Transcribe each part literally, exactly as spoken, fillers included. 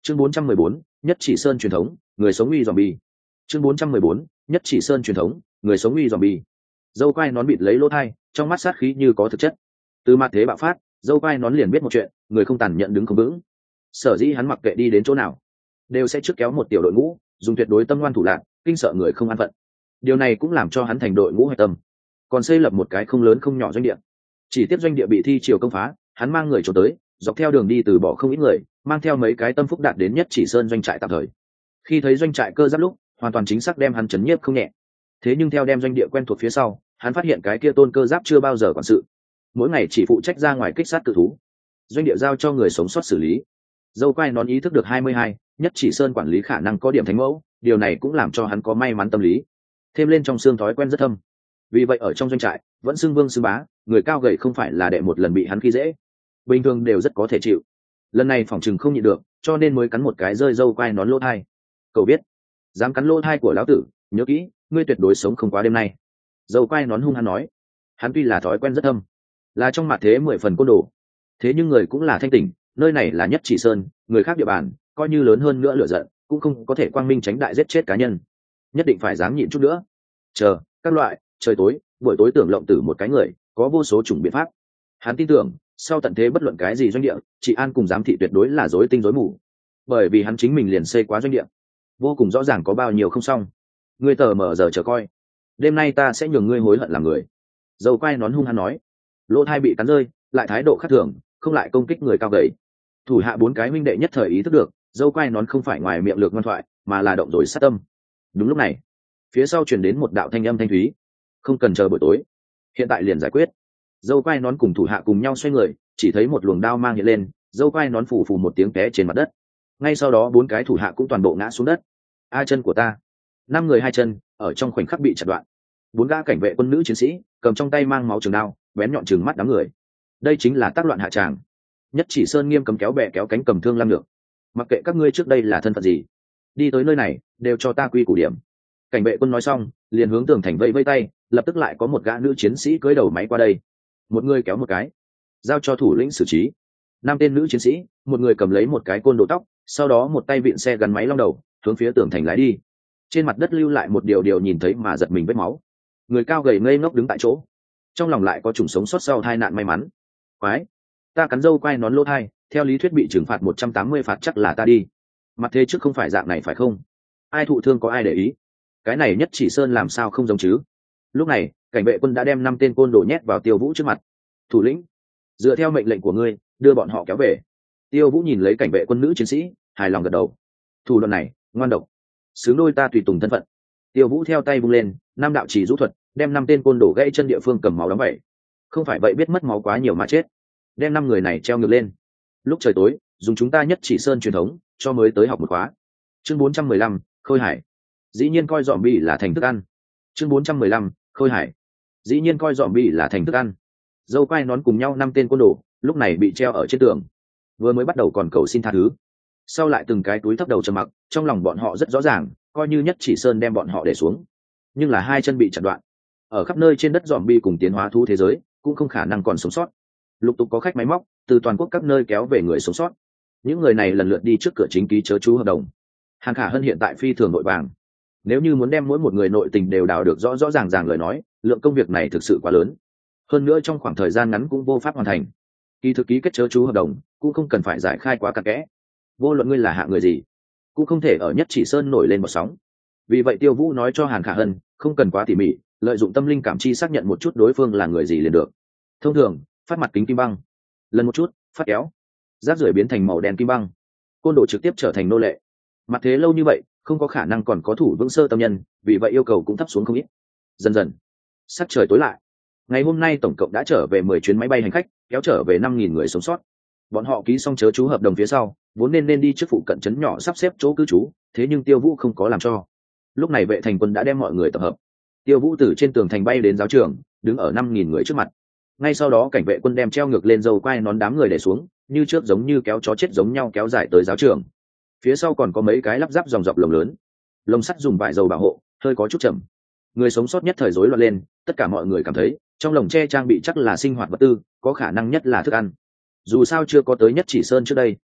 chương bốn trăm mười bốn, nhất chỉ sơn truyền thống, người sống uy zombie. chương bốn trăm mười bốn, nhất chỉ sơn truyền thống, người sống uy zombie. Dâu quai nón bịt lấy lỗ thai, trong mắt sát khí như có thực chất. Từ mặt thế bạo phát, dâu quai nón liền biết một chuyện, người không tàn nhận đứng không vững. Sở dĩ hắn mặc kệ đi đến chỗ nào, đều sẽ trước kéo một tiểu đội ngũ, dùng tuyệt đối tâm ngoan thủ lạc, kinh sợ người không an phận. Điều này cũng làm cho hắn thành đội ngũ hạch tâm, còn xây lập một cái không lớn không nhỏ doanh địa. Chỉ tiếp doanh địa bị thi triều công phá, hắn mang người trốn tới, dọc theo đường đi từ bỏ không ít người, mang theo mấy cái tâm phúc đạt đến nhất chỉ sơn doanh trại tạm thời. Khi thấy doanh trại cơ giáp lúc, hoàn toàn chính xác đem hắn chấn nhiếp không nhẹ. Thế nhưng theo đem doanh địa quen thuộc phía sau, hắn phát hiện cái kia tôn cơ giáp chưa bao giờ quản sự, mỗi ngày chỉ phụ trách ra ngoài kích sát cự thú, doanh địa giao cho người sống sót xử lý. Dâu quai nón ý thức được hai mươi hai, nhất chỉ sơn quản lý khả năng có điểm thánh mẫu, điều này cũng làm cho hắn có may mắn tâm lý, thêm lên trong xương thói quen rất thâm. Vì vậy ở trong doanh trại vẫn xưng vương xưng bá, người cao gầy không phải là đệ một lần bị hắn khi dễ, bình thường đều rất có thể chịu. Lần này phỏng chừng không nhịn được, cho nên mới cắn một cái rơi dâu quai nón lỗ thai. Cậu biết, dám cắn lỗ thai của lão tử, nhớ kỹ, ngươi tuyệt đối sống không quá đêm nay. Dâu quai nón hung hăng nói. Hắn tuy là thói quen rất thâm, là trong mặt thế mười phần côn đồ, thế nhưng người cũng là thanh tỉnh, nơi này là nhất chỉ sơn, người khác địa bàn, coi như lớn hơn nữa lửa giận cũng không có thể quang minh tránh đại giết chết cá nhân, nhất định phải dám nhịn chút nữa. Chờ các loại trời tối, buổi tối tưởng lộng tử một cái người, có vô số chủng biện pháp. Hắn tin tưởng sau tận thế bất luận cái gì doanh địa, chị an cùng giám thị tuyệt đối là rối tinh rối mù, bởi vì hắn chính mình liền xây quá doanh địa, vô cùng rõ ràng có bao nhiêu không xong. Ngươi tờ mở giờ chờ coi, đêm nay ta sẽ nhường ngươi hối hận làm người. Dâu quai nón hung hăng nói. Lỗ thai bị cắn rơi, lại thái độ khác thường, không lại công kích người cao gầy. Thủ hạ bốn cái huynh đệ nhất thời ý thức được, dâu quai nón không phải ngoài miệng lược ngoan thoại, mà là động rồi sát tâm. Đúng lúc này, phía sau truyền đến một đạo thanh âm thanh thúy. Không cần chờ buổi tối, hiện tại liền giải quyết. Dâu quai nón cùng thủ hạ cùng nhau xoay người, chỉ thấy một luồng đao mang hiện lên, dâu quai nón phủ phủ một tiếng té trên mặt đất. Ngay sau đó bốn cái thủ hạ cũng toàn bộ ngã xuống đất. A chân của ta! Năm người hai chân ở trong khoảnh khắc bị chặt đoạn. Bốn gã cảnh vệ quân nữ chiến sĩ cầm trong tay mang máu trường đao, bén nhọn chừng mắt đám người. Đây chính là tác loạn hạ tràng. Nhất chỉ sơn nghiêm cấm kéo bè kéo cánh cầm thương lăng được. Mặc kệ các ngươi trước đây là thân phận gì, đi tới nơi này đều cho ta quy củ điểm. Cảnh vệ quân nói xong, liền hướng tường thành vẫy vẫy tay, lập tức lại có một gã nữ chiến sĩ cưỡi đầu máy qua đây. Một người kéo một cái, giao cho thủ lĩnh xử trí. Năm tên nữ chiến sĩ, một người cầm lấy một cái côn đồ tóc, sau đó một tay vịn xe gắn máy long đầu, hướng phía tường thành lái đi. Trên mặt đất lưu lại một điều điều nhìn thấy mà giật mình vết máu. Người cao gầy ngây ngốc đứng tại chỗ, trong lòng lại có chủng sống sót sau tai nạn may mắn. Quái, ta cắn dâu quai nón lỗ thai, theo lý thuyết bị trừng phạt một trăm tám mươi phạt chắc là ta đi. Mặt thế trước không phải dạng này phải không? Ai thụ thương có ai để ý? Cái này nhất chỉ sơn làm sao không giống chứ? Lúc này, cảnh vệ quân đã đem năm tên côn đồ nhét vào Tiêu Vũ trước mặt. Thủ lĩnh, dựa theo mệnh lệnh của ngươi, đưa bọn họ kéo về. Tiêu Vũ nhìn lấy cảnh vệ quân nữ chiến sĩ, hài lòng gật đầu. Thủ đoạn này, ngoan độc, xứng đôi ta tùy tùng thân phận. Tiêu Vũ theo tay vung lên, năm đạo chỉ rũ thuật, đem năm tên côn đồ gãy chân địa phương cầm máu đóng vậy. Không phải vậy biết mất máu quá nhiều mà chết. Đem năm người này treo ngược lên. Lúc trời tối, dùng chúng ta nhất chỉ sơn truyền thống, cho mới tới học một khóa. Chương bốn trăm mười lăm, Khôi Hải. Dĩ nhiên coi zombie là thành thức ăn. Chương bốn trăm mười lăm, Khôi Hải. Dĩ nhiên coi zombie là thành thức ăn. Dâu quai nón cùng nhau năm tên côn đồ, lúc này bị treo ở trên tường. Vừa mới bắt đầu còn cầu xin tha thứ, sau lại từng cái túi thấp đầu trầm mặc, trong lòng bọn họ rất rõ ràng, coi như nhất chỉ sơn đem bọn họ để xuống, nhưng là hai chân bị chặt đoạn, ở khắp nơi trên đất zombie cùng tiến hóa thú thế giới cũng không khả năng còn sống sót. Lục tục có khách máy móc từ toàn quốc các nơi kéo về người sống sót. Những người này lần lượt đi trước cửa chính ký chớ chú hợp đồng. Hàn Khả Hân hiện tại phi thường nội vàng, nếu như muốn đem mỗi một người nội tình đều đào được rõ rõ ràng ràng lời nói, lượng công việc này thực sự quá lớn, hơn nữa trong khoảng thời gian ngắn cũng vô pháp hoàn thành. Kỳ thực ký kết chớ chú hợp đồng cũng không cần phải giải khai quá cặn kẽ, vô luận ngươi là hạ người gì cũng không thể ở nhất chỉ sơn nổi lên một sóng. Vì vậy Tiêu Vũ nói cho Hàn Khả Hân không cần quá tỉ mỉ, lợi dụng tâm linh cảm chi xác nhận một chút đối phương là người gì liền được. Thông thường phát mặt kính kim băng, lần một chút phát kéo, rác rưởi biến thành màu đen kim băng, côn đồ trực tiếp trở thành nô lệ. Mặt thế lâu như vậy không có khả năng còn có thủ vững sơ tâm nhân, vì vậy yêu cầu cũng thấp xuống không ít. Dần dần sắc trời tối lại, ngày hôm nay tổng cộng đã trở về mười chuyến máy bay hành khách, kéo trở về năm nghìn người sống sót. Bọn họ ký xong chớ chú hợp đồng phía sau, vốn nên nên đi trước phụ cận trấn nhỏ sắp xếp chỗ cư trú, thế nhưng Tiêu Vũ không có làm cho. Lúc này vệ thành quân đã đem mọi người tập hợp. Tiêu Vũ từ trên tường thành bay đến giáo trường, đứng ở năm nghìn người trước mặt. Ngay sau đó cảnh vệ quân đem treo ngược lên dâu quai nón đám người để xuống, như trước giống như kéo chó chết giống nhau kéo dài tới giáo trường. Phía sau còn có mấy cái lắp ráp dòng dọc lồng lớn, lồng sắt dùng vải dầu bảo hộ, hơi có chút chậm. Người sống sót nhất thời rối loạn lên, tất cả mọi người cảm thấy trong lồng tre trang bị chắc là sinh hoạt vật tư, có khả năng nhất là thức ăn. Dù sao chưa có tới nhất chỉ sơn trước đây,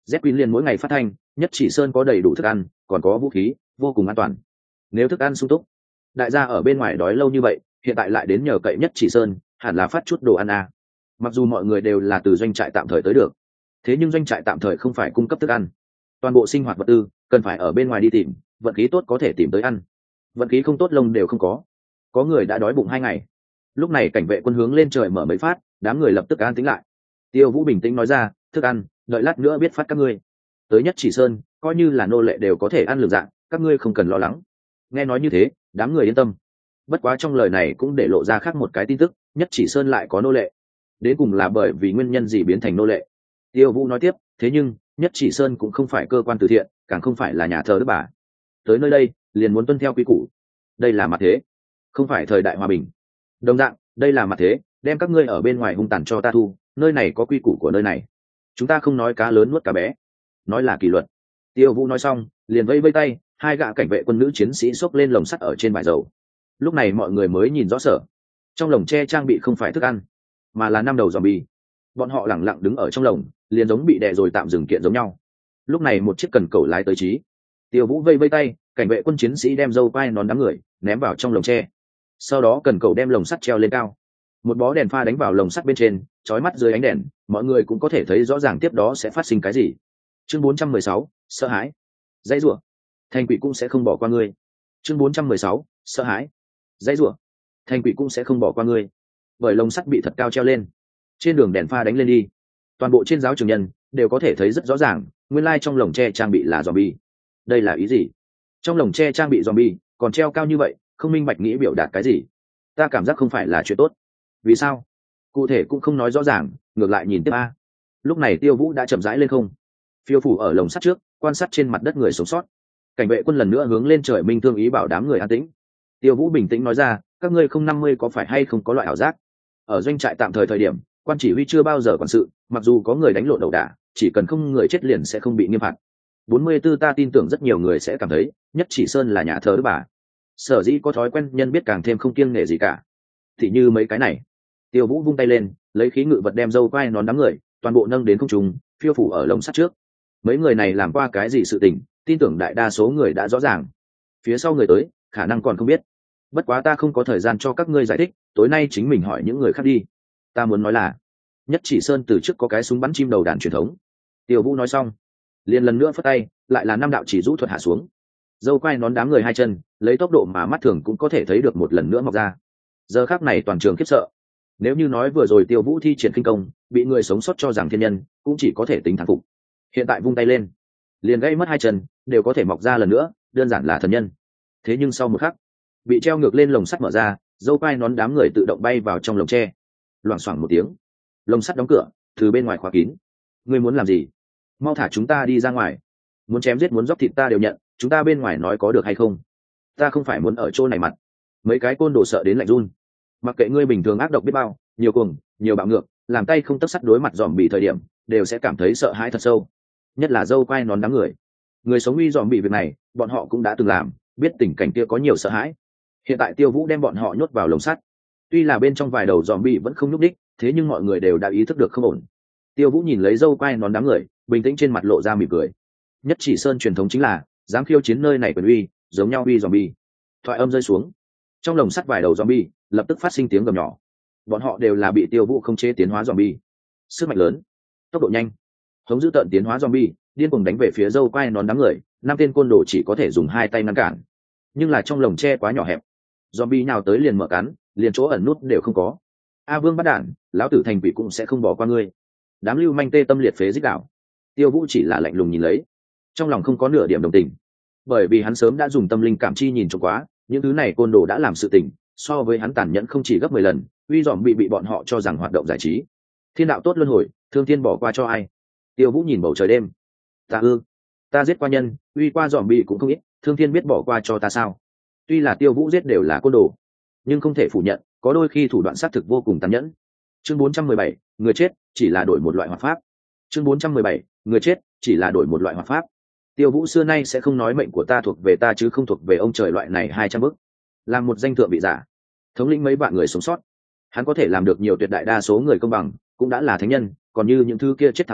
Z Queen liền mỗi ngày phát thanh, Nhất Chỉ Sơn có đầy đủ thức ăn, còn có vũ khí, vô cùng an toàn. Nếu thức ăn sung túc, đại gia ở bên ngoài đói lâu như vậy, hiện tại lại đến nhờ cậy Nhất Chỉ Sơn, hẳn là phát chút đồ ăn à. Mặc dù mọi người đều là từ doanh trại tạm thời tới được, thế nhưng doanh trại tạm thời không phải cung cấp thức ăn, toàn bộ sinh hoạt vật tư cần phải ở bên ngoài đi tìm, vận khí tốt có thể tìm tới ăn, vận khí không tốt lông đều không có. Có người đã đói bụng hai ngày. Lúc này cảnh vệ quân hướng lên trời mở mấy phát, đám người lập tức an tĩnh lại. Tiêu Vũ bình tĩnh nói ra, thức ăn đợi lát nữa biết phát các ngươi. Tới Nhất Chỉ Sơn coi như là nô lệ đều có thể ăn lường dạng, các ngươi không cần lo lắng. Nghe nói như thế, đám người yên tâm. Bất quá trong lời này cũng để lộ ra khác một cái tin tức, Nhất Chỉ Sơn lại có nô lệ, đến cùng là bởi vì nguyên nhân gì biến thành nô lệ. Tiêu Vũ nói tiếp, thế nhưng Nhất Chỉ Sơn cũng không phải cơ quan từ thiện, càng không phải là nhà thờ Đức Bà. Tới nơi đây liền muốn tuân theo quy củ. Đây là mặt thế, không phải thời đại hòa bình. Đồng dạng, đây là mặt thế, đem các ngươi ở bên ngoài hung tàn cho ta thu, nơi này có quy củ của nơi này. Chúng ta không nói cá lớn nuốt cá bé, nói là kỷ luật. Tiêu Vũ nói xong, liền vây vây tay, hai gã cảnh vệ quân nữ chiến sĩ xốc lên lồng sắt ở trên bãi dầu. Lúc này mọi người mới nhìn rõ sở, trong lồng tre trang bị không phải thức ăn, mà là năm đầu zombie. Bọn họ lẳng lặng đứng ở trong lồng, liền giống bị đè rồi tạm dừng kiện giống nhau. Lúc này một chiếc cần cẩu lái tới chí. Tiêu Vũ vây vây tay, cảnh vệ quân chiến sĩ đem dâu quai nón đám người ném vào trong lồng tre. Sau đó cần cẩu đem lồng sắt treo lên cao. Một bó đèn pha đánh vào lồng sắt bên trên, chói mắt dưới ánh đèn, mọi người cũng có thể thấy rõ ràng tiếp đó sẽ phát sinh cái gì. Chương bốn trăm mười sáu, sợ hãi. Dãy rủa. Thành quỷ cũng sẽ không bỏ qua ngươi. Chương bốn trăm mười sáu, sợ hãi. Dãy rủa. Thành quỷ cũng sẽ không bỏ qua ngươi. Bởi lồng sắt bị thật cao treo lên, trên đường đèn pha đánh lên đi, toàn bộ trên giáo trường nhân đều có thể thấy rất rõ ràng, nguyên lai trong lồng tre trang bị là zombie. Đây là ý gì? Trong lồng tre trang bị zombie, còn treo cao như vậy, không minh bạch nghĩ biểu đạt cái gì? Ta cảm giác không phải là chuyện tốt. Vì sao? Cụ thể cũng không nói rõ ràng, ngược lại nhìn tiếp a. Lúc này Tiêu Vũ đã chậm rãi lên không, phiêu phủ ở lồng sắt trước, quan sát trên mặt đất người sống sót. Cảnh vệ quân lần nữa hướng lên trời minh thương ý bảo đám người an tĩnh. Tiêu Vũ bình tĩnh nói ra, các ngươi không năm mươi có phải hay không có loại ảo giác? Ở doanh trại tạm thời thời điểm, quan chỉ huy chưa bao giờ quản sự, mặc dù có người đánh lộn đầu đả, chỉ cần không người chết liền sẽ không bị nghiêm phạt. bốn mươi tư ta tin tưởng rất nhiều người sẽ cảm thấy Nhất Chỉ Sơn là nhà thờ Đức Bà, sở dĩ có thói quen nhân biết càng thêm không kiêng nể gì cả. Thì như mấy cái này. Tiêu Vũ vung tay lên, lấy khí ngự vật đem dâu quai nón đám người toàn bộ nâng đến không trung, phiêu phủ ở lồng sắt trước. Mấy người này làm qua cái gì sự tình, tin tưởng đại đa số người đã rõ ràng. Phía sau người tới, khả năng còn không biết. Bất quá ta không có thời gian cho các ngươi giải thích, tối nay chính mình hỏi những người khác đi. Ta muốn nói là, Nhất Chỉ Sơn từ trước có cái súng bắn chim đầu đàn truyền thống. Tiêu Vũ nói xong, liền lần nữa phất tay, lại là năm đạo chỉ rũ thuật hạ xuống. Dâu quai nón đám người hai chân, lấy tốc độ mà mắt thường cũng có thể thấy được một lần nữa mọc ra. Giờ khắc này toàn trường khiếp sợ. Nếu như nói vừa rồi Tiêu Vũ thi triển kinh công, bị người sống sót cho rằng thiên nhân, cũng chỉ có thể tính thắng phục. Hiện tại vung tay lên, liền gây mất hai chân, đều có thể mọc ra lần nữa, đơn giản là thần nhân. Thế nhưng sau một khắc, bị treo ngược lên lồng sắt mở ra, dâu quai nón đám người tự động bay vào trong lồng tre. Loảng xoảng một tiếng, lồng sắt đóng cửa, từ bên ngoài khóa kín. Ngươi muốn làm gì? Mau thả chúng ta đi ra ngoài. Muốn chém giết muốn dóc thịt ta đều nhận, chúng ta bên ngoài nói có được hay không? Ta không phải muốn ở chỗ này mặt. Mấy cái côn đồ sợ đến lạnh run. Mặc kệ ngươi bình thường ác độc biết bao, nhiều cuồng, nhiều bạo ngược, làm tay không tấc sắt đối mặt dòm bị thời điểm, đều sẽ cảm thấy sợ hãi thật sâu. Nhất là dâu quai nón đám người. Người sống uy dòm bị việc này, bọn họ cũng đã từng làm, biết tình cảnh kia có nhiều sợ hãi. Hiện tại Tiêu Vũ đem bọn họ nhốt vào lồng sắt. Tuy là bên trong vài đầu dòm bị vẫn không nhúc đích, thế nhưng mọi người đều đã ý thức được không ổn. Tiêu Vũ nhìn lấy dâu quai nón đám người, bình tĩnh trên mặt lộ ra mỉm cười. Nhất Chỉ Sơn truyền thống chính là dám khiêu chiến nơi này quyền uy, giống nhau uy zombie. Thoại âm rơi xuống, trong lồng sắt vài đầu zombie lập tức phát sinh tiếng gầm nhỏ. Bọn họ đều là bị Tiêu Vũ không chế tiến hóa zombie. Sức mạnh lớn, tốc độ nhanh, hống dữ tợn tiến hóa zombie, điên cuồng đánh về phía dâu quai nón đám người. Năm tên côn đồ chỉ có thể dùng hai tay ngăn cản, nhưng là trong lồng tre quá nhỏ hẹp, zombie nào tới liền mở cắn, liền chỗ ẩn nút đều không có. A Vương bắt đạn, lão tử thành quỷ cũng sẽ không bỏ qua ngươi. Đám lưu manh tê tâm liệt phế dích đạo. Tiêu Vũ chỉ là lạnh lùng nhìn lấy, trong lòng không có nửa điểm đồng tình, bởi vì hắn sớm đã dùng tâm linh cảm chi nhìn trộm quá, những thứ này côn đồ đã làm sự tình so với hắn tàn nhẫn không chỉ gấp mười lần, uy dòm bị bị bọn họ cho rằng hoạt động giải trí. Thiên đạo tốt luân hồi, thương thiên bỏ qua cho ai? Tiêu Vũ nhìn bầu trời đêm, ta ư, ta giết qua nhân, uy qua dòm bị cũng không ít, thương thiên biết bỏ qua cho ta sao? Tuy là Tiêu Vũ giết đều là côn đồ, nhưng không thể phủ nhận, có đôi khi thủ đoạn sát thực vô cùng tàn nhẫn. Chương bốn trăm mười bảy, người chết chỉ là đổi một loại hoạt pháp. Chương bốn trăm mười bảy, người chết chỉ là đổi một loại hoạt pháp. Tiêu Vũ xưa nay sẽ không nói mệnh của ta thuộc về ta chứ không thuộc về ông trời loại này hai trăm bức. Làm một danh thượng vị giả, thống lĩnh mấy vạn người sống sót, hắn có thể làm được nhiều tuyệt đại đa số người công bằng, cũng đã là thánh nhân, còn như những thứ kia chết thảm người,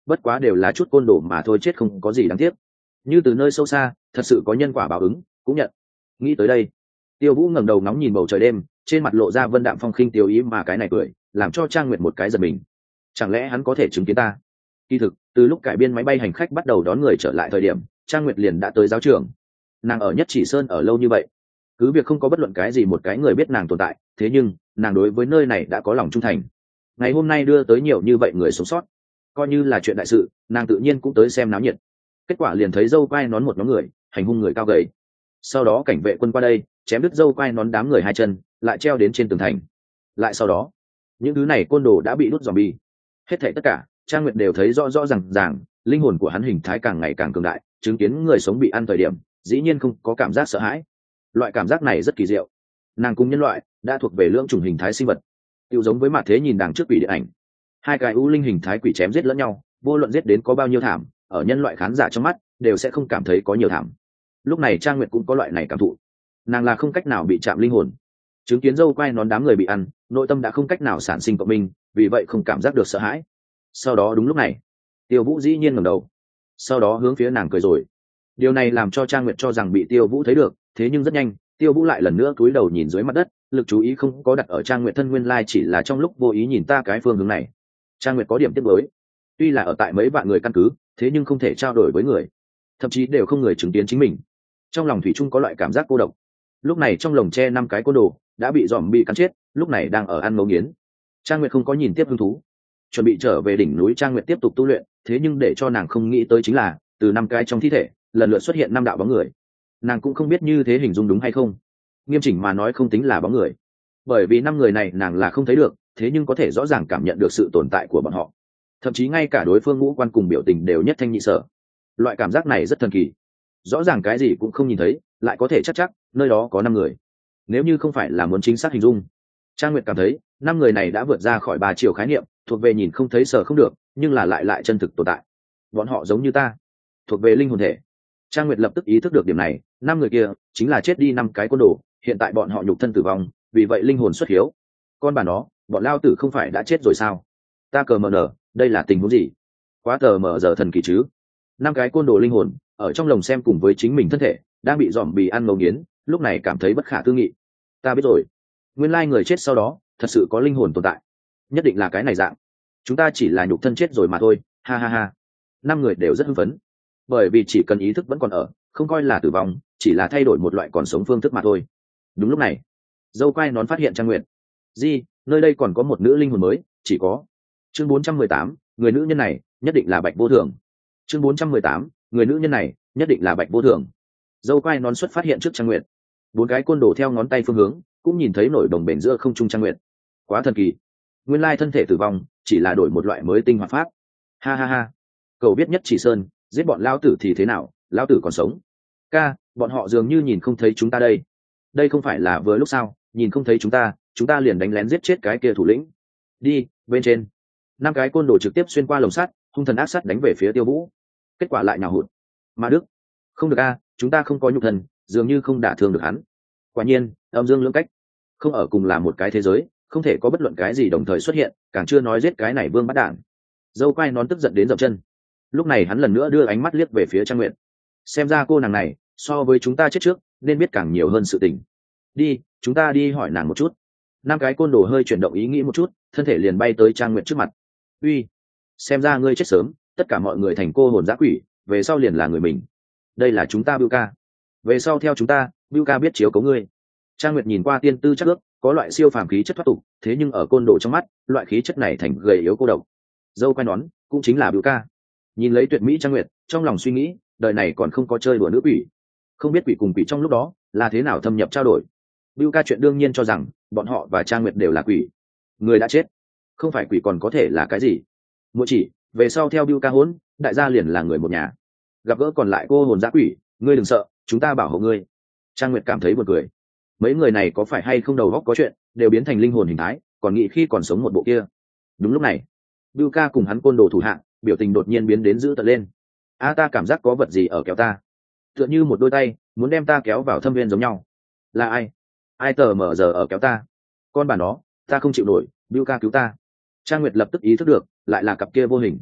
bất quá đều là chút côn đồ mà thôi, chết không có gì đáng tiếc. Như từ nơi sâu xa thật sự có nhân quả báo ứng cũng nhận. Nghĩ tới đây, Tiêu Vũ ngẩng đầu ngóng nhìn bầu trời đêm, trên mặt lộ ra vân đạm phong khinh tiêu ý, mà cái này cười làm cho Trang Nguyệt một cái giật mình. Chẳng lẽ hắn có thể chứng kiến ta? Kỳ thực từ lúc cải biên máy bay hành khách bắt đầu đón người trở lại thời điểm, Trang Nguyệt liền đã tới giáo trường. Nàng ở Nhất Chỉ Sơn ở lâu như vậy, cứ việc không có bất luận cái gì một cái người biết nàng tồn tại, thế nhưng nàng đối với nơi này đã có lòng trung thành. Ngày hôm nay đưa tới nhiều như vậy người sống sót, coi như là chuyện đại sự, nàng tự nhiên cũng tới xem náo nhiệt. Kết quả liền thấy dâu quai nón một nhóm người hành hung người cao gầy, sau đó cảnh vệ quân qua đây chém đứt dâu quai nón đám người hai chân, lại treo đến trên tường thành. Lại sau đó những thứ này côn đồ đã bị đốt zombie. Hết thảy tất cả Trang Nguyệt đều thấy rõ rõ ràng ràng, linh hồn của hắn hình thái càng ngày càng cường đại, chứng kiến người sống bị ăn thời điểm dĩ nhiên không có cảm giác sợ hãi. Loại cảm giác này rất kỳ diệu, nàng cùng nhân loại đã thuộc về lưỡng chủng hình thái sinh vật, tiêu giống với mặt thế nhìn đằng trước quỷ điện ảnh, hai cái u linh hình thái quỷ chém giết lẫn nhau, vô luận giết đến có bao nhiêu thảm, ở nhân loại khán giả trong mắt đều sẽ không cảm thấy có nhiều thảm. Lúc này Trang Nguyệt cũng có loại này cảm thụ, nàng là không cách nào bị chạm linh hồn, chứng kiến dâu quai nón đám người bị ăn, nội tâm đã không cách nào sản sinh cộng minh, vì vậy không cảm giác được sợ hãi. Sau đó đúng lúc này Tiêu Vũ dĩ nhiên ngẩng đầu, sau đó hướng phía nàng cười rồi. Điều này làm cho Trang Nguyệt cho rằng bị Tiêu Vũ thấy được, thế nhưng rất nhanh Tiêu Vũ lại lần nữa cúi đầu nhìn dưới mặt đất, lực chú ý không có đặt ở Trang Nguyệt thân, nguyên lai chỉ là trong lúc vô ý nhìn ta cái phương hướng này. Trang Nguyệt có điểm tiếc nuối, tuy là ở tại mấy vạn người căn cứ, thế nhưng không thể trao đổi với người, thậm chí đều không người chứng kiến chính mình, trong lòng thủy chung có loại cảm giác cô độc. Lúc này trong lồng tre năm cái côn đồ đã bị dòm bị cắn chết, lúc này đang ở ăn ngấu nghiến. Trang Nguyệt không có nhìn tiếp hứng thú, chuẩn bị trở về đỉnh núi. Trang Nguyệt tiếp tục tu luyện, thế nhưng để cho nàng không nghĩ tới chính là từ năm cái trong thi thể lần lượt xuất hiện năm đạo bóng người. Nàng cũng không biết như thế hình dung đúng hay không, nghiêm chỉnh mà nói không tính là bóng người, bởi vì năm người này nàng là không thấy được, thế nhưng có thể rõ ràng cảm nhận được sự tồn tại của bọn họ, thậm chí ngay cả đối phương ngũ quan cùng biểu tình đều nhất thanh nhị sở. Loại cảm giác này rất thần kỳ, rõ ràng cái gì cũng không nhìn thấy lại có thể chắc chắc nơi đó có năm người. Nếu như không phải là muốn chính xác hình dung, Trang Nguyệt cảm thấy năm người này đã vượt ra khỏi ba chiều khái niệm, thuộc về nhìn không thấy sở không được, nhưng là lại lại chân thực tồn tại. Bọn họ giống như ta, thuộc về linh hồn thể. Trang Nguyệt lập tức ý thức được điểm này, năm người kia chính là chết đi năm cái côn đồ, hiện tại bọn họ nhục thân tử vong, vì vậy linh hồn xuất hiếu. Con bà nó, bọn lao tử không phải đã chết rồi sao? Ta cờ mờ nở, đây là tình huống gì? Quá tờ mờ giờ thần kỳ chứ. Năm cái côn đồ linh hồn ở trong lồng xem cùng với chính mình thân thể đang bị dòm bì ăn ngấu nghiến, lúc này cảm thấy bất khả tư nghị. Ta biết rồi, nguyên lai người chết sau đó thật sự có linh hồn tồn tại, nhất định là cái này dạng. Chúng ta chỉ là nhục thân chết rồi mà thôi, ha ha ha. Năm người đều rất hưng phấn, bởi vì chỉ cần ý thức vẫn còn ở, không coi là tử vong, chỉ là thay đổi một loại còn sống phương thức mà thôi. Đúng lúc này dâu quai nón phát hiện Trang Nguyệt. Di, nơi đây còn có một nữ linh hồn mới, chỉ có. Chương bốn trăm mười tám, người nữ nhân này nhất định là Bạch Vô Thường. Chương bốn trăm mười tám, người nữ nhân này nhất định là Bạch Vô Thường. Dâu quai nón xuất phát hiện trước Trang Nguyệt, bốn cái côn đồ theo ngón tay phương hướng cũng nhìn thấy nổi đồng bền giữa không trung Trang Nguyệt. Quá thần kỳ, nguyên lai thân thể tử vong chỉ là đổi một loại mới tinh hoạt pháp. Ha ha ha, cậu biết Nhất Chỉ Sơn giết bọn lao tử thì thế nào, lao tử còn sống. Ca, bọn họ dường như nhìn không thấy chúng ta đây. Đây không phải là vừa lúc sao, nhìn không thấy chúng ta, chúng ta liền đánh lén giết chết cái kia thủ lĩnh. Đi bên trên. Năm cái côn đồ trực tiếp xuyên qua lồng sắt, hung thần ác sắt đánh về phía Tiêu Vũ. Kết quả lại nhào hụt. Mà Đức, không được a, chúng ta không có nhục thần, dường như không đả thương được hắn. Quả nhiên âm dương lưỡng cách, không ở cùng là một cái thế giới, không thể có bất luận cái gì đồng thời xuất hiện, càng chưa nói giết cái này vương bắt đản. Dâu quai nón tức giận đến dậm chân. Lúc này hắn lần nữa đưa ánh mắt liếc về phía Trang Nguyệt, xem ra cô nàng này so với chúng ta chết trước nên biết càng nhiều hơn sự tình. Đi, chúng ta đi hỏi nàng một chút. Năm cái côn đồ hơi chuyển động ý nghĩ một chút, thân thể liền bay tới Trang Nguyệt trước mặt. Uy, xem ra ngươi chết sớm, tất cả mọi người thành cô hồn dã quỷ, về sau liền là người mình. Đây là chúng ta Bưu Ca, về sau theo chúng ta, Bưu Ca biết chiếu cố ngươi. Trang Nguyệt nhìn qua tiên tư chắc ước, có loại siêu phàm khí chất thoát tục, thế nhưng ở côn đồ trong mắt, loại khí chất này thành gầy yếu cô độc. Dâu quai nón cũng chính là Bưu Ca. Nhìn lấy tuyệt mỹ Trang Nguyệt, trong lòng suy nghĩ, đời này còn không có chơi đùa nữ quỷ, không biết quỷ cùng quỷ trong lúc đó là thế nào thâm nhập trao đổi. Bưu Ca chuyện đương nhiên cho rằng bọn họ và Trang Nguyệt đều là quỷ, người đã chết không phải quỷ còn có thể là cái gì. Mỗi chỉ về sau theo Bưu Ca hỗn, đại gia liền là người một nhà. Gặp gỡ còn lại cô hồn dã quỷ, ngươi đừng sợ, chúng ta bảo hộ ngươi. Trang Nguyệt cảm thấy buồn cười, mấy người này có phải hay không đầu óc có chuyện, đều biến thành linh hồn hình thái, còn nghĩ khi còn sống một bộ kia. Đúng lúc này Bưu Ca cùng hắn côn đồ thủ hạ biểu tình đột nhiên biến đến dữ tợn lên. A, ta cảm giác có vật gì ở kéo ta, tựa như một đôi tay muốn đem ta kéo vào thâm viên giống nhau. Là ai? Ai tờ mở giờ ở kéo ta? Con bà nó, ta không chịu nổi, Bưu Ca cứu ta. Trang Nguyệt lập tức ý thức được, lại là cặp kia vô hình.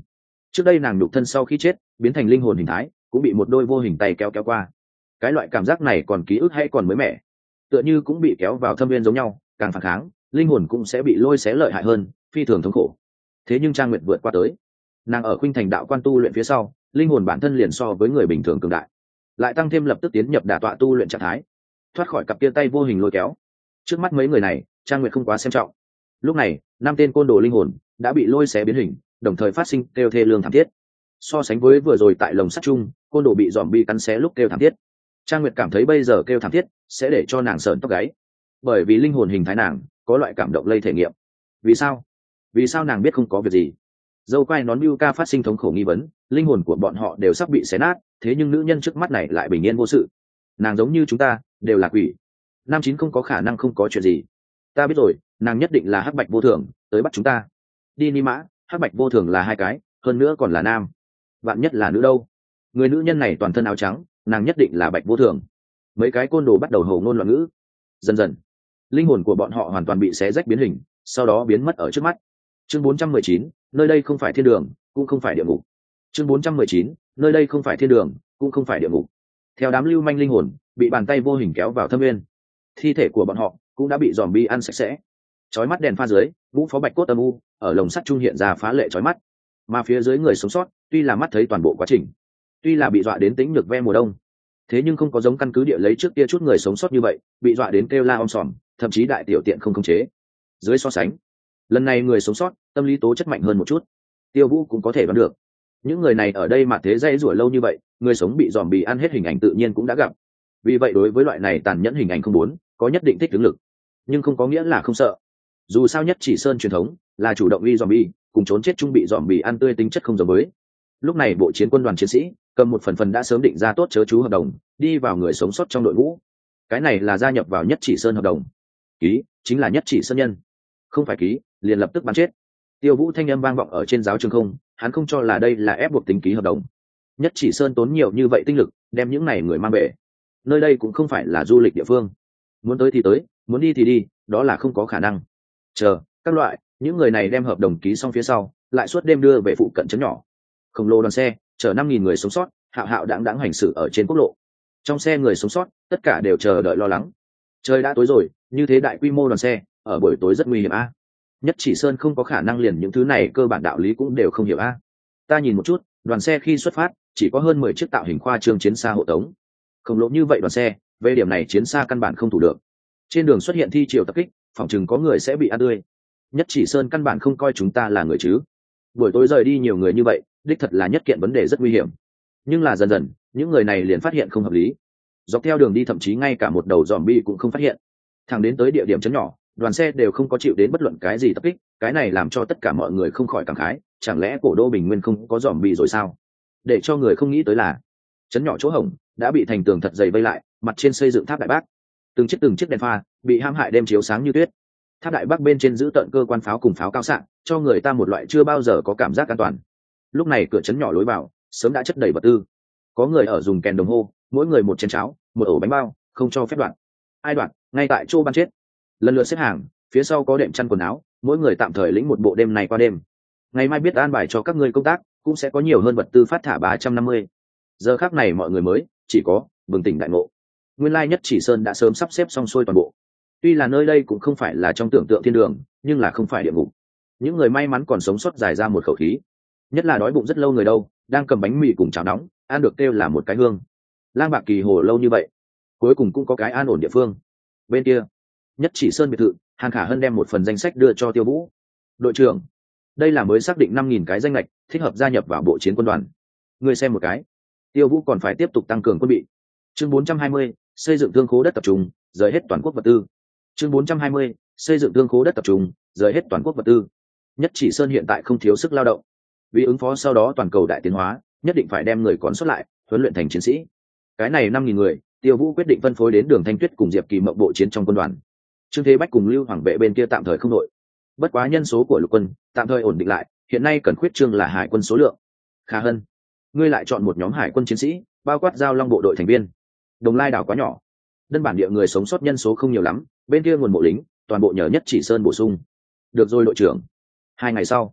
trước đây nàng nhục thân sau khi chết biến thành linh hồn hình thái cũng bị một đôi vô hình tay kéo kéo qua. Cái loại cảm giác này còn ký ức hay còn mới mẻ, tựa như cũng bị kéo vào thâm viên giống nhau, càng phản kháng linh hồn cũng sẽ bị lôi xé lợi hại hơn, phi thường thống khổ. Thế nhưng Trang Nguyệt vượt qua tới, nàng ở khuynh thành đạo quan tu luyện phía sau, linh hồn bản thân liền so với người bình thường cường đại, lại tăng thêm lập tức tiến nhập đả tọa tu luyện trạng thái, thoát khỏi cặp kia tay vô hình lôi kéo. Trước mắt mấy người này Trang Nguyệt không quá xem trọng. Lúc này năm tên côn đồ linh hồn đã bị lôi xé biến hình, đồng thời phát sinh kêu thê lương thảm thiết. So sánh với vừa rồi tại lồng sắt chung côn đồ bị dòm bi cắn xé lúc kêu thảm thiết, Trang Nguyệt cảm thấy bây giờ kêu thảm thiết sẽ để cho nàng sởn tóc gáy, bởi vì linh hồn hình thái nàng có loại cảm động lây thể nghiệm. Vì sao? Vì sao nàng biết không có việc gì? Dâu quai nón Bưu Ca phát sinh thống khổ nghi vấn, linh hồn của bọn họ đều sắp bị xé nát, thế nhưng nữ nhân trước mắt này lại bình yên vô sự. Nàng giống như chúng ta, đều là quỷ. Nam Chín không có khả năng không có chuyện gì. Ta biết rồi, nàng nhất định là hắc bạch vô thường tới bắt chúng ta. Đi Ni Mã, hắc bạch vô thường là hai cái, hơn nữa còn là nam. Vạn nhất là nữ đâu? Người nữ nhân này toàn thân áo trắng, nàng nhất định là bạch vô thường. Mấy cái côn đồ bắt đầu hồ ngôn loạn ngữ. Dần dần, linh hồn của bọn họ hoàn toàn bị xé rách biến hình, sau đó biến mất ở trước mắt. Chương bốn trăm mười chín, nơi đây không phải thiên đường, cũng không phải địa ngục. Chương bốn trăm mười chín, nơi đây không phải thiên đường, cũng không phải địa ngục. Theo đám lưu manh linh hồn bị bàn tay vô hình kéo vào thâm nguyên, thi thể của bọn họ cũng đã bị dòm bi ăn sạch sẽ. Chói mắt đèn pha dưới, ngũ phó bạch cốt âm u ở lồng sắt trung hiện ra phá lệ chói mắt, mà phía dưới người sống sót tuy là mắt thấy toàn bộ quá trình, tuy là bị dọa đến tính nhược ve mùa đông, thế nhưng không có giống căn cứ địa lấy trước kia chút người sống sót như vậy bị dọa đến kêu la om sòm, thậm chí đại tiểu tiện không khống chế. Dưới so sánh, lần này người sống sót tâm lý tố chất mạnh hơn một chút. Tiêu Vũ cũng có thể đoán được, những người này ở đây mà thế dây rủa lâu như vậy, người sống bị dòm bị ăn hết hình ảnh tự nhiên cũng đã gặp. Vì vậy đối với loại này tàn nhẫn hình ảnh không muốn, có nhất định thích ứng lực, nhưng không có nghĩa là không sợ. Dù sao Nhất Chỉ Sơn truyền thống là chủ động uy zombie, cùng trốn chết chung bị zombie ăn tươi tính chất không giống với. Lúc này bộ chiến quân đoàn chiến sĩ cầm một phần phần đã sớm định ra tốt chớ chú hợp đồng, đi vào người sống sót trong đội ngũ. Cái này là gia nhập vào Nhất Chỉ Sơn hợp đồng. Ký chính là Nhất Chỉ Sơn nhân, không phải ký liền lập tức bắn chết. Tiêu Vũ thanh âm vang vọng ở trên giáo trường không, hắn không cho là đây là ép buộc tính ký hợp đồng. Nhất Chỉ Sơn tốn nhiều như vậy tinh lực đem những này người mang về, nơi đây cũng không phải là du lịch địa phương, muốn tới thì tới, muốn đi thì đi, đó là không có khả năng. Chờ các loại những người này đem hợp đồng ký xong phía sau, lại suốt đêm đưa về phụ cận trấn nhỏ. Khổng lồ đoàn xe chở năm nghìn người sống sót hạo hạo đãng đãng hành xử ở trên quốc lộ. Trong xe người sống sót tất cả đều chờ đợi lo lắng. Trời đã tối rồi, như thế đại quy mô đoàn xe ở buổi tối rất nguy hiểm a. Nhất Chỉ Sơn không có khả năng liền những thứ này cơ bản đạo lý cũng đều không hiểu a. Ta nhìn một chút, đoàn xe khi xuất phát chỉ có hơn mười chiếc tạo hình khoa trương chiến xa hộ tống. Khổng lồ như vậy đoàn xe, về điểm này chiến xa căn bản không thủ được. Trên đường xuất hiện thi triều tập kích, phòng chừng có người sẽ bị ăn tươi. Nhất Chỉ Sơn căn bản không coi chúng ta là người chứ. Buổi tối rời đi nhiều người như vậy, đích thật là nhất kiện vấn đề rất nguy hiểm. Nhưng là dần dần, những người này liền phát hiện không hợp lý. Dọc theo đường đi thậm chí ngay cả một đầu zombie cũng không phát hiện. Thẳng đến tới địa điểm trấn nhỏ, đoàn xe đều không có chịu đến bất luận cái gì tập kích, cái này làm cho tất cả mọi người không khỏi cảm khái, chẳng lẽ cổ đô bình nguyên không có zombie rồi sao? Để cho người không nghĩ tới là, trấn nhỏ chỗ hổng đã bị thành tường thật dày vây lại, mặt trên xây dựng tháp đại bác, từng chiếc từng chiếc đèn pha bị hãm hại đêm chiếu sáng như tuyết. Tháp đại bác bên trên giữ tận cơ quan pháo cùng pháo cao xạ, cho người ta một loại chưa bao giờ có cảm giác an toàn. Lúc này cửa trấn nhỏ lối vào sớm đã chất đầy vật tư, có người ở dùng kèn đồng hồ, mỗi người một chén cháo, một ổ bánh bao, không cho phép đoạn. Ai đoạn, ngay tại chỗ ban chết. Lần lượt xếp hàng, phía sau có đệm chăn quần áo, mỗi người tạm thời lĩnh một bộ đêm này qua đêm. Ngày mai biết an bài cho các ngươi công tác, cũng sẽ có nhiều hơn vật tư phát thả ba trăm năm mươi. Giờ khác này mọi người mới chỉ có bừng tỉnh đại ngộ. Nguyên lai Nhất Chỉ Sơn đã sớm sắp xếp xong xuôi toàn bộ. Tuy là nơi đây cũng không phải là trong tưởng tượng thiên đường, nhưng là không phải địa ngục. Những người may mắn còn sống sót dài ra một khẩu khí. Nhất là đói bụng rất lâu người đâu, đang cầm bánh mì cùng cháo nóng, ăn được kêu là một cái hương. Lang bạc kỳ hồ lâu như vậy, cuối cùng cũng có cái an ổn địa phương. Bên kia, Nhất Chỉ Sơn biệt thự, Hàn Khả Hân đem một phần danh sách đưa cho Tiêu Vũ. Đội trưởng, đây là mới xác định năm nghìn cái danh lệch, thích hợp gia nhập vào bộ chiến quân đoàn. Ngươi xem một cái. Tiêu Vũ còn phải tiếp tục tăng cường quân bị. Chương bốn trăm hai mươi, xây dựng thương khố đất tập trung, rời hết toàn quốc vật tư. Chương bốn trăm hai mươi, xây dựng thương khố đất tập trung, rời hết toàn quốc vật tư. Nhất Chỉ Sơn hiện tại không thiếu sức lao động. Vì ứng phó sau đó toàn cầu đại tiến hóa, nhất định phải đem người còn sót lại huấn luyện thành chiến sĩ. Cái này năm nghìn người, Tiêu Vũ quyết định phân phối đến Đường Thanh Tuyết cùng Diệp Kỳ Mộng bộ chiến trong quân đoàn. Trương Thế Bách cùng Lưu Hoàng vệ bên kia tạm thời không đội. Bất quá nhân số của lục quân tạm thời ổn định lại, hiện nay cần khuyết trương là hải quân số lượng. Khả Hân, ngươi lại chọn một nhóm hải quân chiến sĩ, bao quát giao long bộ đội thành viên. Đồng Lai đảo quá nhỏ, đơn bản địa người sống sót nhân số không nhiều lắm, bên kia nguồn mộ lính toàn bộ nhờ Nhất Chỉ Sơn bổ sung. Được rồi đội trưởng. Hai ngày sau,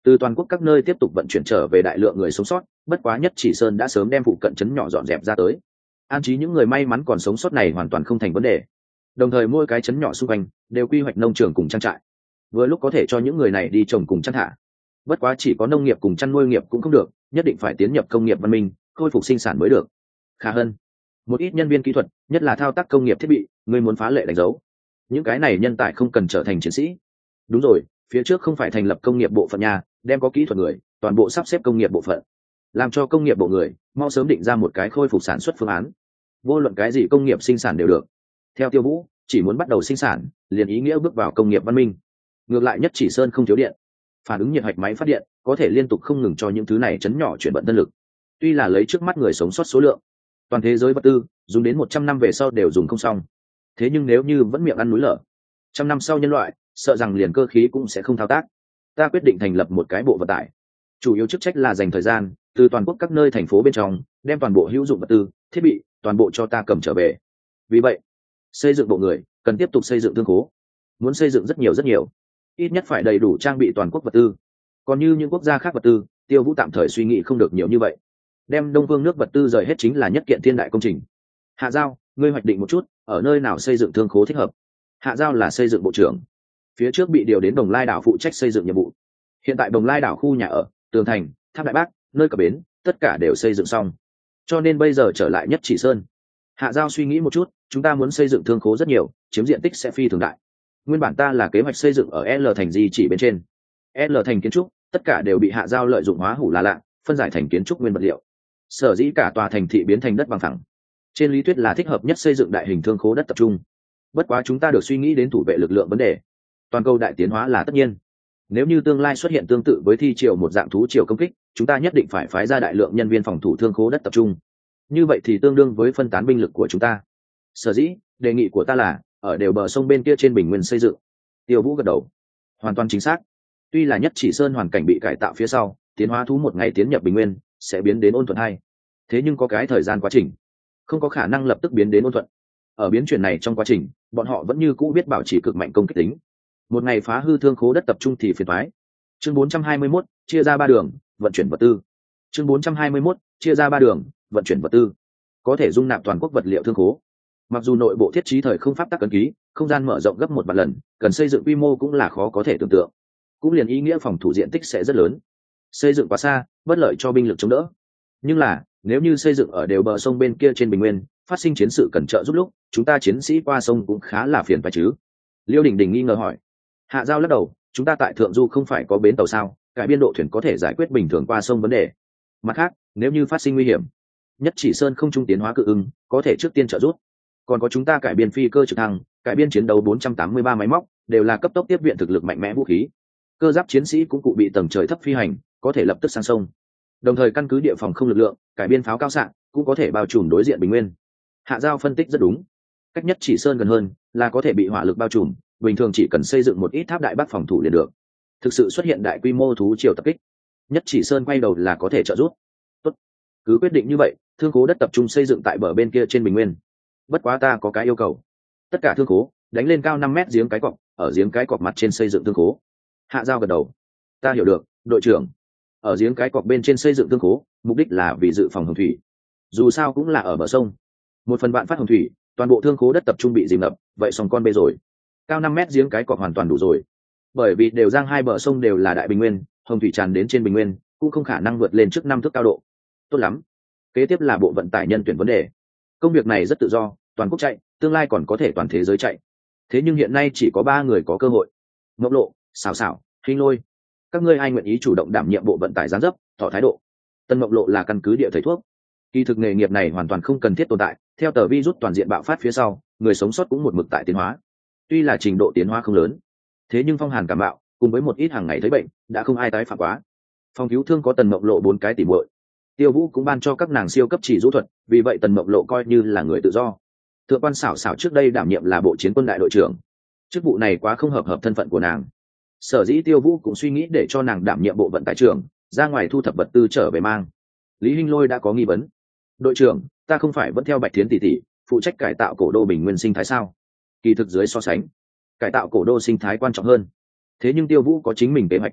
Từ toàn quốc các nơi tiếp tục vận chuyển trở về đại lượng người sống sót, bất quá Nhất Chỉ Sơn đã sớm đem phụ cận trấn nhỏ dọn dẹp ra tới. An trí những người may mắn còn sống sót này hoàn toàn không thành vấn đề. Đồng thời mỗi cái trấn nhỏ xung quanh đều quy hoạch nông trường cùng trang trại, vừa lúc có thể cho những người này đi trồng cùng chăn thả. Bất quá chỉ có nông nghiệp cùng chăn nuôi nghiệp cũng không được, nhất định phải tiến nhập công nghiệp văn minh, khôi phục sinh sản mới được. Khá hơn, một ít nhân viên kỹ thuật, nhất là thao tác công nghiệp thiết bị, người muốn phá lệ đánh dấu. Những cái này nhân tài không cần trở thành chiến sĩ. Đúng rồi, phía trước không phải thành lập công nghiệp bộ phận nhà, đem có kỹ thuật người, toàn bộ sắp xếp công nghiệp bộ phận, làm cho công nghiệp bộ người mau sớm định ra một cái khôi phục sản xuất phương án. Vô luận cái gì công nghiệp sinh sản đều được. Theo Tiêu Vũ, chỉ muốn bắt đầu sinh sản, liền ý nghĩa bước vào công nghiệp văn minh. Ngược lại Nhất Chỉ Sơn không thiếu điện, phản ứng nhiệt hạch máy phát điện có thể liên tục không ngừng cho những thứ này chấn nhỏ chuyển vận tân lực. Tuy là lấy trước mắt người sống sót số lượng, toàn thế giới vật tư dùng đến một trăm năm về sau đều dùng không xong. Thế nhưng nếu như vẫn miệng ăn núi lở, trăm năm sau nhân loại sợ rằng liền cơ khí cũng sẽ không thao tác. Ta quyết định thành lập một cái bộ vận tải, chủ yếu chức trách là dành thời gian từ toàn quốc các nơi thành phố bên trong đem toàn bộ hữu dụng vật tư, thiết bị toàn bộ cho ta cầm trở về. Vì vậy, xây dựng bộ người cần tiếp tục xây dựng thương khố, muốn xây dựng rất nhiều rất nhiều, ít nhất phải đầy đủ trang bị toàn quốc vật tư. Còn như những quốc gia khác vật tư, Tiêu Vũ tạm thời suy nghĩ không được nhiều như vậy. Đem Đông Vương nước vật tư rời hết chính là nhất kiện thiên đại công trình. Hạ Giao, ngươi hoạch định một chút, ở nơi nào xây dựng thương khố thích hợp. Hạ Giao là xây dựng bộ trưởng, phía trước bị điều đến Đồng Lai đảo phụ trách xây dựng nhiệm vụ. Hiện tại Đồng Lai đảo khu nhà ở, tường thành, tháp đại bác, nơi cập bến, tất cả đều xây dựng xong, cho nên bây giờ trở lại Nhất Chỉ Sơn. Hạ Giao suy nghĩ một chút, chúng ta muốn xây dựng thương khố rất nhiều, chiếm diện tích sẽ phi thường đại. Nguyên bản ta là kế hoạch xây dựng ở L thành di chỉ bên trên, L thành kiến trúc tất cả đều bị Hạ Giao lợi dụng hóa hủ là lạ, phân giải thành kiến trúc nguyên vật liệu, sở dĩ cả tòa thành thị biến thành đất bằng phẳng. Trên lý thuyết là thích hợp nhất xây dựng đại hình thương khố đất tập trung. Bất quá chúng ta được suy nghĩ đến thủ vệ lực lượng vấn đề. Toàn cầu đại tiến hóa là tất nhiên, nếu như tương lai xuất hiện tương tự với thi triều một dạng thú triều công kích, chúng ta nhất định phải phái ra đại lượng nhân viên phòng thủ thương khố đất tập trung. Như vậy thì tương đương với phân tán binh lực của chúng ta. Sở dĩ đề nghị của ta là ở đều bờ sông bên kia trên bình nguyên xây dựng. Tiêu Vũ gật đầu, hoàn toàn chính xác. Tuy là Nhất Chỉ Sơn hoàn cảnh bị cải tạo phía sau, tiến hóa thú một ngày tiến nhập bình nguyên sẽ biến đến ôn thuận hay, thế nhưng có cái thời gian quá trình, không có khả năng lập tức biến đến ôn thuận. Ở biến chuyển này trong quá trình, bọn họ vẫn như cũ biết bảo trì cực mạnh công kích tính. Một ngày phá hư thương khố đất tập trung thì phiền toái. Chương bốn trăm hai mươi mốt, chia ra ba đường vận chuyển vật tư. Chương bốn trăm hai mươi mốt, chia ra ba đường vận chuyển vật tư, có thể dung nạp toàn quốc vật liệu thương khố. Mặc dù nội bộ thiết trí thời không pháp tắc cấn ký, không gian mở rộng gấp một vạn lần, cần xây dựng quy mô cũng là khó có thể tưởng tượng, cũng liền ý nghĩa phòng thủ diện tích sẽ rất lớn. Xây dựng quá xa, bất lợi cho binh lực chống đỡ. Nhưng là nếu như xây dựng ở đều bờ sông bên kia trên bình nguyên, phát sinh chiến sự cần trợ giúp lúc, chúng ta chiến sĩ qua sông cũng khá là phiền phải chứ. Liêu Đình Đình nghi ngờ hỏi. Hạ Giao lắc đầu, chúng ta tại thượng du không phải có bến tàu sao, cải biên độ thuyền có thể giải quyết bình thường qua sông vấn đề. Mặt khác, nếu như phát sinh nguy hiểm, Nhất Chỉ Sơn không trung tiến hóa cự ưng có thể trước tiên trợ giúp. Còn có chúng ta cải biên phi cơ trực thăng, cải biên chiến đấu bốn trăm tám mươi ba máy móc, đều là cấp tốc tiếp viện thực lực mạnh mẽ vũ khí. Cơ giáp chiến sĩ cũng cụ bị tầng trời thấp phi hành, có thể lập tức sang sông. Đồng thời căn cứ địa phòng không lực lượng, cải biên pháo cao xạ cũng có thể bao trùm đối diện bình nguyên. Hạ Giao phân tích rất đúng. Cách Nhất Chỉ Sơn gần hơn là có thể bị hỏa lực bao trùm, bình thường chỉ cần xây dựng một ít tháp đại bác phòng thủ liền được. Thực sự xuất hiện đại quy mô thú triều tập kích, Nhất Chỉ Sơn quay đầu là có thể trợ giúp. Tốt, cứ quyết định như vậy, thương khố đất tập trung xây dựng tại bờ bên kia trên bình nguyên. Bất quá ta có cái yêu cầu, tất cả thương khố đánh lên cao năm mét giếng cái cọc, ở giếng cái cọc mặt trên xây dựng thương khố. Hạ Giao gật đầu, ta hiểu được, đội trưởng. Ở giếng cái cọc bên trên xây dựng thương khố, mục đích là vì dự phòng hồng thủy, dù sao cũng là ở bờ sông, một phần bạn phát hồng thủy, toàn bộ thương khố đất tập trung bị dìm ngập, vậy xong con bê rồi. Cao năm mét giếng cái cọc hoàn toàn đủ rồi, bởi vì đều giang hai bờ sông đều là đại bình nguyên, hồng thủy tràn đến trên bình nguyên cũng không khả năng vượt lên trước năm thước cao độ. Tốt lắm, kế tiếp là bộ vận tải nhân tuyển vấn đề. Công việc này rất tự do, toàn quốc chạy, tương lai còn có thể toàn thế giới chạy. Thế nhưng hiện nay chỉ có ba người có cơ hội: Ngọc Lộ, Xảo Xảo, Hinh Lôi. Các ngươi ai nguyện ý chủ động đảm nhiệm bộ vận tải gián dấp, tỏ thái độ. Tân Ngọc Lộ là căn cứ địa thầy thuốc, kỳ thực nghề nghiệp này hoàn toàn không cần thiết tồn tại. Theo tờ virus toàn diện bạo phát phía sau, người sống sót cũng một mực tại tiến hóa. Tuy là trình độ tiến hóa không lớn, thế nhưng phong hàn cảm mạo cùng với một ít hàng ngày thấy bệnh đã không ai tái phạm quá. Phòng cứu thương có Tần Mộng Lộ bốn cái tỉ muội, Tiêu Vũ cũng ban cho các nàng siêu cấp chỉ rũ thuật, vì vậy Tần Mộng Lộ coi như là người tự do. Thượng quan Xảo Xảo trước đây đảm nhiệm là bộ chiến quân đại đội trưởng, chức vụ này quá không hợp hợp thân phận của nàng. Sở dĩ Tiêu Vũ cũng suy nghĩ để cho nàng đảm nhiệm bộ vận tải trưởng, ra ngoài thu thập vật tư trở về mang. Lý Hinh Lôi đã có nghi vấn: đội trưởng, ta không phải vẫn theo Bạch Thiến tỷ tỷ phụ trách cải tạo cổ đô bình nguyên sinh thái sao? Kỳ thực dưới so sánh, cải tạo cổ đô sinh thái quan trọng hơn. Thế nhưng Tiêu Vũ có chính mình kế hoạch.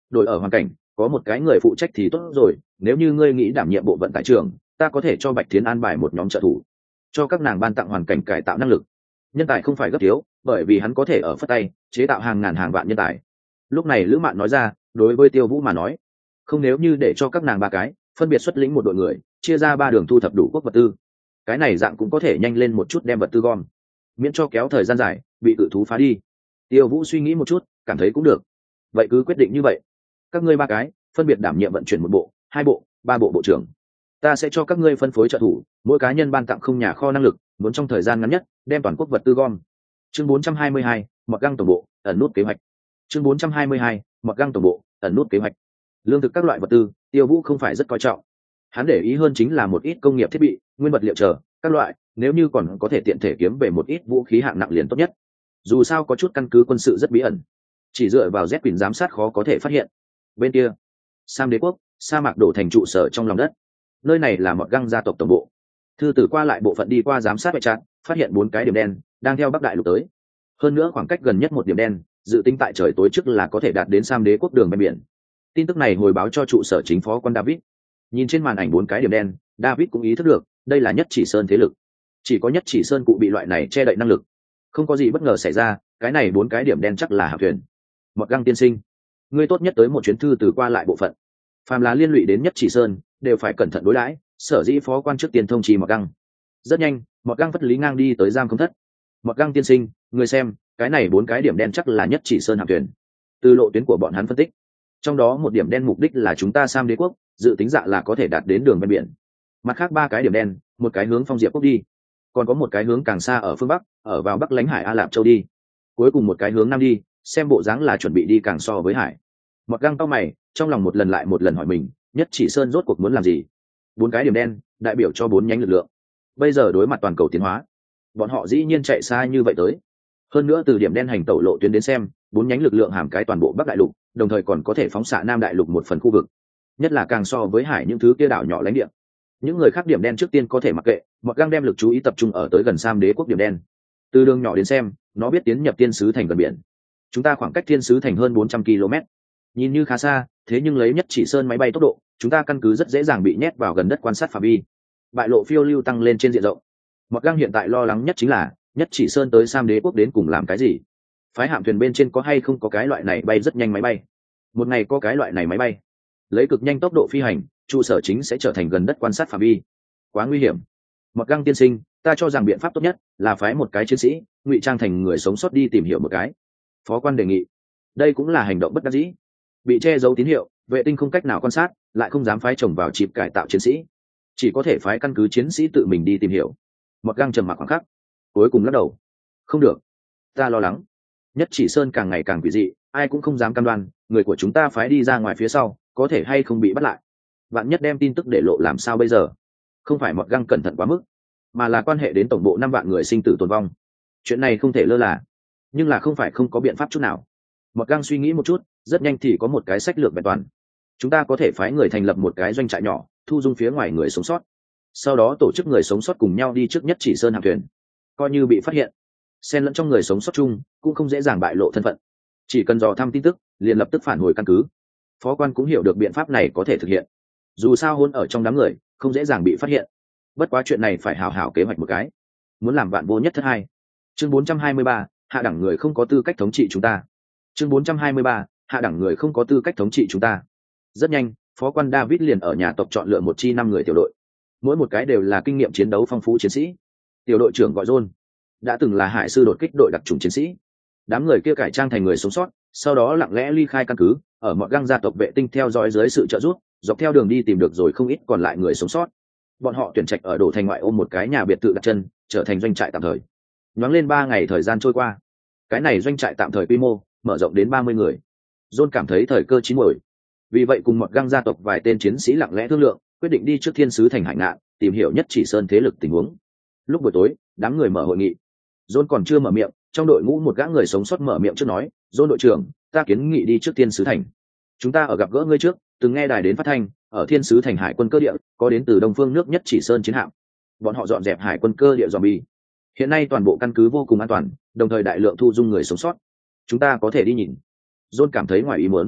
đổi ở hoàn cảnh có một cái người phụ trách thì tốt rồi, nếu như ngươi nghĩ đảm nhiệm bộ vận tải trưởng, ta có thể cho Bạch Thiến an bài một nhóm trợ thủ, cho các nàng ban tặng hoàn cảnh cải tạo năng lực. Nhân tài không phải gấp thiếu, bởi vì hắn có thể ở phất tay chế tạo hàng ngàn hàng vạn nhân tài. Lúc này Lữ Mạn nói ra, đối với Tiêu Vũ mà nói, không, nếu như để cho các nàng ba cái phân biệt xuất lĩnh một đội người, chia ra ba đường thu thập đủ quốc vật tư, cái này dạng cũng có thể nhanh lên một chút đem vật tư gom, miễn cho kéo thời gian dài bị cự thú phá đi. Tiêu Vũ suy nghĩ một chút, cảm thấy cũng được, vậy cứ quyết định như vậy. Các ngươi ba cái phân biệt đảm nhiệm vận chuyển một bộ, hai bộ, ba bộ bộ trưởng. Ta sẽ cho các ngươi phân phối trợ thủ, mỗi cá nhân ban tặng không nhà kho năng lực, muốn trong thời gian ngắn nhất đem toàn quốc vật tư gom. Chương bốn trăm hai mươi hai, Mọt Găng tổng bộ, ẩn nút kế hoạch. Chương bốn trăm hai mươi hai, Mọt Găng tổng bộ, ẩn nút kế hoạch. Lương thực các loại vật tư, Tiêu Vũ không phải rất coi trọng. Hắn để ý hơn chính là một ít công nghiệp thiết bị, nguyên vật liệu chờ các loại, nếu như còn có thể tiện thể kiếm về một ít vũ khí hạng nặng liền tốt nhất. Dù sao có chút căn cứ quân sự rất bí ẩn, chỉ dựa vào Z Quỳnh giám sát khó có thể phát hiện. Bên kia, Sam Đế quốc, sa mạc đổ thành trụ sở trong lòng đất. Nơi này là Mọt Găng gia tộc tổng bộ. Thư tử qua lại bộ phận đi qua giám sát vệ trát, phát hiện bốn cái điểm đen đang theo Bắc Đại Lục tới. Hơn nữa khoảng cách gần nhất một điểm đen, dự tính tại trời tối trước là có thể đạt đến Sam Đế quốc đường ven biển. Tin tức này hồi báo cho trụ sở chính phó quan David. Nhìn trên màn ảnh bốn cái điểm đen, David cũng ý thức được, đây là Nhất Chỉ Sơn thế lực. Chỉ có Nhất Chỉ Sơn cụ bị loại này che đậy năng lực. Không có gì bất ngờ xảy ra, cái này bốn cái điểm đen chắc là hạm thuyền. Mọt Găng tiên sinh, ngươi tốt nhất tới một chuyến thư từ qua lại bộ phận. Phàm là liên lụy đến Nhất Chỉ Sơn, đều phải cẩn thận đối đãi. Sở dĩ phó quan trước tiên thông trì Mọt Găng. Rất nhanh, Mọt Găng vất lý ngang đi tới giam không thất. Mọt Găng tiên sinh, ngươi xem, cái này bốn cái điểm đen chắc là Nhất Chỉ Sơn hạm thuyền. Từ lộ tuyến của bọn hắn phân tích, trong đó một điểm đen mục đích là chúng ta Sam Đế quốc, dự tính dạ là có thể đạt đến đường ven biển. Mặt khác ba cái điểm đen, một cái hướng Phong Diệp quốc đi, còn có một cái hướng càng xa ở phương bắc, ở vào Bắc lãnh hải A Lạp châu đi, cuối cùng một cái hướng nam đi, xem bộ dáng là chuẩn bị đi càng so với hải. Mọt Găng cau mày, trong lòng một lần lại một lần hỏi mình, Nhất Chỉ Sơn rốt cuộc muốn làm gì? Bốn cái điểm đen đại biểu cho bốn nhánh lực lượng, bây giờ đối mặt toàn cầu tiến hóa, bọn họ dĩ nhiên chạy xa như vậy tới. Hơn nữa từ điểm đen hành tẩu lộ tuyến đến xem, bốn nhánh lực lượng hàm cái toàn bộ Bắc Đại Lục, đồng thời còn có thể phóng xạ Nam Đại Lục một phần khu vực, nhất là càng so với hải những thứ kia đảo nhỏ lãnh địa. Những người khác điểm đen trước tiên có thể mặc kệ, Mọt Găng đem lực chú ý tập trung ở tới gần Sam Đế quốc điểm đen. Từ đường nhỏ đến xem, nó biết tiến nhập Thiên Sứ thành gần biển. Chúng ta khoảng cách Thiên Sứ thành hơn bốn trăm ki lô mét, nhìn như khá xa, thế nhưng lấy Nhất Chỉ Sơn máy bay tốc độ, chúng ta căn cứ rất dễ dàng bị nhét vào gần đất quan sát phạm vi, bại lộ phiêu lưu tăng lên trên diện rộng. Mọt Găng hiện tại lo lắng nhất chính là Nhất Chỉ Sơn tới Sam Đế quốc đến cùng làm cái gì? Phái hạm thuyền bên trên có hay không có cái loại này bay rất nhanh máy bay? Một ngày có cái loại này máy bay, lấy cực nhanh tốc độ phi hành, trụ sở chính sẽ trở thành gần đất quan sát phạm vi, quá nguy hiểm. Mọt Găng tiên sinh, ta cho rằng biện pháp tốt nhất là phái một cái chiến sĩ ngụy trang thành người sống sót đi tìm hiểu một cái. Phó quan đề nghị. Đây cũng là hành động bất đắc dĩ, bị che giấu tín hiệu, vệ tinh không cách nào quan sát, lại không dám phái chồng vào chịp cải tạo chiến sĩ, chỉ có thể phái căn cứ chiến sĩ tự mình đi tìm hiểu. Mọt Găng trầm mặc khoảng khắc, cuối cùng lắc đầu. Không được, ta lo lắng. Nhất Chỉ Sơn càng ngày càng quỷ dị, ai cũng không dám cam đoan người của chúng ta phái đi ra ngoài phía sau có thể hay không bị bắt lại. Vạn nhất đem tin tức để lộ làm sao bây giờ? Không phải Mọt Găng cẩn thận quá mức, mà là quan hệ đến tổng bộ năm vạn người sinh tử tồn vong. Chuyện này không thể lơ là, nhưng là không phải không có biện pháp chút nào. Mọt Găng suy nghĩ một chút, rất nhanh thì có một cái sách lược vẹn toàn. Chúng ta có thể phái người thành lập một cái doanh trại nhỏ, thu dung phía ngoài người sống sót, sau đó tổ chức người sống sót cùng nhau đi trước Nhất Chỉ Sơn hạm thuyền. Coi như bị phát hiện, xen lẫn trong người sống sót chung cũng không dễ dàng bại lộ thân phận, chỉ cần dò thăm tin tức liền lập tức phản hồi căn cứ. Phó quan cũng hiểu được biện pháp này có thể thực hiện, dù sao hôn ở trong đám người không dễ dàng bị phát hiện. Bất quá chuyện này phải hào hào kế hoạch một cái, muốn làm vạn vô nhất thất hai. Chương bốn trăm hai mươi ba, hạ đẳng người không có tư cách thống trị chúng ta. Chương bốn trăm hai mươi ba, hạ đẳng người không có tư cách thống trị chúng ta. Rất nhanh, phó quan David liền ở nhà tộc chọn lựa một chi năm người tiểu đội, mỗi một cái đều là kinh nghiệm chiến đấu phong phú chiến sĩ. Tiểu đội trưởng gọi John, đã từng là hải sư đột kích đội đặc trùng chiến sĩ. Đám người kia cải trang thành người sống sót, sau đó lặng lẽ ly khai căn cứ, ở Mọt Găng gia tộc vệ tinh theo dõi dưới sự trợ giúp, dọc theo đường đi tìm được rồi không ít còn lại người sống sót. Bọn họ tuyển trạch ở đổ thành ngoại ôm một cái nhà biệt thự đặt chân, trở thành doanh trại tạm thời. Nhoáng lên ba ngày thời gian trôi qua, cái này doanh trại tạm thời quy mô mở rộng đến ba mươi người. John cảm thấy thời cơ chín muồi, vì vậy cùng Mọt Găng gia tộc vài tên chiến sĩ lặng lẽ thương lượng, quyết định đi trước Thiên Sứ thành hải ngạn, tìm hiểu Nhất Chỉ Sơn thế lực tình huống. Lúc buổi tối, đám người mở hội nghị. John còn chưa mở miệng, trong đội ngũ một gã người sống sót mở miệng trước nói, John đội trưởng, ta kiến nghị đi trước Thiên Sứ thành. Chúng ta ở gặp gỡ ngươi trước, từng nghe đài đến phát thanh, ở Thiên Sứ thành hải quân cơ địa có đến từ đông phương nước Nhất Chỉ Sơn chiến hạm, bọn họ dọn dẹp hải quân cơ địa zombie. Hiện nay toàn bộ căn cứ vô cùng an toàn, đồng thời đại lượng thu dung người sống sót. Chúng ta có thể đi nhìn. John cảm thấy ngoài ý muốn.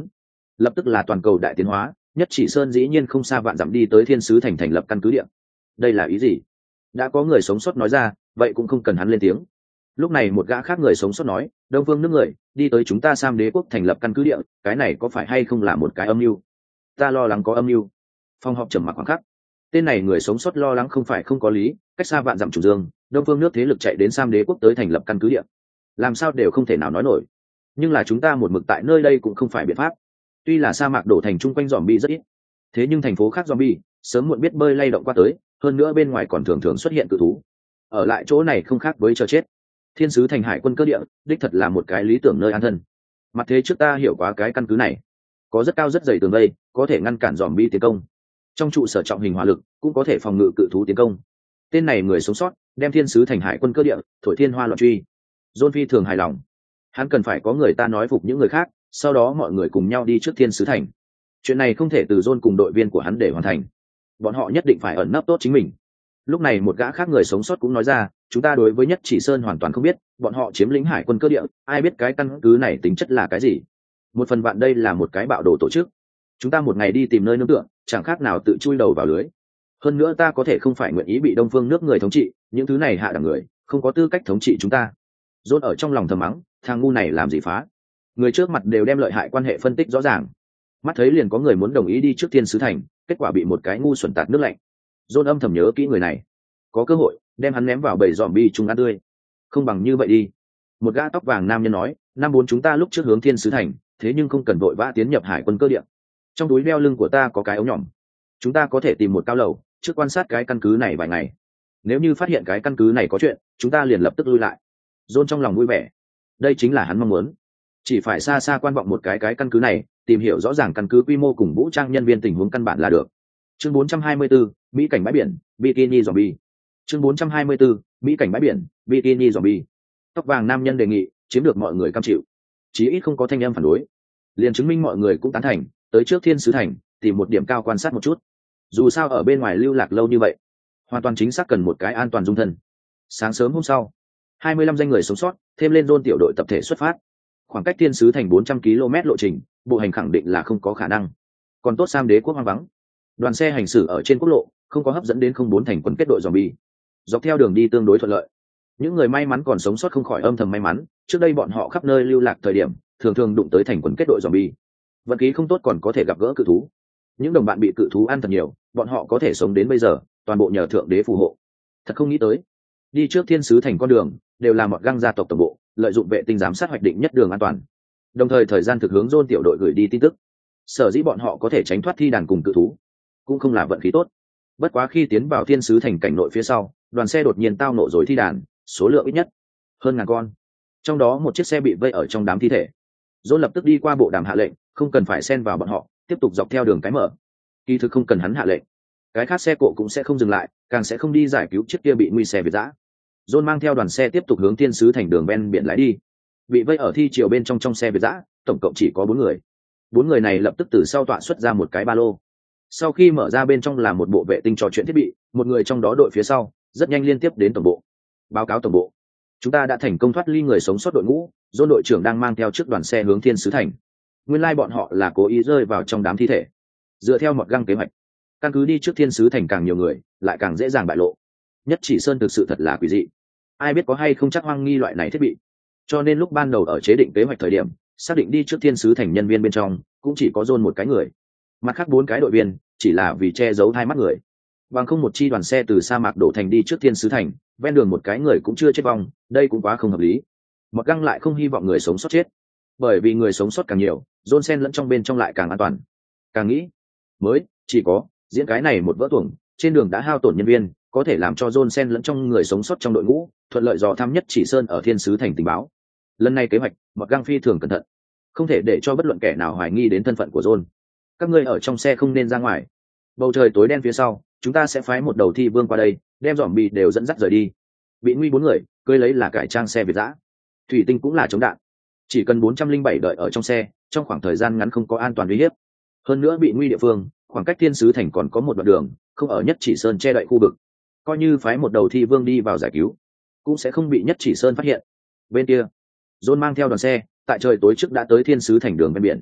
lập tức là toàn cầu đại tiến hóa, nhất chỉ sơn dĩ nhiên không xa vạn dặm đi tới thiên sứ thành thành lập căn cứ địa. Đây là ý gì? Đã có người sống sót nói ra, vậy cũng không cần hắn lên tiếng. Lúc này một gã khác người sống sót nói, đông phương nước người đi tới chúng ta Sam đế quốc thành lập căn cứ địa, cái này có phải hay không là một cái âm mưu? Ta lo lắng có âm mưu. Phòng họp trầm mặc khoảng khắc. Tên này người sống sót lo lắng không phải không có lý, cách xa vạn dặm chủ dương, đông phương nước thế lực chạy đến Sam đế quốc tới thành lập căn cứ địa, làm sao đều không thể nào nói nổi. Nhưng là chúng ta một mực tại nơi đây cũng không phải biện pháp. Tuy là sa mạc đổ thành chung quanh zombie rất ít, thế nhưng thành phố khác zombie sớm muộn biết bơi lay động qua tới, hơn nữa bên ngoài còn thường thường xuất hiện cự thú. Ở lại chỗ này không khác với chờ chết. Thiên sứ thành hải quân cơ địa, đích thật là một cái lý tưởng nơi an thân. Mặt thế trước ta hiểu quá cái căn cứ này, có rất cao rất dày tường vây, có thể ngăn cản zombie tiến công. Trong trụ sở trọng hình hỏa lực cũng có thể phòng ngự cự thú tiến công. Tên này người sống sót đem thiên sứ thành hải quân cơ địa thổi thiên hoa loạn truy. John phi thường hài lòng. Hắn cần phải có người ta nói phục những người khác, sau đó mọi người cùng nhau đi trước thiên sứ thành. Chuyện này không thể từ John cùng đội viên của hắn để hoàn thành, bọn họ nhất định phải ẩn nấp tốt chính mình. Lúc này một gã khác người sống sót cũng nói ra, chúng ta đối với nhất chỉ sơn hoàn toàn không biết, bọn họ chiếm lĩnh hải quân cơ địa, ai biết cái căn cứ này tính chất là cái gì. Một phần vạn đây là một cái bạo đồ tổ chức, chúng ta một ngày đi tìm nơi nương tựa, chẳng khác nào tự chui đầu vào lưới. Hơn nữa ta có thể không phải nguyện ý bị đông phương nước người thống trị, những thứ này hạ đẳng người không có tư cách thống trị chúng ta. John ở trong lòng thầm mắng, thằng ngu này làm gì phá. Người trước mặt đều đem lợi hại quan hệ phân tích rõ ràng, mắt thấy liền có người muốn đồng ý đi trước thiên sứ thành, kết quả bị một cái ngu xuẩn tạt nước lạnh. John âm thầm nhớ kỹ người này, có cơ hội đem hắn ném vào bầy zombie chung ăn tươi. Không bằng như vậy đi. Một gã tóc vàng nam nhân nói, năm bốn chúng ta lúc trước hướng thiên sứ thành, thế nhưng không cần vội vã tiến nhập hải quân cơ địa. Trong túi đeo lưng của ta có cái ống nhỏm, chúng ta có thể tìm một cao lầu trước quan sát cái căn cứ này vài ngày. Nếu như phát hiện cái căn cứ này có chuyện, chúng ta liền lập tức lui lại. John trong lòng vui vẻ, đây chính là hắn mong muốn. Chỉ phải xa xa quan vọng một cái cái căn cứ này, tìm hiểu rõ ràng căn cứ quy mô cùng vũ trang nhân viên tình huống căn bản là được. Chương bốn trăm hai mươi tư, Mỹ cảnh bãi biển, bikini zombie. Chương bốn trăm hai mươi tư, Mỹ cảnh bãi biển, bikini zombie. Tóc vàng nam nhân đề nghị, chiếm được mọi người cam chịu, chí ít không có thanh âm phản đối, liền chứng minh mọi người cũng tán thành, tới trước thiên sứ thành, tìm một điểm cao quan sát một chút. Dù sao ở bên ngoài lưu lạc lâu như vậy, hoàn toàn chính xác cần một cái an toàn dung thân. Sáng sớm hôm sau, hai mươi lăm danh người sống sót, thêm lên John tiểu đội tập thể xuất phát. Khoảng cách thiên sứ thành bốn trăm ki lô mét lộ trình, bộ hành khẳng định là không có khả năng. Còn tốt Sam đế quốc hoang vắng, đoàn xe hành xử ở trên quốc lộ, không có hấp dẫn đến không bốn thành quần kết đội zombie. Dọc theo đường đi tương đối thuận lợi. Những người may mắn còn sống sót không khỏi âm thầm may mắn, trước đây bọn họ khắp nơi lưu lạc thời điểm, thường thường đụng tới thành quần kết đội zombie. Vận khí không tốt còn có thể gặp gỡ cự thú. Những đồng bạn bị cự thú ăn thật nhiều, bọn họ có thể sống đến bây giờ, toàn bộ nhờ thượng đế phù hộ. Thật không nghĩ tới, đi trước thiên sứ thành con đường đều là một găng gia tộc tổng bộ, lợi dụng vệ tinh giám sát hoạch định nhất đường an toàn. Đồng thời thời gian thực hướng John tiểu đội gửi đi tin tức. Sở dĩ bọn họ có thể tránh thoát thi đàn cùng cự thú, cũng không là vận khí tốt. Bất quá khi tiến vào thiên sứ thành cảnh nội phía sau, đoàn xe đột nhiên tao nộ rồi thi đàn, số lượng ít nhất hơn ngàn con. Trong đó một chiếc xe bị vây ở trong đám thi thể. John lập tức đi qua bộ đàm hạ lệnh, không cần phải xen vào bọn họ, tiếp tục dọc theo đường cái mở. Kỳ thực không cần hắn hạ lệnh, cái khác xe cộ cũng sẽ không dừng lại, càng sẽ không đi giải cứu chiếc kia bị nguy xe việt dã. John mang theo đoàn xe tiếp tục hướng thiên sứ thành đường ven biển lái đi. Bị vây ở thi triều bên trong trong xe việt dã, tổng cộng chỉ có bốn người. Bốn người này lập tức từ sau tọa xuất ra một cái ba lô. Sau khi mở ra bên trong là một bộ vệ tinh trò chuyện thiết bị, một người trong đó đội phía sau, rất nhanh liên tiếp đến tổng bộ. Báo cáo tổng bộ, chúng ta đã thành công thoát ly người sống sót đội ngũ. John đội trưởng đang mang theo chiếc đoàn xe hướng thiên sứ thành. Nguyên lai bọn họ là cố ý rơi vào trong đám thi thể. Dựa theo một găng kế hoạch, căn cứ đi trước thiên sứ thành càng nhiều người, lại càng dễ dàng bại lộ. Nhất chỉ sơn thực sự thật là quỷ dị, ai biết có hay không chắc hoang nghi loại này thiết bị. Cho nên lúc ban đầu ở chế định kế hoạch thời điểm, xác định đi trước thiên sứ thành nhân viên bên trong cũng chỉ có John một cái người, mặt khác bốn cái đội viên chỉ là vì che giấu hai mắt người. Bằng không một chi đoàn xe từ sa mạc đổ thành đi trước thiên sứ thành, ven đường một cái người cũng chưa chết vong, đây cũng quá không hợp lý. Mặc găng lại không hy vọng người sống sót chết, bởi vì người sống sót càng nhiều, John xen lẫn trong bên trong lại càng an toàn. Càng nghĩ mới chỉ có diễn cái này một vỡ tuồng, trên đường đã hao tổn nhân viên, có thể làm cho John xen lẫn trong người sống sót trong đội ngũ, thuận lợi dò thăm nhất chỉ sơn ở thiên sứ thành tình báo. Lần này kế hoạch, Mặc găng phi thường cẩn thận, không thể để cho bất luận kẻ nào hoài nghi đến thân phận của John. Các ngươi ở trong xe không nên ra ngoài. Bầu trời tối đen phía sau, chúng ta sẽ phái một đầu thi vương qua đây, đem dòm bì đều dẫn dắt rời đi. Bị nguy bốn người, cưới lấy là cải trang xe việt dã, thủy tinh cũng là chống đạn. Chỉ cần bốn trăm linh bảy đợi ở trong xe, trong khoảng thời gian ngắn không có an toàn uy hiếp. Hơn nữa bị nguy địa phương, khoảng cách thiên sứ thành còn có một đoạn đường, không ở nhất chỉ sơn che đậy khu vực. Coi như phái một đầu thi vương đi vào giải cứu, cũng sẽ không bị nhất chỉ sơn phát hiện. Bên kia, John mang theo đoàn xe, tại trời tối trước đã tới thiên sứ thành đường ven biển.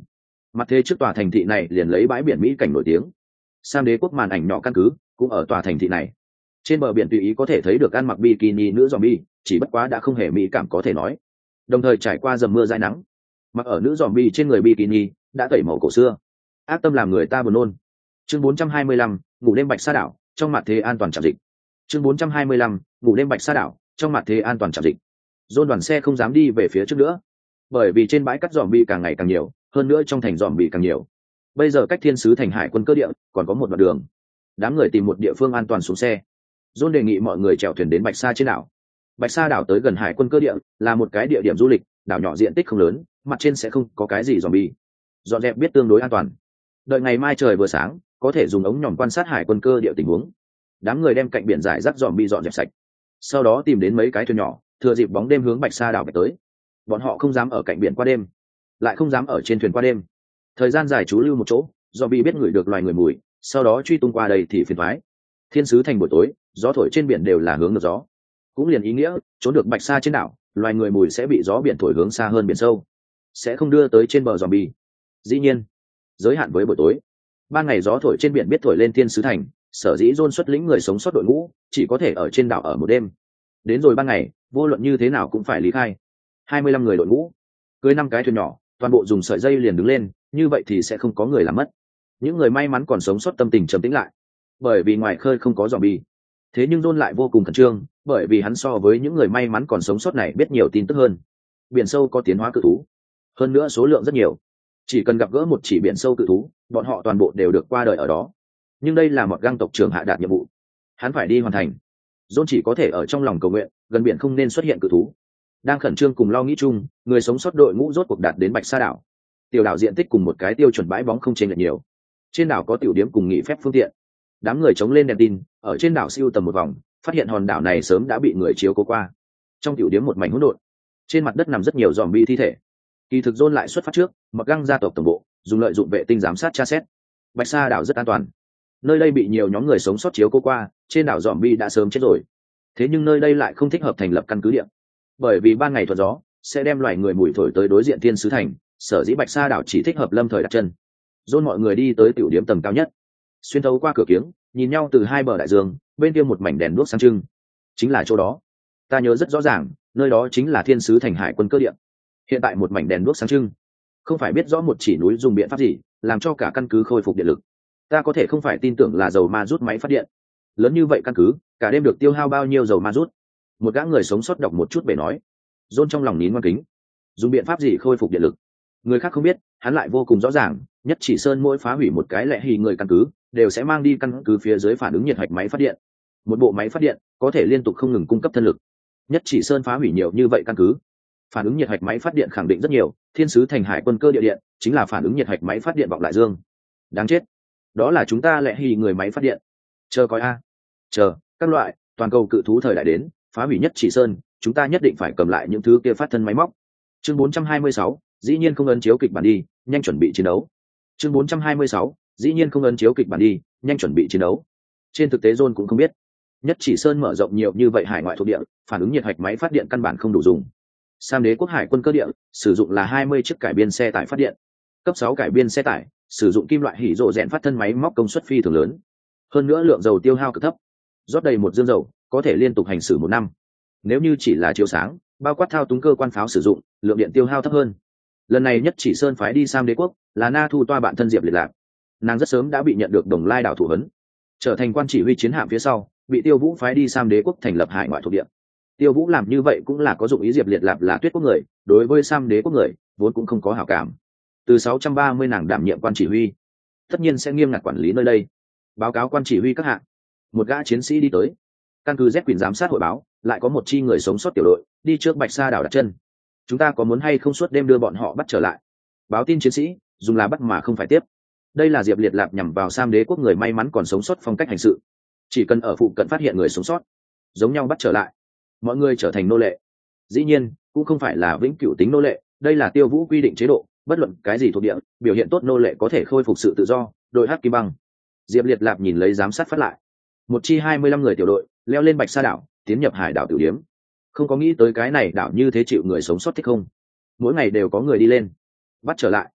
Mặt thế trước tòa thành thị này liền lấy bãi biển mỹ cảnh nổi tiếng. Sam Đế quốc màn ảnh nhỏ căn cứ cũng ở tòa thành thị này. Trên bờ biển tùy ý có thể thấy được ăn mặc bikini nữ zombie, chỉ bất quá đã không hề mỹ cảm có thể nói. Đồng thời trải qua dầm mưa dãi nắng, mặc ở nữ zombie trên người bikini đã tẩy màu cổ xưa, ác tâm làm người ta buồn nôn. Chương bốn trăm hai mươi lăm, ngủ đêm Bạch Sa đảo, trong mặt thế an toàn trạm dịch. Chương bốn trăm hai mươi lăm, ngủ đêm Bạch Sa đảo, trong mặt thế an toàn trạm dịch. Dôn đoàn xe không dám đi về phía trước nữa, bởi vì trên bãi cắt zombie càng ngày càng nhiều, hơn nữa trong thành zombie càng nhiều. Bây giờ cách thiên sứ thành hải quân cơ địa còn có một đoạn đường. Đám người tìm một địa phương an toàn xuống xe. John đề nghị mọi người chèo thuyền đến Bạch Sa trên đảo. Bạch Sa đảo tới gần hải quân cơ địa, là một cái địa điểm du lịch, đảo nhỏ diện tích không lớn, mặt trên sẽ không có cái gì zombie. Dọn dẹp biết tương đối an toàn. Đợi ngày mai trời vừa sáng, có thể dùng ống nhòm quan sát hải quân cơ địa tình huống. Đám người đem cạnh biển giải rác zombie dọn dẹp sạch. Sau đó tìm đến mấy cái thuyền nhỏ, thừa dịp bóng đêm hướng Bạch Sa đảo về tới. Bọn họ không dám ở cạnh biển qua đêm, lại không dám ở trên thuyền qua đêm. Thời gian dài trú lưu một chỗ, zombie biết ngửi được loài người mùi, sau đó truy tung qua đây thì phiền toái. Thiên sứ thành buổi tối, gió thổi trên biển đều là hướng ngược gió, cũng liền ý nghĩa trốn được Bạch Sa trên đảo, loài người mùi sẽ bị gió biển thổi hướng xa hơn biển sâu, sẽ không đưa tới trên bờ zombie. Dĩ nhiên, giới hạn với buổi tối. Ban ngày gió thổi trên biển biết thổi lên thiên sứ thành, sở dĩ John xuất lĩnh người sống sót đội ngũ chỉ có thể ở trên đảo ở một đêm. Đến rồi ban ngày, vô luận như thế nào cũng phải lý khai. hai mươi lăm người đội ngũ, cưới năm cái thuyền nhỏ, toàn bộ dùng sợi dây liền đứng lên, như vậy thì sẽ không có người làm mất. Những người may mắn còn sống sót tâm tình trầm tĩnh lại, bởi vì ngoài khơi không có zombie. Thế nhưng John lại vô cùng khẩn trương, bởi vì hắn so với những người may mắn còn sống sót này biết nhiều tin tức hơn. Biển sâu có tiến hóa cự thú, hơn nữa số lượng rất nhiều. Chỉ cần gặp gỡ một chỉ biển sâu cự thú, bọn họ toàn bộ đều được qua đời ở đó. Nhưng đây là một gang tộc trưởng hạ đạt nhiệm vụ, hắn phải đi hoàn thành. John chỉ có thể ở trong lòng cầu nguyện, gần biển không nên xuất hiện cự thú. Đang khẩn trương cùng lo nghĩ chung, người sống sót đội ngũ rốt cuộc đạt đến Bạch Sa đảo. Tiểu đảo diện tích cùng một cái tiêu chuẩn bãi bóng không chênh lệch nhiều. Trên đảo có tiểu điểm cùng nghỉ phép phương tiện. Đám người chống lên đèn tin, ở trên đảo siêu tầm một vòng, phát hiện hòn đảo này sớm đã bị người chiếu cố qua. Trong tiểu điểm một mảnh hỗn độn, trên mặt đất nằm rất nhiều zombie thi thể. Kỳ thực John lại xuất phát trước, mặc găng gia tộc tổng bộ, dùng lợi dụng vệ tinh giám sát tra xét. Bạch Sa đảo rất an toàn. Nơi đây bị nhiều nhóm người sống sót chiếu cố qua, trên đảo zombie đã sớm chết rồi. Thế nhưng nơi đây lại không thích hợp thành lập căn cứ địa, bởi vì ban ngày thuận gió sẽ đem loài người mùi thổi tới đối diện thiên sứ thành, sở dĩ Bạch Sa đảo chỉ thích hợp lâm thời đặt chân. John mọi người đi tới tiểu điểm tầng cao nhất, xuyên thấu qua cửa kiếng, nhìn nhau từ hai bờ đại dương, bên kia một mảnh đèn đuốc sáng trưng, chính là chỗ đó. Ta nhớ rất rõ ràng, nơi đó chính là thiên sứ thành hải quân cơ địa. Hiện tại một mảnh đèn đuốc sáng trưng, không phải biết rõ một chỉ núi dùng biện pháp gì làm cho cả căn cứ khôi phục điện lực. Ta có thể không phải tin tưởng là dầu ma rút máy phát điện. Lớn như vậy căn cứ, cả đêm được tiêu hao bao nhiêu dầu ma rút? Một gã người sống sót đọc một chút bể nói. John trong lòng nín ngoan kính. Dùng biện pháp gì khôi phục điện lực? Người khác không biết, hắn lại vô cùng rõ ràng. Nhất chỉ sơn mỗi phá hủy một cái lẹ hì người căn cứ, đều sẽ mang đi căn cứ phía dưới phản ứng nhiệt hạch máy phát điện. Một bộ máy phát điện có thể liên tục không ngừng cung cấp thân lực. Nhất chỉ sơn phá hủy nhiều như vậy căn cứ, phản ứng nhiệt hạch máy phát điện khẳng định rất nhiều. Thiên sứ thành hải quân cơ địa điện chính là phản ứng nhiệt hạch máy phát điện vọng lại dương. Đáng chết, đó là chúng ta lẹ hì người máy phát điện. Chờ coi a, chờ các loại toàn cầu cự thú thời đại đến, phá hủy nhất chỉ sơn, chúng ta nhất định phải cầm lại những thứ kia phát thân máy móc. Chương bốn trăm hai mươi sáu, dĩ nhiên không ấn chiếu kịch bản đi, nhanh chuẩn bị chiến đấu. Chương bốn trăm hai mươi sáu, dĩ nhiên không ấn chiếu kịch bản đi, nhanh chuẩn bị chiến đấu. Trên thực tế John cũng không biết, nhất chỉ sơn mở rộng nhiều như vậy hải ngoại thuộc địa, phản ứng nhiệt hạch máy phát điện căn bản không đủ dùng. Sam Đế quốc hải quân cơ địa sử dụng là hai mươi chiếc cải biên xe tải phát điện, cấp sáu cải biên xe tải, sử dụng kim loại hỉ rộ rèn phát thân máy móc công suất phi thường lớn, hơn nữa lượng dầu tiêu hao cực thấp, rót đầy một dương dầu có thể liên tục hành xử một năm. Nếu như chỉ là chiếu sáng, bao quát thao túng cơ quan pháo sử dụng, lượng điện tiêu hao thấp hơn. Lần này nhất chỉ sơn phái đi Sam Đế quốc là Na Thu toa bạn thân Diệp Liệt Lạc, nàng rất sớm đã bị nhận được Đồng Lai đảo thủ huấn, trở thành quan chỉ huy chiến hạm phía sau, bị Tiêu Vũ phái đi Sam Đế quốc thành lập hải ngoại thuộc địa. Tiêu Vũ làm như vậy cũng là có dụng ý. Diệp Liệt Lạc là Tuyết quốc người, đối với Sam Đế quốc người vốn cũng không có hảo cảm. Từ sáu trăm ba mươi nàng đảm nhiệm quan chỉ huy, tất nhiên sẽ nghiêm ngặt quản lý nơi đây. Báo cáo quan chỉ huy các hạng. Một gã chiến sĩ đi tới, căn cứ Z quyền giám sát hội báo, lại có một chi người sống sót tiểu đội đi trước Bạch Sa đảo đặt chân. Chúng ta có muốn hay không suốt đêm đưa bọn họ bắt trở lại? Báo tin chiến sĩ, dùng là bắt mà không phải tiếp. Đây là Diệp Liệt Lạc nhằm vào Sam Đế quốc người may mắn còn sống sót phong cách hành sự. Chỉ cần ở phụ cận phát hiện người sống sót, giống nhau bắt trở lại, mọi người trở thành nô lệ. Dĩ nhiên, cũng không phải là vĩnh cửu tính nô lệ, đây là Tiêu Vũ quy định chế độ, bất luận cái gì thuộc địa, biểu hiện tốt nô lệ có thể khôi phục sự tự do. Đội hắc kim băng. Diệp Liệt Lạc nhìn lấy giám sát phát lại. Một chi hai mươi lăm người tiểu đội leo lên Bạch Sa đảo, tiến nhập hải đảo tiểu điếm. Không có nghĩ tới cái này đảo như thế chịu người sống sót thích không? Mỗi ngày đều có người đi lên, bắt trở lại.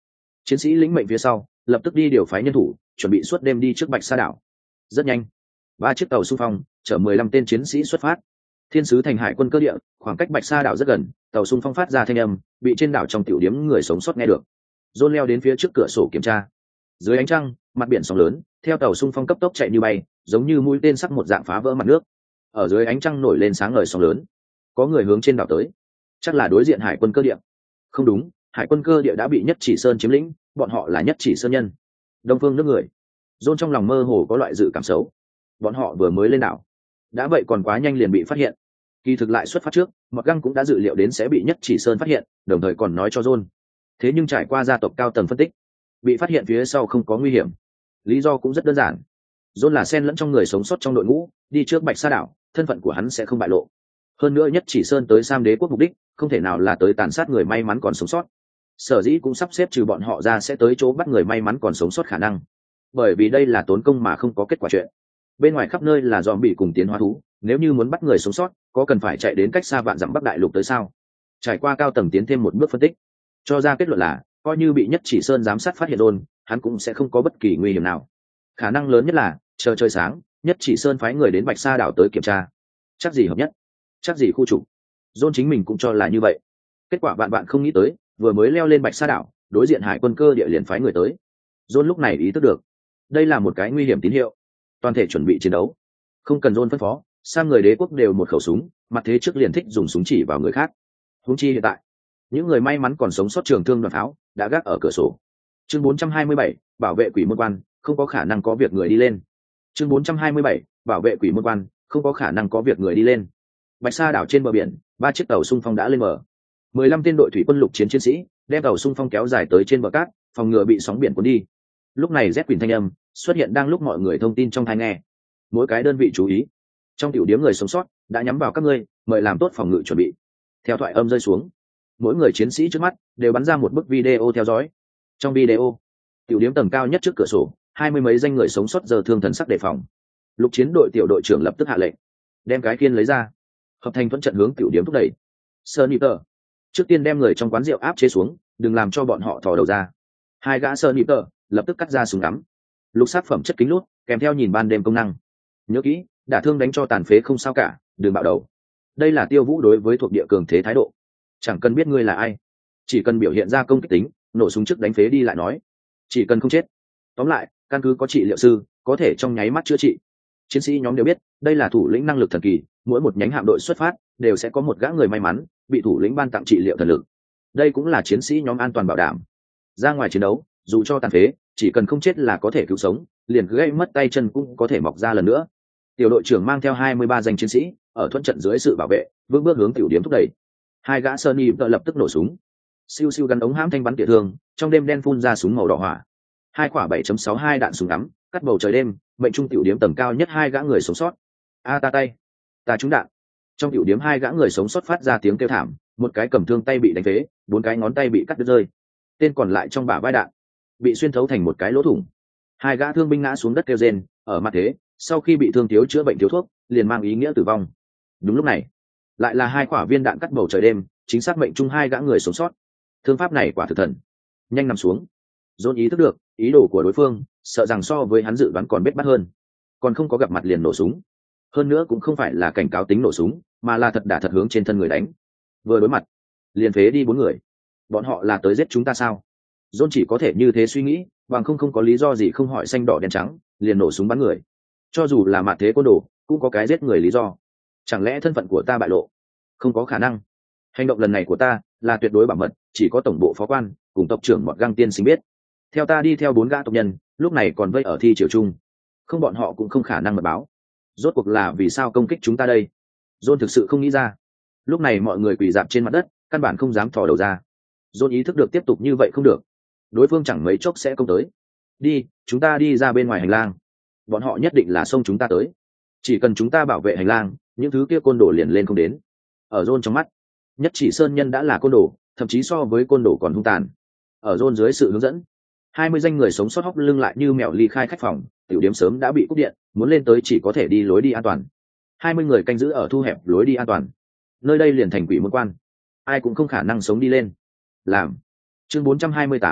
Chiến sĩ lĩnh mệnh phía sau lập tức đi điều phái nhân thủ, chuẩn bị suốt đêm đi trước Bạch Sa đảo. Rất nhanh, ba chiếc tàu xung phong chở mười lăm tên chiến sĩ xuất phát. Thiên sứ thành hải quân cơ địa, khoảng cách Bạch Sa đảo rất gần, tàu xung phong phát ra thanh âm bị trên đảo trong tiểu điếm người sống sót nghe được. John leo đến phía trước cửa sổ kiểm tra. Dưới ánh trăng, mặt biển sóng lớn theo tàu xung phong cấp tốc chạy như bay, giống như mũi tên sắc một dạng phá vỡ mặt nước. Ở dưới ánh trăng nổi lên sáng ngời sóng lớn. Có người hướng trên đảo tới, chắc là đối diện hải quân cơ địa. Không đúng, hải quân cơ địa đã bị Nhất Chỉ Sơn chiếm lĩnh, bọn họ là Nhất Chỉ Sơn nhân, đông phương nước người. John trong lòng mơ hồ có loại dự cảm xấu. Bọn họ vừa mới lên đảo, đã vậy còn quá nhanh liền bị phát hiện. Kỳ thực lại xuất phát trước, Mọt Găng cũng đã dự liệu đến sẽ bị Nhất Chỉ Sơn phát hiện, đồng thời còn nói cho John. Thế nhưng trải qua gia tộc cao tầng phân tích, bị phát hiện phía sau không có nguy hiểm. Lý do cũng rất đơn giản. John là xen lẫn trong người sống sót trong đội ngũ, đi trước Bạch Sa đảo, thân phận của hắn sẽ không bại lộ. Hơn nữa Nhất Chỉ Sơn tới Sam Đế quốc mục đích, không thể nào là tới tàn sát người may mắn còn sống sót. Sở dĩ cũng sắp xếp trừ bọn họ ra sẽ tới chỗ bắt người may mắn còn sống sót khả năng. Bởi vì đây là tốn công mà không có kết quả chuyện. Bên ngoài khắp nơi là zombie cùng tiến hóa thú, nếu như muốn bắt người sống sót, có cần phải chạy đến cách xa vạn dặm Bắc Đại Lục tới sao? Trải qua cao tầng tiến thêm một bước phân tích, cho ra kết luận là, coi như bị Nhất Chỉ Sơn giám sát phát hiện rồi, hắn cũng sẽ không có bất kỳ nguy hiểm nào. Khả năng lớn nhất là, chờ trời sáng, Nhất Chỉ Sơn phái người đến Bạch Sa đảo tới kiểm tra. Chắc gì hợp nhất, chắc gì khu trục. John chính mình cũng cho là như vậy. Kết quả bạn bạn không nghĩ tới, vừa mới leo lên Bạch Sa đảo, đối diện hải quân cơ địa liền phái người tới. John lúc này ý thức được, đây là một cái nguy hiểm tín hiệu. Toàn thể chuẩn bị chiến đấu. Không cần John phân phó, Sam người đế quốc đều một khẩu súng, mặt thế trước liền thích dùng súng chỉ vào người khác. Huống chi hiện tại, những người may mắn còn sống sót trường thương đoàn pháo đã gác ở cửa sổ. Chương bốn trăm hai mươi bảy, bảo vệ quỷ môn quan, không có khả năng có việc người đi lên. Chương bốn trăm hai mươi bảy, bảo vệ quỷ môn quan, không có khả năng có việc người đi lên. Bạch Sa đảo trên bờ biển, ba chiếc tàu xung phong đã lên bờ. mười lăm tên đội thủy quân lục chiến chiến sĩ đem tàu xung phong kéo dài tới trên bờ cát, phòng ngừa bị sóng biển cuốn đi. Lúc này Z Quỳnh thanh âm xuất hiện đang lúc mọi người thông tin trong tai nghe. Mỗi cái đơn vị chú ý, trong tiểu điếm người sống sót đã nhắm vào các ngươi, mời làm tốt phòng ngự chuẩn bị. Theo thoại âm rơi xuống, mỗi người chiến sĩ trước mắt đều bắn ra một bức video theo dõi. Trong video, tiểu điếm tầng cao nhất trước cửa sổ, hai mươi mấy danh người sống sót giờ thương thần sắc đề phòng. Lục chiến đội tiểu đội trưởng lập tức hạ lệnh, đem cái khiên lấy ra, hợp thành thuẫn trận hướng tiểu điếm thúc đẩy. Sniper, trước tiên đem người trong quán rượu áp chế xuống, đừng làm cho bọn họ thò đầu ra. Hai gã Sniper lập tức cắt ra súng ngắm. Lục sát phẩm chất kính lút, kèm theo nhìn ban đêm công năng. Nhớ kỹ, đả thương đánh cho tàn phế không sao cả, đừng bạo đầu. Đây là Tiêu Vũ đối với thuộc địa cường thế thái độ. Chẳng cần biết ngươi là ai, chỉ cần biểu hiện ra công kích tính, nổ súng trước đánh phế đi lại nói. Chỉ cần không chết. Tóm lại, căn cứ có trị liệu sư, có thể trong nháy mắt chữa trị. Chiến sĩ nhóm đều biết, đây là thủ lĩnh năng lực thần kỳ, mỗi một nhánh hạm đội xuất phát đều sẽ có một gã người may mắn bị thủ lĩnh ban tặng trị liệu thần lực. Đây cũng là chiến sĩ nhóm an toàn bảo đảm. Ra ngoài chiến đấu, dù cho tàn phế, chỉ cần không chết là có thể cứu sống, liền cứ gây mất tay chân cũng có thể mọc ra lần nữa. Tiểu đội trưởng mang theo hai mươi ba danh chiến sĩ ở thuận trận dưới sự bảo vệ, bước bước hướng tiểu điểm thúc đẩy. Hai gã Sunny tự lập tức nổ súng, siêu siêu gắn ống hãm thanh bắn tỉa thương, trong đêm đen phun ra súng màu đỏ hỏa. Hai quả bảy chấm sáu hai đạn súng ngắm, cắt bầu trời đêm, mệnh trung tiểu điểm tầng cao nhất hai gã người sống sót. A ta tay, ta trúng đạn. Trong tiểu điểm hai gã người sống sót phát ra tiếng kêu thảm, một cái cầm thương tay bị đánh phế, bốn cái ngón tay bị cắt đứt rơi. Tên còn lại trong bả vai đạn bị xuyên thấu thành một cái lỗ thủng. Hai gã thương binh ngã xuống đất kêu rên, ở mặt thế, sau khi bị thương thiếu chữa bệnh thiếu thuốc, liền mang ý nghĩa tử vong. Đúng lúc này, lại là hai quả viên đạn cắt bầu trời đêm, chính xác mệnh trung hai gã người sống sót. Thương pháp này quả thực thần. Nhanh nằm xuống. Dồn ý thức được ý đồ của đối phương, sợ rằng so với hắn dự đoán còn bết bát hơn. Còn không có gặp mặt liền nổ súng. Hơn nữa cũng không phải là cảnh cáo tính nổ súng, mà là thật đả thật hướng trên thân người đánh. Vừa đối mặt, liền phế đi bốn người. Bọn họ là tới giết chúng ta sao? Dồn chỉ có thể như thế suy nghĩ, bằng không không có lý do gì không hỏi xanh đỏ đen trắng, liền nổ súng bắn người. Cho dù là mạt thế côn đồ, cũng có cái giết người lý do. Chẳng lẽ thân phận của ta bại lộ? Không có khả năng. Hành động lần này của ta là tuyệt đối bảo mật, chỉ có tổng bộ phó quan cùng tộc trưởng Mọt Găng tiên sinh biết. Theo ta đi theo bốn gã tộc nhân, lúc này còn vây ở thi triều chung, không bọn họ cũng không khả năng mật báo. Rốt cuộc là vì sao công kích chúng ta đây? John thực sự không nghĩ ra. Lúc này mọi người quỳ dạp trên mặt đất, căn bản không dám thò đầu ra. John ý thức được tiếp tục như vậy không được, đối phương chẳng mấy chốc sẽ công tới. Đi, chúng ta đi ra bên ngoài hành lang. Bọn họ nhất định là xông chúng ta tới. Chỉ cần chúng ta bảo vệ hành lang, những thứ kia côn đồ liền lên không đến. Ở John trong mắt, Nhất Chỉ Sơn nhân đã là côn đồ, thậm chí so với côn đồ còn hung tàn. Ở John dưới sự hướng dẫn, hai mươi danh người sống sót hóc lưng lại như mèo ly khai khách phòng, tiểu điểm sớm đã bị cúp điện, muốn lên tới chỉ có thể đi lối đi an toàn. hai mươi người canh giữ ở thu hẹp lối đi an toàn. Nơi đây liền thành quỷ môn quan, ai cũng không khả năng sống đi lên. Làm. Chương bốn trăm hai mươi tám,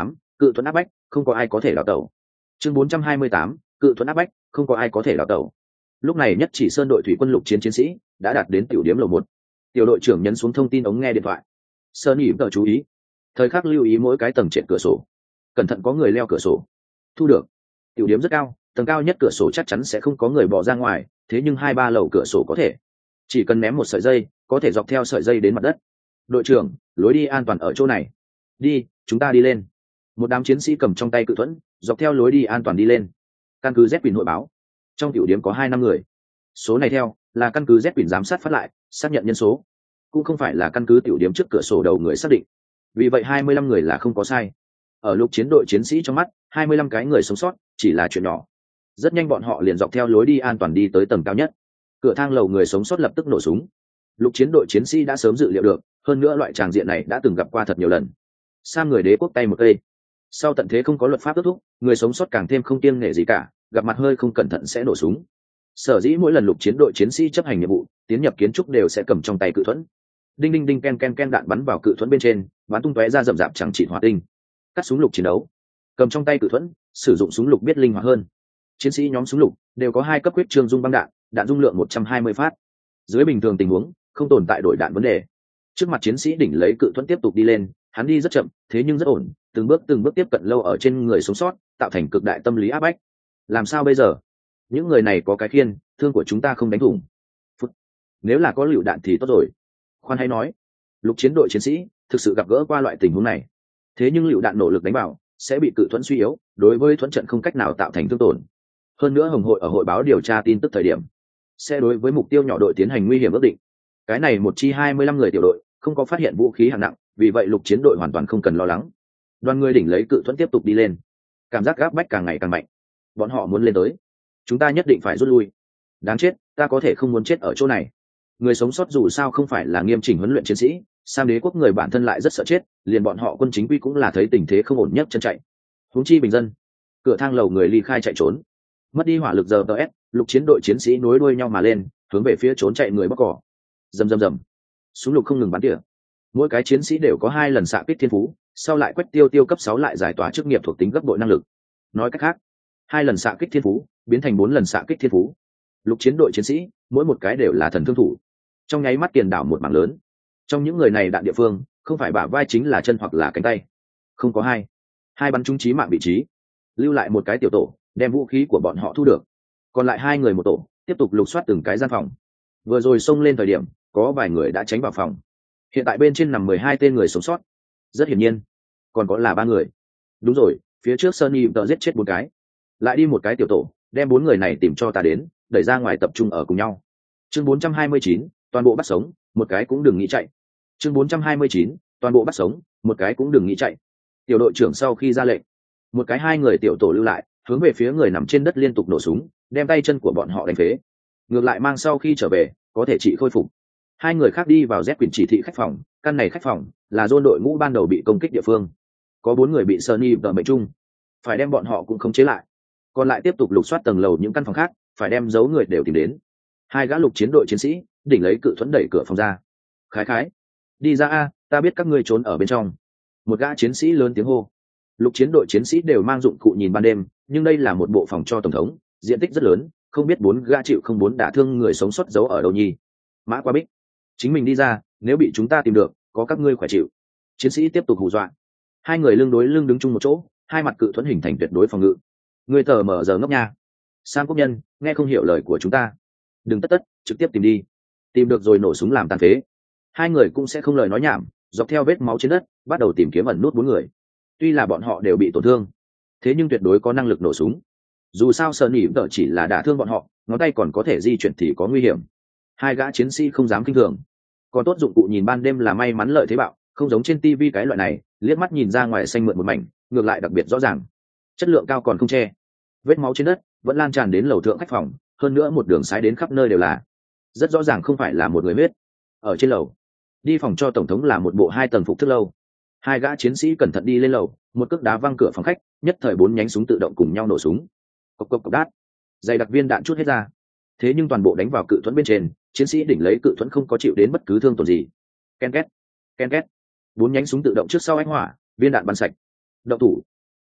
cự thuẫn áp bách, không có ai có thể đào tẩu. Chương bốn trăm hai mươi tám, cự thuẫn áp bách, không có ai có thể đào tẩu. Lúc này Nhất Chỉ Sơn đội thủy quân lục chiến chiến sĩ đã đạt đến tiểu điểm lầu một. Tiểu đội trưởng nhấn xuống thông tin ống nghe điện thoại. Sơn nhỉ tờ chú ý, thời khắc lưu ý mỗi cái tầng trệt cửa sổ, cẩn thận có người leo cửa sổ. Thu được. Tiểu điểm rất cao, tầng cao nhất cửa sổ chắc chắn sẽ không có người bỏ ra ngoài, thế nhưng hai ba lầu cửa sổ có thể. Chỉ cần ném một sợi dây, có thể dọc theo sợi dây đến mặt đất. Đội trưởng, lối đi an toàn ở chỗ này. Đi, chúng ta đi lên. Một đám chiến sĩ cầm trong tay cự thuẫn, dọc theo lối đi an toàn đi lên. Căn cứ Z-Pin hội báo, trong tiểu điểm có hai năm người. Số này theo là căn cứ Z-Pin giám sát phát lại, xác nhận nhân số, cũng không phải là căn cứ tiểu điểm trước cửa sổ đầu người xác định. Vì vậy hai mươi lăm người là không có sai. Ở lục chiến đội chiến sĩ trong mắt, hai mươi lăm cái người sống sót chỉ là chuyện nhỏ. Rất nhanh bọn họ liền dọc theo lối đi an toàn đi tới tầng cao nhất. Cửa thang lầu người sống sót lập tức nổ súng. Lục chiến đội chiến sĩ đã sớm dự liệu được, hơn nữa loại tràng diện này đã từng gặp qua thật nhiều lần. Sam người đế quốc tay một cây. Sau tận thế không có luật pháp ước thúc, người sống sót càng thêm không kiêng nể gì cả, gặp mặt hơi không cẩn thận sẽ nổ súng. Sở dĩ mỗi lần lục chiến đội chiến sĩ chấp hành nhiệm vụ, tiến nhập kiến trúc đều sẽ cầm trong tay cự thuẫn. Đinh đinh đinh ken ken ken đạn bắn vào cự thuẫn bên trên, bắn tung tóe ra rậm rạp chẳng chỉ hỏa tinh. Cắt súng lục chiến đấu, cầm trong tay cự thuẫn, sử dụng súng lục biết linh hoạt hơn. Chiến sĩ nhóm súng lục đều có hai cấp huyết trương dung băng đạn, đạn dung lượng một trăm hai mươi phát. Dưới bình thường tình huống, không tồn tại đổi đạn vấn đề. Trước mặt chiến sĩ đỉnh lấy cự thuẫn tiếp tục đi lên, hắn đi rất chậm, thế nhưng rất ổn, từng bước từng bước tiếp cận lâu ở trên người sống sót, tạo thành cực đại tâm lý áp bách. Làm sao bây giờ? Những người này có cái khiên, thương của chúng ta không đánh thủng. Phút. Nếu là có lựu đạn thì tốt rồi. Khoan hay nói, lục chiến đội chiến sĩ thực sự gặp gỡ qua loại tình huống này. Thế nhưng lựu đạn nổ lực đánh vào sẽ bị cự thuẫn suy yếu, đối với thuẫn trận không cách nào tạo thành thương tổn. Hơn nữa Hồng hội ở hội báo điều tra tin tức thời điểm, sẽ đối với mục tiêu nhỏ đội tiến hành nguy hiểm ước định. Cái này một chi hai mươi lăm người tiểu đội không có phát hiện vũ khí hạng nặng, vì vậy lục chiến đội hoàn toàn không cần lo lắng. Đoàn người đỉnh lấy cự thuẫn tiếp tục đi lên, cảm giác gáp bách càng ngày càng mạnh. Bọn họ muốn lên tới, chúng ta nhất định phải rút lui. Đáng chết, ta có thể không muốn chết ở chỗ này. Người sống sót dù sao không phải là nghiêm chỉnh huấn luyện chiến sĩ, Sam đế quốc người bản thân lại rất sợ chết, liền bọn họ quân chính quy cũng là thấy tình thế không ổn nhất chân chạy. Huống chi bình dân. Cửa thang lầu người ly khai chạy trốn, mất đi hỏa lực giờ ts, lục chiến đội chiến sĩ nối đuôi nhau mà lên, hướng về phía trốn chạy người bóc cỏ. Rầm rầm rầm, súng lục không ngừng bắn tỉa. Mỗi cái chiến sĩ đều có hai lần xạ kích thiên phú, sau lại quách tiêu tiêu cấp sáu lại giải tỏa chức nghiệp thuộc tính gấp bội năng lực. Nói cách khác, hai lần xạ kích thiên phú biến thành bốn lần xạ kích thiên phú. Lục chiến đội chiến sĩ mỗi một cái đều là thần thương thủ, trong nháy mắt tiền đảo một mảng lớn. Trong những người này đạn địa phương không phải bả vai chính là chân hoặc là cánh tay. Không có hai hai bắn trúng chí mạng vị trí, lưu lại một cái tiểu tổ đem vũ khí của bọn họ thu được, còn lại hai người một tổ tiếp tục lục soát từng cái gian phòng. Vừa rồi xông lên thời điểm có vài người đã tránh vào phòng, hiện tại bên trên nằm mười hai tên người sống sót. Rất hiển nhiên còn có là ba người. Đúng rồi, phía trước Sunny tờ giết chết bốn cái, lại đi một cái tiểu tổ đem bốn người này tìm cho ta đến, đẩy ra ngoài tập trung ở cùng nhau. Chương bốn trăm hai mươi chín, toàn bộ bắt sống, một cái cũng đừng nghĩ chạy. Chương bốn trăm hai mươi chín, toàn bộ bắt sống, một cái cũng đừng nghĩ chạy. Tiểu đội trưởng sau khi ra lệnh, một cái hai người tiểu tổ lưu lại, hướng về phía người nằm trên đất liên tục nổ súng, đem tay chân của bọn họ đánh phế. Ngược lại mang sau khi trở về có thể trị khôi phục. Hai người khác đi vào Z quyền chỉ thị khách phòng, căn này khách phòng là dôn đội ngũ ban đầu bị công kích địa phương, có bốn người bị Sunny tờ mệnh chung, phải đem bọn họ cũng khống chế lại. Còn lại tiếp tục lục soát tầng lầu những căn phòng khác, phải đem dấu người đều tìm đến. Hai gã lục chiến đội chiến sĩ đỉnh lấy cự thuẫn đẩy cửa phòng ra. Khái khái, đi ra a, ta biết các ngươi trốn ở bên trong. Một gã chiến sĩ lớn tiếng hô. Lục chiến đội chiến sĩ đều mang dụng cụ nhìn ban đêm, nhưng đây là một bộ phòng cho tổng thống, diện tích rất lớn, không biết bốn gã chịu không bốn đả thương người sống sót giấu ở đâu nhi. Mã qua bích, chính mình đi ra, nếu bị chúng ta tìm được có các ngươi khỏe chịu. Chiến sĩ tiếp tục hù dọa. Hai người lưng đối lưng đứng chung một chỗ, hai mặt cự thuẫn hình thành tuyệt đối phòng ngự. Người tờ mở giờ ngốc nha. Sam quốc nhân nghe không hiểu lời của chúng ta, đừng tất tất trực tiếp tìm đi, tìm được rồi nổ súng làm tàn phế. Hai người cũng sẽ không lời nói nhảm, dọc theo vết máu trên đất bắt đầu tìm kiếm ẩn nút bốn người. Tuy là bọn họ đều bị tổn thương, thế nhưng tuyệt đối có năng lực nổ súng. Dù sao sợ nỉ tờ chỉ là đả thương bọn họ, ngón tay còn có thể di chuyển thì có nguy hiểm. Hai gã chiến sĩ không dám kinh thường, còn tốt dụng cụ nhìn ban đêm là may mắn lợi thế bạo, không giống trên tivi cái loại này liếc mắt nhìn ra ngoài xanh mượt một mảnh, ngược lại đặc biệt rõ ràng, chất lượng cao còn không che. Vết máu trên đất vẫn lan tràn đến lầu thượng khách phòng, hơn nữa một đường sái đến khắp nơi đều là, rất rõ ràng không phải là một người huyết. Ở trên lầu đi phòng cho tổng thống là một bộ hai tầng phục thức lâu. Hai gã chiến sĩ cẩn thận đi lên lầu, một cước đá văng cửa phòng khách, nhất thời bốn nhánh súng tự động cùng nhau nổ súng. Cộc cộc cộc đát, dày đặc viên đạn chút hết ra. Thế nhưng toàn bộ đánh vào cự thuẫn bên trên, chiến sĩ đỉnh lấy cự thuẫn không có chịu đến bất cứ thương tổn gì. Ken két, ken két, bốn nhánh súng tự động trước sau ánh hỏa, viên đạn bắn sạch. Động thủ.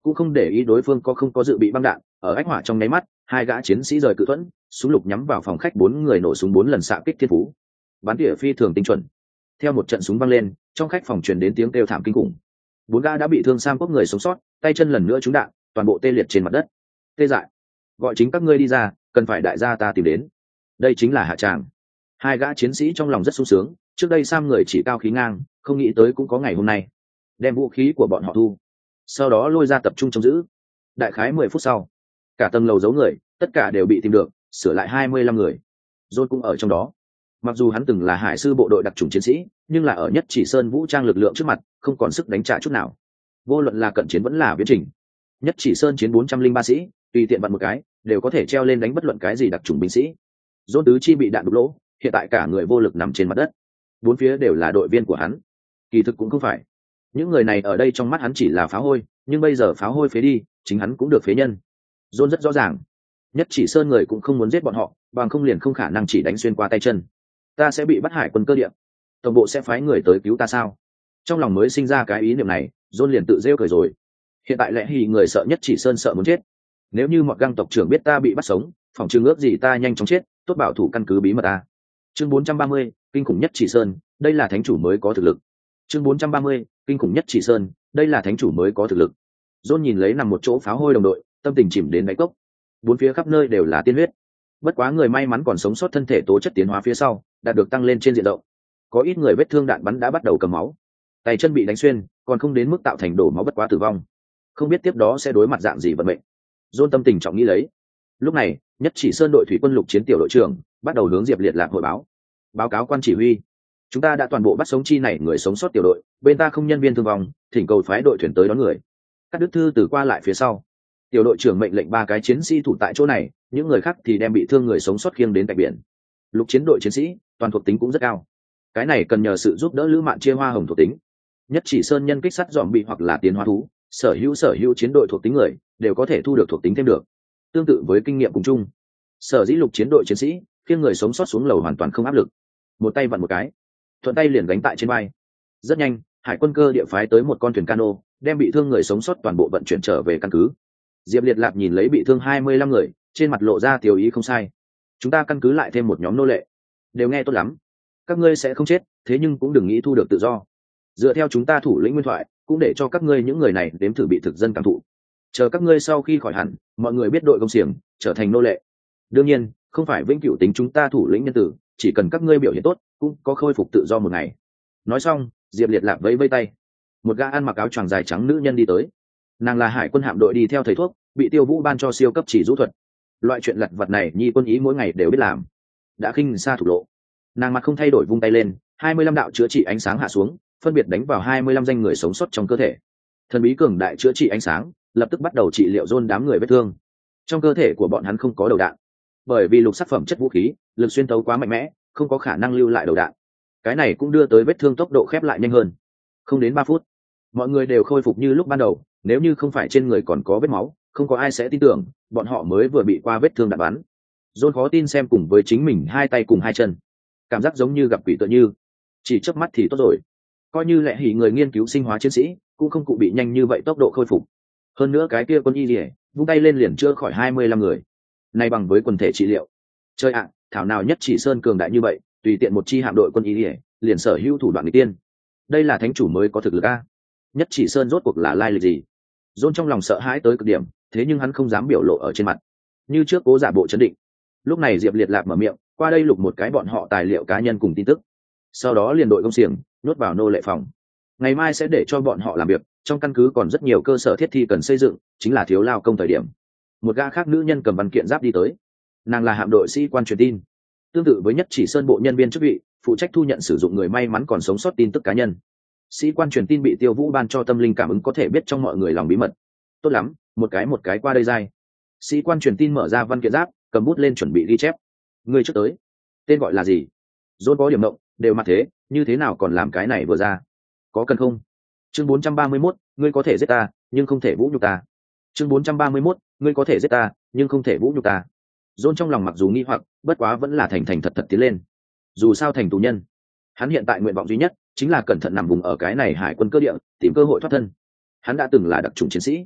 cũng không để ý đối phương có không có dự bị băng đạn. Ở ách hỏa trong nháy mắt, hai gã chiến sĩ rời cự thuẫn, súng lục nhắm vào phòng khách, bốn người nổ súng bốn lần xạ kích thiên phú, bắn tỉa phi thường tinh chuẩn. Theo một trận súng vang lên, trong khách phòng truyền đến tiếng kêu thảm kinh khủng. Bốn gã đã bị thương Sam Quốc người sống sót, tay chân lần nữa trúng đạn, toàn bộ tê liệt trên mặt đất. Tê dại, gọi chính các ngươi đi ra, cần phải đại gia ta tìm đến. Đây chính là hạ tràng. Hai gã chiến sĩ trong lòng rất sung sướng, trước đây Sam người chỉ cao khí ngang, không nghĩ tới cũng có ngày hôm nay. Đem vũ khí của bọn họ thu, sau đó lôi ra tập trung trông giữ. Đại khái mười phút sau, cả tầng lầu giấu người, tất cả đều bị tìm được, sửa lại hai mươi lăm người. John cũng ở trong đó. Mặc dù hắn từng là hải sư bộ đội đặc chủng chiến sĩ, nhưng là ở Nhất Chỉ Sơn vũ trang lực lượng trước mặt, không còn sức đánh trả chút nào. Vô luận là cận chiến vẫn là viễn trình, Nhất Chỉ Sơn chiến bốn trăm linh ba sĩ, tùy tiện vặn một cái, đều có thể treo lên đánh bất luận cái gì đặc chủng binh sĩ. John tứ chi bị đạn đục lỗ, hiện tại cả người vô lực nằm trên mặt đất. Bốn phía đều là đội viên của hắn. Kỳ thực cũng không phải. Những người này ở đây trong mắt hắn chỉ là pháo hôi, nhưng bây giờ pháo hôi phế đi, chính hắn cũng được phế nhân. John rất rõ ràng, Nhất Chỉ Sơn người cũng không muốn giết bọn họ, bằng không liền không khả năng chỉ đánh xuyên qua tay chân. Ta sẽ bị bắt hải quân cơ địa, tổng bộ sẽ phái người tới cứu ta sao? Trong lòng mới sinh ra cái ý niệm này, John liền tự rêu cười rồi. Hiện tại lẽ hì người sợ Nhất Chỉ Sơn sợ muốn chết. Nếu như mọi găng tộc trưởng biết ta bị bắt sống, phòng trừng ước gì ta nhanh chóng chết, tốt bảo thủ căn cứ bí mật ta. Chương bốn trăm ba mươi, kinh khủng Nhất Chỉ Sơn, đây là thánh chủ mới có thực lực. Chương bốn trăm ba mươi, kinh khủng Nhất Chỉ Sơn, đây là thánh chủ mới có thực lực. John nhìn lấy nằm một chỗ pháo hôi đồng đội, tâm tình chìm đến đáy cốc. Bốn phía khắp nơi đều là tiên huyết. Bất quá người may mắn còn sống sót thân thể tố chất tiến hóa phía sau, đạt được tăng lên trên diện rộng. Có ít người vết thương đạn bắn đã bắt đầu cầm máu, tay chân bị đánh xuyên, còn không đến mức tạo thành đổ máu bất quá tử vong. Không biết tiếp đó sẽ đối mặt dạng gì vận mệnh. John tâm tình trọng nghĩ lấy. Lúc này, Nhất Chỉ Sơn đội thủy quân lục chiến tiểu đội trưởng bắt đầu hướng Diệp Liệt Lạc hội báo. Báo cáo quan chỉ huy, chúng ta đã toàn bộ bắt sống chi này người sống sót tiểu đội, bên ta không nhân viên thương vong, thỉnh cầu phái đội thuyền tới đón người. Các đức thư từ qua lại phía sau, tiểu đội trưởng mệnh lệnh ba cái chiến sĩ thủ tại chỗ này, những người khác thì đem bị thương người sống sót khiêng đến cạnh biển. Lục chiến đội chiến sĩ toàn thuộc tính cũng rất cao, cái này cần nhờ sự giúp đỡ lữ mạn chia hoa hồng thuộc tính. Nhất Chỉ Sơn nhân kích sắt dòm bị hoặc là tiến hóa thú, sở hữu sở hữu chiến đội thuộc tính người đều có thể thu được thuộc tính thêm được, tương tự với kinh nghiệm cùng chung. Sở dĩ lục chiến đội chiến sĩ khiêng người sống sót xuống lầu hoàn toàn không áp lực, một tay vặn một cái, thuận tay liền gánh tại trên vai. Rất nhanh, hải quân cơ địa phái tới một con thuyền cano, đem bị thương người sống sót toàn bộ vận chuyển trở về căn cứ. Diệp Liệt Lạc nhìn lấy bị thương hai mươi lăm người, trên mặt lộ ra tiểu ý không sai. Chúng ta căn cứ lại thêm một nhóm nô lệ. Đều nghe tốt lắm. Các ngươi sẽ không chết, thế nhưng cũng đừng nghĩ thu được tự do. Dựa theo chúng ta thủ lĩnh nguyên thoại, cũng để cho các ngươi những người này đếm thử bị thực dân cảm thụ. Chờ các ngươi sau khi khỏi hẳn, mọi người biết đội công xiềng, trở thành nô lệ. Đương nhiên, không phải vĩnh cửu tính chúng ta thủ lĩnh nhân tử, chỉ cần các ngươi biểu hiện tốt, cũng có khôi phục tự do một ngày. Nói xong, Diệp Liệt Lạc vẫy vẫy tay. Một gã ăn mặc áo choàng dài trắng nữ nhân đi tới. Nàng là hải quân hạm đội đi theo thầy thuốc, bị Tiêu Vũ ban cho siêu cấp chỉ rũ thuật. Loại chuyện lặt vặt này nhi quân ý mỗi ngày đều biết làm. Đã khinh xa thủ lộ, nàng mặt không thay đổi vung tay lên, hai mươi lăm đạo chữa trị ánh sáng hạ xuống, phân biệt đánh vào hai mươi lăm danh người sống sót trong cơ thể. Thần bí cường đại chữa trị ánh sáng lập tức bắt đầu trị liệu John đám người vết thương. Trong cơ thể của bọn hắn không có đầu đạn, bởi vì lục sắc phẩm chất vũ khí lực xuyên tấu quá mạnh mẽ, không có khả năng lưu lại đầu đạn. Cái này cũng đưa tới vết thương tốc độ khép lại nhanh hơn. Không đến ba phút, mọi người đều khôi phục như lúc ban đầu. Nếu như không phải trên người còn có vết máu, không có ai sẽ tin tưởng bọn họ mới vừa bị qua vết thương đạn bắn. John khó tin xem cùng với chính mình hai tay cùng hai chân, cảm giác giống như gặp quỷ tựa như. Chỉ chớp mắt thì tốt rồi. Coi như lẽ hỉ người nghiên cứu sinh hóa chiến sĩ cũng không cụ bị nhanh như vậy tốc độ khôi phục. Hơn nữa cái kia quân y lìa vung tay lên liền chữa khỏi hai mươi lăm người, này bằng với quần thể trị liệu. Chơi ạ, thảo nào Nhất Chỉ Sơn cường đại như vậy, tùy tiện một chi hạm đội quân y lìa liền sở hữu thủ đoạn người tiên. Đây là thánh chủ mới có thực lực a. Nhất Chỉ Sơn rốt cuộc là lai lịch gì? John trong lòng sợ hãi tới cực điểm, thế nhưng hắn không dám biểu lộ ở trên mặt, như trước cố giả bộ chấn định. Lúc này Diệp Liệt Lạc mở miệng, qua đây lục một cái bọn họ tài liệu cá nhân cùng tin tức, sau đó liền đội công xiềng nhốt vào nô lệ phòng. Ngày mai sẽ để cho bọn họ làm việc, trong căn cứ còn rất nhiều cơ sở thiết thi cần xây dựng, chính là thiếu lao công thời điểm. Một gã khác nữ nhân cầm văn kiện giáp đi tới, nàng là hạm đội sĩ quan truyền tin, tương tự với Nhất Chỉ Sơn bộ nhân viên chức vị, phụ trách thu nhận sử dụng người may mắn còn sống sót tin tức cá nhân. Sĩ quan truyền tin bị Tiêu Vũ ban cho tâm linh cảm ứng có thể biết trong mọi người lòng bí mật. Tốt lắm, một cái một cái qua đây dai. Sĩ quan truyền tin mở ra văn kiện giáp, cầm bút lên chuẩn bị ghi chép. Người trước tới, tên gọi là gì? John có điểm động, đều mặt thế, như thế nào còn làm cái này vừa ra? Có cần không? Chương bốn trăm ba mươi mốt, ngươi có thể giết ta, nhưng không thể vũ nhục ta. Chương bốn trăm ba mươi mốt, ngươi có thể giết ta, nhưng không thể vũ nhục ta. John trong lòng mặc dù nghi hoặc, bất quá vẫn là thành thành thật thật tiến lên. Dù sao thành tù nhân, hắn hiện tại nguyện vọng duy nhất chính là cẩn thận nằm vùng ở cái này hải quân cơ địa, tìm cơ hội thoát thân. Hắn đã từng là đặc chủng chiến sĩ,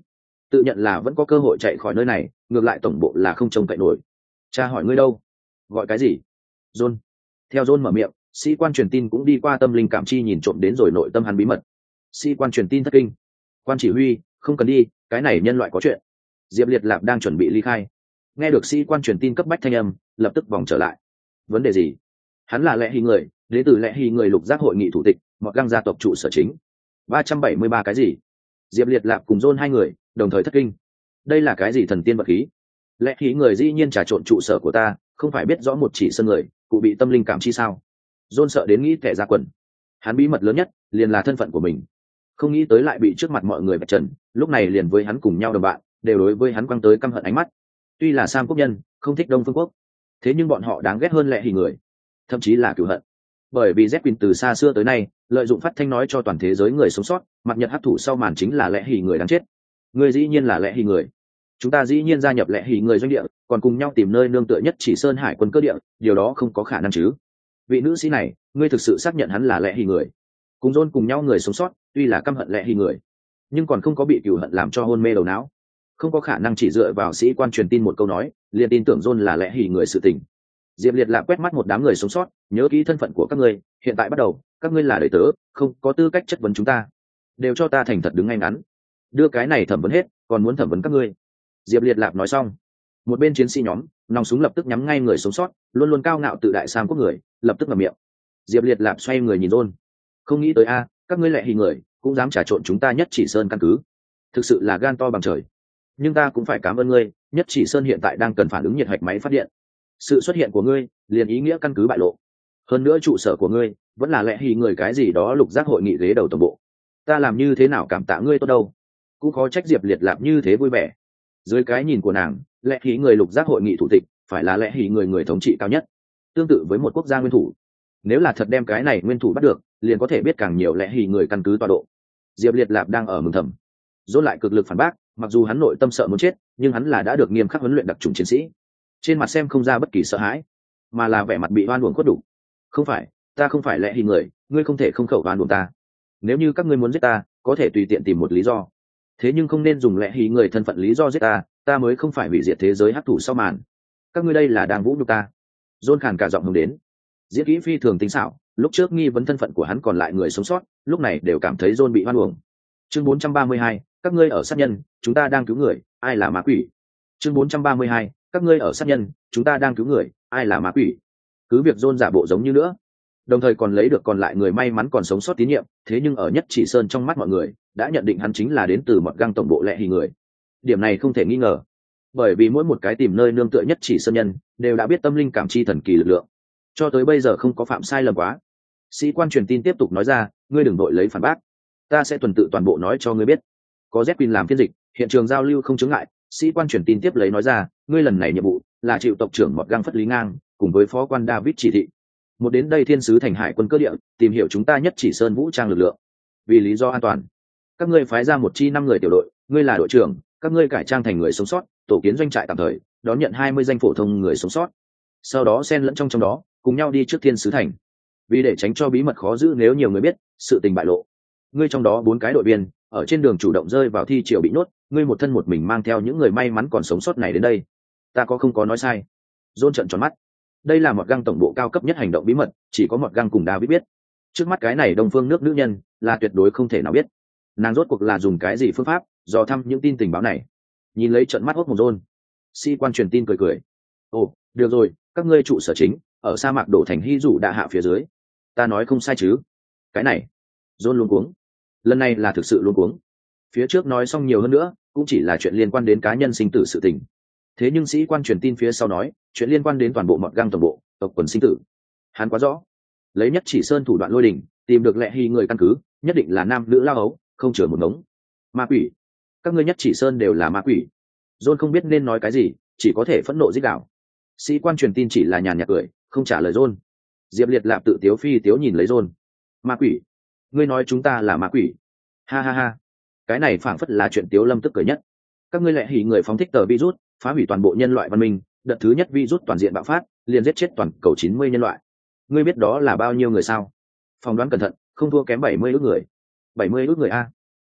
tự nhận là vẫn có cơ hội chạy khỏi nơi này, ngược lại tổng bộ là không trông cậy nổi. Cha hỏi ngươi đâu? Gọi cái gì? John. Theo John mở miệng, sĩ quan truyền tin cũng đi qua tâm linh cảm chi nhìn trộm đến rồi nội tâm hắn bí mật. Sĩ quan truyền tin thất kinh. Quan chỉ huy, không cần đi, cái này nhân loại có chuyện. Diệp Liệt Lạp đang chuẩn bị ly khai, nghe được sĩ quan truyền tin cấp bách thanh âm, lập tức vòng trở lại. Vấn đề gì? Hắn là Lệ Hy người, đến từ Lệ Hy người lục giác hội nghị thủ tịch, Mọt Găng gia tộc trụ sở chính. ba trăm bảy mươi ba cái gì? Diệp Liệt Lạp cùng John hai người đồng thời thất kinh. Đây là cái gì thần tiên vật khí? Lệ Hy người dĩ nhiên trà trộn trụ sở của ta, không phải biết rõ một chỉ sơn người, cụ bị tâm linh cảm chi sao? John sợ đến nghĩ kẻ ra quần. Hắn bí mật lớn nhất liền là thân phận của mình, không nghĩ tới lại bị trước mặt mọi người vạch trần. Lúc này liền với hắn cùng nhau đồng bạn đều đối với hắn quăng tới căm hận ánh mắt. Tuy là Sam quốc nhân không thích Đông Phương quốc, thế nhưng bọn họ đáng ghét hơn Lệ Hy người, thậm chí là cửu hận. Bởi vì Zepin từ xa xưa tới nay lợi dụng phát thanh nói cho toàn thế giới người sống sót, mặt nhật hấp thụ sau màn chính là Lệ Hy người đáng chết. Người dĩ nhiên là Lệ Hy người, chúng ta dĩ nhiên gia nhập Lệ Hy người doanh địa, còn cùng nhau tìm nơi nương tựa nhất chỉ sơn hải quân cơ địa, điều đó không có khả năng chứ? Vị nữ sĩ này, ngươi thực sự xác nhận hắn là Lệ Hy người? Cùng John cùng nhau người sống sót, tuy là căm hận Lệ Hy người, nhưng còn không có bị cửu hận làm cho hôn mê đầu não. Không có khả năng chỉ dựa vào sĩ quan truyền tin một câu nói liền tin tưởng John là Lệ Hy người sự tình. Diệp Liệt Lạp quét mắt một đám người sống sót, nhớ kỹ thân phận của các ngươi, hiện tại bắt đầu, các ngươi là đời tớ, không có tư cách chất vấn chúng ta, đều cho ta thành thật đứng ngay ngắn. Đưa cái này thẩm vấn hết, còn muốn thẩm vấn các ngươi. Diệp Liệt Lạp nói xong, một bên chiến sĩ nhóm nòng súng lập tức nhắm ngay người sống sót, luôn luôn cao ngạo tự đại Sam quốc người, lập tức ngậm miệng. Diệp Liệt Lạp xoay người nhìn John, không nghĩ tới a, các ngươi Lệ Hy người cũng dám trà trộn chúng ta nhất chỉ sơn căn cứ, thực sự là gan to bằng trời. Nhưng ta cũng phải cảm ơn ngươi, nhất chỉ sơn hiện tại đang cần phản ứng nhiệt hạch máy phát điện, sự xuất hiện của ngươi liền ý nghĩa căn cứ bại lộ, hơn nữa trụ sở của ngươi vẫn là Lệ Hy người cái gì đó lục giác hội nghị ghế đầu tổng bộ, ta làm như thế nào cảm tạ ngươi tốt đâu. Cũng khó trách Diệp Liệt Lạp như thế vui vẻ. Dưới cái nhìn của nàng, Lệ Hy người lục giác hội nghị thủ tịch phải là Lệ Hy người người thống trị cao nhất, tương tự với một quốc gia nguyên thủ. Nếu là thật đem cái này nguyên thủ bắt được, liền có thể biết càng nhiều Lệ Hy người căn cứ tọa độ. Diệp Liệt Lạp đang ở mừng thầm, John lại cực lực phản bác, mặc dù hắn nội tâm sợ muốn chết, nhưng hắn là đã được nghiêm khắc huấn luyện đặc trùng chiến sĩ, trên mặt xem không ra bất kỳ sợ hãi, mà là vẻ mặt bị oan uổng khuất đủ. Không phải, ta không phải Lệ Hy người, ngươi không thể không khẩu oan uổng ta. Nếu như các ngươi muốn giết ta, có thể tùy tiện tìm một lý do, thế nhưng không nên dùng Lệ Hy người thân phận lý do giết ta, ta mới không phải hủy diệt thế giới hắc thủ sau màn. Các ngươi đây là đang vũ nhục ta. John khàn cả giọng hướng đến, diễn kỹ phi thường tinh xảo, lúc trước nghi vấn thân phận của hắn còn lại người sống sót, lúc này đều cảm thấy John bị oan uổng. Chương bốn trăm ba mươi hai, các ngươi ở sát nhân, chúng ta đang cứu người, ai là ma quỷ? Chương bốn trăm ba mươi hai, các ngươi ở sát nhân, chúng ta đang cứu người, ai là ma quỷ? Cứ việc John giả bộ giống như nữa, đồng thời còn lấy được còn lại người may mắn còn sống sót tín nhiệm, thế nhưng ở nhất chỉ sơn trong mắt mọi người đã nhận định hắn chính là đến từ Mọt Găng tổng bộ Lệ Hy người. Điểm này không thể nghi ngờ, bởi vì mỗi một cái tìm nơi nương tựa nhất chỉ sơn nhân đều đã biết tâm linh cảm chi thần kỳ lực lượng, cho tới bây giờ không có phạm sai lầm quá. Sĩ quan truyền tin tiếp tục nói ra, ngươi đừng đội lấy phản bác, ta sẽ tuần tự toàn bộ nói cho ngươi biết. Có Zepin làm phiên dịch, hiện trường giao lưu không chướng ngại. Sĩ quan truyền tin tiếp lấy nói ra, ngươi lần này nhiệm vụ là chịu tộc trưởng Mọt Găng phất lý ngang cùng với phó quan David chỉ thị, một đến đây thiên sứ thành hải quân cơ địa tìm hiểu chúng ta nhất chỉ sơn vũ trang lực lượng. Vì lý do an toàn, các ngươi phái ra một chi năm người tiểu đội, ngươi là đội trưởng, các ngươi cải trang thành người sống sót, tổ kiến doanh trại tạm thời, đón nhận hai mươi danh phổ thông người sống sót, sau đó xen lẫn trong trong đó, cùng nhau đi trước thiên sứ thành. Vì để tránh cho bí mật khó giữ nếu nhiều người biết, sự tình bại lộ, ngươi trong đó bốn cái đội viên ở trên đường chủ động rơi vào thi triều bị nhốt, ngươi một thân một mình mang theo những người may mắn còn sống sót này đến đây. Ta có không có nói sai? John trợn tròn mắt. Đây là Mọt Găng tổng bộ cao cấp nhất hành động bí mật, chỉ có Mọt Găng cùng David biết. Trước mắt cái này đông phương nước nữ nhân là tuyệt đối không thể nào biết, nàng rốt cuộc là dùng cái gì phương pháp dò thăm những tin tình báo này. Nhìn lấy trận mắt hốt một John, sĩ quan truyền tin cười cười, ồ, được rồi, các ngươi trụ sở chính ở sa mạc đổ thành hy dụ đạ hạ phía dưới, ta nói không sai chứ? Cái này, John luống cuống, lần này là thực sự luống cuống. Phía trước nói xong nhiều hơn nữa cũng chỉ là chuyện liên quan đến cá nhân sinh tử sự tình, thế nhưng sĩ quan truyền tin phía sau nói chuyện liên quan đến toàn bộ Mọt Găng tổng bộ tộc quần sinh tử, hắn quá rõ. Lấy nhất chỉ sơn thủ đoạn lôi đình tìm được Lệ Hy người căn cứ, nhất định là nam nữ lao ấu, không chừa một ngống. Ma quỷ, các ngươi nhất chỉ sơn đều là ma quỷ. John không biết nên nói cái gì, chỉ có thể phẫn nộ rít gào. Sĩ quan truyền tin chỉ là nhàn nhạt cười, không trả lời John. Diệp Liệt Lạp tự tiếu phi tiếu nhìn lấy John. Ma quỷ, ngươi nói chúng ta là ma quỷ? Ha ha ha, cái này phảng phất là chuyện tiếu lâm tức cười nhất. Các ngươi Lệ Hy người phóng thích tờ virus, phá hủy toàn bộ nhân loại văn minh, đợt thứ nhất virus toàn diện bạo phát, liền giết chết toàn cầu chín mươi nhân loại. Ngươi biết đó là bao nhiêu người sao? Phỏng đoán cẩn thận, không thua kém bảy mươi ước người. bảy mươi ước người a.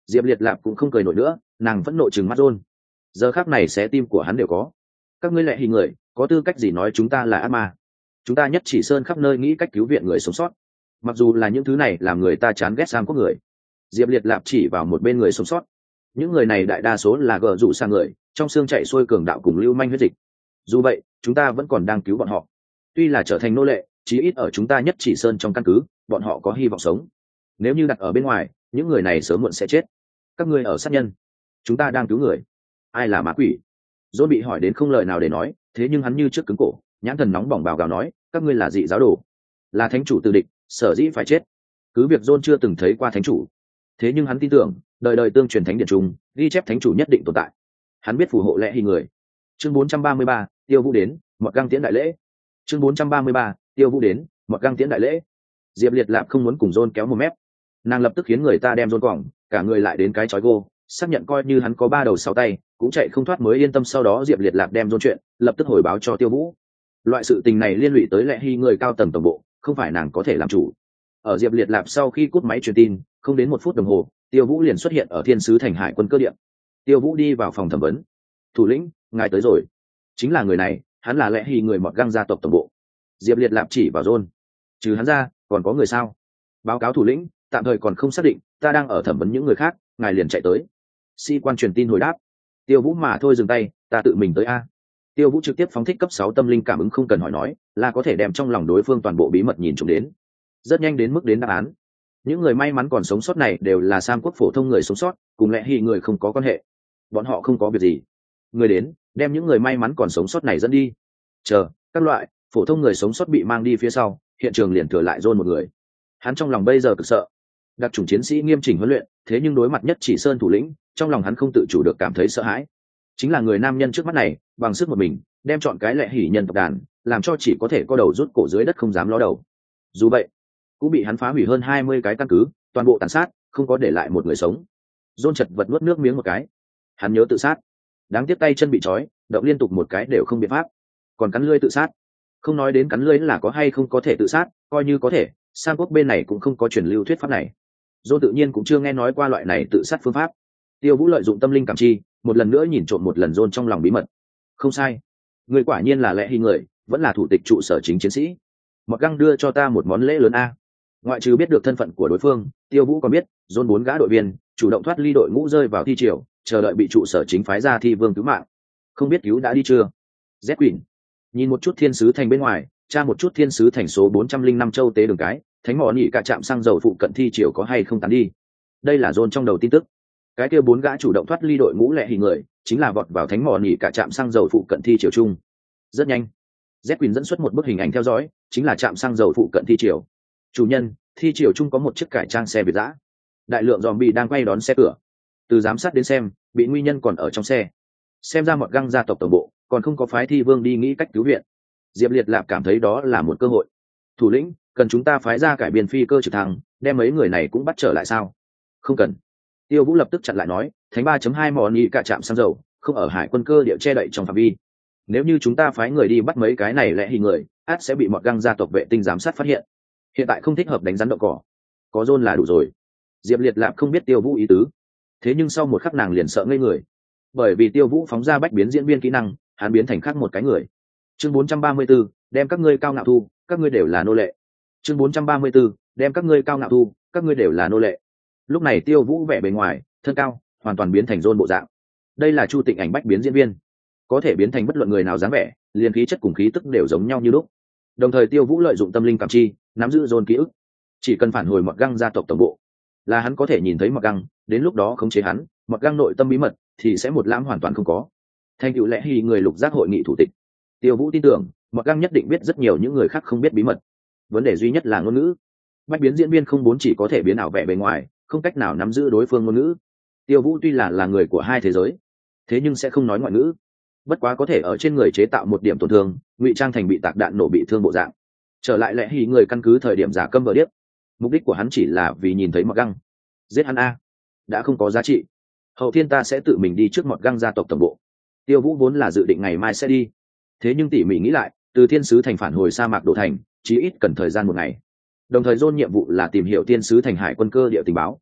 Diệp Liệt Lạp cũng không cười nổi nữa, nàng vẫn nộ trừng mắt John. Giờ khắc này xé tim của hắn đều có. Các ngươi lệ hình người, có tư cách gì nói chúng ta là ác ma? Chúng ta nhất chỉ sơn khắp nơi nghĩ cách cứu viện người sống sót. Mặc dù là những thứ này làm người ta chán ghét Sam Quốc người. Diệp Liệt Lạp chỉ vào một bên người sống sót. Những người này đại đa số là gờ rủ sang người, trong xương chạy xuôi cường đạo cùng lưu manh huyết dịch. Dù vậy, chúng ta vẫn còn đang cứu bọn họ. Tuy là trở thành nô lệ, chí ít ở chúng ta nhất chỉ sơn trong căn cứ, bọn họ có hy vọng sống. Nếu như đặt ở bên ngoài, những người này sớm muộn sẽ chết. Các ngươi ở sát nhân, chúng ta đang cứu người. Ai là ma quỷ? John bị hỏi đến không lời nào để nói, thế nhưng hắn như trước cứng cổ, nhãn thần nóng bỏng bào gào nói, các ngươi là dị giáo đồ, là thánh chủ từ địch, sở dĩ phải chết. Cứ việc John chưa từng thấy qua thánh chủ, thế nhưng hắn tin tưởng, đời đời tương truyền thánh điện trung, ghi chép thánh chủ nhất định tồn tại. Hắn biết phù hộ lẽ hình người. Chương bốn trăm ba mươi ba, Tiêu Vũ đến, một găng tiễn đại lễ. Chương bốn trăm ba mươi ba, Tiêu Vũ đến, một găng tiễn đại lễ. Diệp Liệt Lạp không muốn cùng John kéo một mép, nàng lập tức khiến người ta đem John quẳng, cả người lại đến cái chói gô, xác nhận coi như hắn có ba đầu sáu tay, cũng chạy không thoát mới yên tâm. Sau đó Diệp Liệt Lạp đem John chuyện, lập tức hồi báo cho Tiêu Vũ. Loại sự tình này liên lụy tới lẽ hy người cao tầng tổng bộ, không phải nàng có thể làm chủ. Ở Diệp Liệt Lạp sau khi cút máy truyền tin, không đến một phút đồng hồ, Tiêu Vũ liền xuất hiện ở Thiên Sứ Thành Hải quân cơ điện. Tiêu Vũ đi vào phòng thẩm vấn. Thủ lĩnh, ngài tới rồi. Chính là người này, hắn là lẽ hy người mọt găng gia tộc tổng bộ. Diệp Liệt Lạp chỉ vào John. Trừ hắn ra, còn có người sao? Báo cáo thủ lĩnh, tạm thời còn không xác định, ta đang ở thẩm vấn những người khác, ngài liền chạy tới. Sĩ quan truyền tin hồi đáp. Tiêu Vũ mà thôi dừng tay, ta tự mình tới a. Tiêu Vũ trực tiếp phóng thích cấp sáu tâm linh cảm ứng, không cần hỏi nói, là có thể đem trong lòng đối phương toàn bộ bí mật nhìn trộm đến. Rất nhanh đến mức đến đáp án. Những người may mắn còn sống sót này đều là Sam Quốc phổ thông người sống sót, cùng lẽ hy người không có quan hệ. Bọn họ không có việc gì. Người đến, đem những người may mắn còn sống sót này dẫn đi. Chờ, các loại phổ thông người sống sót bị mang đi phía sau, hiện trường liền thừa lại John một người. Hắn trong lòng bây giờ cực sợ. Đặc chủng chiến sĩ nghiêm chỉnh huấn luyện, thế nhưng đối mặt nhất chỉ sơn thủ lĩnh, trong lòng hắn không tự chủ được cảm thấy sợ hãi. Chính là người nam nhân trước mắt này, bằng sức một mình, đem chọn cái lệ hỉ nhân tộc đàn, làm cho chỉ có thể co đầu rút cổ dưới đất không dám ló đầu. Dù vậy, cũng bị hắn phá hủy hơn hai mươi cái căn cứ, toàn bộ tàn sát, không có để lại một người sống. John chật vật nuốt nước miếng một cái. Hắn nhớ tự sát, đáng tiếc tay chân bị trói, động liên tục một cái đều không biện pháp. Còn cắn lưỡi tự sát, không nói đến cắn lưỡi là có hay không có thể tự sát, coi như có thể, Sam Quốc bên này cũng không có truyền lưu thuyết pháp này. John tự nhiên cũng chưa nghe nói qua loại này tự sát phương pháp. Tiêu Vũ lợi dụng tâm linh cảm chi, một lần nữa nhìn trộm một lần John trong lòng bí mật. Không sai, người quả nhiên là lẽ hy người, vẫn là thủ tịch trụ sở chính chiến sĩ. Mọt găng đưa cho ta một món lễ lớn a. Ngoại trừ biết được thân phận của đối phương, Tiêu Vũ còn biết John bốn gã đội viên chủ động thoát ly đội ngũ rơi vào thi triều, chờ đợi bị trụ sở chính phái ra thi vương cứu mạng. Không biết cứu đã đi chưa? Z Quỷ nhìn một chút Thiên Sứ Thành bên ngoài, tra một chút Thiên Sứ Thành số bốn trăm linh năm châu tế đường cái, thánh mỏ nhị cả trạm xăng dầu phụ cận thi triều có hay không tán đi. Đây là John trong đầu tin tức. Cái kia bốn gã chủ động thoát ly đội ngũ lệ hình người, chính là vọt vào thánh mỏ nhị cả trạm xăng dầu phụ cận thi triều chung. Rất nhanh, Z Quỷ dẫn xuất một bức hình ảnh theo dõi, chính là trạm xăng dầu phụ cận thi triều. Chủ nhân, thi triều chung có một chiếc cải trang xe Việt dã. Đại lượng zombie đang quay đón xe cửa. Từ giám sát đến xem, bị nguy nhân còn ở trong xe. Xem ra Mọt găng gia tộc tổng bộ còn không có phái thi vương đi nghĩ cách cứu viện. Diệp Liệt Lạp cảm thấy đó là một cơ hội. Thủ lĩnh, cần chúng ta phái ra cải biên phi cơ trực thăng, đem mấy người này cũng bắt trở lại sao? Không cần. Tiêu Vũ lập tức chặn lại nói, thánh ba chấm hai mỏ nhị cả trạm xăng dầu, không ở hải quân cơ địa che đậy trong phạm vi. Nếu như chúng ta phái người đi bắt mấy cái này lẽ hình người, át sẽ bị Mọt găng gia tộc vệ tinh giám sát phát hiện. Hiện tại không thích hợp đánh rắn đậu cỏ, có John là đủ rồi. Diệp Liệt Lạp không biết Tiêu Vũ ý tứ, thế nhưng sau một khắc nàng liền sợ ngây người, bởi vì Tiêu Vũ phóng ra bách biến diễn viên kỹ năng, hắn biến thành khác một cái người. Chương bốn trăm ba mươi 4, đem các ngươi cao ngạo thu, các ngươi đều là nô lệ. Chương bốn trăm ba mươi 4, đem các ngươi cao ngạo thu, các ngươi đều là nô lệ. Lúc này Tiêu Vũ vẻ bề ngoài, thân cao, hoàn toàn biến thành John bộ dạng. Đây là Chu Tịnh ảnh bách biến diễn viên, có thể biến thành bất luận người nào dáng vẻ, liền khí chất cùng khí tức đều giống nhau như lúc. Đồng thời Tiêu Vũ lợi dụng tâm linh cảm chi, nắm giữ John ký ức, chỉ cần phản hồi Mọt găng gia tộc tổng bộ, là hắn có thể nhìn thấy Mọt găng, đến lúc đó khống chế hắn, Mọt găng nội tâm bí mật thì sẽ một lãm hoàn toàn không có. Thành tựu lẽ hy người lục giác hội nghị thủ tịch, Tiêu Vũ tin tưởng Mọt găng nhất định biết rất nhiều những người khác không biết bí mật. Vấn đề duy nhất là ngôn ngữ. Bách biến diễn viên không bốn chỉ có thể biến ảo vẻ bề ngoài, không cách nào nắm giữ đối phương ngôn ngữ. Tiêu Vũ tuy là là người của hai thế giới, thế nhưng sẽ không nói ngoại ngữ. Bất quá có thể ở trên người chế tạo một điểm tổn thương, ngụy trang thành bị tạc đạn nổ bị thương bộ dạng. Trở lại lẽ hy người căn cứ thời điểm giả câm vờ điếc. Mục đích của hắn chỉ là vì nhìn thấy Mọt găng. Giết hắn a, đã không có giá trị. Hậu thiên ta sẽ tự mình đi trước Mọt găng gia tộc tổng bộ. Tiêu Vũ vốn là dự định ngày mai sẽ đi, thế nhưng tỉ mỉ nghĩ lại, từ Thiên Sứ Thành phản hồi sa mạc Đồ Thành, chí ít cần thời gian một ngày. Đồng thời John nhiệm vụ là tìm hiểu Thiên Sứ Thành hải quân cơ địa tình báo.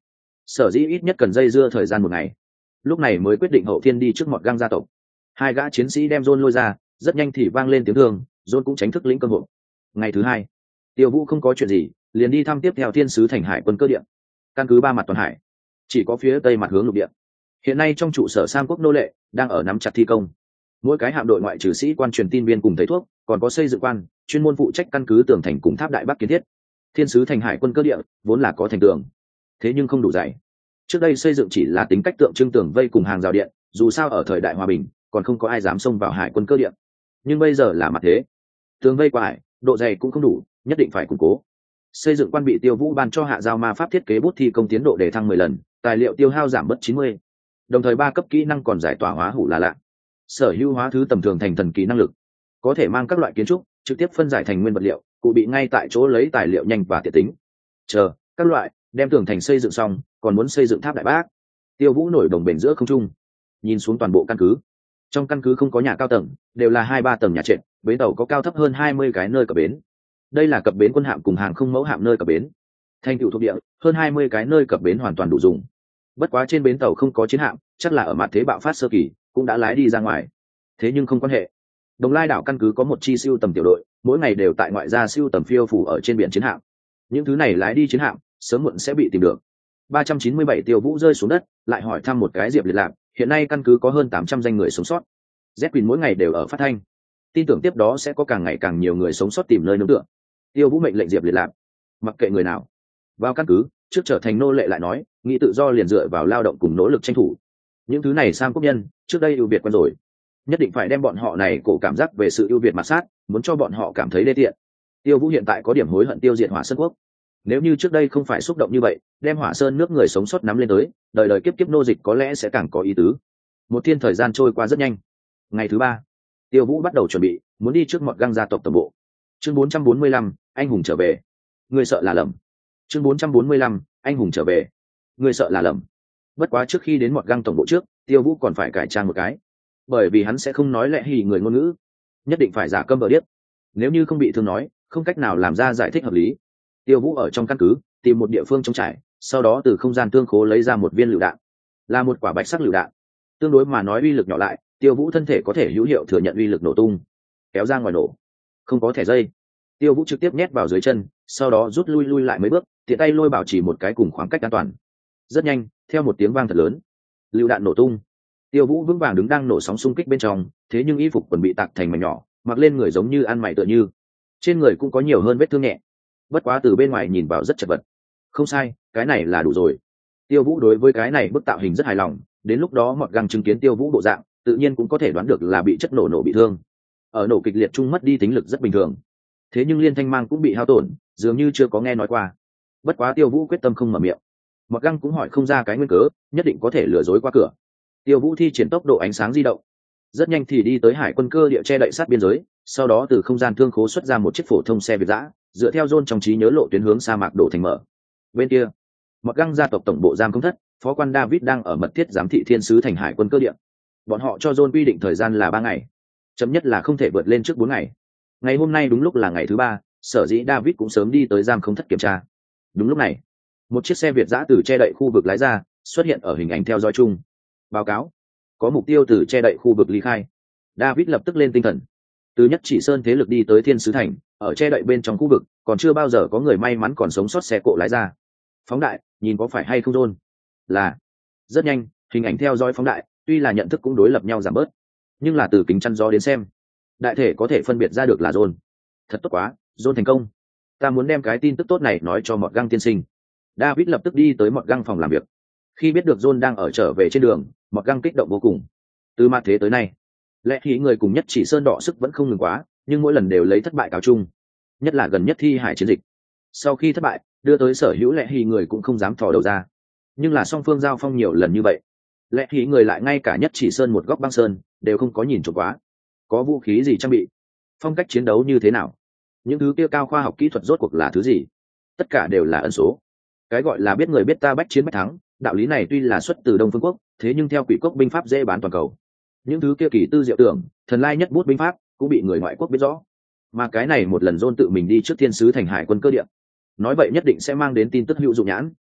sở dĩ ít nhất cần dây dưa thời gian một ngày, lúc này mới quyết định hậu thiên đi trước mọt găng gia tộc. Hai gã chiến sĩ đem John lôi ra, rất nhanh thì vang lên tiếng thương, John cũng tránh thức lĩnh cơ hội. Ngày thứ hai, Tiêu Vũ không có chuyện gì, liền đi thăm tiếp theo thiên sứ thành hải quân cơ địa. Căn cứ ba mặt toàn hải, chỉ có phía tây mặt hướng lục địa. Hiện nay trong trụ sở Sam quốc nô lệ đang ở nắm chặt thi công. Mỗi cái hạm đội ngoại trừ sĩ quan truyền tin viên cùng thầy thuốc, còn có xây dựng quan chuyên môn phụ trách căn cứ tường thành cùng tháp đại bắc kiến thiết. Thiên sứ thành hải quân cơ địa vốn là có thành tường, thế nhưng không đủ dày. Trước đây xây dựng chỉ là tính cách tượng trưng tường vây cùng hàng rào điện, dù sao ở thời đại hòa bình còn không có ai dám xông vào hải quân cơ điện. Nhưng bây giờ là mặt thế, tường vây qua hải, độ dày cũng không đủ, nhất định phải củng cố. Xây dựng quan bị Tiêu Vũ ban cho hạ giao ma pháp thiết kế bút thi công tiến độ để thăng mười lần, tài liệu tiêu hao giảm mất chín mươi. Đồng thời ba cấp kỹ năng còn giải tỏa hóa hủ là lạ. Sở hữu hóa thứ tầm thường thành thần kỳ năng lực, có thể mang các loại kiến trúc trực tiếp phân giải thành nguyên vật liệu, cụ bị ngay tại chỗ lấy tài liệu nhanh và tiện tính. Chờ các loại đem tường thành xây dựng xong, còn muốn xây dựng tháp đại bác. Tiêu Vũ nổi đồng bền giữa không trung, nhìn xuống toàn bộ căn cứ. Trong căn cứ không có nhà cao tầng, đều là hai ba tầng nhà trệt, bến tàu có cao thấp hơn hai mươi cái nơi cập bến. Đây là cập bến quân hạm cùng hàng không mẫu hạm nơi cập bến. Thành tựu thuộc địa, hơn hai mươi cái nơi cập bến hoàn toàn đủ dùng. Bất quá trên bến tàu không có chiến hạm, chắc là ở mặt thế bạo phát sơ kỳ cũng đã lái đi ra ngoài. Thế nhưng không quan hệ. Đồng Lai đảo căn cứ có một chi siêu tầm tiểu đội, mỗi ngày đều tại ngoại gia siêu tầm phiêu phủ ở trên biển chiến hạm. Những thứ này lái đi chiến hạm, sớm muộn sẽ bị tìm được. ba trăm chín mươi bảy Tiêu Vũ rơi xuống đất, lại hỏi thăm một cái Diệp Liệt Lạc, hiện nay căn cứ có hơn tám trăm danh người sống sót. Z mỗi ngày đều ở phát thanh, tin tưởng tiếp đó sẽ có càng ngày càng nhiều người sống sót tìm nơi nương tựa. Tiêu Vũ mệnh lệnh Diệp Liệt Lạc, mặc kệ người nào vào căn cứ, trước trở thành nô lệ lại nói, nghĩ tự do liền dựa vào lao động cùng nỗ lực tranh thủ. Những thứ này sang quốc nhân, trước đây ưu việt quen rồi, nhất định phải đem bọn họ này cổ cảm giác về sự ưu việt mà sát, muốn cho bọn họ cảm thấy đê tiện. Tiêu Vũ hiện tại có điểm hối hận tiêu diệt Hỏa Sơn quốc. Nếu như trước đây không phải xúc động như vậy, đem Hỏa Sơn nước người sống sót nắm lên tới, đời đời kiếp kiếp nô dịch có lẽ sẽ càng có ý tứ. Một thiên thời gian trôi qua rất nhanh. Ngày thứ ba, Tiêu Vũ bắt đầu chuẩn bị, muốn đi trước Mọt Găng gia tộc tổng bộ. Chương bốn trăm bốn mươi lăm, anh hùng trở về. Người sợ là lầm. Chương bốn trăm bốn mươi lăm, anh hùng trở về. Người sợ là lầm. Bất quá trước khi đến Mọt Găng tổng bộ trước, Tiêu Vũ còn phải cải trang một cái, bởi vì hắn sẽ không nói lẽ hì người ngôn ngữ, nhất định phải giả câm vờ điếc. Nếu như không bị thương nói, không cách nào làm ra giải thích hợp lý. Tiêu Vũ ở trong căn cứ tìm một địa phương trống trải, sau đó từ không gian tương khố lấy ra một viên lựu đạn, là một quả bạch sắc lựu đạn. Tương đối mà nói uy lực nhỏ lại, Tiêu Vũ thân thể có thể hữu hiệu thừa nhận uy lực nổ tung, kéo ra ngoài nổ. Không có thẻ dây, Tiêu Vũ trực tiếp nhét vào dưới chân, sau đó rút lui lui lại mấy bước, tiện tay lôi bảo trì một cái cùng khoảng cách an toàn. Rất nhanh, theo một tiếng vang thật lớn, lựu đạn nổ tung. Tiêu Vũ vững vàng đứng đang nổ sóng xung kích bên trong, thế nhưng y phục quần bị tạc thành mảnh nhỏ, mặc lên người giống như ăn mày tựa như. Trên người cũng có nhiều hơn vết thương nhẹ, bất quá từ bên ngoài nhìn vào rất chật vật. Không sai, cái này là đủ rồi. Tiêu Vũ đối với cái này bức tạo hình rất hài lòng, đến lúc đó Mọt Găng chứng kiến Tiêu Vũ bộ dạng, tự nhiên cũng có thể đoán được là bị chất nổ nổ bị thương. Ở nổ kịch liệt chung mất đi tính lực rất bình thường. Thế nhưng liên thanh mang cũng bị hao tổn, dường như chưa có nghe nói qua. Bất quá Tiêu Vũ quyết tâm không mở miệng. Mọt Găng cũng hỏi không ra cái nguyên cớ, nhất định có thể lừa dối qua cửa. Tiêu Vũ thi triển tốc độ ánh sáng di động, rất nhanh thì đi tới hải quân cơ địa che đậy sát biên giới, sau đó từ không gian thương khố xuất ra một chiếc phổ thông xe Việt dã, dựa theo John trong trí nhớ lộ tuyến hướng sa mạc đổ thành mở. Bên kia, Mọt Găng gia tộc tổng bộ giam không thất, phó quan David đang ở mật thiết giám thị thiên sứ thành hải quân cơ địa. Bọn họ cho John quy định thời gian là ba ngày, chậm nhất là không thể vượt lên trước bốn ngày. Ngày hôm nay đúng lúc là ngày thứ ba, sở dĩ David cũng sớm đi tới giam không thất kiểm tra. Đúng lúc này, một chiếc xe Việt dã từ che đậy khu vực lái ra, xuất hiện ở hình ảnh theo dõi chung. Báo cáo, có mục tiêu từ che đậy khu vực ly khai. David lập tức lên tinh thần. Từ Nhất Chỉ Sơn thế lực đi tới thiên sứ thành, ở che đậy bên trong khu vực, còn chưa bao giờ có người may mắn còn sống sót xe cộ lái ra. Phóng đại, nhìn có phải hay không John? Là. Rất nhanh, hình ảnh theo dõi phóng đại, tuy là nhận thức cũng đối lập nhau giảm bớt, nhưng là từ kính chắn gió đến xem, đại thể có thể phân biệt ra được là John. Thật tốt quá, John thành công. Ta muốn đem cái tin tức tốt này nói cho Mọt Găng tiên sinh. David lập tức đi tới Mọt Găng phòng làm việc. Khi biết được John đang ở trở về trên đường, Mọt Găng kích động vô cùng. Từ mặt thế tới nay, lẽ khí người cùng Nhất Chỉ Sơn đọ sức vẫn không ngừng quá, nhưng mỗi lần đều lấy thất bại cáo chung. Nhất là gần nhất thi hải chiến dịch, sau khi thất bại, đưa tới sở hữu lẽ hỉ người cũng không dám thò đầu ra. Nhưng là song phương giao phong nhiều lần như vậy, lẽ hỉ người lại ngay cả Nhất Chỉ Sơn một góc băng sơn đều không có nhìn trộm quá. Có vũ khí gì trang bị, phong cách chiến đấu như thế nào, những thứ kia cao khoa học kỹ thuật rốt cuộc là thứ gì, tất cả đều là ẩn số. Cái gọi là biết người biết ta bách chiến bách thắng, đạo lý này tuy là xuất từ Đông Phương Quốc, thế nhưng theo Quỷ Cốc binh pháp dễ bán toàn cầu. Những thứ kia kỳ tư diệu tưởng, thần lai nhất bút binh pháp cũng bị người ngoại quốc biết rõ. Mà cái này một lần John tự mình đi trước thiên sứ thành hải quân cơ địa, nói vậy nhất định sẽ mang đến tin tức hữu dụng nhãn.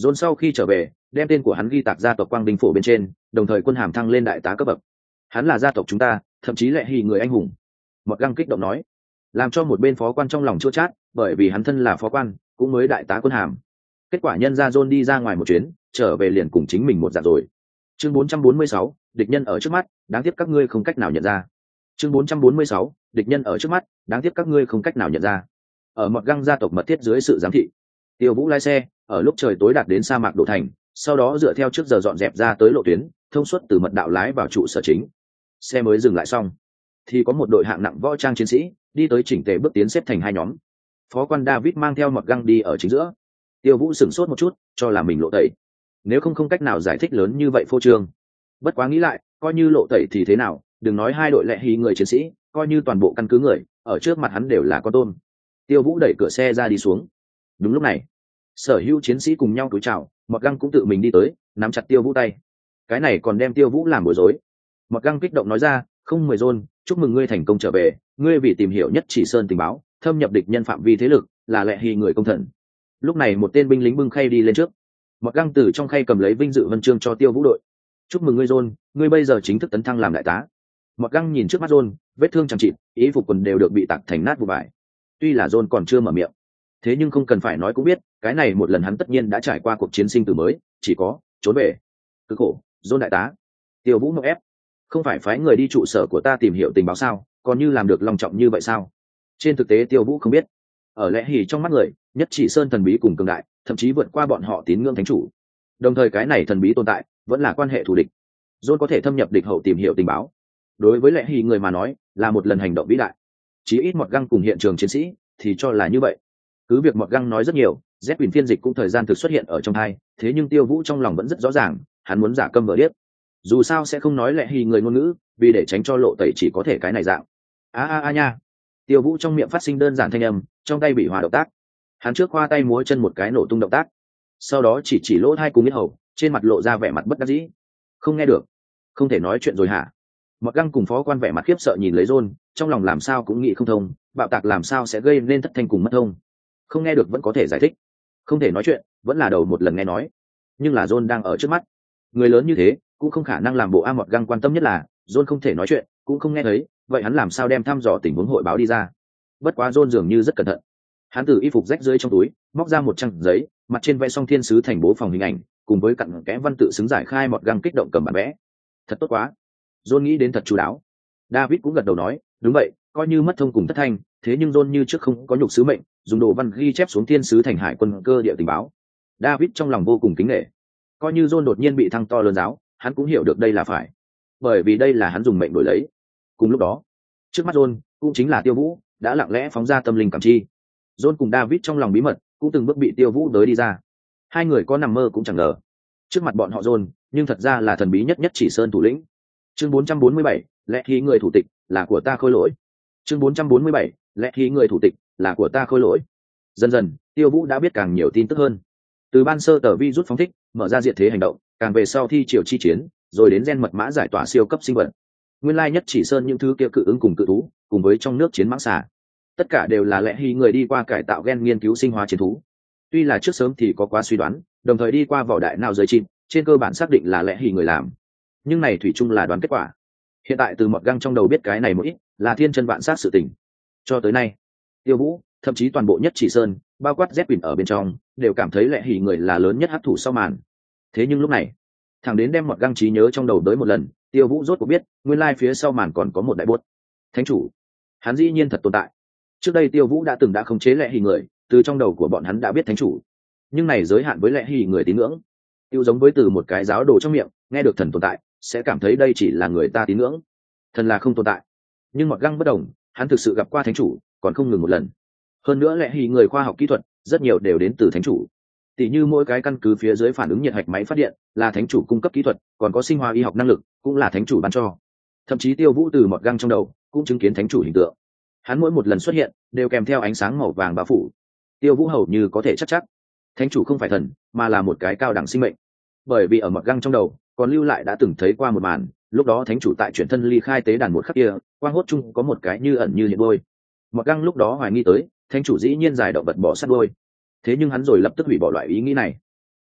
John sau khi trở về đem tên của hắn ghi tạc gia tộc quang binh phổ bên trên, đồng thời quân hàm thăng lên đại tá cấp bậc. Hắn là gia tộc chúng ta, thậm chí lại hì người anh hùng. Mọt Găng kích động nói, làm cho một bên phó quan trong lòng chua chát, bởi vì hắn thân là phó quan cũng mới đại tá quân hàm. Kết quả nhân ra John đi ra ngoài một chuyến, trở về liền cùng chính mình một dạng rồi. Chương bốn trăm bốn mươi sáu, địch nhân ở trước mắt, đáng tiếc các ngươi không cách nào nhận ra. Chương bốn trăm bốn mươi sáu, địch nhân ở trước mắt, đáng tiếc các ngươi không cách nào nhận ra. Ở Mọt Găng gia tộc mật thiết dưới sự giám thị, Tiêu Vũ lái xe ở lúc trời tối đạt đến sa mạc Đô Thành, sau đó dựa theo trước giờ dọn dẹp ra tới lộ tuyến, thông suốt từ mật đạo lái vào trụ sở chính. Xe mới dừng lại xong, thì có một đội hạng nặng võ trang chiến sĩ đi tới chỉnh tề bước tiến xếp thành hai nhóm. Phó quan David mang theo Mọt Găng đi ở chính giữa. Tiêu Vũ sửng sốt một chút, cho là mình lộ tẩy. Nếu không không cách nào giải thích lớn như vậy phô trương. Bất quá nghĩ lại, coi như lộ tẩy thì thế nào, đừng nói hai đội lệ hí người chiến sĩ, coi như toàn bộ căn cứ người ở trước mặt hắn đều là con tôm. Tiêu Vũ đẩy cửa xe ra đi xuống. Đúng lúc này, sở hữu chiến sĩ cùng nhau cúi chào, Mọt Găng cũng tự mình đi tới, nắm chặt Tiêu Vũ tay. Cái này còn đem Tiêu Vũ làm bối rối. Mọt Găng kích động nói ra, không mười John, chúc mừng ngươi thành công trở về, ngươi vì tìm hiểu nhất chỉ sơn tình báo, thâm nhập địch nhân phạm vi thế lực, là lệ hí người công thần. Lúc này một tên binh lính bưng khay đi lên trước. Mọt Găng từ trong khay cầm lấy vinh dự huân chương cho Tiêu Vũ đội. Chúc mừng ngươi John, ngươi bây giờ chính thức tấn thăng làm đại tá. Mọt Găng nhìn trước mắt John, vết thương chẳng chịt, ý phục quần đều được bị tạc thành nát vụ vải. Tuy là John còn chưa mở miệng, thế nhưng không cần phải nói cũng biết, cái này một lần hắn tất nhiên đã trải qua cuộc chiến sinh tử mới, chỉ có trốn về. Cứ khổ, John đại tá. Tiêu Vũ nộ ép, không phải phái người đi trụ sở của ta tìm hiểu tình báo sao, còn như làm được long trọng như vậy sao? Trên thực tế Tiêu Vũ không biết, ở lẽ hỉ trong mắt người, nhất chỉ sơn thần bí cùng cường đại, thậm chí vượt qua bọn họ tín ngưỡng thánh chủ. Đồng thời cái này thần bí tồn tại vẫn là quan hệ thù địch. John có thể thâm nhập địch hậu tìm hiểu tình báo, đối với lẽ hỉ người mà nói là một lần hành động vĩ đại. Chí ít Mọt Găng cùng hiện trường chiến sĩ thì cho là như vậy. Cứ việc Mọt Găng nói rất nhiều, Z quyền phiên dịch cũng thời gian thực xuất hiện ở trong hai, thế nhưng Tiêu Vũ trong lòng vẫn rất rõ ràng, hắn muốn giả câm vờ điếc. Dù sao sẽ không nói lẽ hỉ người ngôn ngữ, vì để tránh cho lộ tẩy chỉ có thể cái này dạng. A a a nha. Tiêu Vũ trong miệng phát sinh đơn giản thanh âm, trong tay bị hòa động tác. Hắn trước khoa tay múa chân một cái nổ tung động tác, sau đó chỉ chỉ lỗ tai cùng yết hầu, trên mặt lộ ra vẻ mặt bất đắc dĩ. Không nghe được, không thể nói chuyện rồi hả? Mọt Găng cùng phó quan vẻ mặt khiếp sợ nhìn lấy John, trong lòng làm sao cũng nghĩ không thông, bạo tạc làm sao sẽ gây nên thất thanh cùng mất thông. Không nghe được vẫn có thể giải thích, không thể nói chuyện vẫn là đầu một lần nghe nói. Nhưng là John đang ở trước mắt, người lớn như thế cũng không khả năng làm bộ. A Mọt Găng quan tâm nhất là John không thể nói chuyện, cũng không nghe thấy, vậy hắn làm sao đem thăm dò tình huống hội báo đi ra? Bất quá John dường như rất cẩn thận, hắn từ y phục rách rưới trong túi móc ra một trang giấy, mặt trên vẽ xong thiên sứ thành bố phòng hình ảnh, cùng với cặn kẽ văn tự xứng giải khai. Mọt Găng kích động cầm bản vẽ. Thật tốt quá, John nghĩ đến thật chú đáo. David cũng gật đầu nói, đúng vậy, coi như mất thông cùng thất thanh, thế nhưng John như trước không có nhục sứ mệnh, dùng đồ văn ghi chép xuống thiên sứ thành hải quân cơ địa tình báo. David trong lòng vô cùng kính nể. Coi như John đột nhiên bị thăng to lớn giáo, hắn cũng hiểu được đây là phải, bởi vì đây là hắn dùng mệnh đổi lấy. Cùng lúc đó, trước mắt John cũng chính là Tiêu Vũ, đã lặng lẽ phóng ra tâm linh cảm chi. John cùng David trong lòng bí mật cũng từng bước bị Tiêu Vũ tới đi ra. Hai người có nằm mơ cũng chẳng ngờ, trước mặt bọn họ John nhưng thật ra là thần bí nhất nhất chỉ sơn thủ lĩnh. Chương bốn trăm bốn mươi bảy, lẽ khi người thủ tịch là của ta khôi lỗi. Chương bốn trăm bốn mươi bảy, lẽ khi người thủ tịch là của ta khôi lỗi. Dần dần, Tiêu Vũ đã biết càng nhiều tin tức hơn. Từ ban sơ tờ vi rút phóng thích, mở ra diệt thế hành động, càng về sau thi triều chi chiến, rồi đến gen mật mã giải tỏa siêu cấp sinh vật. Nguyên lai nhất chỉ sơn những thứ kia cự ứng cùng cự thú, cùng với trong nước chiến mãng xà, tất cả đều là lẽ hy người đi qua cải tạo gen nghiên cứu sinh hóa chiến thú. Tuy là trước sớm thì có quá suy đoán, đồng thời đi qua vỏ đại nào giới chim, trên cơ bản xác định là lẽ hy người làm. Nhưng này thủy chung là đoán kết quả. Hiện tại từ Mọt Găng trong đầu biết cái này một ít, là thiên chân vạn sát sự tình. Cho tới nay, Tiêu Vũ, thậm chí toàn bộ nhất chỉ sơn, bao quát Z Quỳnh ở bên trong, đều cảm thấy lẽ hỉ người là lớn nhất hấp thụ sau màn. Thế nhưng lúc này, thằng đến đem Mọt Găng trí nhớ trong đầu tới một lần, Tiêu Vũ rốt cuộc biết, nguyên lai phía sau màn còn có một đại bốt. Thánh chủ, hắn dĩ nhiên thật tồn tại. Trước đây Tiêu Vũ đã từng đã khống chế lẽ hỉ người, từ trong đầu của bọn hắn đã biết thánh chủ. Nhưng này giới hạn với lẽ hỉ người tín ngưỡng. Tiêu giống với từ một cái giáo đồ trong miệng, nghe được thần tồn tại, sẽ cảm thấy đây chỉ là người ta tín ngưỡng, thần là không tồn tại. Nhưng Mọt Găng bất đồng, hắn thực sự gặp qua thánh chủ, còn không ngừng một lần. Hơn nữa lẽ hỉ người khoa học kỹ thuật rất nhiều đều đến từ thánh chủ. Tỷ như mỗi cái căn cứ phía dưới phản ứng nhiệt hạch máy phát điện là thánh chủ cung cấp kỹ thuật, còn có sinh hóa y học năng lực cũng là thánh chủ ban cho. Thậm chí Tiêu Vũ từ Mọt Găng trong đầu cũng chứng kiến thánh chủ hình tượng. Hắn mỗi một lần xuất hiện đều kèm theo ánh sáng màu vàng bao phủ. Tiêu Vũ hầu như có thể chắc chắc thánh chủ không phải thần, mà là một cái cao đẳng sinh mệnh. Bởi vì ở Mọt Găng trong đầu còn lưu lại đã từng thấy qua một màn, lúc đó thánh chủ tại chuyển thân ly khai tế đàn một khắc kia, quang hốt chung có một cái như ẩn như hiện đôi. Mọt Găng lúc đó hoài nghi tới thánh chủ dĩ nhiên giải động vật bỏ sát đôi, thế nhưng hắn rồi lập tức hủy bỏ loại ý nghĩ này.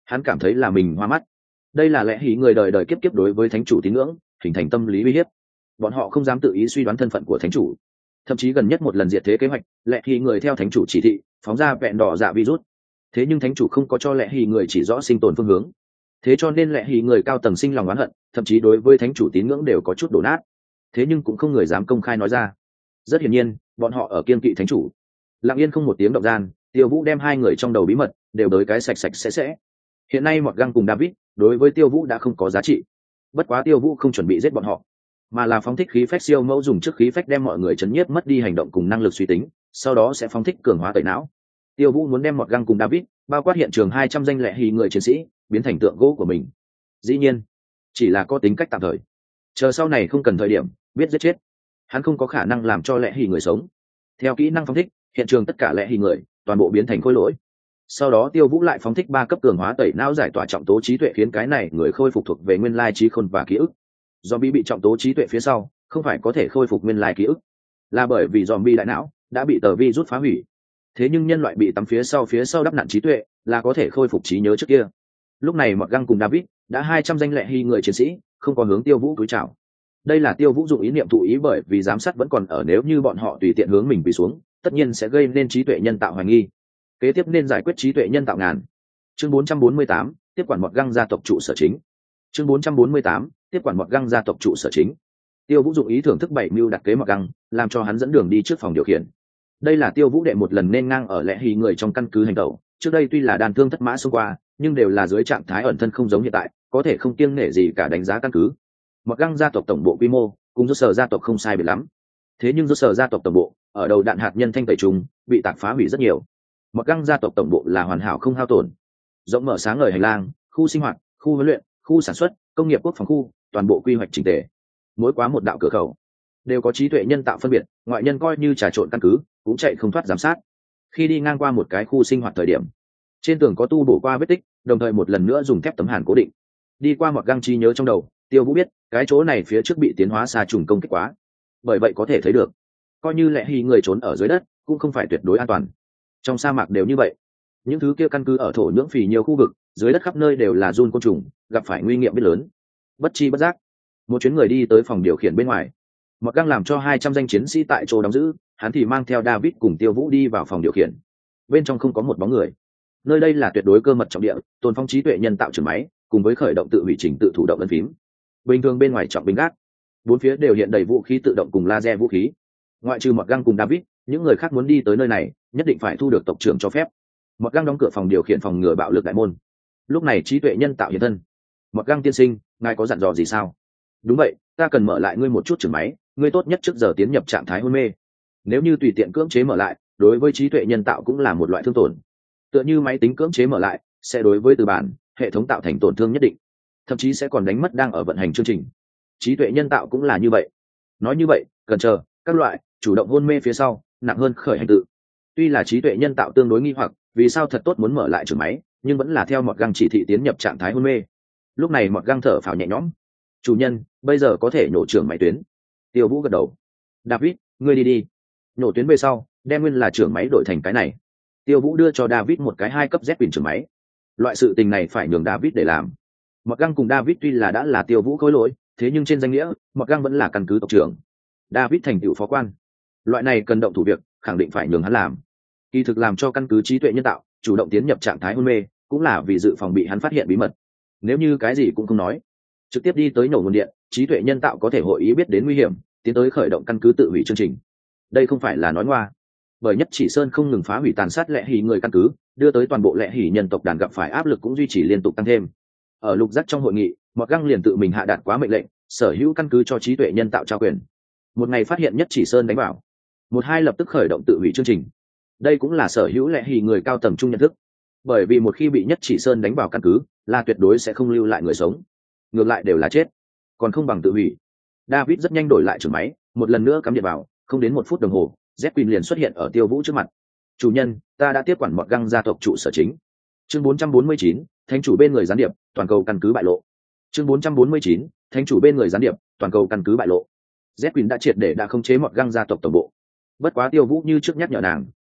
hắn cảm thấy là mình hoa mắt. Đây là lẽ hỉ người đời đời kiếp kiếp đối với thánh chủ tín ngưỡng hình thành tâm lý uy hiếp, bọn họ không dám tự ý suy đoán thân phận của thánh chủ. Thậm chí gần nhất một lần diệt thế kế hoạch, lẽ hỉ người theo thánh chủ chỉ thị phóng ra vẹn đỏ dạ virus, thế nhưng thánh chủ không có cho lẽ hỉ người chỉ rõ sinh tồn phương hướng, thế cho nên lẽ hỉ người cao tầng sinh lòng oán hận, thậm chí đối với thánh chủ tín ngưỡng đều có chút đổ nát, thế nhưng cũng không người dám công khai nói ra. Rất hiển nhiên bọn họ ở kiên kỵ thánh chủ. Lặng yên không một tiếng động gian, Tiêu Vũ đem hai người trong đầu bí mật đều đới cái sạch sạch sẽ sẽ. Hiện nay Mọt Găng cùng David đối với Tiêu Vũ đã không có giá trị. Bất quá Tiêu Vũ không chuẩn bị giết bọn họ, mà là phóng thích khí phách siêu mẫu, dùng trước khí phách đem mọi người chấn nhiếp mất đi hành động cùng năng lực suy tính, sau đó sẽ phóng thích cường hóa tẩy não. Tiêu Vũ muốn đem Mọt Găng cùng David bao quát hiện trường hai trăm danh lệ hì người chiến sĩ biến thành tượng gỗ của mình. Dĩ nhiên, chỉ là có tính cách tạm thời. Chờ sau này không cần thời điểm, biết giết chết. Hắn không có khả năng làm cho lệ hì người sống. Theo kỹ năng phóng thích, hiện trường tất cả lệ hì người toàn bộ biến thành khối lỗi. Sau đó Tiêu Vũ lại phóng thích ba cấp cường hóa tẩy não, giải tỏa trọng tố trí tuệ, khiến cái này người khôi phục thuộc về nguyên lai trí khôn và ký ức. Zombie bị trọng tố trí tuệ phía sau, không phải có thể khôi phục nguyên lai ký ức, là bởi vì zombie đại não đã bị tờ virus phá hủy. Thế nhưng nhân loại bị tắm phía sau phía sau đắp nặn trí tuệ, là có thể khôi phục trí nhớ trước kia. Lúc này Mọt Găng cùng David đã hai trăm danh lệ hy người chiến sĩ, không có hướng Tiêu Vũ cúi chào. Đây là Tiêu Vũ dụng ý niệm thụ ý, bởi vì giám sát vẫn còn ở, nếu như bọn họ tùy tiện hướng mình quỳ xuống, tất nhiên sẽ gây nên trí tuệ nhân tạo hoài nghi. Kế tiếp nên giải quyết trí tuệ nhân tạo ngàn. Chương bốn trăm bốn mươi tám, tiếp quản Mọt Găng gia tộc trụ sở chính. Chương bốn trăm bốn mươi tám, tiếp quản Mọt Găng gia tộc trụ sở chính. Tiêu Vũ dụng ý thưởng thức bảy mưu đặt kế Mọt Găng, làm cho hắn dẫn đường đi trước phòng điều khiển. Đây là Tiêu Vũ đệ một lần nên ngang ở lẽ hì người trong căn cứ hành tẩu, trước đây tuy là đàn thương thất mã xông qua, nhưng đều là dưới trạng thái ẩn thân, không giống hiện tại có thể không kiêng nể gì cả đánh giá căn cứ. Mọt Găng gia tộc tổng bộ quy mô cùng do sở gia tộc không sai biệt lắm, thế nhưng do sở gia tộc tổng bộ ở đầu đạn hạt nhân thanh tẩy trùng bị tạc phá hủy rất nhiều. Mọt Găng gia tộc tổng bộ là hoàn hảo không hao tổn, rộng mở sáng ngời hành lang, khu sinh hoạt, khu huấn luyện, khu sản xuất, công nghiệp quốc phòng khu, toàn bộ quy hoạch chỉnh tề. Mỗi quá một đạo cửa khẩu đều có trí tuệ nhân tạo phân biệt, ngoại nhân coi như trà trộn căn cứ cũng chạy không thoát giám sát. Khi đi ngang qua một cái khu sinh hoạt thời điểm, trên tường có tu bổ qua vết tích, đồng thời một lần nữa dùng thép tấm hàn cố định. Đi qua Mọt Găng trí nhớ trong đầu, Tiêu Vũ biết cái chỗ này phía trước bị tiến hóa xa trùng công kích quá, bởi vậy có thể thấy được, coi như lẽ hì người trốn ở dưới đất cũng không phải tuyệt đối an toàn. Trong sa mạc đều như vậy, những thứ kia căn cứ ở thổ nhưỡng phì nhiều khu vực, dưới đất khắp nơi đều là giun côn trùng, gặp phải nguy hiểm biết lớn. Bất chi bất giác, một chuyến người đi tới phòng điều khiển bên ngoài. Mọt Găng làm cho hai trăm danh chiến sĩ tại chỗ đóng giữ, hắn thì mang theo David cùng Tiêu Vũ đi vào phòng điều khiển. Bên trong không có một bóng người. Nơi đây là tuyệt đối cơ mật trọng địa, tồn phong trí tuệ nhân tạo trường máy, cùng với khởi động tự hủy trình tự thủ động ấn phím. Bình thường bên ngoài trọng binh gác, bốn phía đều hiện đầy vũ khí tự động cùng laser vũ khí. Ngoại trừ Mọt Găng cùng David, những người khác muốn đi tới nơi này, nhất định phải thu được tộc trưởng cho phép. Mọt Găng đóng cửa phòng điều khiển, phòng ngừa bạo lực đại môn. Lúc này trí tuệ nhân tạo hiện thân. Mọt Găng tiên sinh, ngài có dặn dò gì sao? Đúng vậy, ta cần mở lại ngươi một chút trường máy, ngươi tốt nhất trước giờ tiến nhập trạng thái hôn mê. Nếu như tùy tiện cưỡng chế mở lại, đối với trí tuệ nhân tạo cũng là một loại thương tổn. Tựa như máy tính cưỡng chế mở lại, sẽ đối với từ bản hệ thống tạo thành tổn thương nhất định, thậm chí sẽ còn đánh mất đang ở vận hành chương trình. Trí tuệ nhân tạo cũng là như vậy. Nói như vậy, cần chờ các loại chủ động hôn mê phía sau, nặng hơn khởi hành tự. Tuy là trí tuệ nhân tạo tương đối nghi hoặc, vì sao thật tốt muốn mở lại trường máy, nhưng vẫn là theo Mọt Găng chỉ thị tiến nhập trạng thái hôn mê. Lúc này Mọt Găng thở phào nhẹ nhõm. Chủ nhân, bây giờ có thể nhổ trưởng máy tuyến. Tiêu Vũ gật đầu. David, ngươi đi đi. Nhổ tuyến về sau, đem nguyên là trưởng máy đổi thành cái này. Tiêu Vũ đưa cho David một cái hai cấp Z pin trưởng máy. Loại sự tình này phải nhường David để làm. Mọt Găng cùng David tuy là đã là Tiêu Vũ khối lỗi, thế nhưng trên danh nghĩa, Mọt Găng vẫn là căn cứ tộc trưởng. David thành tựu phó quan. Loại này cần động thủ việc, khẳng định phải nhường hắn làm. Kỳ thực làm cho căn cứ trí tuệ nhân tạo chủ động tiến nhập trạng thái hôn mê, cũng là vì dự phòng bị hắn phát hiện bí mật. Nếu như cái gì cũng không nói, trực tiếp đi tới nổ nguồn điện, trí tuệ nhân tạo có thể hội ý biết đến nguy hiểm, tiến tới khởi động căn cứ tự hủy chương trình. Đây không phải là nói ngoa, bởi Nhất Chỉ Sơn không ngừng phá hủy tàn sát lệ hỉ người căn cứ, đưa tới toàn bộ lệ hỉ nhân tộc đàn gặp phải áp lực cũng duy trì liên tục tăng thêm. Ở lục giác trong hội nghị, Mọt Găng liền tự mình hạ đạt quá mệnh lệnh, sở hữu căn cứ cho trí tuệ nhân tạo trao quyền. Một ngày phát hiện Nhất Chỉ Sơn đánh vào, một hai lập tức khởi động tự hủy chương trình. Đây cũng là sở hữu lệ hỉ người cao tầng chung nhận thức, bởi vì một khi bị Nhất Chỉ Sơn đánh vào căn cứ, là tuyệt đối sẽ không lưu lại người sống, ngược lại đều là chết, còn không bằng tự hủy. David rất nhanh đổi lại trường máy, một lần nữa cắm điện vào, không đến một phút đồng hồ, Z-Pin liền xuất hiện ở Tiêu Vũ trước mặt. Chủ nhân, ta đã tiếp quản Mọt Găng gia tộc trụ sở chính. Chương bốn trăm bốn mươi chín, thánh chủ bên người gián điệp, toàn cầu căn cứ bại lộ. Chương bốn trăm bốn mươi chín, thánh chủ bên người gián điệp, toàn cầu căn cứ bại lộ. Z-Pin đã triệt để đã khống chế Mọt Găng gia tộc tổng bộ. Bất quá Tiêu Vũ như trước nhắc nhở nàng,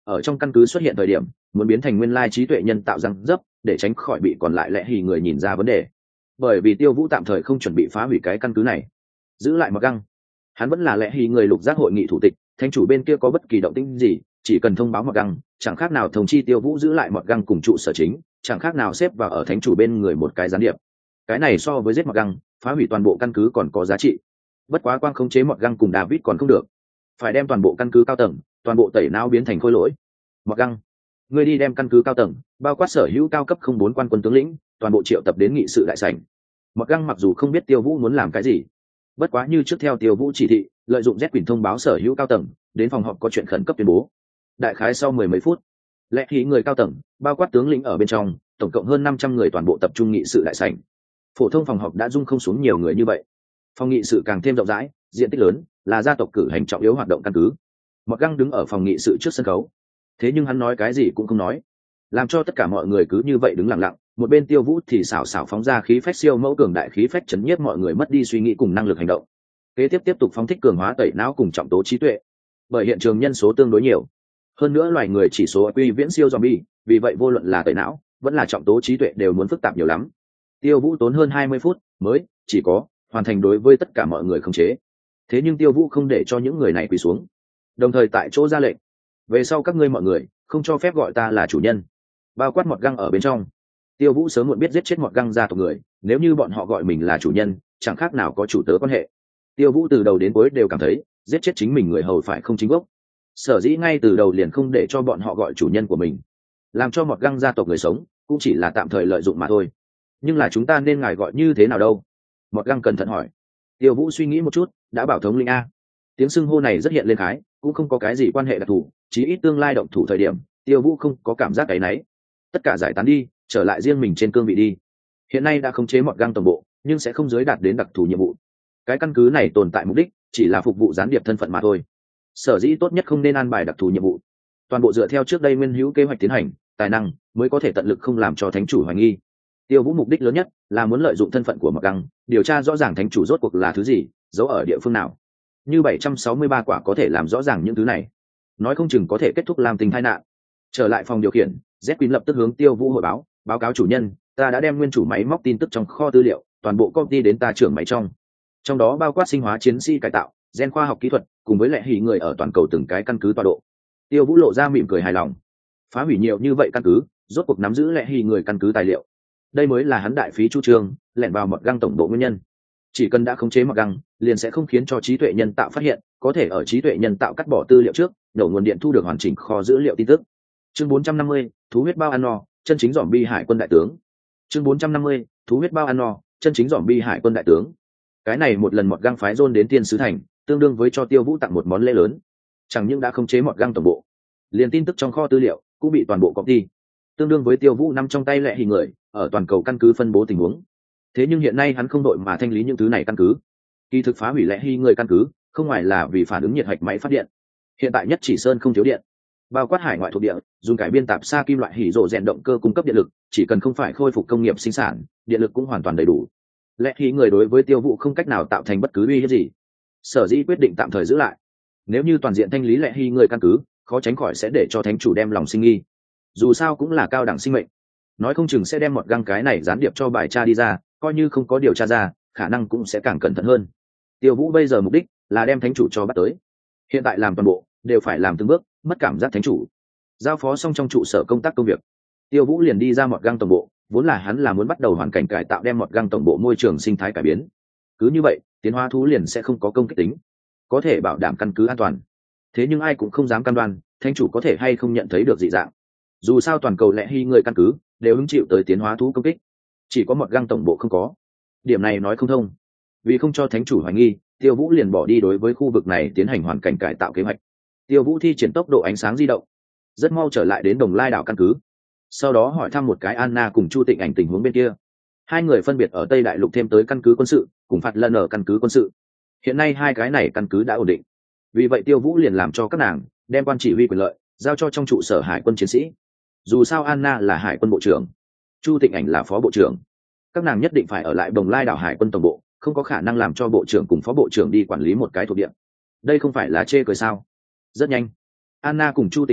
ở trong căn cứ xuất hiện thời điểm muốn biến thành nguyên lai trí tuệ nhân tạo răng dấp để tránh khỏi bị còn lại lẽ hì người nhìn ra vấn đề. Bởi vì Tiêu Vũ tạm thời không chuẩn bị phá hủy cái căn cứ này, giữ lại Mặc Găng. Hắn vẫn là lẽ hì người lục giác hội nghị thủ tịch, thánh chủ bên kia có bất kỳ động tĩnh gì chỉ cần thông báo Mặc Găng, chẳng khác nào thông chi Tiêu Vũ giữ lại Mặc Găng cùng trụ sở chính, chẳng khác nào xếp vào ở thánh chủ bên người một cái gián điệp. Cái này so với giết Mặc Găng, phá hủy toàn bộ căn cứ còn có giá trị. Bất quá quang khống chế Mặc Găng cùng David còn không được, phải đem toàn bộ căn cứ cao tầng toàn bộ tẩy não biến thành khôi lỗi. Mặc Găng, ngươi đi đem căn cứ cao tầng bao quát sở hữu cao cấp không bốn quan quân tướng lĩnh toàn bộ triệu tập đến nghị sự đại sảnh. Mặc Găng mặc dù không biết Tiêu Vũ muốn làm cái gì, bất quá như trước theo Tiêu Vũ chỉ thị, lợi dụng Z quyền thông báo sở hữu cao tầng đến phòng họp có chuyện khẩn cấp tuyên bố. Đại khái sau mười mấy phút, lẽ khí người cao tầng bao quát tướng lĩnh ở bên trong, tổng cộng hơn năm trăm người toàn bộ tập trung nghị sự đại sảnh. Phổ thông phòng họp đã dung không xuống nhiều người như vậy, phòng nghị sự càng thêm rộng rãi, diện tích lớn, là gia tộc cử hành trọng yếu hoạt động căn cứ. Mặc Găng đứng ở phòng nghị sự trước sân khấu, thế nhưng hắn nói cái gì cũng không nói, làm cho tất cả mọi người cứ như vậy đứng lặng lặng. Một bên Tiêu Vũ thì xảo xảo phóng ra khí phách siêu mẫu cường đại khí phách chấn nhiếp mọi người mất đi suy nghĩ cùng năng lực hành động. Kế tiếp tiếp tục phóng thích cường hóa tẩy não cùng trọng tố trí tuệ, bởi hiện trường nhân số tương đối nhiều, hơn nữa loài người chỉ số quy viễn siêu zombie, vì vậy vô luận là tẩy não vẫn là trọng tố trí tuệ đều muốn phức tạp nhiều lắm. Tiêu Vũ tốn hơn hai mươi phút mới chỉ có hoàn thành đối với tất cả mọi người khống chế. Thế nhưng Tiêu Vũ không để cho những người này quỳ xuống, đồng thời tại chỗ ra lệnh, về sau các ngươi mọi người không cho phép gọi ta là chủ nhân, bao quát Mọt Găng ở bên trong. Tiêu Vũ sớm muộn biết giết chết Mọt Găng gia tộc người, nếu như bọn họ gọi mình là chủ nhân chẳng khác nào có chủ tớ quan hệ. Tiêu Vũ từ đầu đến cuối đều cảm thấy giết chết chính mình người hầu phải không chính gốc, sở dĩ ngay từ đầu liền không để cho bọn họ gọi chủ nhân của mình, làm cho Mọt Găng gia tộc người sống cũng chỉ là tạm thời lợi dụng mà thôi. Nhưng là chúng ta nên ngài gọi như thế nào đâu? Mọt Găng cẩn thận hỏi. Tiêu Vũ suy nghĩ một chút, đã bảo thống lĩnh a. Tiếng xưng hô này rất hiện lên khái, cũng không có cái gì quan hệ đặc thù, chí ít tương lai động thủ thời điểm Tiêu Vũ không có cảm giác cái náy. Tất cả giải tán đi, trở lại riêng mình trên cương vị đi. Hiện nay đã khống chế Mọt Găng toàn bộ, nhưng sẽ không giới đạt đến đặc thù nhiệm vụ. Cái căn cứ này tồn tại mục đích chỉ là phục vụ gián điệp thân phận mà thôi, sở dĩ tốt nhất không nên an bài đặc thù nhiệm vụ, toàn bộ dựa theo trước đây nguyên hữu kế hoạch tiến hành, tài năng mới có thể tận lực không làm cho thánh chủ hoài nghi. Tiêu Vũ mục đích lớn nhất là muốn lợi dụng thân phận của Mọt Găng, điều tra rõ ràng thánh chủ rốt cuộc là thứ gì, giấu ở địa phương nào. Như bảy trăm sáu mươi ba quả có thể làm rõ ràng những thứ này, nói không chừng có thể kết thúc làm tình tai nạn. Trở lại phòng điều khiển, Z Queen lập tức hướng Tiêu Vũ hội báo, báo cáo chủ nhân, ta đã đem nguyên chủ máy móc tin tức trong kho tư liệu toàn bộ copy đến ta trưởng máy trong, trong đó bao quát sinh hóa chiến sĩ cải tạo, gen khoa học kỹ thuật, cùng với lệ hỉ người ở toàn cầu từng cái căn cứ tọa độ. Tiêu Vũ lộ ra mỉm cười hài lòng, phá hủy nhiều như vậy căn cứ, rốt cuộc nắm giữ lệ hỉ người căn cứ tài liệu, đây mới là hắn đại phí chu trương lẻn vào Mọt Găng tổng bộ nguyên nhân. Chỉ cần đã khống chế Mọt Găng, liền sẽ không khiến cho trí tuệ nhân tạo phát hiện, có thể ở trí tuệ nhân tạo cắt bỏ tư liệu trước, nổ nguồn điện thu được hoàn chỉnh kho dữ liệu tin tức. Chương bốn trăm năm mươi, thú huyết bao ăn no, chân chính zombie hải quân đại tướng. Chương bốn trăm năm mươi, thú huyết bao ăn no, chân chính zombie hải quân đại tướng. Cái này một lần Mọt Găng phái John đến Tiên Sứ Thành, tương đương với cho Tiêu Vũ tặng một món lễ lớn. Chẳng những đã khống chế Mọt Găng tổng bộ, liền tin tức trong kho tư liệu cũng bị toàn bộ copy, tương đương với Tiêu Vũ nắm trong tay lệ hình người ở toàn cầu căn cứ phân bố tình huống. Thế nhưng hiện nay hắn không đội mà thanh lý những thứ này căn cứ, kỳ thực phá hủy lệ hy người căn cứ không ngoài là vì phản ứng nhiệt hạch máy phát điện. Hiện tại Nhất Chỉ Sơn không thiếu điện, bao quát hải ngoại thuộc địa, dùng cải biên tạp xa kim loại hỉ rộ rèn động cơ cung cấp điện lực, chỉ cần không phải khôi phục công nghiệp sinh sản, điện lực cũng hoàn toàn đầy đủ. Lệ hy người đối với Tiêu Vũ không cách nào tạo thành bất cứ uy hiếp gì, sở dĩ quyết định tạm thời giữ lại. Nếu như toàn diện thanh lý lệ hy người căn cứ, khó tránh khỏi sẽ để cho thánh chủ đem lòng sinh nghi, dù sao cũng là cao đẳng sinh mệnh, nói không chừng sẽ đem Mọt Găng cái này gián điệp cho bài tra đi ra, coi như không có điều tra ra, khả năng cũng sẽ càng cẩn thận hơn. Tiêu Vũ bây giờ mục đích là đem thánh chủ cho bắt tới, hiện tại làm toàn bộ đều phải làm từng bước, mất cảm giác thánh chủ. Giao phó xong trong trụ sở công tác công việc, Tiêu Vũ liền đi ra Mọt Găng tổng bộ, vốn là hắn là muốn bắt đầu hoàn cảnh cải tạo, đem Mọt Găng tổng bộ môi trường sinh thái cải biến, cứ như vậy tiến hóa thú liền sẽ không có công kích tính, có thể bảo đảm căn cứ an toàn. Thế nhưng ai cũng không dám cam đoan thánh chủ có thể hay không nhận thấy được dị dạng, dù sao toàn cầu lệ hy người căn cứ đều hứng chịu tới tiến hóa thú công kích, chỉ có Mọt Găng tổng bộ không có, điểm này nói không thông. Vì không cho thánh chủ hoài nghi, Tiêu Vũ liền bỏ đi đối với khu vực này tiến hành hoàn cảnh cải tạo kế hoạch. Tiêu Vũ thi triển tốc độ ánh sáng di động, rất mau trở lại đến Đồng Lai đảo căn cứ, sau đó hỏi thăm một cái Anna cùng Chu Tịnh Ảnh tình huống bên kia. Hai người phân biệt ở Tây Đại Lục thêm tới căn cứ quân sự, cùng Phạt Lần ở căn cứ quân sự. Hiện nay hai cái này căn cứ đã ổn định, vì vậy Tiêu Vũ liền làm cho các nàng đem quan chỉ huy quyền lợi giao cho trong trụ sở hải quân chiến sĩ. Dù sao Anna là hải quân bộ trưởng, Chu Tịnh Ảnh là phó bộ trưởng, các nàng nhất định phải ở lại Đồng Lai đảo hải quân tổng bộ, không có khả năng làm cho bộ trưởng cùng phó bộ trưởng đi quản lý một cái thuộc địa, đây không phải là chê cười sao. Rất nhanh, Anna cùng Chu Tịnh Ảnh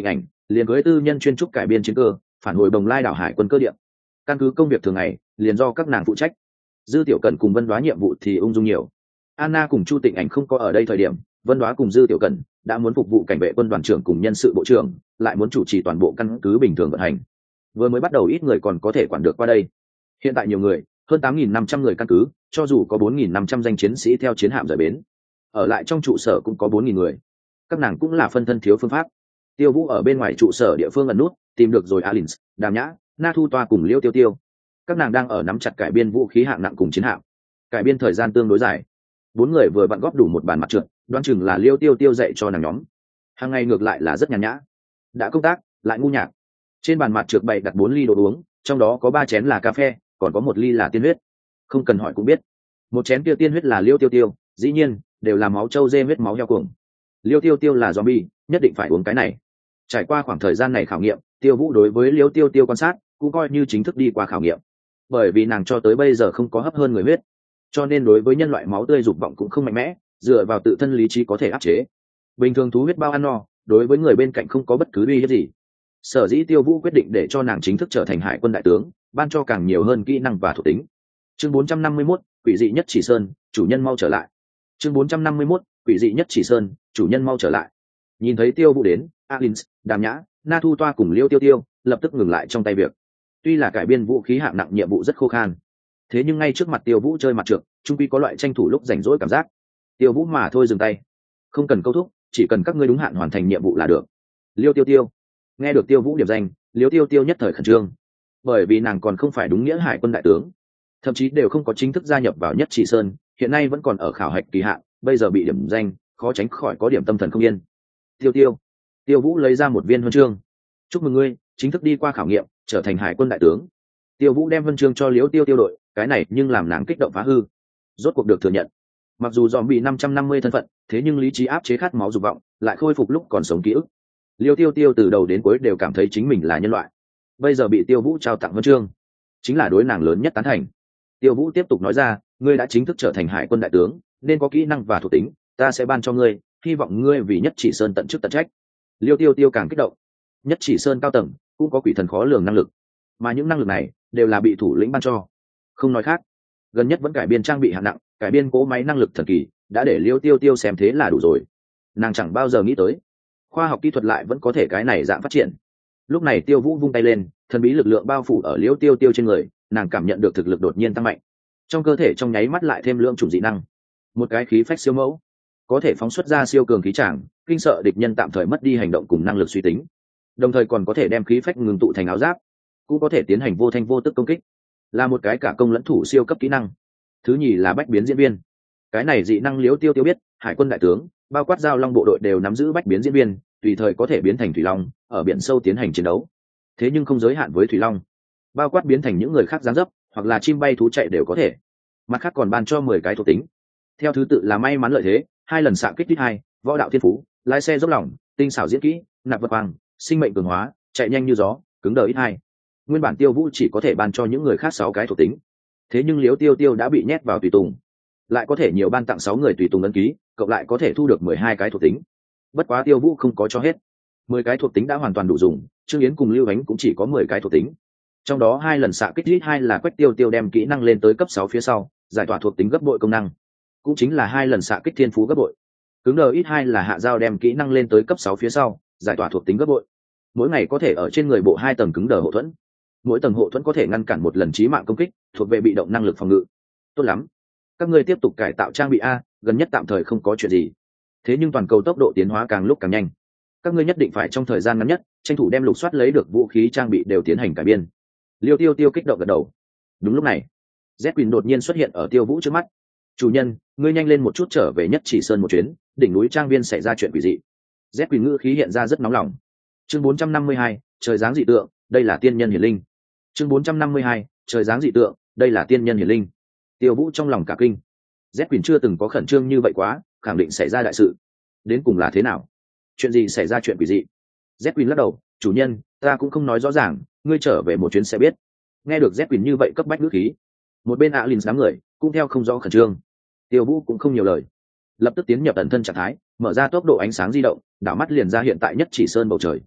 liền cưới tư nhân chuyên trúc cải biên chiến cơ phản hồi Bồng Lai đảo hải quân cơ địa. Căn cứ công việc thường ngày liền do các nàng phụ trách, Dư Tiểu Cẩn cùng Vân Đoá nhiệm vụ thì ung dung nhiều. Anna cùng Chu Tịnh Ảnh không có ở đây thời điểm, Vân Đoá cùng Dư Tiểu Cẩn đã muốn phục vụ cảnh vệ quân đoàn trưởng cùng nhân sự bộ trưởng, lại muốn chủ trì toàn bộ căn cứ bình thường vận hành. Vừa mới bắt đầu ít người còn có thể quản được qua đây, hiện tại nhiều người, hơn tám nghìn năm trăm người căn cứ, cho dù có bốn nghìn năm trăm danh chiến sĩ theo chiến hạm rời bến, ở lại trong trụ sở cũng có bốn nghìn người. Các nàng cũng là phân thân thiếu phương pháp. Tiêu Vũ ở bên ngoài trụ sở địa phương ẩn nút, tìm được rồi Alins, Đàm Nhã, Na Thu Toa cùng Liêu Tiêu Tiêu. Các nàng đang ở nắm chặt cải biên vũ khí hạng nặng cùng chiến hạm. Cải biên thời gian tương đối dài, bốn người vừa vặn góp đủ một bàn mặt trượt, đoán chừng là Liêu Tiêu Tiêu dạy cho nàng nhóm. Hàng ngày ngược lại là rất nhàn nhã, đã công tác lại ngu nhạc. Trên bàn mặt trượt bày đặt bốn ly đồ uống, trong đó có ba chén là cà phê, còn có một ly là tiên huyết. Không cần hỏi cũng biết, một chén kia tiên huyết là Liêu Tiêu Tiêu, dĩ nhiên đều là máu trâu dê huyết máu heo cuồng. Liêu Tiêu Tiêu là zombie, nhất định phải uống cái này. Trải qua khoảng thời gian này khảo nghiệm, Tiêu Vũ đối với Liêu Tiêu Tiêu quan sát cũng coi như chính thức đi qua khảo nghiệm, bởi vì nàng cho tới bây giờ không có hấp hơn người huyết, cho nên đối với nhân loại máu tươi dục vọng cũng không mạnh mẽ, dựa vào tự thân lý trí có thể áp chế. Bình thường thú huyết bao ăn no, đối với người bên cạnh không có bất cứ uy hiếp gì. Sở dĩ Tiêu Vũ quyết định để cho nàng chính thức trở thành hải quân đại tướng, ban cho càng nhiều hơn kỹ năng và thuộc tính. Chương bốn trăm năm mươi mốt, quỷ dị nhất chỉ sơn, chủ nhân mau trở lại. Chương bốn trăm năm mươi mốt, quỷ dị nhất chỉ sơn, chủ nhân mau trở lại. Nhìn thấy Tiêu Vũ đến, Alins, Đàm Nhã, Na Thu Toa cùng Liêu Tiêu Tiêu lập tức ngừng lại trong tay việc. Tuy là cải biên vũ khí hạng nặng nhiệm vụ rất khô khan, thế nhưng ngay trước mặt Tiêu Vũ chơi mặt trượt, trung quy có loại tranh thủ lúc rảnh rỗi cảm giác. Tiêu Vũ mà thôi dừng tay, không cần câu thúc, chỉ cần các ngươi đúng hạn hoàn thành nhiệm vụ là được. Liêu Tiêu Tiêu nghe được Tiêu Vũ điểm danh, Liêu Tiêu Tiêu nhất thời khẩn trương, bởi vì nàng còn không phải đúng nghĩa hải quân đại tướng, thậm chí đều không có chính thức gia nhập vào Nhất Chỉ Sơn, hiện nay vẫn còn ở khảo hạch kỳ hạn, bây giờ bị điểm danh, khó tránh khỏi có điểm tâm thần không yên. Tiêu Tiêu, Tiêu Vũ lấy ra một viên huân chương, chúc mừng ngươi chính thức đi qua khảo nghiệm, trở thành hải quân đại tướng. Tiêu Vũ đem huân chương cho Liêu Tiêu Tiêu đội, cái này nhưng làm nàng kích động phá hư, rốt cuộc được thừa nhận. Mặc dù dòm bị năm trăm năm mươi thân phận, thế nhưng lý trí áp chế khát máu dục vọng, lại khôi phục lúc còn sống ký ức. Liêu Tiêu Tiêu từ đầu đến cuối đều cảm thấy chính mình là nhân loại, bây giờ bị Tiêu Vũ trao tặng huân chương, chính là đối nàng lớn nhất tán thành. Tiêu Vũ tiếp tục nói ra, ngươi đã chính thức trở thành hải quân đại tướng, nên có kỹ năng và thuộc tính, ta sẽ ban cho ngươi, hy vọng ngươi vì Nhất Chỉ Sơn tận chức tận trách. Liêu Tiêu Tiêu càng kích động. Nhất Chỉ Sơn cao tầng cũng có quỷ thần khó lường năng lực, mà những năng lực này đều là bị thủ lĩnh ban cho. Không nói khác, gần nhất vẫn cải biên trang bị hạng nặng, cải biên cỗ máy năng lực thần kỳ, đã để Liêu Tiêu Tiêu xem thế là đủ rồi. Nàng chẳng bao giờ nghĩ tới, khoa học kỹ thuật lại vẫn có thể cái này dạng phát triển. Lúc này Tiêu Vũ vung tay lên, thần bí lực lượng bao phủ ở Liêu Tiêu Tiêu trên người, nàng cảm nhận được thực lực đột nhiên tăng mạnh, trong cơ thể trong nháy mắt lại thêm lượng chủng dị năng. Một cái khí phách siêu mẫu, có thể phóng xuất ra siêu cường khí tràng, kinh sợ địch nhân tạm thời mất đi hành động cùng năng lực suy tính, đồng thời còn có thể đem khí phách ngừng tụ thành áo giáp, cũng có thể tiến hành vô thanh vô tức công kích, là một cái cả công lẫn thủ siêu cấp kỹ năng. Thứ nhì là bách biến diễn viên, cái này dị năng Liêu Tiêu Tiêu biết, hải quân đại tướng bao quát giao long bộ đội đều nắm giữ bách biến diễn viên, tùy thời có thể biến thành thủy long, ở biển sâu tiến hành chiến đấu. Thế nhưng không giới hạn với thủy long, bao quát biến thành những người khác dáng dấp, hoặc là chim bay thú chạy đều có thể. Mặt khác còn ban cho mười cái thuộc tính, theo thứ tự là may mắn lợi thế, hai lần xạ kích tích hai, võ đạo thiên phú, lái xe dốc lòng, tinh xảo diễn kỹ, nạp vật quang, sinh mệnh cường hóa, chạy nhanh như gió, cứng đờ ít hai. Nguyên bản Tiêu Vũ chỉ có thể ban cho những người khác sáu cái thuộc tính, thế nhưng Liêu Tiêu Tiêu đã bị nhét vào tùy tùng, lại có thể nhiều ban tặng sáu người tùy tùng ấn ký, cộng lại có thể thu được mười hai cái thuộc tính. Bất quá Tiêu Vũ không có cho hết, mười cái thuộc tính đã hoàn toàn đủ dùng. Trương Yến cùng Lưu Ánh cũng chỉ có mười cái thuộc tính, trong đó hai lần xạ kích hit hai là Quách Tiêu Tiêu đem kỹ năng lên tới cấp sáu phía sau, giải tỏa thuộc tính gấp bội công năng, cũng chính là hai lần xạ kích thiên phú gấp bội. Cứng đờ ít hai là Hạ Giao đem kỹ năng lên tới cấp sáu phía sau, giải tỏa thuộc tính gấp bội. Mỗi ngày có thể ở trên người bộ hai tầng cứng đờ hộ thuẫn, mỗi tầng hộ thuẫn có thể ngăn cản một lần chí mạng công kích, thuộc về bị động năng lực phòng ngự. Tốt lắm, các ngươi tiếp tục cải tạo trang bị a, gần nhất tạm thời không có chuyện gì. Thế nhưng toàn cầu tốc độ tiến hóa càng lúc càng nhanh, các ngươi nhất định phải trong thời gian ngắn nhất tranh thủ đem lục soát lấy được vũ khí trang bị đều tiến hành cải biên. Liêu Tiêu Tiêu kích động gật đầu. Đúng lúc này, Z Quỳnh đột nhiên xuất hiện ở Tiêu Vũ trước mắt. Chủ nhân, ngươi nhanh lên một chút trở về Nhất Chỉ Sơn một chuyến, đỉnh núi trang viên xảy ra chuyện quỷ dị. Z Quỳnh ngữ khí hiện ra rất nóng lòng. Chương bốn trăm năm mươi hai, trời dáng dị tượng, đây là tiên nhân hiển linh. Chương bốn trăm năm mươi hai, trời dáng dị tượng, đây là tiên nhân hiển linh. Tiêu Vũ trong lòng cả kinh. Z Quỳnh chưa từng có khẩn trương như vậy quá, khẳng định xảy ra đại sự. Đến cùng là thế nào? Chuyện gì xảy ra chuyện quỷ dị? Z Quỳnh lắc đầu, chủ nhân, ta cũng không nói rõ ràng, ngươi trở về một chuyến sẽ biết. Nghe được Z Quỳnh như vậy cấp bách ngữ khí, một bên Alin đám người cũng theo không rõ khẩn trương. Tiêu Vũ cũng không nhiều lời, lập tức tiến nhập ẩn thân trạng thái, mở ra tốc độ ánh sáng di động, đảo mắt liền ra hiện tại Nhất Chỉ Sơn bầu trời.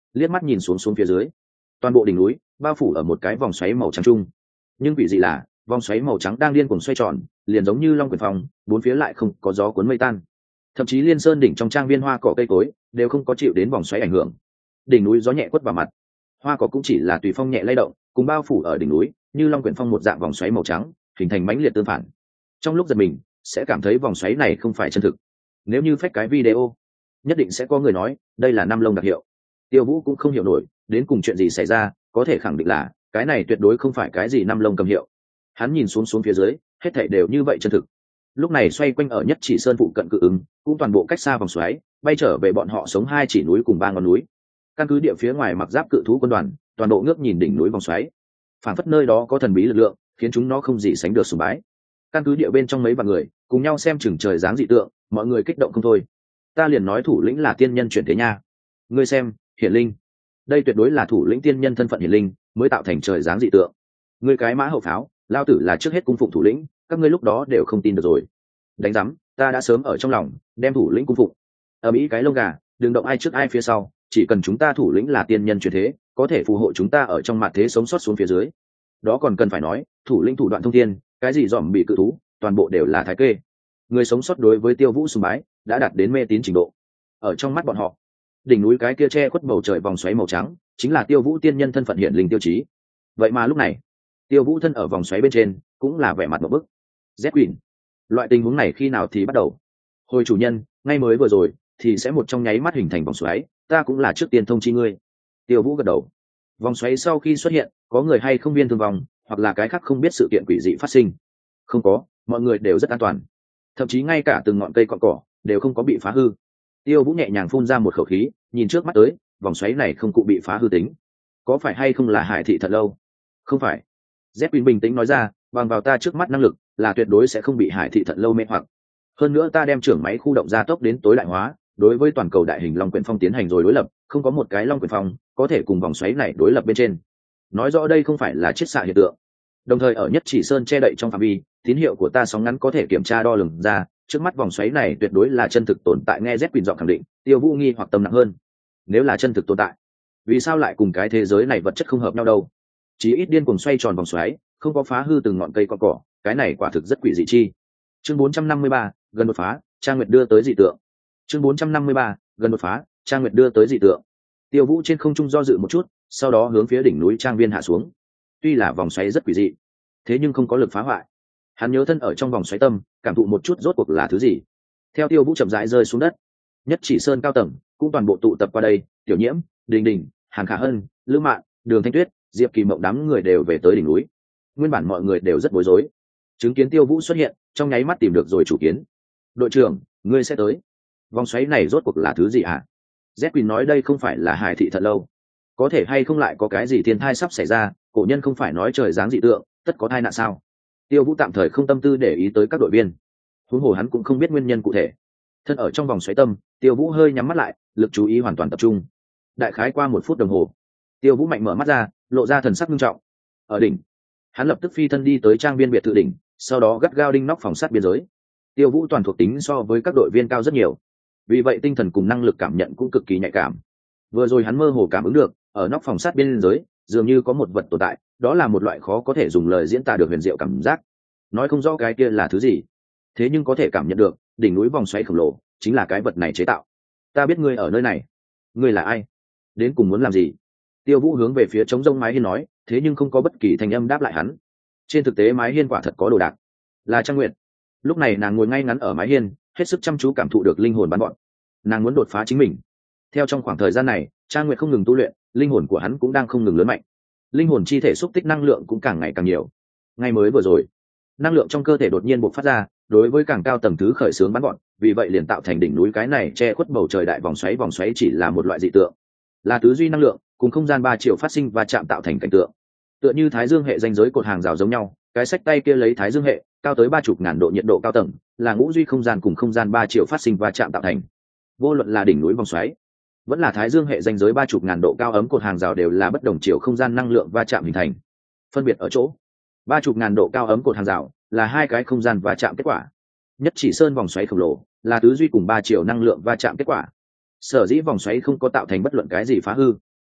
liếc mắt nhìn xuống xuống phía dưới, toàn bộ đỉnh núi bao phủ ở một cái vòng xoáy màu trắng trung. Nhưng quỷ dị là vòng xoáy màu trắng đang điên cuồng xoay tròn, liền giống như long quyển phong, bốn phía lại không có gió cuốn mây tan. Thậm chí liên sơn đỉnh trong trang viên hoa cỏ cây cối đều không có chịu đến vòng xoáy ảnh hưởng. Đỉnh núi gió nhẹ quất vào mặt, hoa cỏ cũng chỉ là tùy phong nhẹ lay động, cùng bao phủ ở đỉnh núi như long quyển phong một dạng vòng xoáy màu trắng, hình thành mãnh liệt tương phản. Trong lúc giật mình sẽ cảm thấy vòng xoáy này không phải chân thực. Nếu như phách cái video, nhất định sẽ có người nói đây là năm lông đặc hiệu. Tiêu Vũ cũng không hiểu nổi đến cùng chuyện gì xảy ra, có thể khẳng định là cái này tuyệt đối không phải cái gì năm lông cầm hiệu. Hắn nhìn xuống xuống phía dưới, hết thảy đều như vậy chân thực. Lúc này xoay quanh ở nhất chỉ sơn phụ cận cự ứng cũng toàn bộ cách xa vòng xoáy, bay trở về bọn họ sống hai chỉ núi cùng ba ngọn núi. Căn cứ địa phía ngoài mặc giáp cự thú quân đoàn, toàn bộ ngước nhìn đỉnh núi vòng xoáy, phản phất nơi đó có thần bí lực lượng, khiến chúng nó không gì sánh được sùng bái. Căn cứ địa bên trong mấy vạn người cùng nhau xem chừng trời dáng dị tượng, mọi người kích động không thôi. Ta liền nói thủ lĩnh là tiên nhân chuyển thế nha. Ngươi xem, hiển linh, đây tuyệt đối là thủ lĩnh tiên nhân thân phận hiển linh mới tạo thành trời dáng dị tượng. Ngươi cái mã hậu pháo, lao tử là trước hết cung phụng thủ lĩnh, các ngươi lúc đó đều không tin được rồi. Đánh rắm, ta đã sớm ở trong lòng đem thủ lĩnh cung phụng. Ở mỹ cái lông gà, đừng động ai trước ai phía sau, chỉ cần chúng ta thủ lĩnh là tiên nhân chuyển thế, có thể phù hộ chúng ta ở trong mặt thế sống sót xuống phía dưới. Đó còn cần phải nói, thủ lĩnh thủ đoạn thông thiên, cái gì dòm bị cự thú, toàn bộ đều là thái kê. Người sống sót đối với Tiêu Vũ sùng bái đã đạt đến mê tín trình độ. Ở trong mắt bọn họ, đỉnh núi cái kia che khuất bầu trời vòng xoáy màu trắng chính là Tiêu Vũ tiên nhân thân phận hiện linh tiêu chí. Vậy mà lúc này, Tiêu Vũ thân ở vòng xoáy bên trên cũng là vẻ mặt một bức. Z Queen, loại tình huống này khi nào thì bắt đầu? Hồi chủ nhân, ngay mới vừa rồi thì sẽ một trong nháy mắt hình thành vòng xoáy, ta cũng là trước tiên thông chi ngươi. Tiêu Vũ gật đầu. Vòng xoáy sau khi xuất hiện, có người hay không viên thương vong, hoặc là cái khác không biết sự kiện quỷ dị phát sinh? Không có, mọi người đều rất an toàn. Thậm chí ngay cả từng ngọn cây cọn cỏ đều không có bị phá hư. Tiêu Vũ nhẹ nhàng phun ra một khẩu khí, nhìn trước mắt tới, vòng xoáy này không cụ bị phá hư tính. Có phải hay không là Hải thị thật lâu? Không phải. Z bình tĩnh nói ra, bằng vào ta trước mắt năng lực, là tuyệt đối sẽ không bị Hải thị thật lâu mê hoặc. Hơn nữa ta đem trưởng máy khu động gia tốc đến tối đại hóa, đối với toàn cầu đại hình long quyển phong tiến hành rồi đối lập, không có một cái long quyển phong có thể cùng vòng xoáy này đối lập bên trên. Nói rõ đây không phải là chiết xạ hiện tượng. Đồng thời ở nhất chỉ sơn che đậy trong phạm vi, tín hiệu của ta sóng ngắn có thể kiểm tra đo lường ra, trước mắt vòng xoáy này tuyệt đối là chân thực tồn tại. Nghe Z Quỳnh giọng khẳng định, Tiêu Vũ nghi hoặc tâm nặng hơn. Nếu là chân thực tồn tại, vì sao lại cùng cái thế giới này vật chất không hợp nhau đâu? Chỉ ít điên cuồng xoay tròn vòng xoáy, không có phá hư từng ngọn cây cỏ cỏ, cái này quả thực rất quỷ dị chi. Chương bốn trăm năm mươi ba, gần đột phá, Trang Nguyệt đưa tới dị tượng. Chương bốn trăm năm mươi ba, gần đột phá, Trang Nguyệt đưa tới dị tượng. Tiêu Vũ trên không trung do dự một chút, sau đó hướng phía đỉnh núi trang viên hạ xuống. Tuy là vòng xoáy rất quỷ dị, thế nhưng không có lực phá hoại. Hắn nhớ thân ở trong vòng xoáy tâm, cảm thụ một chút rốt cuộc là thứ gì. Theo Tiêu Vũ chậm rãi rơi xuống đất, nhất chỉ sơn cao tầng cũng toàn bộ tụ tập qua đây, Tiểu Nhiễm, Đình Đình, Hàn Khả Hân, Lữ Mạn, Đường Thanh Tuyết, Diệp Kỳ Mộng đám người đều về tới đỉnh núi. Nguyên bản mọi người đều rất bối rối, chứng kiến Tiêu Vũ xuất hiện, trong nháy mắt tìm được rồi chủ kiến. Đội trưởng, ngươi sẽ tới. Vòng xoáy này rốt cuộc là thứ gì hả? Z Quỳnh nói đây không phải là Hải thị thật lâu, có thể hay không lại có cái gì thiên thai sắp xảy ra? Cổ nhân không phải nói trời giáng dị tượng, tất có tai nạn sao? Tiêu Vũ tạm thời không tâm tư để ý tới các đội viên, huống hồ hắn cũng không biết nguyên nhân cụ thể. Thân ở trong vòng xoáy tâm, Tiêu Vũ hơi nhắm mắt lại, lực chú ý hoàn toàn tập trung. Đại khái qua một phút đồng hồ, Tiêu Vũ mạnh mở mắt ra, lộ ra thần sắc nghiêm trọng. Ở đỉnh, hắn lập tức phi thân đi tới trang viên biệt thự đỉnh, sau đó gắt gao đinh nóc phòng sát biên giới. Tiêu Vũ toàn thuộc tính so với các đội viên cao rất nhiều, vì vậy tinh thần cùng năng lực cảm nhận cũng cực kỳ nhạy cảm. Vừa rồi hắn mơ hồ cảm ứng được, ở nóc phòng sát biên giới dường như có một vật tồn tại, đó là một loại khó có thể dùng lời diễn tả được huyền diệu cảm giác. Nói không rõ cái kia là thứ gì, thế nhưng có thể cảm nhận được đỉnh núi vòng xoáy khổng lồ chính là cái vật này chế tạo. Ta biết ngươi ở nơi này, ngươi là ai, đến cùng muốn làm gì? Tiêu Vũ hướng về phía trống rông mái hiên nói, thế nhưng không có bất kỳ thanh âm đáp lại hắn. Trên thực tế mái hiên quả thật có đồ đạc, là Trang Nguyệt. Lúc này nàng ngồi ngay ngắn ở mái hiên, hết sức chăm chú cảm thụ được linh hồn bắn bọn. Nàng muốn đột phá chính mình. Theo trong khoảng thời gian này, Trang Nguyệt không ngừng tu luyện, linh hồn của hắn cũng đang không ngừng lớn mạnh. Linh hồn chi thể xúc tích năng lượng cũng càng ngày càng nhiều. Ngay mới vừa rồi, năng lượng trong cơ thể đột nhiên bộc phát ra, đối với càng cao tầng thứ khởi xướng bắn bọn, vì vậy liền tạo thành đỉnh núi cái này che khuất bầu trời đại vòng xoáy. Vòng xoáy chỉ là một loại dị tượng, là tứ duy năng lượng cùng không gian ba triệu phát sinh và chạm tạo thành cảnh tượng. Tựa như Thái Dương hệ ranh giới cột hàng rào giống nhau, cái sách tay kia lấy Thái Dương hệ cao tới ba chục ngàn độ nhiệt độ cao tầng, là ngũ duy không gian cùng không gian ba triệu phát sinh và chạm tạo thành. Vô luận là đỉnh núi vòng xoáy, vẫn là Thái Dương hệ ranh giới ba chục ngàn độ cao ấm cột hàng rào đều là bất đồng chiều không gian năng lượng va chạm hình thành. Phân biệt ở chỗ, ba chục ngàn độ cao ấm cột hàng rào là hai cái không gian va chạm kết quả. Nhất chỉ sơn vòng xoáy khổng lồ là tứ duy cùng ba chiều năng lượng va chạm kết quả. Sở dĩ vòng xoáy không có tạo thành bất luận cái gì phá hư,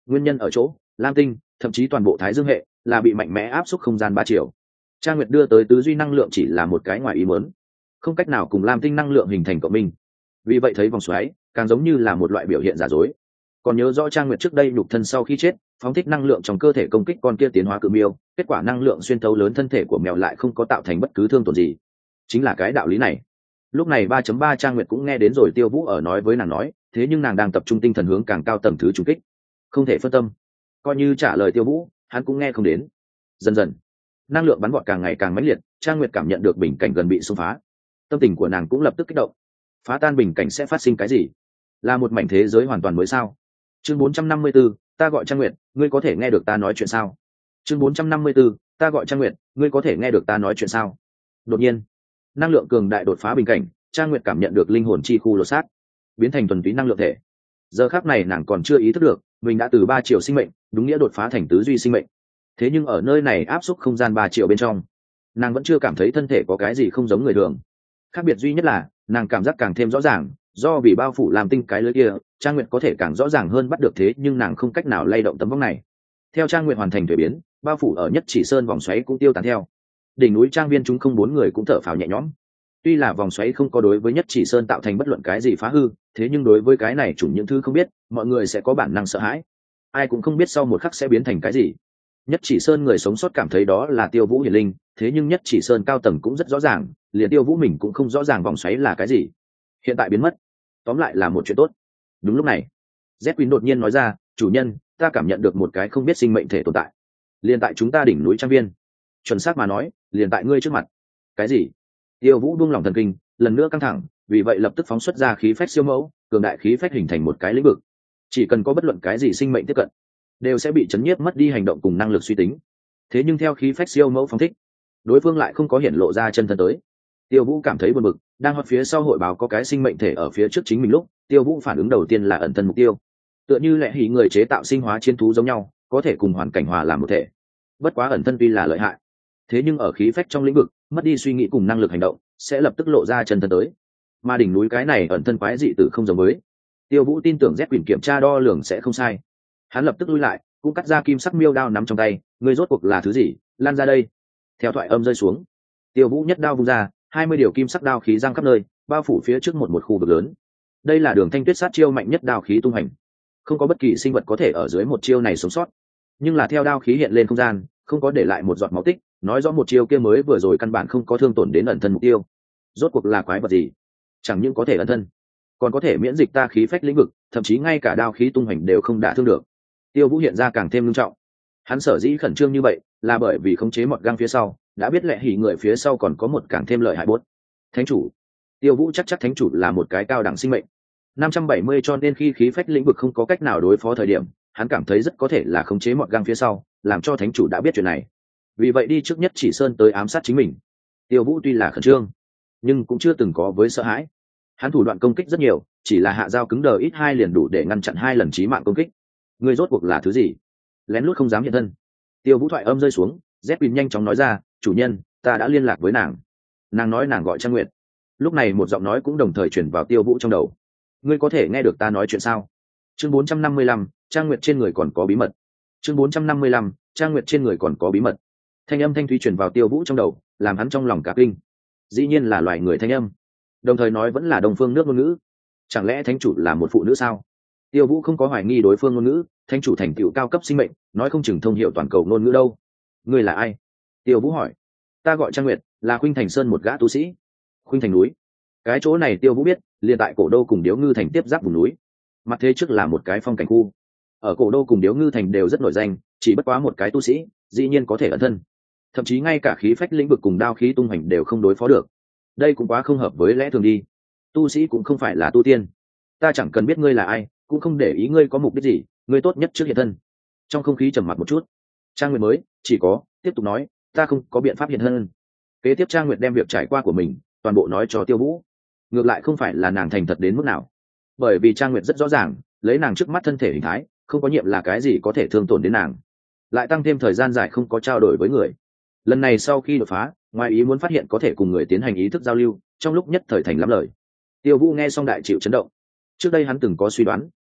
nguyên nhân ở chỗ lam tinh thậm chí toàn bộ thái dương hệ là bị mạnh mẽ áp suất không gian ba chiều. Trang Nguyệt đưa tới tứ duy năng lượng chỉ là một cái ngoài ý muốn, không cách nào cùng lam tinh năng lượng hình thành cộng minh, vì vậy thấy vòng xoáy càng giống như là một loại biểu hiện giả dối. Còn nhớ rõ Trang Nguyệt trước đây nhục thân sau khi chết phóng thích năng lượng trong cơ thể công kích con kia tiến hóa cự miêu, kết quả năng lượng xuyên thấu lớn thân thể của mèo lại không có tạo thành bất cứ thương tổn gì. Chính là cái đạo lý này. Lúc này ba chấm ba Trang Nguyệt cũng nghe đến rồi Tiêu Vũ ở nói với nàng nói, thế nhưng nàng đang tập trung tinh thần hướng càng cao tầng thứ trùng kích, không thể phân tâm. Coi như trả lời Tiêu Vũ, hắn cũng nghe không đến. Dần dần, năng lượng bắn vọt càng ngày càng mãnh liệt, Trang Nguyệt cảm nhận được bình cảnh gần bị xông phá. Tâm tình của nàng cũng lập tức kích động. Phá tan bình cảnh sẽ phát sinh cái gì? Là một mảnh thế giới hoàn toàn mới sao? Chương bốn trăm năm mươi tư, ta gọi Trang Nguyệt, ngươi có thể nghe được ta nói chuyện sao? Chương bốn trăm năm mươi tư, ta gọi Trang Nguyệt, ngươi có thể nghe được ta nói chuyện sao? Đột nhiên, năng lượng cường đại đột phá bình cảnh, Trang Nguyệt cảm nhận được linh hồn chi khu lột xác, biến thành thuần túy năng lượng thể. Giờ khắc này nàng còn chưa ý thức được, mình đã từ ba triệu sinh mệnh, đúng nghĩa đột phá thành tứ duy sinh mệnh. Thế nhưng ở nơi này áp suất không gian ba triệu bên trong, nàng vẫn chưa cảm thấy thân thể có cái gì không giống người thường. Khác biệt duy nhất là, nàng cảm giác càng thêm rõ ràng, do vì bao phủ làm tinh cái lưới kia, Trang Nguyệt có thể càng rõ ràng hơn bắt được, thế nhưng nàng không cách nào lay động tấm vong này. Theo Trang Nguyệt hoàn thành thuế biến, bao phủ ở nhất chỉ sơn vòng xoáy cũng tiêu tán theo. Đỉnh núi trang viên chúng không bốn người cũng thở phào nhẹ nhõm. Tuy là vòng xoáy không có đối với nhất chỉ sơn tạo thành bất luận cái gì phá hư, thế nhưng đối với cái này chủ những thứ không biết, mọi người sẽ có bản năng sợ hãi. Ai cũng không biết sau một khắc sẽ biến thành cái gì. Nhất chỉ sơn người sống sót cảm thấy đó là Tiêu Vũ hiển linh, thế nhưng nhất chỉ sơn cao tầng cũng rất rõ ràng, liền Tiêu Vũ mình cũng không rõ ràng vòng xoáy là cái gì. Hiện tại biến mất, tóm lại là một chuyện tốt. Đúng lúc này, Z Queen đột nhiên nói ra, chủ nhân, ta cảm nhận được một cái không biết sinh mệnh thể tồn tại, liền tại chúng ta đỉnh núi trang viên. Chuẩn xác mà nói, liền tại ngươi trước mặt. Cái gì? Tiêu Vũ buông lỏng thần kinh, lần nữa căng thẳng, vì vậy lập tức phóng xuất ra khí phách siêu mẫu, cường đại khí phách hình thành một cái lĩnh vực. Chỉ cần có bất luận cái gì sinh mệnh tiếp cận, đều sẽ bị chấn nhiếp mất đi hành động cùng năng lực suy tính. Thế nhưng theo khí phách siêu mẫu phóng thích, đối phương lại không có hiện lộ ra chân thân tới. Tiêu Vũ cảm thấy buồn bực, đang hót phía sau hội báo có cái sinh mệnh thể ở phía trước chính mình lúc, Tiêu Vũ phản ứng đầu tiên là ẩn thân mục tiêu. Tựa như lẽ hỉ người chế tạo sinh hóa chiến thú giống nhau, có thể cùng hoàn cảnh hòa làm một thể. Bất quá ẩn thân tuy là lợi hại, thế nhưng ở khí phách trong lĩnh vực, mất đi suy nghĩ cùng năng lực hành động, sẽ lập tức lộ ra chân thân tới. Mà đỉnh núi cái này ẩn thân quái dị tử không giống với. Tiêu Vũ tin tưởng Z Quỷ kiểm tra đo lường sẽ không sai. Hắn lập tức lui lại, cũng cắt ra kim sắc miêu đao nắm trong tay, ngươi rốt cuộc là thứ gì, lan ra đây. Theo thoại âm rơi xuống, Tiêu Vũ nhất đao vung ra, hai mươi điều kim sắc đao khí giăng khắp nơi, bao phủ phía trước một một khu vực lớn. Đây là Đường Thanh Tuyết sát chiêu mạnh nhất đao khí tung hành. Không có bất kỳ sinh vật có thể ở dưới một chiêu này sống sót. Nhưng là theo đao khí hiện lên không gian, không có để lại một giọt máu tích, nói rõ một chiêu kia mới vừa rồi căn bản không có thương tổn đến ẩn thân mục tiêu. Rốt cuộc là quái vật gì? Chẳng những có thể ẩn thân, còn có thể miễn dịch ta khí phách lĩnh vực, thậm chí ngay cả đao khí tung hành đều không đả thương được. Tiêu Vũ hiện ra càng thêm nghiêm trọng. Hắn sở dĩ khẩn trương như vậy, là bởi vì khống chế mọt găng phía sau, đã biết lẽ hỉ người phía sau còn có một càng thêm lợi hại bốt. Thánh chủ. Tiêu Vũ chắc chắc thánh chủ là một cái cao đẳng sinh mệnh. năm trăm bảy mươi cho nên khi khí phách lĩnh vực không có cách nào đối phó thời điểm, hắn cảm thấy rất có thể là khống chế mọt găng phía sau, làm cho thánh chủ đã biết chuyện này. Vì vậy đi trước nhất chỉ sơn tới ám sát chính mình. Tiêu Vũ tuy là khẩn trương, nhưng cũng chưa từng có với sợ hãi. Hắn thủ đoạn công kích rất nhiều, chỉ là hạ dao cứng đờ ít hai liền đủ để ngăn chặn hai lần chí mạng công kích. Ngươi rốt cuộc là thứ gì? Lén lút không dám hiện thân. Tiêu Vũ thoại âm rơi xuống, Z Queen nhanh chóng nói ra, chủ nhân, ta đã liên lạc với nàng. Nàng nói nàng gọi Trang Nguyệt. Lúc này một giọng nói cũng đồng thời truyền vào Tiêu Vũ trong đầu. Ngươi có thể nghe được ta nói chuyện sao? Chương bốn trăm năm mươi lăm, Trang Nguyệt trên người còn có bí mật. Chương bốn trăm năm mươi lăm, Trang Nguyệt trên người còn có bí mật. Thanh âm thanh thúy truyền vào Tiêu Vũ trong đầu, làm hắn trong lòng cả kinh. Dĩ nhiên là loài người thanh âm, đồng thời nói vẫn là đồng phương nước ngôn ngữ. Chẳng lẽ thánh chủ là một phụ nữ sao? Tiêu Vũ không có hoài nghi đối phương ngôn ngữ, thánh chủ thành tựu cao cấp sinh mệnh, nói không chừng thông hiệu toàn cầu ngôn ngữ đâu. Ngươi là ai? Tiêu Vũ hỏi. Ta gọi Trang Nguyệt, là Khuynh Thành Sơn một gã tu sĩ. Khuynh Thành núi. Cái chỗ này Tiêu Vũ biết, liền tại Cổ Đô cùng Điếu Ngư Thành tiếp giáp vùng núi. Mặt thế trước là một cái phong cảnh khu. Ở Cổ Đô cùng Điếu Ngư Thành đều rất nổi danh, chỉ bất quá một cái tu sĩ, dĩ nhiên có thể ẩn thân. Thậm chí ngay cả khí phách lĩnh vực cùng đao khí tung hành đều không đối phó được. Đây cũng quá không hợp với lẽ thường đi. Tu sĩ cũng không phải là tu tiên. Ta chẳng cần biết ngươi là ai, cũng không để ý ngươi có mục đích gì, ngươi tốt nhất trước hiện thân. Trong không khí trầm mặc một chút, Trang Nguyệt mới chỉ có tiếp tục nói, ta không có biện pháp hiện thân. Kế tiếp Trang Nguyệt đem việc trải qua của mình toàn bộ nói cho Tiêu Vũ. Ngược lại không phải là nàng thành thật đến mức nào, bởi vì Trang Nguyệt rất rõ ràng, lấy nàng trước mắt thân thể hình thái, không có nhiệm là cái gì có thể thương tổn đến nàng. Lại tăng thêm thời gian dài không có trao đổi với người. Lần này sau khi đột phá, ngoài ý muốn phát hiện có thể cùng người tiến hành ý thức giao lưu, trong lúc nhất thời thành lắm lời. Tiêu Vũ nghe xong đại chịu chấn động. Trước đây hắn từng có suy đoán,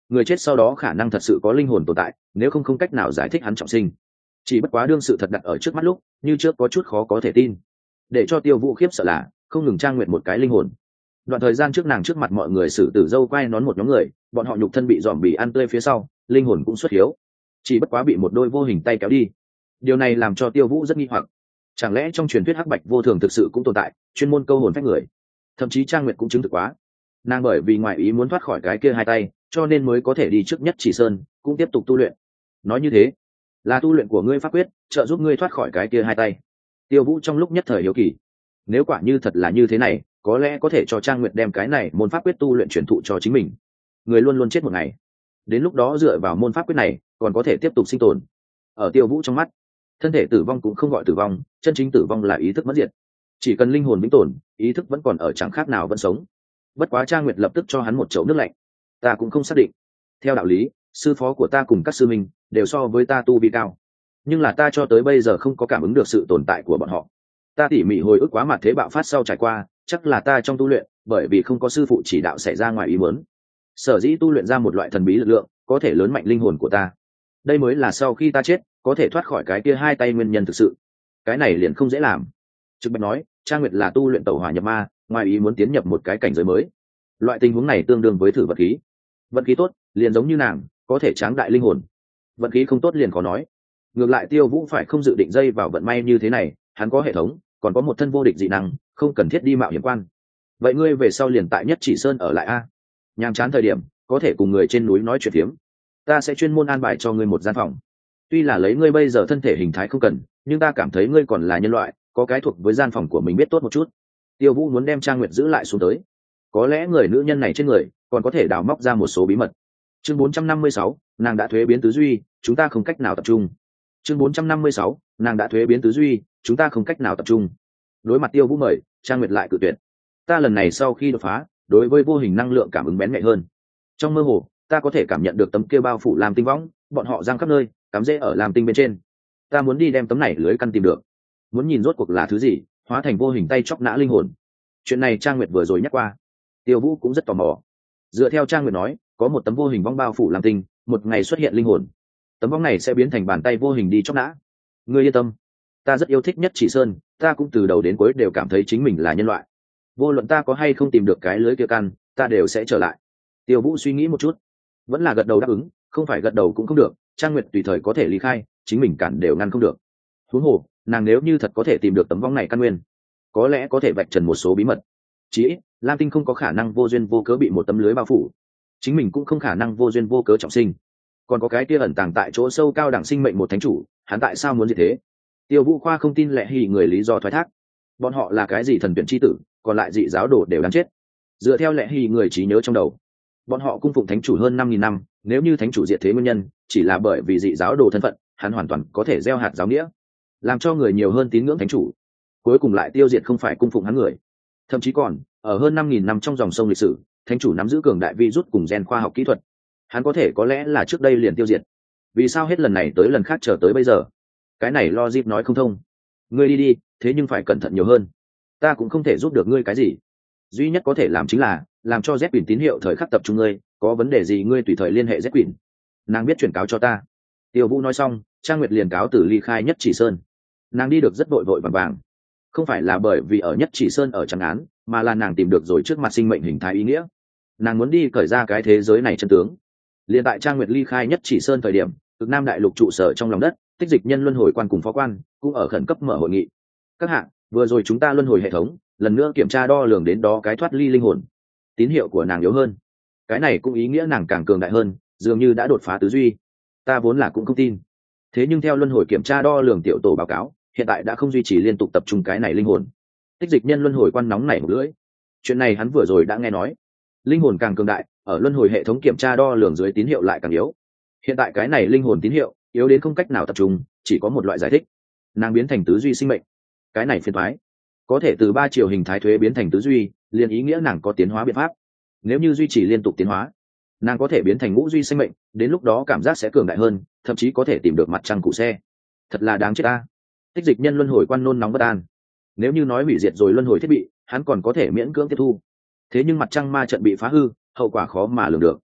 người chết sau đó khả năng thật sự có linh hồn tồn tại, nếu không không cách nào giải thích hắn trọng sinh. Chỉ bất quá đương sự thật đặt ở trước mắt lúc, như trước có chút khó có thể tin. Để cho Tiêu Vũ khiếp sợ là không ngừng trang nguyện một cái linh hồn. Đoạn thời gian trước nàng trước mặt mọi người xử tử dâu quay nón một nhóm người, bọn họ nhục thân bị dòm bì ăn tươi phía sau, linh hồn cũng xuất hiếu, chỉ bất quá bị một đôi vô hình tay kéo đi. Điều này làm cho Tiêu Vũ rất nghi hoặc, chẳng lẽ trong truyền thuyết hắc bạch vô thường thực sự cũng tồn tại, chuyên môn câu hồn phách người? Thậm chí Trang Nguyệt cũng chứng thực quá, nàng bởi vì ngoại ý muốn thoát khỏi cái kia hai tay, cho nên mới có thể đi trước Nhất Chỉ Sơn, cũng tiếp tục tu luyện. Nói như thế, là tu luyện của ngươi pháp quyết trợ giúp ngươi thoát khỏi cái kia hai tay. Tiêu Vũ trong lúc nhất thời hiếu kỳ, nếu quả như thật là như thế này, có lẽ có thể cho Trang Nguyệt đem cái này môn pháp quyết tu luyện truyền thụ cho chính mình. Người luôn luôn chết một ngày, đến lúc đó dựa vào môn pháp quyết này còn có thể tiếp tục sinh tồn. Ở Tiêu Vũ trong mắt, thân thể tử vong cũng không gọi tử vong, chân chính tử vong là ý thức mất diệt. Chỉ cần linh hồn vĩnh tồn, ý thức vẫn còn ở, chẳng khác nào vẫn sống. Bất quá Trang Nguyệt lập tức cho hắn một chậu nước lạnh. Ta cũng không xác định. Theo đạo lý, sư phó của ta cùng các sư minh đều so với ta tu vi cao, nhưng là ta cho tới bây giờ không có cảm ứng được sự tồn tại của bọn họ. Ta tỉ mỉ hồi ức quá mặt thế bạo phát sau trải qua, chắc là ta trong tu luyện, bởi vì không có sư phụ chỉ đạo xảy ra ngoài ý muốn, sở dĩ tu luyện ra một loại thần bí lực lượng có thể lớn mạnh linh hồn của ta. Đây mới là sau khi ta chết có thể thoát khỏi cái kia hai tay nguyên nhân thực sự. Cái này liền không dễ làm. Trực bạch nói, Trang Nguyệt là tu luyện tẩu hỏa nhập ma, ngoài ý muốn tiến nhập một cái cảnh giới mới. Loại tình huống này tương đương với thử vật khí. Vận khí tốt liền giống như nàng, có thể tráng đại linh hồn. Vận khí không tốt liền khó nói. Ngược lại Tiêu Vũ phải không dự định dây vào vận may như thế này, hắn có hệ thống, còn có một thân vô địch dị năng, không cần thiết đi mạo hiểm quan. Vậy ngươi về sau liền tại Nhất Chỉ Sơn ở lại a? Nhàm chán thời điểm có thể cùng người trên núi nói chuyện phiếm, ta sẽ chuyên môn an bài cho ngươi một gian phòng. Tuy là lấy ngươi bây giờ thân thể hình thái không cần, nhưng ta cảm thấy ngươi còn là nhân loại, có cái thuộc với gian phòng của mình biết tốt một chút. Tiêu Vũ muốn đem Trang Nguyệt giữ lại xuống tới, có lẽ người nữ nhân này trên người còn có thể đào móc ra một số bí mật. Chương bốn trăm năm mươi sáu, nàng đã thuế biến tứ duy, chúng ta không cách nào tập trung. Chương bốn trăm năm mươi sáu, nàng đã thuế biến tứ duy, chúng ta không cách nào tập trung. Đối mặt Tiêu Vũ mời, Trang Nguyệt lại cự tuyệt. Ta lần này sau khi đột phá, đối với vô hình năng lượng cảm ứng bén nhạy hơn. Trong mơ hồ, ta có thể cảm nhận được tấm kia bao phủ làm tinh võng, bọn họ giang khắp nơi, cắm rễ ở làm tinh bên trên. Ta muốn đi đem tấm này lưới căn tìm được, muốn nhìn rốt cuộc là thứ gì, hóa thành vô hình tay chọc nã linh hồn. Chuyện này Trang Nguyệt vừa rồi nhắc qua, Tiêu Vũ cũng rất tò mò. Dựa theo Trang Nguyệt nói, có một tấm vô hình võng bao phủ làm tinh, một ngày xuất hiện linh hồn, tấm võng này sẽ biến thành bàn tay vô hình đi chọc nã. Ngươi yên tâm, ta rất yêu thích Nhất Chỉ Sơn, ta cũng từ đầu đến cuối đều cảm thấy chính mình là nhân loại. Vô luận ta có hay không tìm được cái lưới kia căn, ta đều sẽ trở lại. Tiêu Vũ suy nghĩ một chút, vẫn là gật đầu đáp ứng. Không phải gật đầu cũng không được, Trang Nguyệt tùy thời có thể ly khai, chính mình cản đều ngăn không được. Huống hồ, nàng nếu như thật có thể tìm được tấm vong này căn nguyên, có lẽ có thể vạch trần một số bí mật. Chỉ ít, Lam Tinh không có khả năng vô duyên vô cớ bị một tấm lưới bao phủ, chính mình cũng không khả năng vô duyên vô cớ trọng sinh. Còn có cái kia ẩn tàng tại chỗ sâu cao đẳng sinh mệnh một thánh chủ, hắn tại sao muốn gì thế? Tiêu Vũ Khoa không tin lẽ hì người lý do thoái thác. Bọn họ là cái gì thần tuyển chi tử, còn lại dị giáo đồ đều đáng chết. Dựa theo lẽ hì người trí nhớ trong đầu, bọn họ cung phụng thánh chủ hơn năm nghìn năm, nếu như thánh chủ diệt thế nguyên nhân chỉ là bởi vì dị giáo đồ thân phận, hắn hoàn toàn có thể gieo hạt giáo nghĩa, làm cho người nhiều hơn tín ngưỡng thánh chủ, cuối cùng lại tiêu diệt không phải cung phụng hắn người. Thậm chí còn ở hơn năm nghìn năm trong dòng sông lịch sử, thánh chủ nắm giữ cường đại vi rút cùng gen khoa học kỹ thuật, hắn có thể có lẽ là trước đây liền tiêu diệt. Vì sao hết lần này tới lần khác chờ tới bây giờ? Cái này logic nói không thông. Ngươi đi đi, thế nhưng phải cẩn thận nhiều hơn. Ta cũng không thể giúp được ngươi cái gì, duy nhất có thể làm chính là làm cho Z Quỳnh tín hiệu thời khắc tập trung ngươi, có vấn đề gì ngươi tùy thời liên hệ Z Quỳnh, nàng biết chuyển cáo cho ta. Tiêu Vũ nói xong, Trang Nguyệt liền cáo từ ly khai Nhất Chỉ Sơn. Nàng đi được rất vội vội vàng vàng, không phải là bởi vì ở Nhất Chỉ Sơn ở trắng án, mà là nàng tìm được rồi trước mặt sinh mệnh hình thái ý nghĩa. Nàng muốn đi cởi ra cái thế giới này chân tướng. Liền tại Trang Nguyệt ly khai Nhất Chỉ Sơn thời điểm, Cực Nam Đại Lục trụ sở trong lòng đất, Tích Dịch Nhân luân hồi quan cùng phó quan cũng ở khẩn cấp mở hội nghị. Các hạng, vừa rồi chúng ta luân hồi hệ thống lần nữa kiểm tra đo lường đến đó cái thoát ly linh hồn, tín hiệu của nàng yếu hơn. Cái này cũng ý nghĩa nàng càng cường đại hơn, dường như đã đột phá tứ duy. Ta vốn là cũng không tin, thế nhưng theo luân hồi kiểm tra đo lường tiểu tổ báo cáo, hiện tại đã không duy trì liên tục tập trung cái này linh hồn. Tích Dịch Nhân luân hồi quan nóng nảy một lưỡi. Chuyện này hắn vừa rồi đã nghe nói, linh hồn càng cường đại, ở luân hồi hệ thống kiểm tra đo lường dưới tín hiệu lại càng yếu. Hiện tại cái này linh hồn tín hiệu yếu đến không cách nào tập trung, chỉ có một loại giải thích, nàng biến thành tứ duy sinh mệnh. Cái này phiền toái, có thể từ ba chiều hình thái thuế biến thành tứ duy, liền ý nghĩa nàng có tiến hóa biện pháp. Nếu như duy trì liên tục tiến hóa, nàng có thể biến thành ngũ duy sinh mệnh, đến lúc đó cảm giác sẽ cường đại hơn, thậm chí có thể tìm được mặt trăng cụ xe. Thật là đáng chết ta. Tích Dịch Nhân luân hồi quan nôn nóng bất an. Nếu như nói hủy diệt rồi luân hồi thiết bị, hắn còn có thể miễn cưỡng tiếp thu, thế nhưng mặt trăng ma trận bị phá hư, hậu quả khó mà lường được.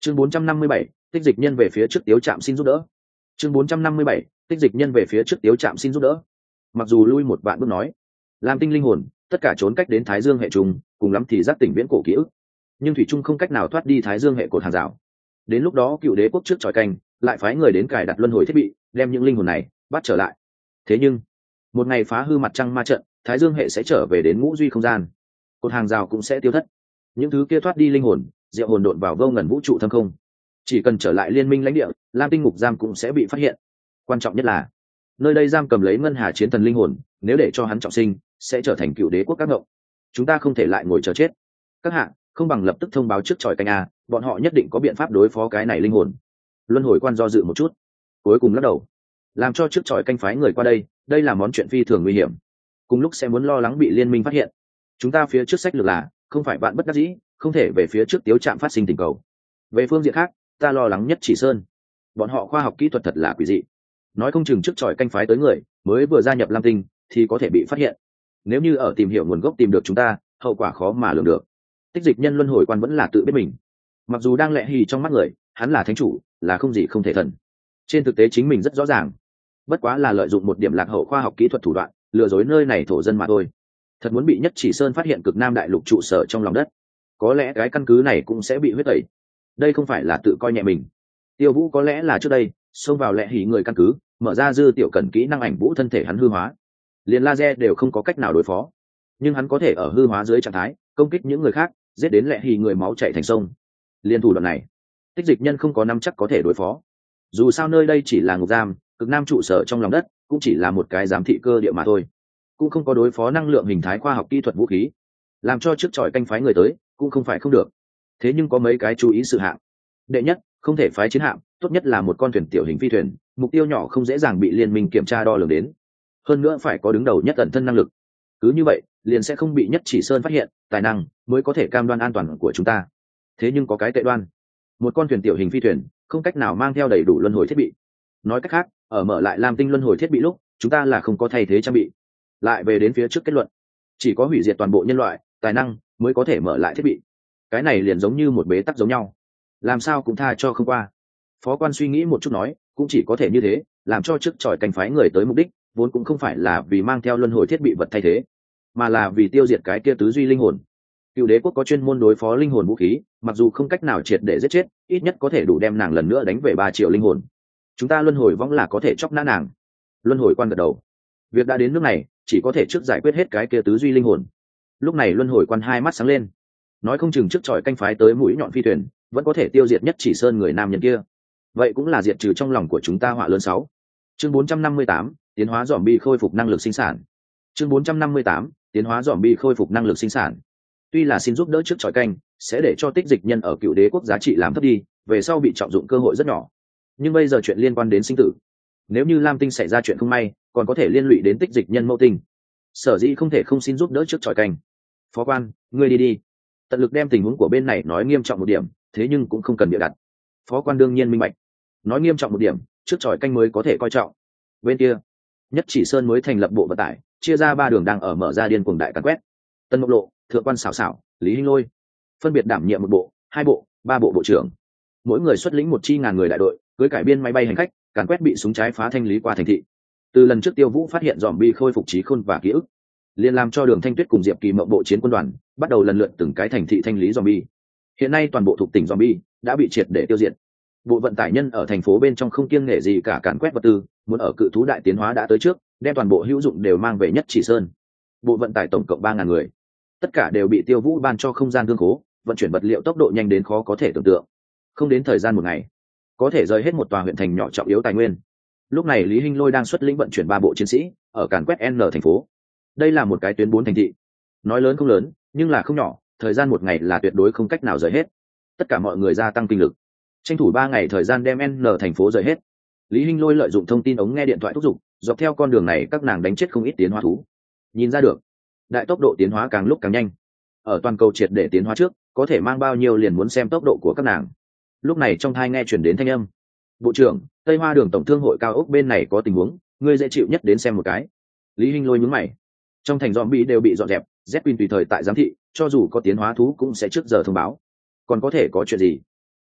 chương bốn trăm năm mươi bảy, tích dịch nhân về phía trước tiếu trạm xin giúp đỡ. chương bốn trăm năm mươi bảy, tích dịch nhân về phía trước tiếu trạm xin giúp đỡ. Mặc dù lui một vạn bước nói, làm tinh linh hồn tất cả trốn cách đến Thái Dương hệ trùng, cùng lắm thì giác tỉnh viễn cổ ký ức, nhưng thủy trung không cách nào thoát đi Thái Dương hệ cột hàng rào. Đến lúc đó cựu đế quốc trước tròi canh lại phái người đến cài đặt luân hồi thiết bị, đem những linh hồn này bắt trở lại. Thế nhưng một ngày phá hư mặt trăng ma trận, Thái Dương hệ sẽ trở về đến ngũ duy không gian, cột hàng rào cũng sẽ tiêu thất. Những thứ kia thoát đi linh hồn diệu hồn độn vào vô ngần vũ trụ thâm không, chỉ cần trở lại liên minh lãnh địa, lam tinh ngục giam cũng sẽ bị phát hiện. Quan trọng nhất là nơi đây giam cầm lấy ngân hà chiến thần linh hồn, nếu để cho hắn trọng sinh sẽ trở thành cựu đế quốc các ngộng. Chúng ta không thể lại ngồi chờ chết. Các hạ không bằng lập tức thông báo trước tròi canh a, bọn họ nhất định có biện pháp đối phó cái này linh hồn. Luân hồi quan do dự một chút, cuối cùng lắc đầu, làm cho trước tròi canh phái người qua đây, đây là món chuyện phi thường nguy hiểm, cùng lúc sẽ muốn lo lắng bị liên minh phát hiện. Chúng ta phía trước sách lược là không phải bạn bất đắc dĩ, không thể về phía trước tiếu trạm phát sinh tình cầu. Về phương diện khác, ta lo lắng nhất chỉ sơn, bọn họ khoa học kỹ thuật thật là quỷ dị, nói không chừng trước tròi canh phái tới người mới vừa gia nhập lam tinh thì có thể bị phát hiện. Nếu như ở tìm hiểu nguồn gốc tìm được chúng ta, hậu quả khó mà lường được. Tích dịch nhân luân hồi quan vẫn là tự biết mình, mặc dù đang lẹ hì trong mắt người hắn là thánh chủ, là không gì không thể thần, trên thực tế chính mình rất rõ ràng, bất quá là lợi dụng một điểm lạc hậu khoa học kỹ thuật thủ đoạn lừa dối nơi này thổ dân mà thôi. Thật muốn bị nhất chỉ sơn phát hiện cực nam đại lục trụ sở trong lòng đất, có lẽ cái căn cứ này cũng sẽ bị huyết tẩy. Đây không phải là tự coi nhẹ mình. Tiêu Vũ có lẽ là trước đây xông vào lẹ hỉ người căn cứ, mở ra dư tiểu cần kỹ năng ảnh vũ thân thể hắn hư hóa, liền laser đều không có cách nào đối phó, nhưng hắn có thể ở hư hóa dưới trạng thái công kích những người khác, giết đến lẹ hỉ người máu chảy thành sông. Liên thủ đoạn này tích dịch nhân không có nắm chắc có thể đối phó. Dù sao nơi đây chỉ là ngục giam, cực nam trụ sở trong lòng đất cũng chỉ là một cái giám thị cơ địa mà thôi, cũng không có đối phó năng lượng hình thái khoa học kỹ thuật vũ khí. Làm cho trước tròi canh phái người tới cũng không phải không được, thế nhưng có mấy cái chú ý sự hạng. Đệ nhất, không thể phái chiến hạm, tốt nhất là một con thuyền tiểu hình phi thuyền, mục tiêu nhỏ không dễ dàng bị liên minh kiểm tra đo lường đến. Hơn nữa phải có đứng đầu nhất ẩn thân năng lực, cứ như vậy liền sẽ không bị nhất chỉ sơn phát hiện, tài năng mới có thể cam đoan an toàn của chúng ta. Thế nhưng có cái tệ đoan, một con thuyền tiểu hình phi thuyền không cách nào mang theo đầy đủ luân hồi thiết bị. Nói cách khác, ở mở lại lam tinh luân hồi thiết bị lúc, chúng ta là không có thay thế trang bị. Lại về đến phía trước kết luận, chỉ có hủy diệt toàn bộ nhân loại tài năng mới có thể mở lại thiết bị. Cái này liền giống như một bế tắc giống nhau, làm sao cũng tha cho không qua. Phó quan suy nghĩ một chút nói, cũng chỉ có thể như thế, làm cho trước tròi canh phái người tới mục đích vốn cũng không phải là vì mang theo luân hồi thiết bị vật thay thế, mà là vì tiêu diệt cái kia tứ duy linh hồn. Cựu đế quốc có chuyên môn đối phó linh hồn vũ khí, mặc dù không cách nào triệt để giết chết, ít nhất có thể đủ đem nàng lần nữa đánh về ba triệu linh hồn. Chúng ta luân hồi võng là có thể chóc nã nàng. Luân hồi quan gật đầu, việc đã đến nước này chỉ có thể trước giải quyết hết cái kia tứ duy linh hồn. Lúc này luân hồi quan hai mắt sáng lên, nói không chừng trước tròi canh phái tới mũi nhọn phi thuyền vẫn có thể tiêu diệt nhất chỉ sơn người nam nhân kia, vậy cũng là diệt trừ trong lòng của chúng ta họa lớn. Sáu chương bốn trăm năm mươi tám, tiến hóa zombie khôi phục năng lực sinh sản. chương bốn trăm năm mươi tám, tiến hóa zombie khôi phục năng lực sinh sản. Tuy là xin giúp đỡ trước tròi canh sẽ để cho tích dịch nhân ở cựu đế quốc giá trị làm thấp đi, về sau bị trọng dụng cơ hội rất nhỏ, nhưng bây giờ chuyện liên quan đến sinh tử, nếu như lam tinh xảy ra chuyện không may còn có thể liên lụy đến tích dịch nhân mẫu tinh, sở dĩ không thể không xin giúp đỡ trước tròi canh. Phó quan, ngươi đi đi, tận lực đem tình huống của bên này nói nghiêm trọng một điểm, thế nhưng cũng không cần bịa đặt. Phó quan đương nhiên minh bạch, nói nghiêm trọng một điểm trước tròi canh mới có thể coi trọng. Bên kia nhất chỉ sơn mới thành lập bộ vận tải, chia ra ba đường đang ở mở ra điên cuồng đại càn quét. Tân Mộc Lộ, Thượng quan Xảo Xảo, Lý Hinh Lôi phân biệt đảm nhiệm một bộ, hai bộ, ba bộ bộ trưởng, mỗi người xuất lĩnh một chi ngàn người đại đội, cưới cải biên máy bay hành khách càn quét bị súng trái phá thanh lý qua thành thị. Từ lần trước Tiêu Vũ phát hiện zombie khôi phục trí khôn và ký ức, liền làm cho Đường Thanh Tuyết cùng Diệp Kỳ Mộng bộ chiến quân đoàn bắt đầu lần lượt từng cái thành thị thanh lý zombie. Hiện nay toàn bộ thuộc tỉnh zombie đã bị triệt để tiêu diệt. Bộ vận tải nhân ở thành phố bên trong không kiêng nể gì cả càn quét vật tư, muốn ở cự thú đại tiến hóa đã tới trước, đem toàn bộ hữu dụng đều mang về nhất chỉ sơn. Bộ vận tải tổng cộng ba ngàn người, tất cả đều bị Tiêu Vũ ban cho không gian thương khố, vận chuyển vật liệu tốc độ nhanh đến khó có thể tưởng tượng. Không đến thời gian một ngày, có thể rời hết một tòa huyện thành nhỏ trọng yếu tài nguyên. Lúc này Lý Hinh Lôi đang xuất lĩnh vận chuyển ba bộ chiến sĩ ở càn quét N thành phố. Đây là một cái tuyến bốn thành thị, nói lớn không lớn nhưng là không nhỏ, thời gian một ngày là tuyệt đối không cách nào rời hết. Tất cả mọi người gia tăng kinh lực, tranh thủ ba ngày thời gian đem N thành phố rời hết. Lý Hinh Lôi lợi dụng thông tin ống nghe điện thoại thúc giục, dọc theo con đường này các nàng đánh chết không ít tiến hóa thú. Nhìn ra được, đại tốc độ tiến hóa càng lúc càng nhanh. Ở toàn cầu triệt để tiến hóa trước, có thể mang bao nhiêu liền muốn xem tốc độ của các nàng. Lúc này trong thai nghe chuyển đến thanh âm: bộ trưởng, Tây Hoa đường tổng thương hội cao ốc bên này có tình huống, ngươi dễ chịu nhất đến xem một cái. Lý Hinh Lôi nhướng mày. Trong thành zombie đều bị dọn dẹp, Zepin tùy thời tại giám thị, cho dù có tiến hóa thú cũng sẽ trước giờ thông báo. Còn có thể có chuyện gì?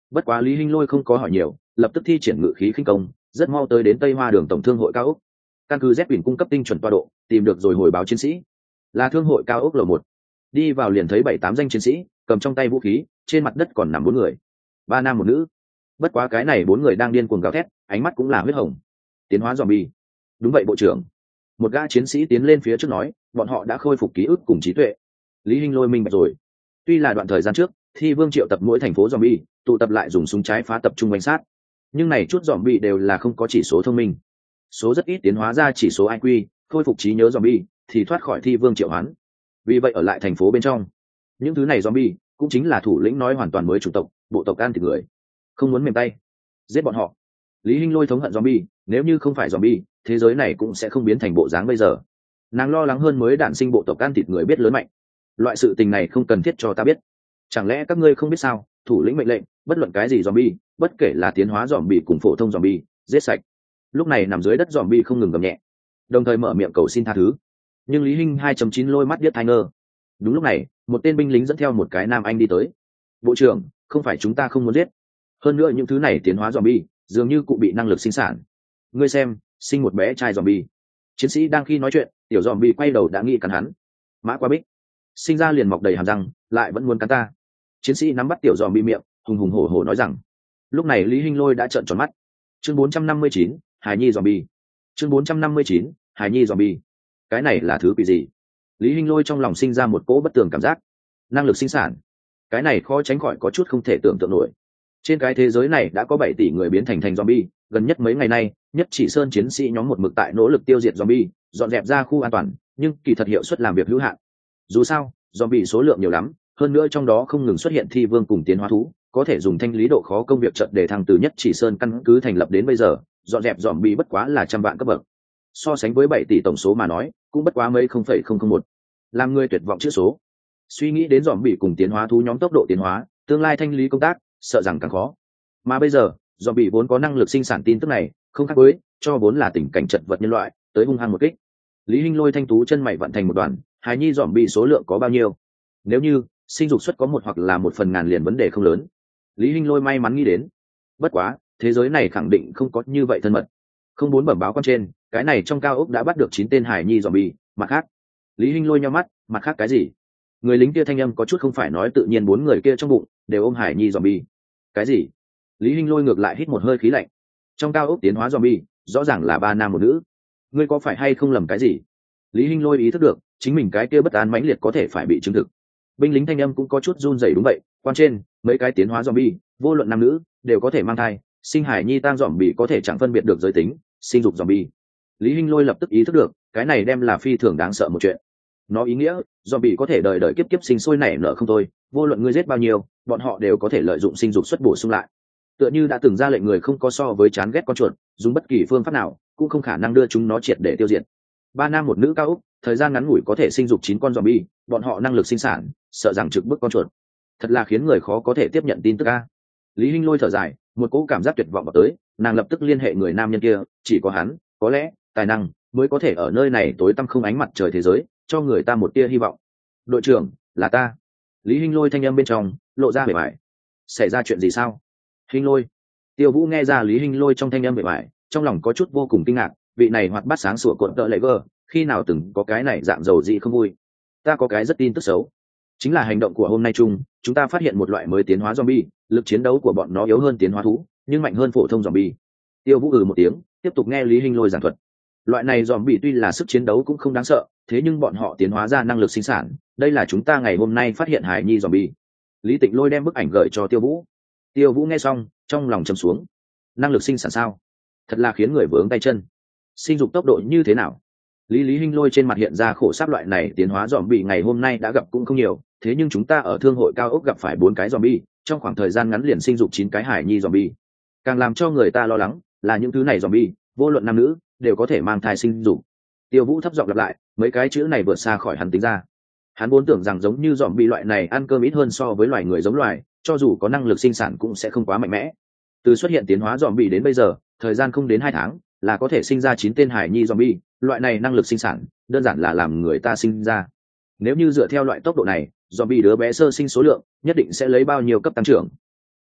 Bất quá Lý Hinh Lôi không có hỏi nhiều, lập tức thi triển ngự khí khinh công, rất mau tới đến Tây Hoa Đường tổng thương hội cao ốc. Căn cứ Z cung cấp tinh chuẩn tọa độ, tìm được rồi hồi báo chiến sĩ. Là thương hội cao ốc lầu một. Đi vào liền thấy bảy tám danh chiến sĩ, cầm trong tay vũ khí, trên mặt đất còn nằm bốn người, ba nam một nữ. Bất quá cái này bốn người đang điên cuồng gào thét, ánh mắt cũng là huyết hồng. Tiến hóa zombie. Đúng vậy bộ trưởng. Một gã chiến sĩ tiến lên phía trước nói, bọn họ đã khôi phục ký ức cùng trí tuệ. Lý Hinh Lôi minh bạch rồi. Tuy là đoạn thời gian trước, Thi Vương triệu tập mỗi thành phố zombie, tụ tập lại dùng súng trái phá tập trung quanh sát, nhưng này chút zombie đều là không có chỉ số thông minh, số rất ít tiến hóa ra chỉ số i kiu, khôi phục trí nhớ zombie thì thoát khỏi Thi Vương triệu hoán. Vì vậy ở lại thành phố bên trong, những thứ này zombie cũng chính là thủ lĩnh nói hoàn toàn mới chủng tộc, bộ tộc ăn thịt người, không muốn mềm tay, giết bọn họ. Lý Hinh Lôi thống hận zombie, nếu như không phải zombie, thế giới này cũng sẽ không biến thành bộ dáng bây giờ. Nàng lo lắng hơn mới đản sinh bộ tộc ăn thịt người biết lớn mạnh, loại sự tình này không cần thiết cho ta biết. Chẳng lẽ các ngươi không biết sao? Thủ lĩnh mệnh lệnh, bất luận cái gì zombie, bất kể là tiến hóa zombie cùng phổ thông zombie, giết sạch. Lúc này nằm dưới đất zombie không ngừng gầm nhẹ, đồng thời mở miệng cầu xin tha thứ. Nhưng Lý Hinh hai chấm chín lôi mắt điếc tai ngơ. Đúng lúc này, một tên binh lính dẫn theo một cái nam anh đi tới. Bộ trưởng, không phải chúng ta không muốn giết, hơn nữa những thứ này tiến hóa zombie dường như cụ bị năng lực sinh sản. Ngươi xem, sinh một bé trai zombie. Chiến sĩ đang khi nói chuyện, tiểu zombie quay đầu đã nghĩ cắn hắn. Mã Qua Bích, sinh ra liền mọc đầy hàm răng, lại vẫn muốn cắn ta. Chiến sĩ nắm bắt tiểu zombie miệng, hùng hùng hổ hổ nói rằng. Lúc này Lý Hinh Lôi đã trợn tròn mắt. Chương bốn trăm năm mươi chín, Hải Nhi zombie. Chương bốn trăm năm mươi chín, Hải Nhi zombie. Cái này là thứ quỷ gì? Lý Hinh Lôi trong lòng sinh ra một cỗ bất tường cảm giác. Năng lực sinh sản, cái này khó tránh khỏi có chút không thể tưởng tượng nổi. Trên cái thế giới này đã có bảy tỷ người biến thành thành zombie, gần nhất mấy ngày nay, nhất chỉ sơn chiến sĩ nhóm một mực tại nỗ lực tiêu diệt zombie, dọn dẹp ra khu an toàn, nhưng kỳ thật hiệu suất làm việc hữu hạn. Dù sao, zombie số lượng nhiều lắm, hơn nữa trong đó không ngừng xuất hiện thi vương cùng tiến hóa thú, có thể dùng thanh lý độ khó công việc chợt để thăng từ nhất chỉ sơn căn cứ thành lập đến bây giờ, dọn dẹp zombie bất quá là trăm vạn cấp bậc. So sánh với bảy tỷ tổng số mà nói, cũng bất quá mấy không phẩy không không một. Làm người tuyệt vọng chữ số. Suy nghĩ đến zombie cùng tiến hóa thú nhóm tốc độ tiến hóa, tương lai thanh lý công tác, sợ rằng càng khó. Mà bây giờ, zombie vốn có năng lực sinh sản tin tức này, không khác với cho vốn là tình cảnh chật vật nhân loại, tới hung hăng một kích. Lý Hinh Lôi thanh tú chân mày vận thành một đoàn, hài nhi zombie số lượng có bao nhiêu? Nếu như sinh dục suất có một hoặc là một phần ngàn liền vấn đề không lớn. Lý Hinh Lôi may mắn nghĩ đến. Bất quá, thế giới này khẳng định không có như vậy thân mật. Không muốn bẩm báo con trên, cái này trong cao ốc đã bắt được chín tên hài nhi zombie, mặt khác. Lý Hinh Lôi nhíu mắt, mặt khác cái gì? Người lính kia thanh âm có chút không phải nói tự nhiên, bốn người kia trong bụng đều ôm hài nhi zombie. Cái gì? Lý Hinh Lôi ngược lại hít một hơi khí lạnh. Trong cao ốc tiến hóa zombie, rõ ràng là ba nam một nữ. Ngươi có phải hay không lầm cái gì? Lý Hinh Lôi ý thức được, chính mình cái kia bất an mãnh liệt có thể phải bị chứng thực. Binh lính thanh âm cũng có chút run rẩy. Đúng vậy, quan trên, mấy cái tiến hóa zombie, vô luận nam nữ, đều có thể mang thai, sinh hải nhi tang zombie có thể chẳng phân biệt được giới tính, sinh dục zombie. Lý Hinh Lôi lập tức ý thức được, cái này đem là phi thường đáng sợ một chuyện. Nó ý nghĩa, zombie có thể đời đời kiếp kiếp sinh sôi nảy nở không thôi, vô luận ngươi giết bao nhiêu, bọn họ đều có thể lợi dụng sinh dục xuất bổ sung lại. Tựa như đã từng ra lệnh người không có so với chán ghét con chuột, dùng bất kỳ phương pháp nào cũng không khả năng đưa chúng nó triệt để tiêu diệt. Ba nam một nữ cao ốc, thời gian ngắn ngủi có thể sinh dục chín con zombie, bọn họ năng lực sinh sản, sợ rằng trực bức con chuột. Thật là khiến người khó có thể tiếp nhận tin tức a. Lý Hinh Lôi thở dài, một cỗ cảm giác tuyệt vọng vào tới, nàng lập tức liên hệ người nam nhân kia, chỉ có hắn, có lẽ, tài năng mới có thể ở nơi này tối tăm không ánh mặt trời thế giới, cho người ta một tia hy vọng. Đội trưởng, là ta. Lý Hinh Lôi thanh âm bên trong lộ ra vẻ bại. Xảy ra chuyện gì sao? Hinh Lôi. Tiêu Vũ nghe ra Lý Hinh Lôi trong thanh âm vẻ bại, trong lòng có chút vô cùng kinh ngạc, vị này hoạt bát sáng sủa cuộn tợ lệ vơ, khi nào từng có cái này dạng dầu dị không vui. Ta có cái rất tin tức xấu, chính là hành động của hôm nay chung, chúng ta phát hiện một loại mới tiến hóa zombie, lực chiến đấu của bọn nó yếu hơn tiến hóa thú, nhưng mạnh hơn phổ thông zombie. Tiêu Vũ ừ một tiếng, tiếp tục nghe Lý Hinh Lôi giảng thuật. Loại này zombie tuy là sức chiến đấu cũng không đáng sợ, thế nhưng bọn họ tiến hóa ra năng lực sinh sản, đây là chúng ta ngày hôm nay phát hiện hải nhi zombie. Lý Tịnh Lôi đem bức ảnh gửi cho Tiêu Vũ. Tiêu Vũ nghe xong, trong lòng trầm xuống. Năng lực sinh sản sao? Thật là khiến người vướng tay chân. Sinh dục tốc độ như thế nào? Lý Lý Hinh Lôi trên mặt hiện ra khổ sáp, loại này tiến hóa zombie ngày hôm nay đã gặp cũng không nhiều, thế nhưng chúng ta ở thương hội cao ốc gặp phải bốn cái zombie, trong khoảng thời gian ngắn liền sinh dục chín cái hải nhi zombie. Càng làm cho người ta lo lắng là những thứ này zombie, vô luận nam nữ, đều có thể mang thai sinh dục. Tiêu Vũ thấp giọng lặp lại, mấy cái chữ này vượt xa khỏi hắn tính ra. Hắn vốn tưởng rằng giống như zombie loại này ăn cơm ít hơn so với loài người giống loài, cho dù có năng lực sinh sản cũng sẽ không quá mạnh mẽ. Từ xuất hiện tiến hóa zombie đến bây giờ, thời gian không đến hai tháng, là có thể sinh ra chín tên hải nhi zombie, loại này năng lực sinh sản, đơn giản là làm người ta sinh ra. Nếu như dựa theo loại tốc độ này, zombie đứa bé sơ sinh số lượng, nhất định sẽ lấy bao nhiêu cấp tăng trưởng.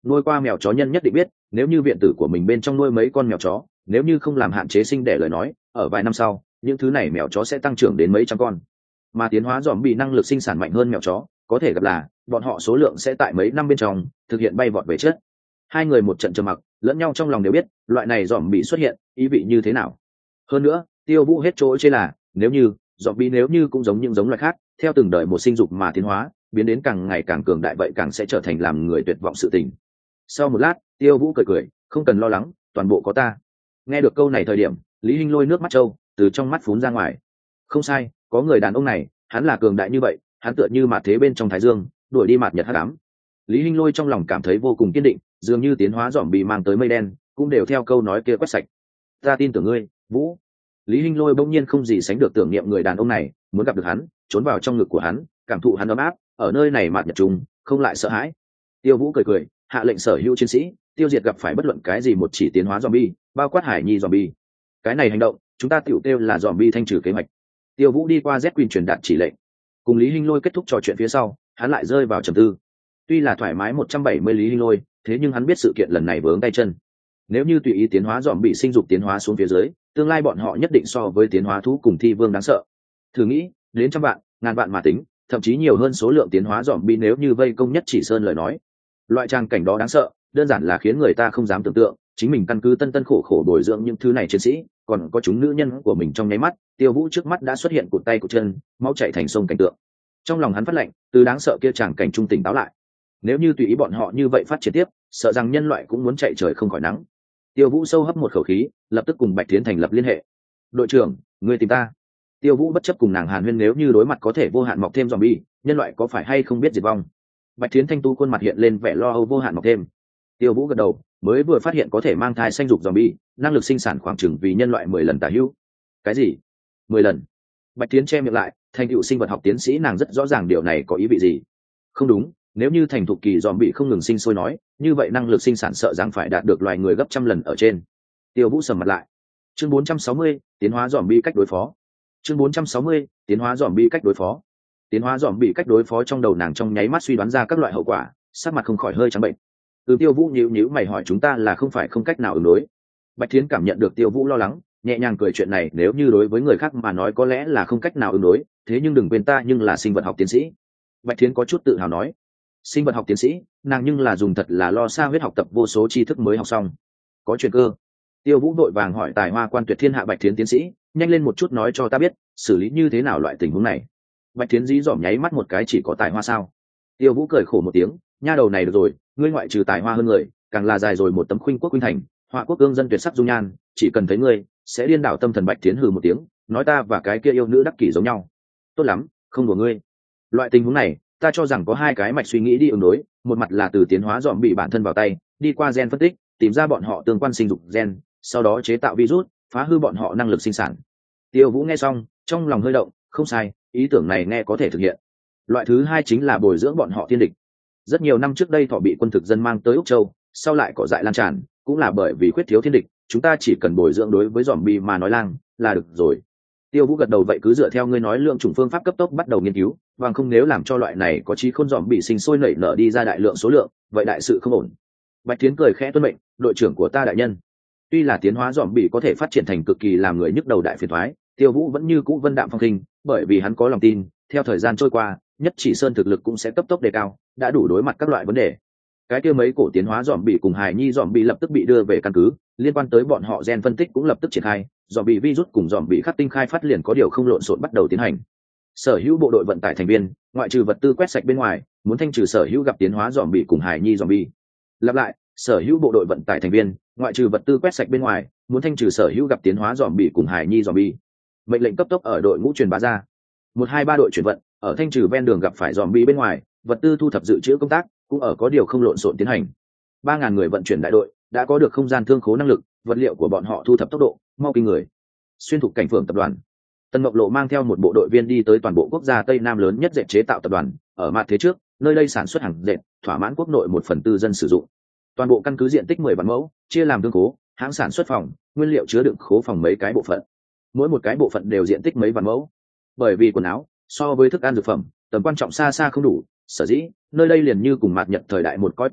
nuôi qua mèo chó nhân nhất định biết, nếu như viện tử của mình bên trong nuôi mấy con mèo chó, nếu như không làm hạn chế sinh đẻ lời nói, ở vài năm sau những thứ này mèo chó sẽ tăng trưởng đến mấy trăm con. Mà tiến hóa dòm bị năng lực sinh sản mạnh hơn mèo chó, có thể gặp là bọn họ số lượng sẽ tại mấy năm bên trong thực hiện bay vọt về chất. Hai người một trận trầm mặc, lẫn nhau trong lòng đều biết loại này dòm bị xuất hiện ý vị như thế nào. Hơn nữa Tiêu Vũ hết chỗ chê là nếu như dòm bị nếu như cũng giống những giống loài khác, theo từng đời một sinh dục mà tiến hóa biến đến càng ngày càng cường đại, vậy càng sẽ trở thành làm người tuyệt vọng sự tình. Sau một lát Tiêu Vũ cười cười, không cần lo lắng, toàn bộ có ta. Nghe được câu này thời điểm, Lý Hinh Lôi nước mắt trâu từ trong mắt phún ra ngoài. Không sai, có người đàn ông này, hắn là cường đại như vậy, hắn tựa như mạt thế bên trong thái dương, đuổi đi mạt nhật hắc ám. Lý Hinh Lôi trong lòng cảm thấy vô cùng kiên định, dường như tiến hóa dòm bị mang tới mây đen cũng đều theo câu nói kia quét sạch. Ta tin tưởng ngươi, Vũ. Lý Hinh Lôi bỗng nhiên không gì sánh được tưởng niệm người đàn ông này, muốn gặp được hắn, trốn vào trong ngực của hắn, cảm thụ hắn ấm áp, ở nơi này mạt nhật trùng, không lại sợ hãi. Tiêu Vũ cười cười, hạ lệnh sở hữu chiến sĩ tiêu diệt gặp phải bất luận cái gì một chỉ tiến hóa zombie, bao quát hải nhi zombie. Cái này hành động chúng ta tiểu tiêu là zombie thanh trừ kế hoạch. Tiêu Vũ đi qua Z Queen truyền đạt chỉ lệnh, cùng Lý Hinh Lôi kết thúc trò chuyện phía sau, hắn lại rơi vào trầm tư. Tuy là thoải mái một trăm bảy mươi Lý Hinh Lôi, thế nhưng hắn biết sự kiện lần này vướng tay chân. Nếu như tùy ý tiến hóa dòm bị sinh dục tiến hóa xuống phía dưới, tương lai bọn họ nhất định so với tiến hóa thú cùng thi vương đáng sợ. Thử nghĩ, đến trăm vạn, ngàn vạn mà tính, thậm chí nhiều hơn số lượng tiến hóa dòm bị nếu như vây công nhất chỉ sơn lời nói. Loại trang cảnh đó đáng sợ, đơn giản là khiến người ta không dám tưởng tượng, chính mình căn cứ tân tân khổ khổ bồi dưỡng những thứ này chiến sĩ, còn có chúng nữ nhân của mình trong nháy mắt, Tiêu Vũ trước mắt đã xuất hiện cụt tay cụt chân, máu chảy thành sông cảnh tượng. Trong lòng hắn phát lạnh, từ đáng sợ kia tràng cảnh trung tỉnh táo lại. Nếu như tùy ý bọn họ như vậy phát triển tiếp, sợ rằng nhân loại cũng muốn chạy trời không khỏi nắng. Tiêu Vũ sâu hấp một khẩu khí, lập tức cùng Bạch Thiến thành lập liên hệ. Đội trưởng, ngươi tìm ta. Tiêu Vũ bất chấp cùng nàng Hàn Huyên, nếu như đối mặt có thể vô hạn mọc thêm zombie, nhân loại có phải hay không biết diệt vong. Bạch Thiến thanh tu khuôn mặt hiện lên vẻ lo âu, vô hạn mọc thêm. Tiêu Vũ gật đầu, mới vừa phát hiện có thể mang thai sanh dục zombie, năng lực sinh sản khoảng chừng vì nhân loại mười lần tả hữu. Cái gì? mười lần? Bạch Thiến che miệng lại, thành tựu sinh vật học tiến sĩ nàng rất rõ ràng điều này có ý vị gì. Không đúng, nếu như thành thục kỳ zombie không ngừng sinh sôi nói, như vậy năng lực sinh sản sợ rằng phải đạt được loài người gấp trăm lần ở trên. Tiêu Vũ sầm mặt lại. Chương bốn trăm sáu mươi, tiến hóa zombie cách đối phó. Chương bốn trăm sáu mươi, tiến hóa zombie cách đối phó. Tiến hóa zombie cách đối phó trong đầu nàng trong nháy mắt suy đoán ra các loại hậu quả, sắc mặt không khỏi hơi trắng bệnh. Từ Tiêu Vũ nhíu nhíu mày hỏi, chúng ta là không phải không cách nào ứng đối. Bạch Thiến cảm nhận được Tiêu Vũ lo lắng, nhẹ nhàng cười, chuyện này nếu như đối với người khác mà nói có lẽ là không cách nào ứng đối, thế nhưng đừng quên ta nhưng là sinh vật học tiến sĩ. Bạch Thiến có chút tự hào nói. Sinh vật học tiến sĩ, nàng nhưng là dùng thật là lo xa huyết học tập vô số tri thức mới học xong. Có chuyện cơ? Tiêu Vũ đội vàng hỏi tài hoa quan tuyệt thiên hạ Bạch Thiến tiến sĩ, nhanh lên một chút nói cho ta biết, xử lý như thế nào loại tình huống này. Bạch Thiến dí dỏm nháy mắt một cái, chỉ có tài hoa sao? Tiêu Vũ cười khổ một tiếng, nha đầu này được rồi, ngươi ngoại trừ tài hoa hơn người, càng là dài rồi một tấm khuynh quốc khuynh thành, họa quốc cương dân tuyệt sắc dung nhan, chỉ cần thấy ngươi sẽ điên đảo tâm thần. Bạch Thiến hừ một tiếng, nói ta và cái kia yêu nữ đắc kỷ giống nhau. Tốt lắm, không đùa ngươi. Loại tình huống này ta cho rằng có hai cái mạch suy nghĩ đi ứng đối, một mặt là từ tiến hóa dòm bị bản thân vào tay, đi qua gen phân tích tìm ra bọn họ tương quan sinh dục gen, sau đó chế tạo virus phá hư bọn họ năng lực sinh sản. Tiêu Vũ nghe xong trong lòng hơi động, không sai, ý tưởng này nghe có thể thực hiện. Loại thứ hai chính là bồi dưỡng bọn họ thiên địch. Rất nhiều năm trước đây thọ bị quân thực dân mang tới Úc Châu, sau lại cỏ dại lan tràn, cũng là bởi vì khuyết thiếu thiên địch, chúng ta chỉ cần bồi dưỡng đối với dòm bi mà nói lang là được rồi. Tiêu Vũ gật đầu, vậy cứ dựa theo ngươi nói lượng chủng phương pháp cấp tốc bắt đầu nghiên cứu, bằng không nếu làm cho loại này có trí khôn dòm bị sinh sôi nảy nở đi ra đại lượng số lượng, vậy đại sự không ổn. Bạch Thiến cười khẽ tuân mệnh, đội trưởng của ta đại nhân. Tuy là tiến hóa dòm bị có thể phát triển thành cực kỳ làm người nhức đầu đại phiền toái, Tiêu Vũ vẫn như cũ vân đạm phong khinh, bởi vì hắn có lòng tin, theo thời gian trôi qua, nhất chỉ sơn thực lực cũng sẽ cấp tốc đề cao, đã đủ đối mặt các loại vấn đề. Cái kia mấy cổ tiến hóa dòm bị cùng hài nhi dòm bị lập tức bị đưa về căn cứ, liên quan tới bọn họ gen phân tích cũng lập tức triển khai, dòm bị virus cùng dòm bị khắc tinh khai phát liền có điều không lộn xộn bắt đầu tiến hành. Sở hữu bộ đội vận tải thành viên, ngoại trừ vật tư quét sạch bên ngoài, muốn thanh trừ sở hữu gặp tiến hóa dòm bị cùng hài nhi dòm bị. Lặp lại, sở hữu bộ đội vận tải thành viên, ngoại trừ vật tư quét sạch bên ngoài, muốn thanh trừ sở hữu gặp tiến hóa dòm bị cùng hài nhi dòm bị. Mệnh lệnh cấp tốc ở đội ngũ truyền bá ra. Một hai ba đội chuyển vận, ở thanh trừ ven đường gặp phải dòm bị bên ngoài, vật tư thu thập dự trữ công tác cũng ở có điều không lộn xộn tiến hành. Ba ngàn người vận chuyển đại đội đã có được không gian thương khố năng lực, vật liệu của bọn họ thu thập tốc độ mau kinh người. Xuyên thục cảnh phường tập đoàn, Tần Mộc Lộ mang theo một bộ đội viên đi tới toàn bộ quốc gia Tây Nam lớn nhất dệt chế tạo tập đoàn, ở mặt thế trước, nơi đây sản xuất hàng dệt, thỏa mãn quốc nội một phần tư dân sử dụng. Toàn bộ căn cứ diện tích mười vạn mẫu, chia làm thương khố, hãng sản xuất phòng, nguyên liệu chứa đựng khố phòng mấy cái bộ phận. Mỗi một cái bộ phận đều diện tích mấy vạn mẫu. Bởi vì quần áo, so với thức ăn dược phẩm, tầm quan trọng xa xa không đủ, sở dĩ nơi đây liền như cùng mạt Nhật thời đại một coi cực lạc,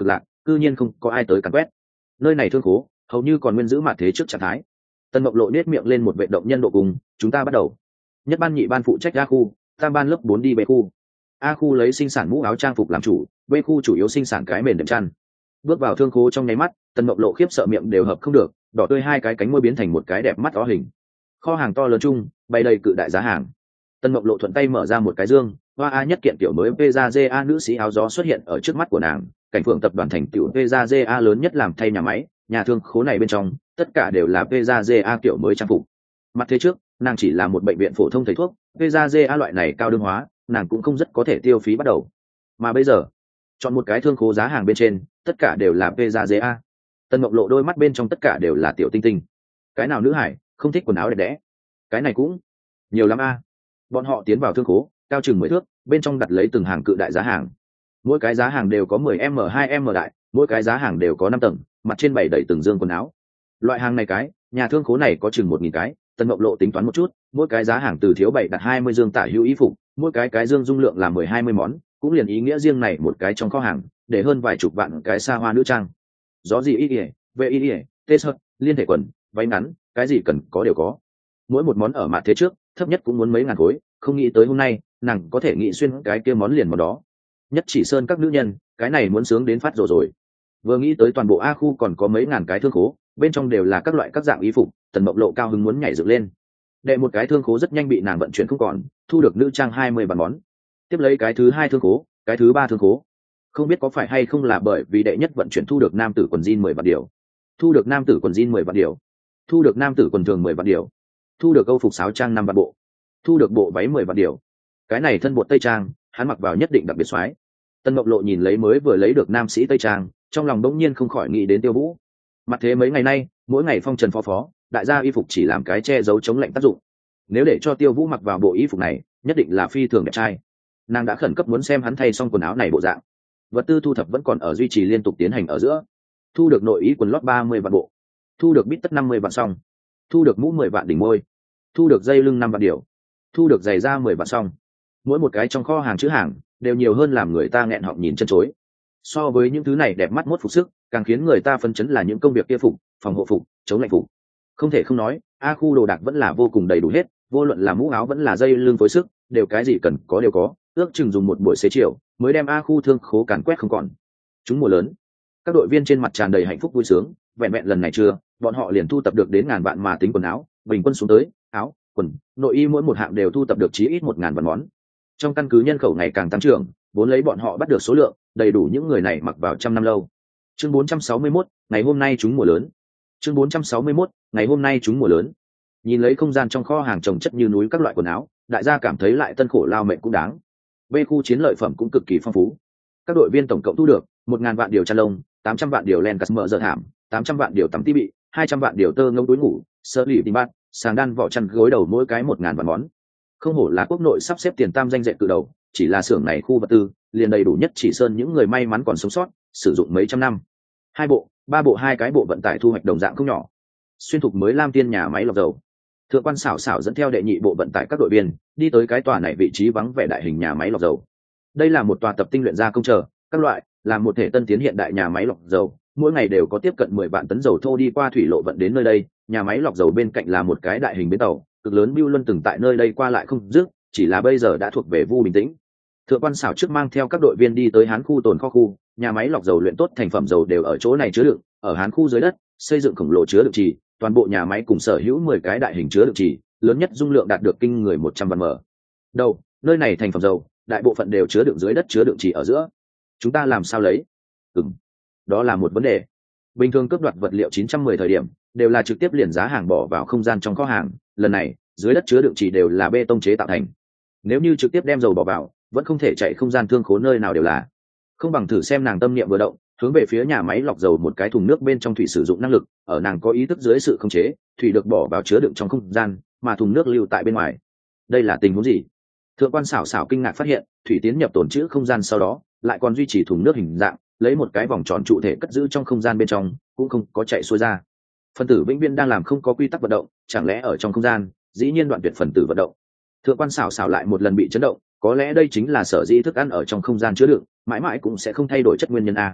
cư nhiên không có ai tới càn quét. Nơi này thương khố hầu như còn nguyên giữ mặt thế trước trạng thái. Tần Mộng Lộ nết miệng lên một vệ động nhân độ cùng, chúng ta bắt đầu. Nhất ban nhị ban phụ trách A khu, tam ban lớp bốn đi B khu. A khu lấy sinh sản mũ áo trang phục làm chủ, B khu chủ yếu sinh sản cái mền đệm chăn. Bước vào thương khố trong nháy mắt, Tần Mộng Lộ khiếp sợ miệng đều hợp không được, đỏ tươi hai cái cánh môi biến thành một cái đẹp mắt ó hình. Kho hàng to lớn chung, bày đầy cự đại giá hàng. Tần Mộng Lộ thuận tay mở ra một cái dương, hoa a nhất kiện tiểu mới vê gia giê a nữ sĩ áo gió xuất hiện ở trước mắt của nàng. Cảnh phượng tập đoàn thành tiểu vê gia giê a lớn nhất làm thay nhà máy, nhà thương khố này bên trong tất cả đều là vê gia giê a kiểu mới trang phục. Mặt thế trước, nàng chỉ là một bệnh viện phổ thông thầy thuốc, vê gia giê a loại này cao đương hóa, nàng cũng không rất có thể tiêu phí bắt đầu. Mà bây giờ, chọn một cái thương khố giá hàng bên trên, tất cả đều là vê gia giê a. Tần Mộng Lộ đôi mắt bên trong tất cả đều là tiểu tinh tinh. Cái nào nữ hải không thích quần áo đẹp đẽ? Cái này cũng nhiều lắm a. Bọn họ tiến vào thương khố, cao chừng mười thước, bên trong đặt lấy từng hàng cự đại giá hàng. Mỗi cái giá hàng đều có mười em em hai em em đại, mỗi cái giá hàng đều có năm tầng, mặt trên bày đầy từng dương quần áo. Loại hàng này cái, nhà thương khố này có chừng một nghìn cái. Tần Mộng Lộ tính toán một chút, mỗi cái giá hàng từ thiếu bảy đặt hai mươi dương tả hữu y phục, mỗi cái cái dương dung lượng là mười hai mươi món, cũng liền ý nghĩa riêng này một cái trong kho hàng, để hơn vài chục vạn cái xa hoa nữ trang. Gió gì y ỉa, vệ y ỉa, tê sợt, liên thể quần, váy ngắn, cái gì cần có đều có. Mỗi một món ở mặt thế trước, thấp nhất cũng muốn mấy ngàn khối, không nghĩ tới hôm nay, nàng có thể nghĩ xuyên cái kia món liền món đó. Nhất chỉ sơn các nữ nhân, cái này muốn sướng đến phát rồi rồi. Vừa nghĩ tới toàn bộ A khu còn có mấy ngàn cái thương khố, bên trong đều là các loại các dạng y phục, Tần Mộng Lộ cao hứng muốn nhảy dựng lên. Đệ một cái thương khố rất nhanh bị nàng vận chuyển không còn, thu được nữ trang hai mươi bản món. Tiếp lấy cái thứ hai thương khố, cái thứ ba thương khố. Không biết có phải hay không là bởi vì đệ nhất vận chuyển thu được nam tử quần jean mười vạn điều, thu được nam tử quần jean mười vạn điều, thu được nam tử quần thường mười vạn điều, thu được câu phục sáo trang năm vạn bộ, thu được bộ váy mười vạn điều. Cái này thân bột tây trang, hắn mặc vào nhất định đặc biệt xoái. Tần Mộng Lộ nhìn lấy mới vừa lấy được nam sĩ tây trang, trong lòng đống nhiên không khỏi nghĩ đến Tiêu Vũ. Mặt thế mấy ngày nay, mỗi ngày phong trần phó phó, đại gia y phục chỉ làm cái che giấu chống lạnh tác dụng. Nếu để cho Tiêu Vũ mặc vào bộ y phục này, nhất định là phi thường đẹp trai. Nàng đã khẩn cấp muốn xem hắn thay xong quần áo này bộ dạng. Vật tư thu thập vẫn còn ở duy trì liên tục tiến hành ở giữa. Thu được nội y quần lót ba mươi vạn bộ, thu được bít tất năm mươi vạn song, thu được mũ mười vạn đỉnh môi, thu được dây lưng năm vạn điều, thu được giày da mười vạn song. Mỗi một cái trong kho hàng chữ hàng đều nhiều hơn làm người ta nghẹn họng nhìn chân chối. So với những thứ này đẹp mắt mốt phục sức, càng khiến người ta phấn chấn là những công việc kia phục, phòng hộ phục, chống lạnh phục. Không thể không nói, A khu đồ đạc vẫn là vô cùng đầy đủ hết, vô luận là mũ áo vẫn là dây lưng phối sức, đều cái gì cần có đều có, ước chừng dùng một buổi xế chiều mới đem A khu thương khố càn quét không còn. Chúng mùa lớn, các đội viên trên mặt tràn đầy hạnh phúc vui sướng, vẹn vẹn lần này chưa, bọn họ liền thu tập được đến ngàn vạn mà tính quần áo, bình quân xuống tới, áo, quần, nội y mỗi một hạng đều thu tập được chí ít một ngàn vạn món. Trong căn cứ nhân khẩu ngày càng tăng trưởng, vốn lấy bọn họ bắt được số lượng đầy đủ những người này mặc vào trăm năm lâu. Chương bốn trăm sáu mươi mốt, ngày hôm nay chúng mùa lớn. Chương bốn trăm sáu mươi mốt, ngày hôm nay chúng mùa lớn. Nhìn lấy không gian trong kho hàng trồng chất như núi các loại quần áo, đại gia cảm thấy lại tân khổ lao mệnh cũng đáng. B khu chiến lợi phẩm cũng cực kỳ phong phú. Các đội viên tổng cộng thu được một ngàn vạn điều chăn lông, tám trăm vạn điều len cắt mỡ giờ thảm, tám trăm vạn điều tắm tí bị, hai trăm vạn điều tơ ngông túi ngủ, sơ lì đi bát, sàng đan vỏ chăn gối đầu mỗi cái một ngàn vạn món. Không hổ là quốc nội sắp xếp tiền tam danh dệt cự đầu, chỉ là xưởng này khu vật tư liền đầy đủ nhất chỉ sơn những người may mắn còn sống sót sử dụng mấy trăm năm. Hai bộ, ba bộ hai cái bộ vận tải thu hoạch đồng dạng không nhỏ. Xuyên thục mới lam tiên nhà máy lọc dầu. Thượng quan xảo xảo dẫn theo đệ nhị bộ vận tải các đội viên đi tới cái tòa này vị trí vắng vẻ đại hình nhà máy lọc dầu. Đây là một tòa tập tinh luyện ra công chờ các loại, là một thể tân tiến hiện đại nhà máy lọc dầu, mỗi ngày đều có tiếp cận mười vạn tấn dầu thô đi qua thủy lộ vận đến nơi đây. Nhà máy lọc dầu bên cạnh là một cái đại hình bến tàu, cực lớn bưu luân từng tại nơi đây qua lại không dứt, chỉ là bây giờ đã thuộc về Vu Bình Tĩnh. Thượng quan xảo trước mang theo các đội viên đi tới Hán khu tồn kho khu, nhà máy lọc dầu luyện tốt thành phẩm dầu đều ở chỗ này chứa đựng, ở Hán khu dưới đất xây dựng khổng lồ chứa đựng trì, toàn bộ nhà máy cùng sở hữu mười cái đại hình chứa đựng trì, lớn nhất dung lượng đạt được kinh người một trăm vạn mờ. Đầu, nơi này thành phẩm dầu, đại bộ phận đều chứa đựng dưới đất chứa đựng trì ở giữa. Chúng ta làm sao lấy? Ừm, đó là một vấn đề. Bình thường cướp đoạt vật liệu chín trăm mười thời điểm, đều là trực tiếp liền giá hàng bỏ vào không gian trong kho hàng, lần này, dưới đất chứa đựng trì đều là bê tông chế tạo thành. Nếu như trực tiếp đem dầu bỏ vào, vẫn không thể chạy không gian thương khố nơi nào đều là. Không bằng thử xem nàng tâm niệm vừa động, hướng về phía nhà máy lọc dầu một cái thùng nước bên trong thủy sử dụng năng lực, ở nàng có ý thức dưới sự khống chế, thủy được bỏ vào chứa đựng trong không gian, mà thùng nước lưu tại bên ngoài. Đây là tình huống gì? Thượng quan xảo xảo kinh ngạc phát hiện, thủy tiến nhập tồn trữ không gian sau đó, lại còn duy trì thùng nước hình dạng, lấy một cái vòng tròn trụ thể cất giữ trong không gian bên trong, cũng không có chạy xuôi ra. Phân tử vĩnh viễn đang làm không có quy tắc vận động, chẳng lẽ ở trong không gian, dĩ nhiên đoạn tuyệt phần tử vận động. Thượng quan xảo xảo lại một lần bị chấn động, có lẽ đây chính là sở dĩ thức ăn ở trong không gian chứa đựng mãi mãi cũng sẽ không thay đổi chất nguyên nhân a.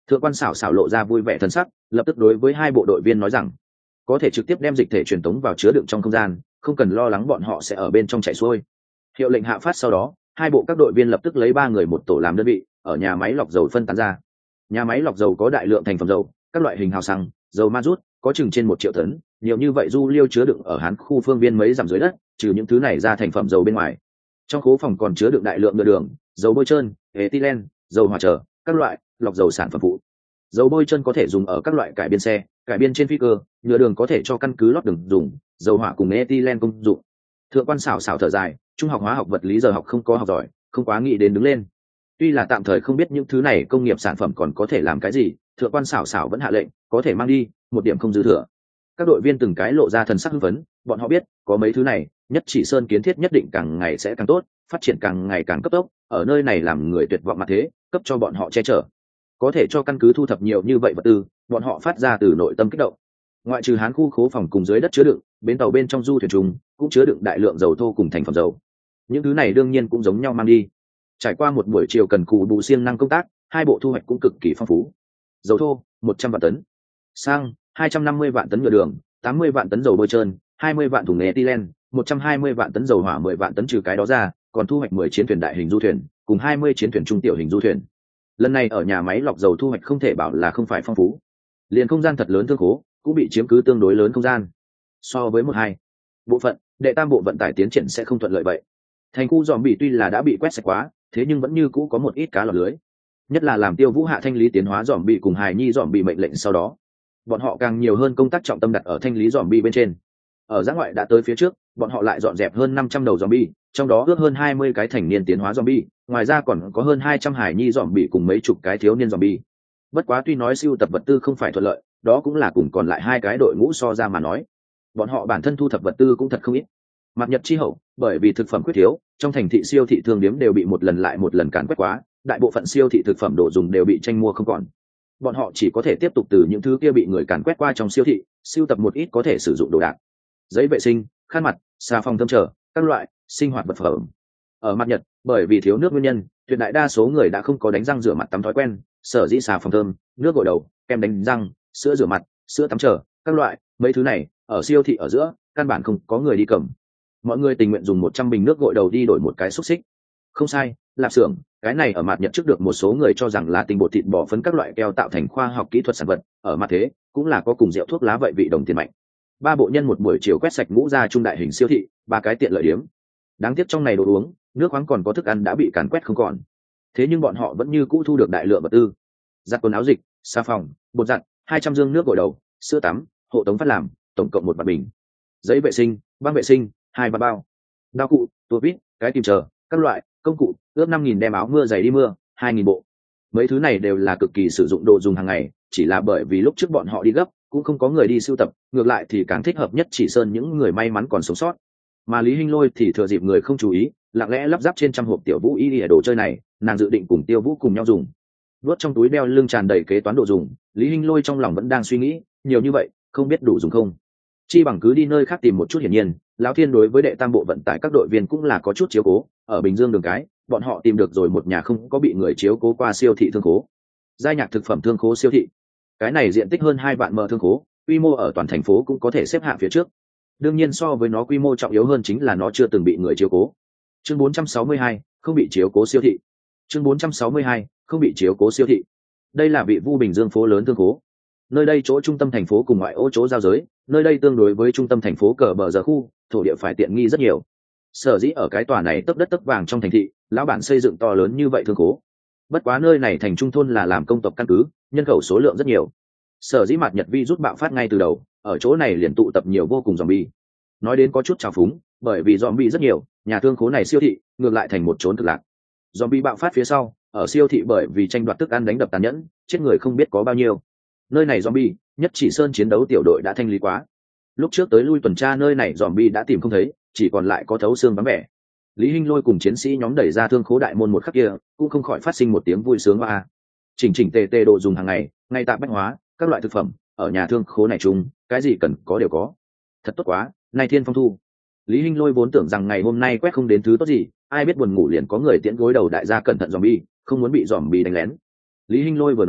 Thượng quan xảo xảo lộ ra vui vẻ thân sắc, lập tức đối với hai bộ đội viên nói rằng có thể trực tiếp đem dịch thể truyền tống vào chứa đựng trong không gian, không cần lo lắng bọn họ sẽ ở bên trong chảy xuôi. Hiệu lệnh hạ phát sau đó, hai bộ các đội viên lập tức lấy ba người một tổ làm đơn vị, ở nhà máy lọc dầu phân tán ra. Nhà máy lọc dầu có đại lượng thành phẩm dầu, các loại hình hào xăng, dầu ma rút, có chừng trên một triệu tấn, nhiều như vậy du liêu chứa đựng ở hán khu phương viên mấy dặm dưới đất, trừ những thứ này ra thành phẩm dầu bên ngoài. Trong khố phòng còn chứa đựng đại lượng nhựa đường, dầu bôi trơn, ethylene, dầu hỏa trở, các loại lọc dầu sản phẩm phụ. Dầu bôi trơn có thể dùng ở các loại cải biên xe, cải biên trên phi cơ, nhựa đường có thể cho căn cứ lót đường dùng, dầu hỏa cùng ethylene công dụng. Thượng quan xảo xảo thở dài, trung học hóa học vật lý giờ học không có học giỏi, không quá nghĩ đến đứng lên. Tuy là tạm thời không biết những thứ này công nghiệp sản phẩm còn có thể làm cái gì, thượng quan xảo xảo vẫn hạ lệnh có thể mang đi, một điểm không dư thừa. Các đội viên từng cái lộ ra thần sắc hưng phấn, bọn họ biết có mấy thứ này, nhất chỉ sơn kiến thiết nhất định càng ngày sẽ càng tốt, phát triển càng ngày càng cấp tốc, ở nơi này làm người tuyệt vọng mà thế, cấp cho bọn họ che chở. Có thể cho căn cứ thu thập nhiều như vậy vật tư, bọn họ phát ra từ nội tâm kích động. Ngoại trừ hán khu khố phòng cùng dưới đất chứa đựng, bến tàu bên trong du thuyền trùng cũng chứa đựng đại lượng dầu thô cùng thành phẩm dầu. Những thứ này đương nhiên cũng giống nhau mang đi. Trải qua một buổi chiều cần cù bù siêng năng công tác, hai bộ thu hoạch cũng cực kỳ phong phú. Dầu thô một trăm vạn tấn, xăng hai trăm năm mươi vạn tấn nhựa đường, tám mươi vạn tấn dầu bôi trơn, hai mươi vạn thùng ethylene, một trăm hai mươi vạn tấn dầu hỏa, mười vạn tấn, trừ cái đó ra, còn thu hoạch mười chiến thuyền đại hình du thuyền, cùng hai mươi chiến thuyền trung tiểu hình du thuyền. Lần này ở nhà máy lọc dầu thu hoạch không thể bảo là không phải phong phú. Liền không gian thật lớn thương khố cũng bị chiếm cứ tương đối lớn không gian. So với một hai bộ phận, đệ tam bộ vận tải tiến triển sẽ không thuận lợi vậy. Thành khu dòm bị tuy là đã bị quét sạch quá, thế nhưng vẫn như cũ có một ít cá lọt lưới. Nhất là làm Tiêu Vũ Hạ thanh lý tiến hóa dòm bị cùng hài nhi dòm bị mệnh lệnh sau đó, bọn họ càng nhiều hơn công tác trọng tâm đặt ở thanh lý dòm bi bên trên. Ở giã ngoại đã tới phía trước, bọn họ lại dọn dẹp hơn năm trăm đầu dòm bi, trong đó ước hơn hai mươi cái thành niên tiến hóa dòm bi, ngoài ra còn có hơn hai trăm hải nhi dòm bi cùng mấy chục cái thiếu niên dòm bi. Bất quá tuy nói siêu tập vật tư không phải thuận lợi, đó cũng là cùng còn lại hai cái đội ngũ so ra mà nói, bọn họ bản thân thu thập vật tư cũng thật không ít. Mặt Nhật chi hậu, bởi vì thực phẩm khuyết thiếu, trong thành thị siêu thị thương điếm đều bị một lần lại một lần càn quét quá, đại bộ phận siêu thị thực phẩm đồ dùng đều bị tranh mua không còn. Bọn họ chỉ có thể tiếp tục từ những thứ kia bị người càn quét qua trong siêu thị, siêu tập một ít có thể sử dụng đồ đạc, giấy vệ sinh, khăn mặt, xà phòng thơm trở, các loại sinh hoạt vật phẩm. Ở Mặt Nhật, bởi vì thiếu nước nguyên nhân, tuyệt đại đa số người đã không có đánh răng rửa mặt tắm thói quen, sở dĩ xà phòng thơm, nước gội đầu, kem đánh răng, sữa rửa mặt, sữa tắm trở, các loại mấy thứ này ở siêu thị ở giữa căn bản không có người đi cầm. Mọi người tình nguyện dùng một trăm bình nước gội đầu đi đổi một cái xúc xích. Không sai, lạp xưởng, cái này ở Mặt Nhật trước được một số người cho rằng là tinh bột thịt bò phấn các loại keo tạo thành khoa học kỹ thuật sản vật, ở mặt thế cũng là có cùng rượu thuốc lá vậy vị đồng tiền mạnh. Ba bộ nhân một buổi chiều quét sạch ngũ ra trung đại hình siêu thị, ba cái tiện lợi điếm. Đáng tiếc trong này đồ uống, nước khoáng còn có thức ăn đã bị càn quét không còn. Thế nhưng bọn họ vẫn như cũ thu được đại lượng vật tư. Giặt quần áo dịch, xà phòng, bột giặt, hai trăm dương nước gội đầu, sữa tắm, hộ tống phát làm, tổng cộng một bát bình. Giấy vệ sinh, băng vệ sinh, hai bát bao. Đao cụ, tua vít, cái kìm chờ, các loại công cụ, ước năm nghìn đem áo mưa giày đi mưa, hai nghìn bộ. Mấy thứ này đều là cực kỳ sử dụng đồ dùng hàng ngày, chỉ là bởi vì lúc trước bọn họ đi gấp, cũng không có người đi sưu tập, ngược lại thì càng thích hợp nhất chỉ sơn những người may mắn còn sống sót. Mà Lý Hinh Lôi thì thừa dịp người không chú ý, lặng lẽ lắp ráp trên trăm hộp tiểu vũ y ở đồ chơi này, nàng dự định cùng Tiêu Vũ cùng nhau dùng. Vuốt trong túi đeo lưng tràn đầy kế toán đồ dùng, Lý Hinh Lôi trong lòng vẫn đang suy nghĩ, nhiều như vậy, không biết đủ dùng không. Chi bằng cứ đi nơi khác tìm một chút. Hiển nhiên, lão Thiên đối với đệ tam bộ vận tải các đội viên cũng là có chút chiếu cố, ở Bình Dương đường cái, bọn họ tìm được rồi một nhà không có bị người chiếu cố qua siêu thị thương khố. Giai nhạc thực phẩm thương khố siêu thị. Cái này diện tích hơn hai vạn mờ thương khố, quy mô ở toàn thành phố cũng có thể xếp hạng phía trước. Đương nhiên so với nó quy mô trọng yếu hơn chính là nó chưa từng bị người chiếu cố. Chương bốn trăm sáu mươi hai, không bị chiếu cố siêu thị. Chương bốn trăm sáu mươi hai, không bị chiếu cố siêu thị. Đây là vị Vu Bình Dương phố lớn thương khố. Nơi đây chỗ trung tâm thành phố cùng ngoại ô chỗ giao giới, nơi đây tương đối với trung tâm thành phố cờ bờ giờ khu, thổ địa phải tiện nghi rất nhiều. Sở dĩ ở cái tòa này tấp đất tấp vàng trong thành thị, lão bản xây dựng to lớn như vậy thương khố. Bất quá nơi này thành trung thôn là làm công tộc căn cứ, nhân khẩu số lượng rất nhiều. Sở dĩ mặt Nhật vi rút bạo phát ngay từ đầu, ở chỗ này liền tụ tập nhiều vô cùng zombie. Nói đến có chút trào phúng, bởi vì zombie rất nhiều, nhà thương khố này siêu thị ngược lại thành một chốn cực lạc. Zombie bạo phát phía sau, ở siêu thị bởi vì tranh đoạt thức ăn đánh đập tàn nhẫn, chết người không biết có bao nhiêu. Nơi này zombie, nhất chỉ sơn chiến đấu tiểu đội đã thanh lý quá. Lúc trước tới lui tuần tra nơi này zombie đã tìm không thấy, chỉ còn lại có thấu xương vắng vẻ. Lý Hinh Lôi cùng chiến sĩ nhóm đẩy ra thương khố đại môn một khắc kia, cũng không khỏi phát sinh một tiếng vui sướng a. Chỉnh chỉnh tề tề đồ dùng hàng ngày, ngay tại bách hóa, các loại thực phẩm, ở nhà thương khố này chung, cái gì cần có đều có. Thật tốt quá, nay thiên phong thu. Lý Hinh Lôi vốn tưởng rằng ngày hôm nay quét không đến thứ tốt gì, ai biết buồn ngủ liền có người tiễn gối đầu đại gia cẩn thận zombie, không muốn bị zombie đánh lén. Lý Hinh Lôi vừa nói,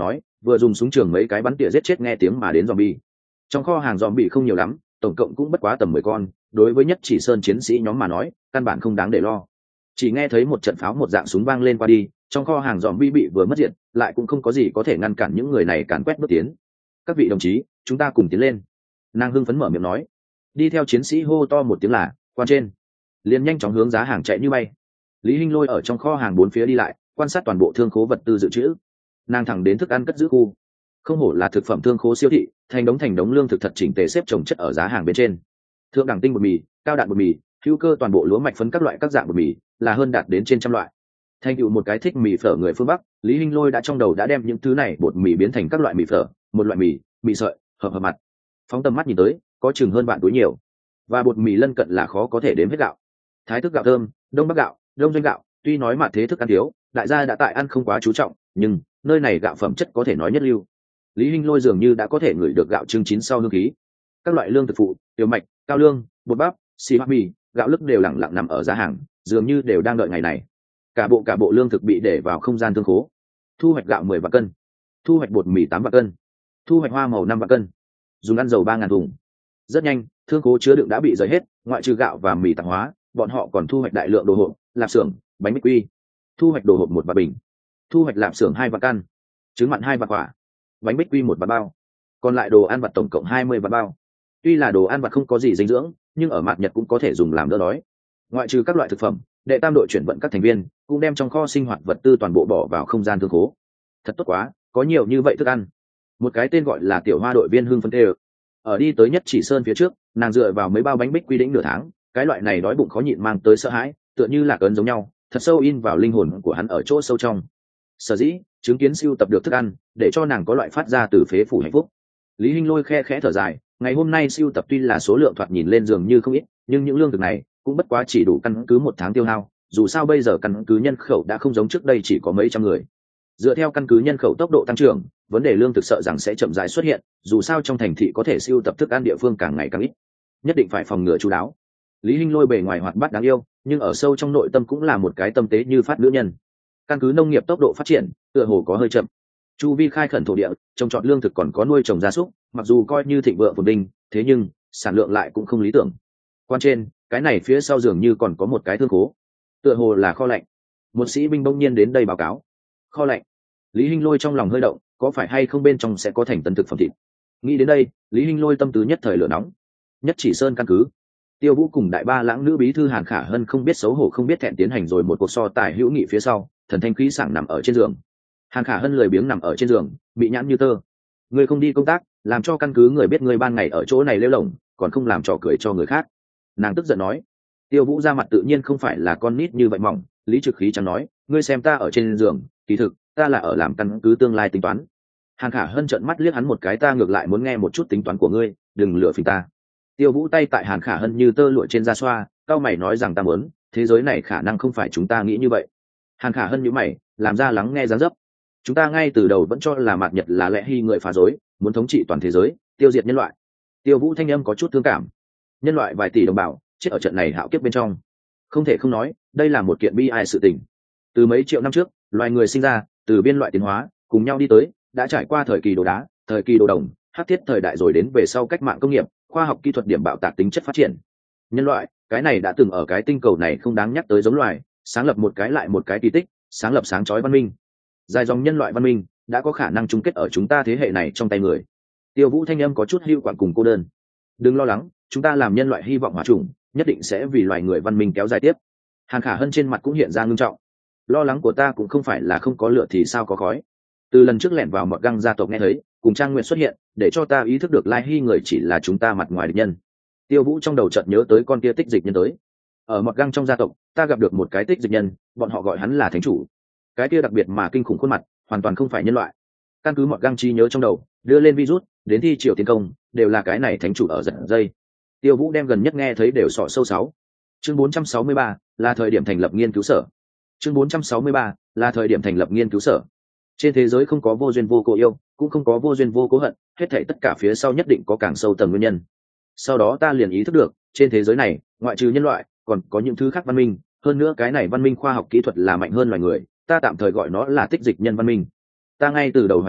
vừa dùng súng trường mấy cái bắn tỉa giết chết nghe tiếng mà đến zombie. Trong kho hàng zombie không nhiều lắm, tổng cộng cũng bất quá tầm mười con, đối với nhất chỉ sơn chiến sĩ nhóm mà nói căn bản không đáng để lo. Chỉ nghe thấy một trận pháo một dạng súng vang lên qua đi, trong kho hàng zombie bị vừa mất diện, lại cũng không có gì có thể ngăn cản những người này càn quét bước tiến. Các vị đồng chí, chúng ta cùng tiến lên. Nàng hưng phấn mở miệng nói. Đi theo chiến sĩ hô to một tiếng là quan trên, liền nhanh chóng hướng giá hàng chạy như bay. Lý Hinh Lôi ở trong kho hàng bốn phía đi lại, quan sát toàn bộ thương khố vật tư dự trữ. Nàng thẳng đến thức ăn cất giữ khu. Không hổ là thực phẩm thương khố siêu thị, thành đống thành đống lương thực thật chỉnh tề xếp chồng chất ở giá hàng bên trên. Thượng đẳng tinh bột mì, cao đạn bột mì, hữu cơ toàn bộ lúa mạch phấn các loại các dạng bột mì, là hơn đạt đến trên trăm loại. Thành tựu một cái thích mì phở người phương Bắc, Lý Hinh Lôi đã trong đầu đã đem những thứ này bột mì biến thành các loại mì phở, một loại mì, mì sợi, hợp hợp mặt. Phóng tầm mắt nhìn tới, có chừng hơn bạn túi nhiều. Và bột mì lân cận là khó có thể đếm hết gạo. Thái thức gạo thơm, đông bắc gạo, đông doanh gạo, tuy nói mà thế thức ăn thiếu, đại gia đã tại ăn không quá chú trọng, nhưng nơi này gạo phẩm chất có thể nói nhất lưu. Lý Hinh Lôi dường như đã có thể ngửi được gạo trưng chín sau hương khí. Các loại lương thực phụ, tiểu mạch, cao lương, bột bắp, xi măng mì, gạo lứt đều lặng lặng nằm ở giá hàng, dường như đều đang đợi ngày này. Cả bộ cả bộ lương thực bị để vào không gian thương khố. Thu hoạch gạo mười vạn cân, thu hoạch bột mì tám vạn cân, thu hoạch hoa màu năm vạn cân, dùng ăn dầu ba ngàn thùng. Rất nhanh, thương khố chứa đựng đã bị rời hết, ngoại trừ gạo và mì tạp hóa, bọn họ còn thu hoạch đại lượng đồ hộp, lạp xưởng, bánh bích quy. Thu hoạch đồ hộp một vạn bình, thu hoạch lạp xưởng hai vạn căn, trứng mặn hai vạn quả, bánh bích quy một vạn bao, còn lại đồ ăn vặt tổng cộng hai mươi vạn bao. Tuy là đồ ăn vặt không có gì dinh dưỡng, nhưng ở mạt Nhật cũng có thể dùng làm đỡ đói. Ngoại trừ các loại thực phẩm, đệ tam đội chuyển vận các thành viên cũng đem trong kho sinh hoạt vật tư toàn bộ bỏ vào không gian thương khố. Thật tốt quá, có nhiều như vậy thức ăn. Một cái tên gọi là tiểu hoa đội viên hưng phấn tê. Ở đi tới nhất chỉ sơn phía trước, nàng dựa vào mấy bao bánh bích quy đĩnh nửa tháng, cái loại này đói bụng khó nhịn mang tới sợ hãi, tựa như là cơn giống nhau, thật sâu in vào linh hồn của hắn ở chỗ sâu trong. Sở dĩ chứng kiến siêu tập được thức ăn, để cho nàng có loại phát ra từ phế phủ hạnh phúc. Lý Hinh Lôi khe khẽ thở dài, ngày hôm nay siêu tập tuy là số lượng thoạt nhìn lên dường như không ít, nhưng những lương thực này cũng bất quá chỉ đủ căn cứ một tháng tiêu hao. Dù sao bây giờ căn cứ nhân khẩu đã không giống trước đây chỉ có mấy trăm người. Dựa theo căn cứ nhân khẩu tốc độ tăng trưởng, vấn đề lương thực sợ rằng sẽ chậm rãi xuất hiện. Dù sao trong thành thị có thể siêu tập thức ăn địa phương càng ngày càng ít, nhất định phải phòng ngừa chú đáo. Lý Hinh Lôi bề ngoài hoạt bát đáng yêu, nhưng ở sâu trong nội tâm cũng là một cái tâm tế như phát nữ nhân. Căn cứ nông nghiệp tốc độ phát triển tựa hồ có hơi chậm. Chu vi khai khẩn thổ địa, trồng trọt lương thực còn có nuôi trồng gia súc, mặc dù coi như thịnh vượng phồn vinh, thế nhưng sản lượng lại cũng không lý tưởng. Quan trên, cái này phía sau dường như còn có một cái thương khố, tựa hồ là kho lạnh. Một sĩ binh bỗng nhiên đến đây báo cáo. Kho lạnh. Lý Hinh Lôi trong lòng hơi động, có phải hay không bên trong sẽ có thành tấn thực phẩm thịt? Nghĩ đến đây, Lý Hinh Lôi tâm tư nhất thời lửa nóng. Nhất chỉ sơn căn cứ. Tiêu Vũ cùng đại ba lãng nữ bí thư Hàn Khả Hân không biết xấu hổ không biết thẹn tiến hành rồi một cuộc so tài hữu nghị phía sau, thần thanh khí sảng nằm ở trên giường. Hàn Khả Hân lười biếng nằm ở trên giường, bị nhãn như tơ. Ngươi không đi công tác, làm cho căn cứ người biết ngươi ban ngày ở chỗ này lêu lổng, còn không làm trò cười cho người khác. Nàng tức giận nói. Tiêu Vũ ra mặt tự nhiên không phải là con nít như vậy mỏng, lý trực khí chẳng nói, ngươi xem ta ở trên giường, kỳ thực ta là ở làm căn cứ tương lai tính toán. Hàn Khả Hân trợn mắt liếc hắn một cái, ta ngược lại muốn nghe một chút tính toán của ngươi, đừng lừa phỉnh ta. Tiêu Vũ tay tại Hàn Khả Hân như tơ lụa trên da xoa, cao mày nói rằng ta muốn, thế giới này khả năng không phải chúng ta nghĩ như vậy. Hàn Khả Hân nhíu mày, làm ra lắng nghe dáng dấp. Chúng ta ngay từ đầu vẫn cho là mạt Nhật là lẽ hy người phá rối, muốn thống trị toàn thế giới, tiêu diệt nhân loại. Tiêu Vũ thanh âm có chút thương cảm. Nhân loại vài tỷ đồng bào chết ở trận này hạo kiếp bên trong, không thể không nói, đây là một kiện bi ai sự tình. Từ mấy triệu năm trước, loài người sinh ra, từ biên loại tiến hóa, cùng nhau đi tới, đã trải qua thời kỳ đồ đá, thời kỳ đồ đồng, hắc thiết thời đại, rồi đến về sau cách mạng công nghiệp, khoa học kỹ thuật điểm bạo tạc tính chất phát triển. Nhân loại, cái này đã từng ở cái tinh cầu này không đáng nhắc tới giống loài, sáng lập một cái lại một cái kỳ tích, sáng lập sáng chói văn minh. Dài dòng nhân loại văn minh đã có khả năng chung kết ở chúng ta thế hệ này trong tay người. Tiêu Vũ thanh âm có chút hưu quặn cùng cô đơn. Đừng lo lắng, chúng ta làm nhân loại hy vọng hòa trùng, nhất định sẽ vì loài người văn minh kéo dài tiếp. Hàn Khả Hân trên mặt cũng hiện ra ngưng trọng. Lo lắng của ta cũng không phải là không có lửa thì sao có khói. Từ lần trước lẻn vào mật găng gia tộc nghe thấy, cùng Trang Nguyện xuất hiện, để cho ta ý thức được Lai Hy người chỉ là chúng ta mặt ngoài địch nhân. Tiêu Vũ trong đầu chợt nhớ tới con kia tích dịch nhân tới. Ở mật găng trong gia tộc, ta gặp được một cái tích dịch nhân, bọn họ gọi hắn là thánh chủ. Cái kia đặc biệt mà kinh khủng khuôn mặt, hoàn toàn không phải nhân loại. Căn cứ mật găng chi nhớ trong đầu, đưa lên virus, đến thi triều tiến công, đều là cái này thánh chủ ở giật dây. Tiêu Vũ đem gần nhất nghe thấy đều sọ sâu sáu. Chương bốn trăm sáu mươi ba là thời điểm thành lập nghiên cứu sở. Chương bốn trăm sáu mươi ba là thời điểm thành lập nghiên cứu sở. Trên thế giới không có vô duyên vô cố yêu, cũng không có vô duyên vô cố hận, hết thảy tất cả phía sau nhất định có càng sâu tầng nguyên nhân. Sau đó ta liền ý thức được, trên thế giới này, ngoại trừ nhân loại, còn có những thứ khác văn minh, hơn nữa cái này văn minh khoa học kỹ thuật là mạnh hơn loài người, ta tạm thời gọi nó là tích dịch nhân văn minh. Ta ngay từ đầu hoài nghi,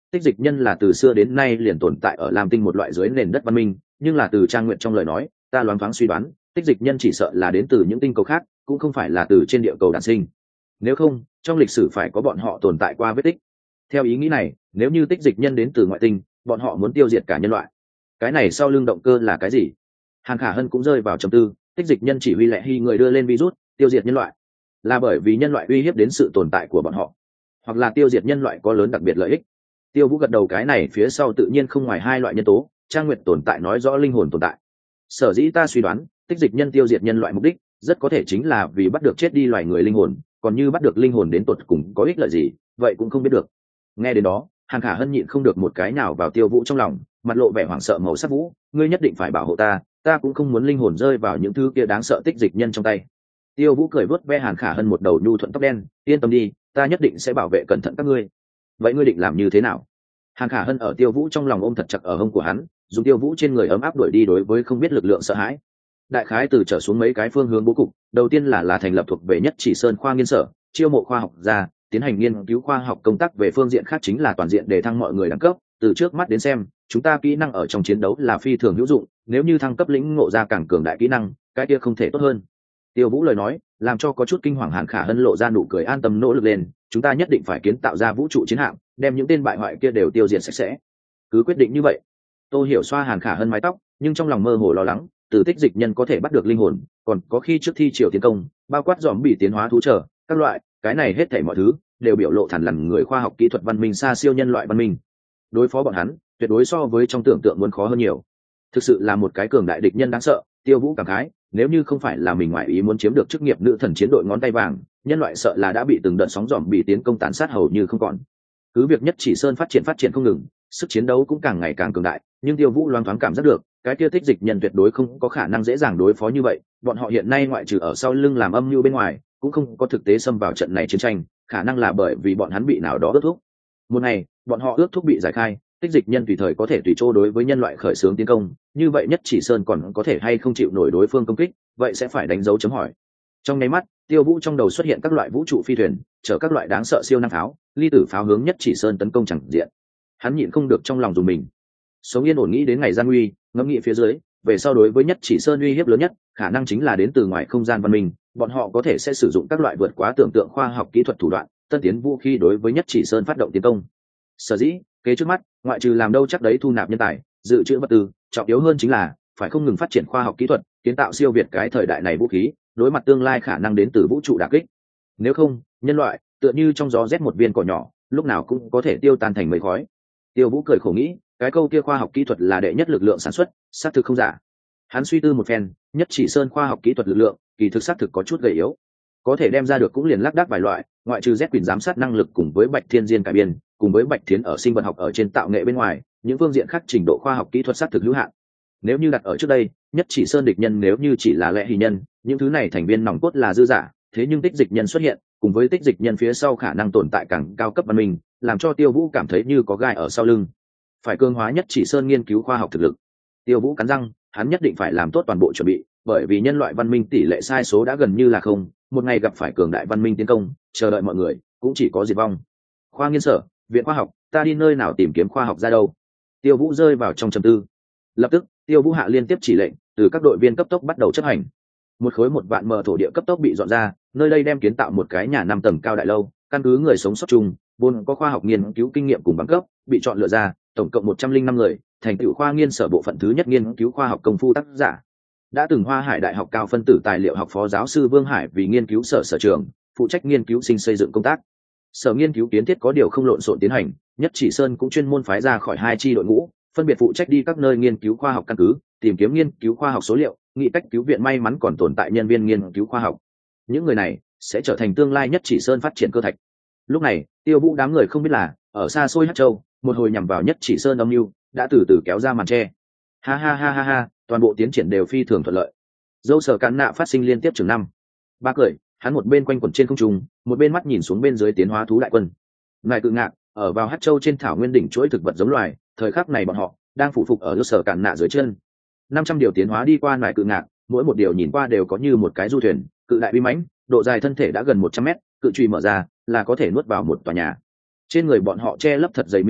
tích dịch nhân là từ xưa đến nay liền tồn tại ở lam tinh một loại dưới nền đất văn minh, nhưng là từ Trang Nguyệt trong lời nói ta loáng thoáng suy đoán tích dịch nhân chỉ sợ là đến từ những tinh cầu khác, cũng không phải là từ trên địa cầu đản sinh. Nếu không trong lịch sử phải có bọn họ tồn tại qua vết tích. Theo ý nghĩ này, nếu như tích dịch nhân đến từ ngoại tinh, bọn họ muốn tiêu diệt cả nhân loại. Cái này sau lưng động cơ là cái gì? Hàn Khả Hân cũng rơi vào trầm tư. Tích dịch nhân chỉ huy Lệ Hy người đưa lên virus tiêu diệt nhân loại, là bởi vì nhân loại uy hiếp đến sự tồn tại của bọn họ, hoặc là tiêu diệt nhân loại có lớn đặc biệt lợi ích. Tiêu Vũ gật đầu, cái này phía sau tự nhiên không ngoài hai loại nhân tố. Trang Nguyệt tồn tại nói rõ linh hồn tồn tại. Sở dĩ ta suy đoán tích dịch nhân tiêu diệt nhân loại mục đích rất có thể chính là vì bắt được chết đi loài người linh hồn, còn như bắt được linh hồn đến tột cùng có ích lợi gì, vậy cũng không biết được. Nghe đến đó, Hàn Khả Hân nhịn không được một cái nào vào Tiêu Vũ trong lòng, mặt lộ vẻ hoảng sợ màu sắc. Vũ, ngươi nhất định phải bảo hộ ta, ta cũng không muốn linh hồn rơi vào những thứ kia đáng sợ tích dịch nhân trong tay. Tiêu Vũ cười vớt ve Hàn Khả Hân một đầu nhu thuận tóc đen, yên tâm đi, ta nhất định sẽ bảo vệ cẩn thận các ngươi. Vậy ngươi định làm như thế nào? Hàn Khả Hân ở Tiêu Vũ trong lòng ôm thật chặt ở hông của hắn, dùng Tiêu Vũ trên người ấm áp đuổi đi đối với không biết lực lượng sợ hãi. Đại khái từ trở xuống mấy cái phương hướng bố cục, đầu tiên là là thành lập thuộc về Nhất Chỉ Sơn khoa nghiên sở, chiêu mộ khoa học gia, tiến hành nghiên cứu khoa học công tác. Về phương diện khác chính là toàn diện để thăng mọi người đẳng cấp. Từ trước mắt đến xem, chúng ta kỹ năng ở trong chiến đấu là phi thường hữu dụng, nếu như thăng cấp lĩnh ngộ ra càng cường đại kỹ năng, cái kia không thể tốt hơn. Tiêu Vũ lời nói làm cho có chút kinh hoàng Hàn Khả Hân lộ ra nụ cười an tâm, nỗ lực lên, chúng ta nhất định phải kiến tạo ra vũ trụ chiến hạm, đem những tên bại hoại kia đều tiêu diệt sạch sẽ. Cứ quyết định như vậy. Tô Hiểu xoa Hàn Khả Hân mái tóc, nhưng trong lòng mơ hồ lo lắng, từ tích dịch nhân có thể bắt được linh hồn, còn có khi trước thi triều tiến công, bao quát dòm bị tiến hóa thú trở các loại, cái này hết thảy mọi thứ đều biểu lộ thẳng lằn người khoa học kỹ thuật văn minh xa siêu nhân loại văn minh. Đối phó bọn hắn, tuyệt đối so với trong tưởng tượng muốn khó hơn nhiều. Thực sự là một cái cường đại địch nhân đáng sợ. Tiêu Vũ cảm khái, nếu như không phải là mình ngoại ý muốn chiếm được chức nghiệp nữ thần chiến đội ngón tay vàng, nhân loại sợ là đã bị từng đợt sóng dòm bị tiến công tàn sát hầu như không còn. Cứ việc Nhất Chỉ Sơn phát triển phát triển không ngừng, sức chiến đấu cũng càng ngày càng cường đại, nhưng Tiêu Vũ loáng thoáng cảm giác được, cái kia tích dịch nhân tuyệt đối không có khả năng dễ dàng đối phó như vậy. Bọn họ hiện nay ngoại trừ ở sau lưng làm âm mưu bên ngoài, cũng không có thực tế xâm vào trận này chiến tranh, khả năng là bởi vì bọn hắn bị nào đó ước thúc. Một ngày, bọn họ ước thúc bị giải khai, tích dịch nhân tùy thời có thể tùy chỗ đối với nhân loại khởi xướng tiến công, như vậy Nhất Chỉ Sơn còn có thể hay không chịu nổi đối phương công kích, vậy sẽ phải đánh dấu chấm hỏi. Trong nháy mắt, Tiêu Vũ trong đầu xuất hiện các loại vũ trụ phi thuyền, chở các loại đáng sợ siêu năng pháo, ly tử pháo hướng Nhất Chỉ Sơn tấn công chẳng diện. Hắn nhịn không được trong lòng dùng mình. Sống yên ổn nghĩ đến ngày gian nguy, ngẫm nghĩ phía dưới, về sau đối với Nhất Chỉ Sơn uy hiếp lớn nhất, khả năng chính là đến từ ngoài không gian văn minh, bọn họ có thể sẽ sử dụng các loại vượt quá tưởng tượng khoa học kỹ thuật thủ đoạn, tân tiến vũ khí đối với Nhất Chỉ Sơn phát động tiến công. Sở dĩ, kế trước mắt, ngoại trừ làm đâu chắc đấy thu nạp nhân tài, dự trữ vật tư, trọng yếu hơn chính là phải không ngừng phát triển khoa học kỹ thuật, kiến tạo siêu việt cái thời đại này vũ khí, đối mặt tương lai khả năng đến từ vũ trụ đả kích. Nếu không, nhân loại tựa như trong gió rét một viên cỏ nhỏ, lúc nào cũng có thể tiêu tan thành mây khói. Tiêu Vũ cười khổ nghĩ, cái câu kia khoa học kỹ thuật là đệ nhất lực lượng sản xuất, xác thực không giả. Hắn suy tư một phen, Nhất Chỉ Sơn khoa học kỹ thuật lực lượng, kỳ thực xác thực có chút gầy yếu, có thể đem ra được cũng liền lác đác vài loại, ngoại trừ Z quyền giám sát năng lực cùng với Bạch Thiên Diên cải biên, cùng với Bạch Thiến ở sinh vật học ở trên tạo nghệ bên ngoài, những phương diện khác trình độ khoa học kỹ thuật xác thực hữu hạn. Nếu như đặt ở trước đây, Nhất Chỉ Sơn địch nhân nếu như chỉ là lẽ hì nhân, những thứ này thành viên nòng cốt là dư giả, thế nhưng tích dịch nhân xuất hiện, cùng với tích dịch nhân phía sau khả năng tồn tại càng cao cấp văn minh, làm cho Tiêu Vũ cảm thấy như có gai ở sau lưng. Phải cường hóa Nhất Chỉ Sơn nghiên cứu khoa học thực lực. Tiêu Vũ cắn răng, hắn nhất định phải làm tốt toàn bộ chuẩn bị, bởi vì nhân loại văn minh tỷ lệ sai số đã gần như là không, một ngày gặp phải cường đại văn minh tiến công, chờ đợi mọi người cũng chỉ có diệt vong. Khoa nghiên sở, viện khoa học, ta đi nơi nào tìm kiếm khoa học ra đâu? Tiêu Vũ rơi vào trong trầm tư. Lập tức, Tiêu Vũ hạ liên tiếp chỉ lệnh, từ các đội viên cấp tốc bắt đầu chấp hành. Một khối một vạn mờ thổ địa cấp tốc bị dọn ra, nơi đây đem kiến tạo một cái nhà năm tầng cao đại lâu, căn cứ người sống sót chung, vốn có khoa học nghiên cứu kinh nghiệm cùng bằng cấp, bị chọn lựa ra, tổng cộng một trăm linh năm người, thành tựu khoa nghiên sở bộ phận thứ nhất nghiên cứu khoa học công phu tác giả. Đã từng Hoa Hải Đại học cao phân tử tài liệu học phó giáo sư Vương Hải vì nghiên cứu sở sở trường, phụ trách nghiên cứu sinh xây dựng công tác. Sở nghiên cứu kiến thiết có điều không lộn xộn tiến hành, Nhất Chỉ Sơn cũng chuyên môn phái ra khỏi hai chi đội ngũ, phân biệt phụ trách đi các nơi nghiên cứu khoa học căn cứ, tìm kiếm nghiên cứu khoa học số liệu, nghĩ cách cứu viện may mắn còn tồn tại nhân viên nghiên cứu khoa học. Những người này sẽ trở thành tương lai Nhất Chỉ Sơn phát triển cơ thạch. Lúc này, Tiêu Vũ đám người không biết là, ở xa xôi Hắc Châu, một hồi nhằm vào Nhất Chỉ Sơn âm mưu đã từ từ kéo ra màn che. Ha ha ha ha ha, toàn bộ tiến triển đều phi thường thuận lợi. Dâu Sở Cản Nạ phát sinh liên tiếp trường năm. Ba cười, hắn một bên quanh quẩn trên không trung, một bên mắt nhìn xuống bên dưới tiến hóa thú đại quân. Ngài Cự Ngạc, ở vào Hắc Châu trên thảo nguyên đỉnh chuỗi thực vật giống loài, thời khắc này bọn họ đang phụ phục ở Dâu Sở Cản Nạ dưới chân. năm trăm điều tiến hóa đi qua Ngài Cự Ngạc, mỗi một điều nhìn qua đều có như một cái du thuyền, cự đại uy mãnh, độ dài thân thể đã gần một trăm mét, cự truy mở ra là có thể nuốt vào một tòa nhà. Trên người bọn họ che lấp thật dày miếng vảy,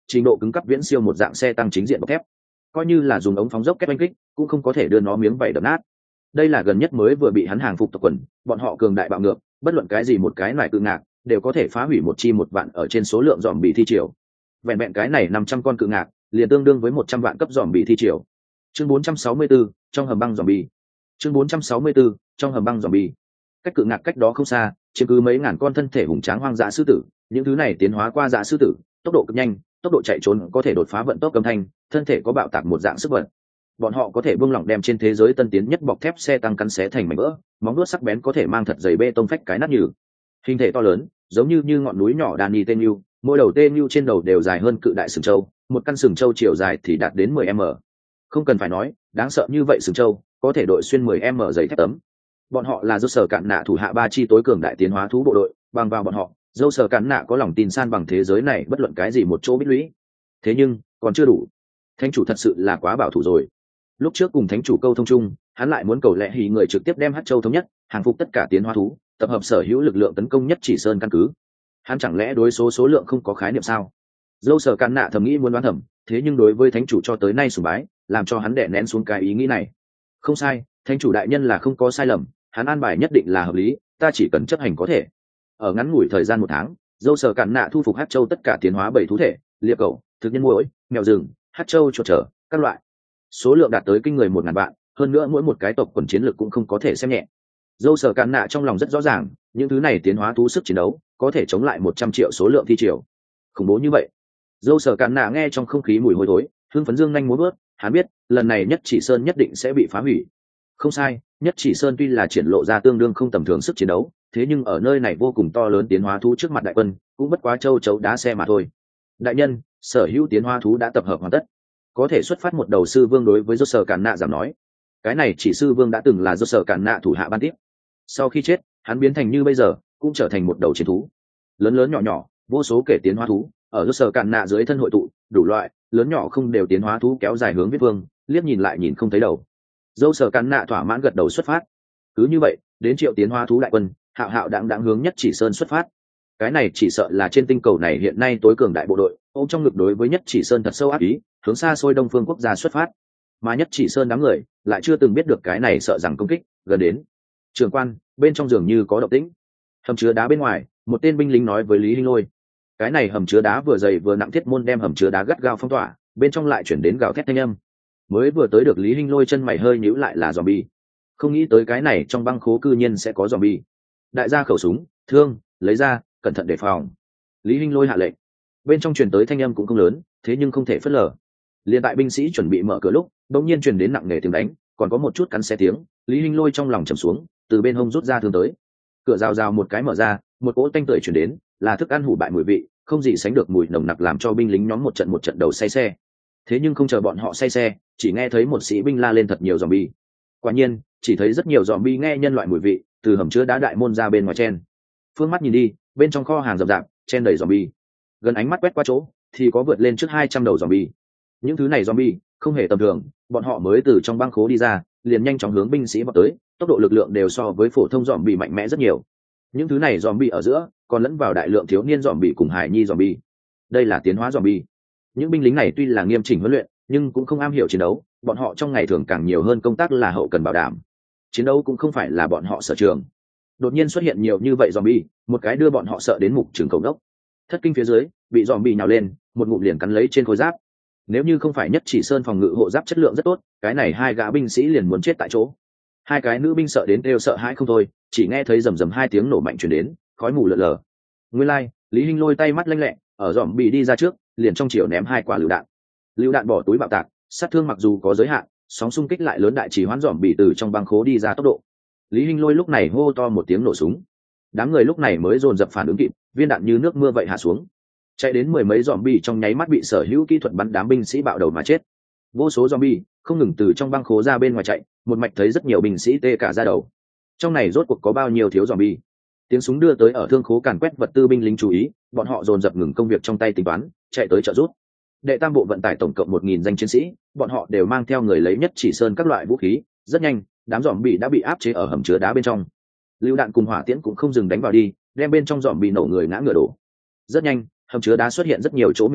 trình độ cứng cấp viễn siêu một dạng xe tăng chính diện bọc thép, coi như là dùng ống phóng dốc kép oanh kích cũng không có thể đưa nó miếng vảy đập nát. Đây là gần nhất mới vừa bị hắn hàng phục tộc quần, bọn họ cường đại bạo ngược, bất luận cái gì một cái loại cự ngạc đều có thể phá hủy một chi một vạn ở trên số lượng dòm bị thi triều. Vẹn vẹn cái này năm trăm con cự ngạc liền tương đương với một trăm vạn cấp dòm bị thi triều. Chương bốn trăm sáu mươi tư, trong hầm băng dòm bị. Chương bốn trăm sáu mươi tư, trong hầm băng dòm bị. Cách cự ngạc cách đó không xa, chiếm cứ mấy ngàn con thân thể hùng tráng hoang dã sư tử, những thứ này tiến hóa qua dã sư tử, tốc độ cực nhanh, tốc độ chạy trốn có thể đột phá vận tốc âm thanh, thân thể có bạo tạc một dạng sức vận. Bọn họ có thể buông lỏng đem trên thế giới tân tiến nhất bọc thép xe tăng cắn xé thành mảnh vỡ, móng vuốt sắc bén có thể mang thật dày bê tông phách cái nát nhừ. Hình thể to lớn, giống như như ngọn núi nhỏ Dani tên Nưu, mỗi đầu tên Nưu trên đầu đều dài hơn cự đại sừng trâu, một căn sừng trâu chiều dài thì đạt đến mười mét. Không cần phải nói, đáng sợ như vậy sừng trâu, có thể đội xuyên mười mét giày thép tấm. Bọn họ là dâu sở cạn nạ thủ hạ ba chi tối cường đại tiến hóa thú bộ đội, bằng vào bọn họ, dâu sở cạn nạ có lòng tin san bằng thế giới này bất luận cái gì một chỗ bích lũy. Thế nhưng, còn chưa đủ. Thánh chủ thật sự là quá bảo thủ rồi. Lúc trước cùng thánh chủ câu thông chung, hắn lại muốn cầu lẽ hí người trực tiếp đem Hắc Châu thống nhất, hàng phục tất cả tiến hóa thú, tập hợp sở hữu lực lượng tấn công nhất chỉ sơn căn cứ. Hắn chẳng lẽ đối số số lượng không có khái niệm sao? Dâu sở cạn nạ thầm nghĩ muốn đoán thầm, thế nhưng đối với thánh chủ cho tới nay sùng bái, làm cho hắn đè nén xuống cái ý nghĩ này. Không sai, thánh chủ đại nhân là không có sai lầm, hắn an bài nhất định là hợp lý, ta chỉ cần chấp hành có thể. Ở ngắn ngủi thời gian một tháng, dâu sở cạn nạ thu phục Hắc Châu tất cả tiến hóa bảy thú thể, liệp cẩu, thực nhân muỗi, mèo rừng, Hắc Châu chuột trở, các loại. Số lượng đạt tới kinh người một ngàn vạn, hơn nữa mỗi một cái tộc quần chiến lược cũng không có thể xem nhẹ. Dâu sở cạn nạ trong lòng rất rõ ràng, những thứ này tiến hóa thú sức chiến đấu có thể chống lại một trăm triệu số lượng thi triều. Khủng bố như vậy. Dâu sở cạn nạ nghe trong không khí mùi hôi thối, hưng phấn dương nhanh múa bước, hắn biết, lần này nhất chỉ sơn nhất định sẽ bị phá hủy. Không sai, nhất chỉ sơn tuy là triển lộ ra tương đương không tầm thường sức chiến đấu, thế nhưng ở nơi này vô cùng to lớn tiến hóa thú trước mặt đại quân, cũng bất quá châu chấu đá xe mà thôi. Đại nhân, sở hữu tiến hóa thú đã tập hợp hoàn tất, có thể xuất phát một đầu sư vương đối với dâu sở cạn nạ giảm nói. Cái này chỉ sư vương đã từng là dâu sở cạn nạ thủ hạ ban tiếp, sau khi chết hắn biến thành như bây giờ, cũng trở thành một đầu chiến thú lớn lớn nhỏ nhỏ, vô số kể tiến hóa thú ở dâu sở cạn nạ dưới thân hội tụ, đủ loại lớn nhỏ không đều tiến hóa thú kéo dài hướng viết vương, liếc nhìn lại nhìn không thấy đầu. Dâu sở cạn nạ thỏa mãn gật đầu xuất phát. Cứ như vậy, đến triệu tiến hóa thú đại quân, hạo hạo đãng đãng hướng nhất chỉ sơn xuất phát. Cái này chỉ sợ là trên tinh cầu này hiện nay tối cường đại bộ đội, ôm trong ngực đối với nhất chỉ sơn thật sâu ác ý, hướng xa xôi đông phương quốc gia xuất phát. Mà nhất chỉ sơn đám người lại chưa từng biết được cái này, sợ rằng công kích gần đến. Trường quan, bên trong giường như có động tĩnh. Hầm chứa đá bên ngoài, một tên binh lính nói với Lý Hinh Lôi. Cái này hầm chứa đá vừa dày vừa nặng thiết môn đem hầm chứa đá gắt gao phong tỏa, bên trong lại chuyển đến gào thét thanh âm. Mới vừa tới được Lý Hinh Lôi chân mày hơi nhíu lại là zombie. Không nghĩ tới cái này trong băng khố cư nhiên sẽ có zombie. Đại gia khẩu súng, thương, lấy ra, cẩn thận đề phòng. Lý Hinh Lôi hạ lệnh. Bên trong truyền tới thanh âm cũng không lớn, thế nhưng không thể phớt lờ. Liên tại binh sĩ chuẩn bị mở cửa lúc, đột nhiên truyền đến nặng nề tiếng đánh, còn có một chút cắn xé tiếng. Lý Hinh Lôi trong lòng trầm xuống, từ bên hông rút ra thương tới. Cửa rào rào một cái mở ra, một cỗ tanh tưởi truyền đến, là thức ăn hủ bại mùi vị, không gì sánh được mùi nồng nặc, làm cho binh lính nhóm một trận một trận đầu say xe. Thế nhưng không chờ bọn họ say xe, chỉ nghe thấy một sĩ binh la lên thật nhiều zombie. Quả nhiên, chỉ thấy rất nhiều zombie nghe nhân loại mùi vị, từ hầm chứa đá đại môn ra bên ngoài chen. Phương mắt nhìn đi, bên trong kho hàng rậm rạp, chen đầy zombie. Gần ánh mắt quét qua chỗ, thì có vượt lên trước hai trăm đầu zombie. Những thứ này zombie không hề tầm thường, bọn họ mới từ trong băng khố đi ra, liền nhanh chóng hướng binh sĩ vọt tới, tốc độ lực lượng đều so với phổ thông zombie mạnh mẽ rất nhiều. Những thứ này zombie ở giữa, còn lẫn vào đại lượng thiếu niên zombie cùng hài nhi zombie. Đây là tiến hóa zombie. Những binh lính này tuy là nghiêm chỉnh huấn luyện, nhưng cũng không am hiểu chiến đấu, bọn họ trong ngày thường càng nhiều hơn công tác là hậu cần bảo đảm. Chiến đấu cũng không phải là bọn họ sở trường. Đột nhiên xuất hiện nhiều như vậy zombie, một cái đưa bọn họ sợ đến mục trường cầu đốc. Thất kinh phía dưới, bị zombie nhào lên, một ngụm liền cắn lấy trên khối giáp. Nếu như không phải nhất chỉ sơn phòng ngự hộ giáp chất lượng rất tốt, cái này hai gã binh sĩ liền muốn chết tại chỗ. Hai cái nữ binh sợ đến đều sợ hãi không thôi, chỉ nghe thấy rầm rầm hai tiếng nổ mạnh truyền đến, khói mù lờ lờ. Nguyên lai, like, Lý Hinh Lôi tay mắt lanh lẹ, ở zombie đi ra trước, liền trong chiều ném hai quả lựu đạn. Lựu đạn bỏ túi bạo tạc, sát thương mặc dù có giới hạn, sóng xung kích lại lớn, đại chỉ hoán zombie từ trong băng khố đi ra tốc độ. Lý Hinh Lôi lúc này hô to một tiếng nổ súng. Đám người lúc này mới dồn dập phản ứng kịp, viên đạn như nước mưa vậy hạ xuống. Chạy đến mười mấy zombie trong nháy mắt bị sở hữu kỹ thuật bắn đám binh sĩ bạo đầu mà chết. Vô số zombie không ngừng từ trong băng khố ra bên ngoài chạy, một mạch thấy rất nhiều binh sĩ tê cả da đầu. Trong này rốt cuộc có bao nhiêu thiếu zombie? Tiếng súng đưa tới ở thương khố càn quét vật tư binh lính chú ý, bọn họ dồn dập ngừng công việc trong tay tính toán, chạy tới trợ giúp. Đệ tam bộ vận tải tổng cộng một nghìn danh chiến sĩ, bọn họ đều mang theo người lấy nhất chỉ sơn các loại vũ khí. Rất nhanh, đám zombie đã bị áp chế ở hầm chứa đá bên trong. Lưu đạn cùng hỏa tiễn cũng không dừng đánh vào đi, đem bên trong zombie nổ người ngã ngựa đổ. Rất nhanh, hầm chứa đá xuất hiện rất nhiều chỗ miệng vỡ,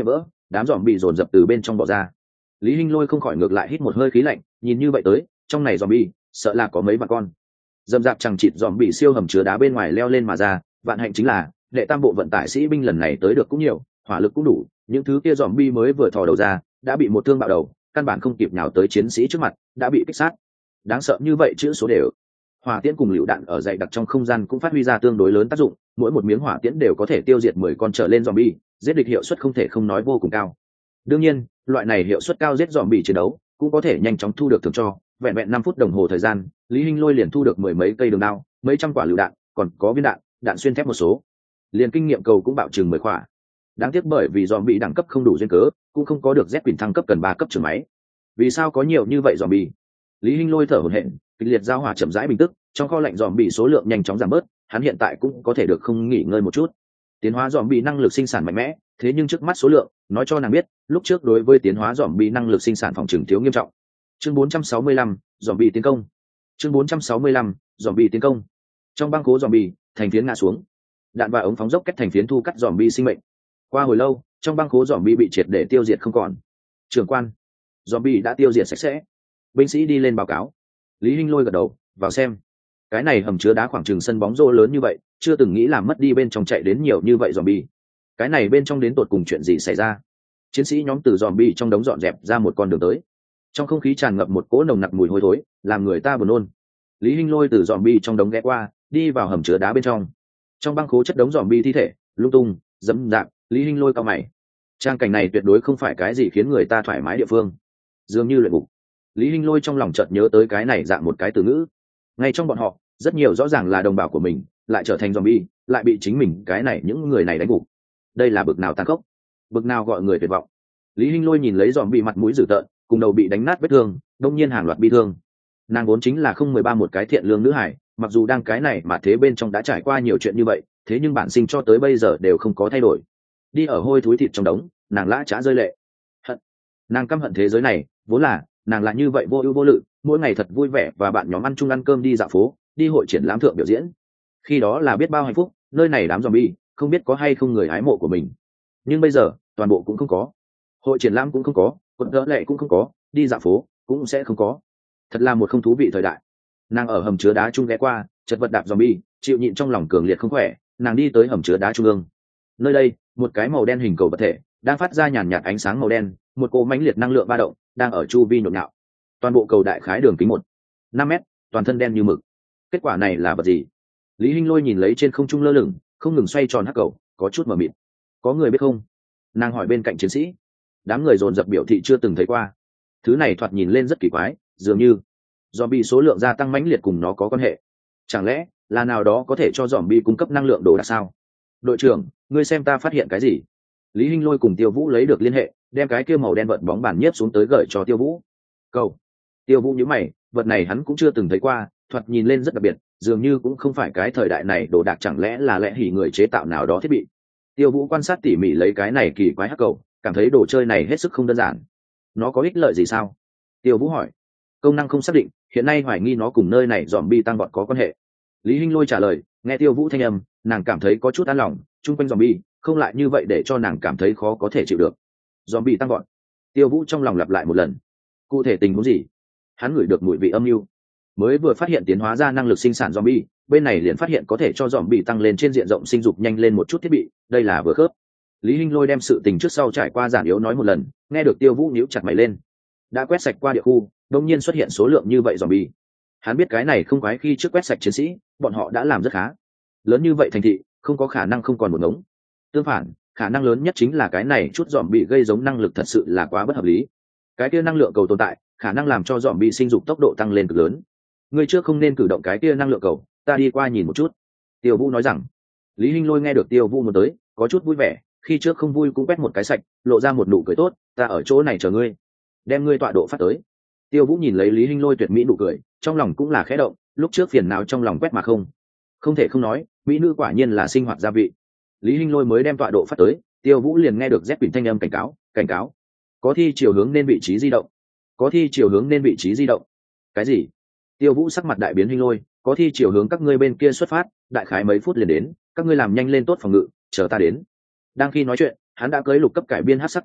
đám dòm bị dồn dập từ bên trong bỏ ra. Lý Hinh Lôi không khỏi ngược lại hít một hơi khí lạnh, nhìn như vậy tới trong này dòm bị sợ là có mấy vạn con. Dầm dạp chẳng chịt dòm bị siêu hầm chứa đá bên ngoài leo lên mà ra, vạn hạnh chính là đệ tam bộ vận tải sĩ binh lần này tới được cũng nhiều, hỏa lực cũng đủ, những thứ kia dòm bi mới vừa thò đầu ra đã bị một thương bạo đầu, căn bản không kịp nhào tới chiến sĩ trước mặt đã bị kích sát. Đáng sợ như vậy chữ số đều. Hỏa tiễn cùng lựu đạn ở dày đặc trong không gian cũng phát huy ra tương đối lớn tác dụng, mỗi một miếng hỏa tiễn đều có thể tiêu diệt mười con trở lên zombie, giết địch hiệu suất không thể không nói vô cùng cao. Đương nhiên, loại này hiệu suất cao giết zombie chiến đấu cũng có thể nhanh chóng thu được thưởng cho, vẹn vẹn năm phút đồng hồ thời gian, Lý Hinh Lôi liền thu được mười mấy cây đường đao, mấy trăm quả lựu đạn, còn có viên đạn, đạn xuyên thép một số. Liền kinh nghiệm cầu cũng bạo chừng mười quả. Đáng tiếc bởi vì zombie đẳng cấp không đủ duyên cớ, cũng không có được Z quyền thăng cấp cần ba cấp trường máy. Vì sao có nhiều như vậy zombie? Lý Hinh Lôi thở hổn hển, kịch liệt giao hỏa chậm rãi bình tức, trong kho lạnh zombie số lượng nhanh chóng giảm bớt, hắn hiện tại cũng có thể được không nghỉ ngơi một chút. Tiến hóa zombie năng lực sinh sản mạnh mẽ, thế nhưng trước mắt số lượng, nói cho nàng biết, lúc trước đối với tiến hóa zombie năng lực sinh sản phòng trường thiếu nghiêm trọng. Chương bốn trăm sáu mươi lăm, zombie tiến công. Chương bốn trăm sáu mươi lăm, zombie tiến công. Trong băng cố zombie, thành phiến ngã xuống. Đạn và ống phóng dốc cách thành phiến thu cắt zombie sinh mệnh. Qua hồi lâu, trong băng cố zombie bị triệt để tiêu diệt không còn. Trưởng quan, zombie đã tiêu diệt sạch sẽ. Binh sĩ đi lên báo cáo. Lý Hinh Lôi gật đầu, vào xem. Cái này hầm chứa đá khoảng chừng sân bóng rổ lớn như vậy, chưa từng nghĩ làm mất đi bên trong chạy đến nhiều như vậy zombie. Cái này bên trong đến tột cùng chuyện gì xảy ra? Chiến sĩ nhóm từ zombie trong đống dọn dẹp ra một con đường tới. Trong không khí tràn ngập một cỗ nồng nặc mùi hôi thối, làm người ta buồn nôn. Lý Hinh Lôi từ zombie trong đống ghé qua, đi vào hầm chứa đá bên trong. Trong băng khố chất đống zombie thi thể, lung tung, dẫm đạp, Lý Hinh Lôi cau mày. Trang cảnh này tuyệt đối không phải cái gì khiến người ta thoải mái địa phương. Dường như luyện ngục. Lý Hinh Lôi trong lòng chợt nhớ tới cái này dạng một cái từ ngữ. Ngay trong bọn họ, rất nhiều rõ ràng là đồng bào của mình, lại trở thành zombie, lại bị chính mình cái này những người này đánh gục. Đây là bực nào tàn khốc, bực nào gọi người tuyệt vọng. Lý Hinh Lôi nhìn lấy zombie mặt mũi dữ tợn, cùng đầu bị đánh nát vết thương, đông nhiên hàng loạt bi thương. Nàng vốn chính là không mười ba một cái thiện lương nữ hải, mặc dù đang cái này mà thế bên trong đã trải qua nhiều chuyện như vậy, thế nhưng bản sinh cho tới bây giờ đều không có thay đổi. Đi ở hôi thối thịt trong đống, nàng lã chã rơi lệ. Hận, nàng căm hận thế giới này, vốn là nàng là như vậy vô ưu vô lự, mỗi ngày thật vui vẻ và bạn nhóm ăn chung ăn cơm đi dạo phố, đi hội triển lãm thượng biểu diễn. Khi đó là biết bao hạnh phúc, nơi này đám zombie, không biết có hay không người hái mộ của mình. Nhưng bây giờ, toàn bộ cũng không có. Hội triển lãm cũng không có, quận gỡ lệ cũng không có, đi dạo phố cũng sẽ không có. Thật là một không thú vị thời đại. Nàng ở hầm chứa đá chung ghé qua, chật vật đạp zombie, chịu nhịn trong lòng cường liệt không khỏe, nàng đi tới hầm chứa đá trung ương. Nơi đây, một cái màu đen hình cầu vật thể đang phát ra nhàn nhạt ánh sáng màu đen, một cỗ mãnh liệt năng lượng ba động đang ở chu vi nhộn nhạo. Toàn bộ cầu đại khái đường kính một năm mét, toàn thân đen như mực. Kết quả này là vật gì? Lý Hinh Lôi nhìn lấy trên không trung lơ lửng, không ngừng xoay tròn hắc cầu, có chút mờ mịt. Có người biết không? Nàng hỏi bên cạnh chiến sĩ. Đám người dồn dập biểu thị chưa từng thấy qua. Thứ này thoạt nhìn lên rất kỳ quái, dường như zombie số lượng gia tăng mãnh liệt cùng nó có quan hệ. Chẳng lẽ là nào đó có thể cho zombie cung cấp năng lượng đồ đạc sao? Đội trưởng, ngươi xem ta phát hiện cái gì? Lý Hinh Lôi cùng Tiêu Vũ lấy được liên hệ, đem cái kia màu đen vận bóng bàn nhiếp xuống tới gửi cho Tiêu Vũ. Cầu. Tiêu Vũ nhíu mày, vật này hắn cũng chưa từng thấy qua, thoạt nhìn lên rất đặc biệt, dường như cũng không phải cái thời đại này đồ đạc, chẳng lẽ là lẽ hỉ người chế tạo nào đó thiết bị. Tiêu Vũ quan sát tỉ mỉ lấy cái này kỳ quái hắc cầu, cảm thấy đồ chơi này hết sức không đơn giản. Nó có ích lợi gì sao? Tiêu Vũ hỏi. Công năng không xác định, hiện nay hoài nghi nó cùng nơi này zombie tăng vọt có quan hệ. Lý Hinh Lôi trả lời. Nghe Tiêu Vũ thanh âm, nàng cảm thấy có chút an lòng, chung quanh zombie không lại như vậy để cho nàng cảm thấy khó có thể chịu được. Zombie tăng vọt. Tiêu Vũ trong lòng lặp lại một lần. Cụ thể tình huống gì? Hắn ngửi được mùi vị âm mưu. Mới vừa phát hiện tiến hóa ra năng lực sinh sản zombie, bên này liền phát hiện có thể cho zombie tăng lên trên diện rộng sinh dục nhanh lên một chút thiết bị, đây là vừa khớp. Lý Hinh Lôi đem sự tình trước sau trải qua giản yếu nói một lần, nghe được Tiêu Vũ nhíu chặt mày lên. Đã quét sạch qua địa khu, đột nhiên xuất hiện số lượng như vậy zombie. Hắn biết cái này không quái khi trước quét sạch chiến sĩ, bọn họ đã làm rất khá. Lớn như vậy thành thị, không có khả năng không còn một ngống. Tương phản, khả năng lớn nhất chính là cái này chút zombie gây giống năng lực thật sự là quá bất hợp lý. Cái kia năng lượng cầu tồn tại, khả năng làm cho zombie sinh dục tốc độ tăng lên cực lớn. Ngươi trước không nên cử động cái kia năng lượng cầu, ta đi qua nhìn một chút. Tiêu Vũ nói rằng. Lý Hinh Lôi nghe được Tiêu Vũ muốn tới, có chút vui vẻ, khi trước không vui cũng quét một cái sạch, lộ ra một nụ cười tốt, ta ở chỗ này chờ ngươi, đem ngươi tọa độ phát tới. Tiêu Vũ nhìn lấy Lý Hinh Lôi tuyệt mỹ nụ cười, trong lòng cũng là khẽ động, lúc trước phiền não trong lòng quét mà không. Không thể không nói, mỹ nữ quả nhiên là sinh hoạt gia vị. Lý Hinh Lôi mới đem tọa độ phát tới, Tiêu Vũ liền nghe được Z Quỳnh thanh âm cảnh cáo, cảnh cáo. Có thi chiều hướng nên vị trí di động. Có thi chiều hướng nên vị trí di động. Cái gì? Tiêu Vũ sắc mặt đại biến. Hinh Lôi, có thi chiều hướng các ngươi bên kia xuất phát, đại khái mấy phút liền đến, các ngươi làm nhanh lên tốt phòng ngự, chờ ta đến. Đang khi nói chuyện, hắn đã cưới lục cấp cải biên hắc sắc cơ bắp,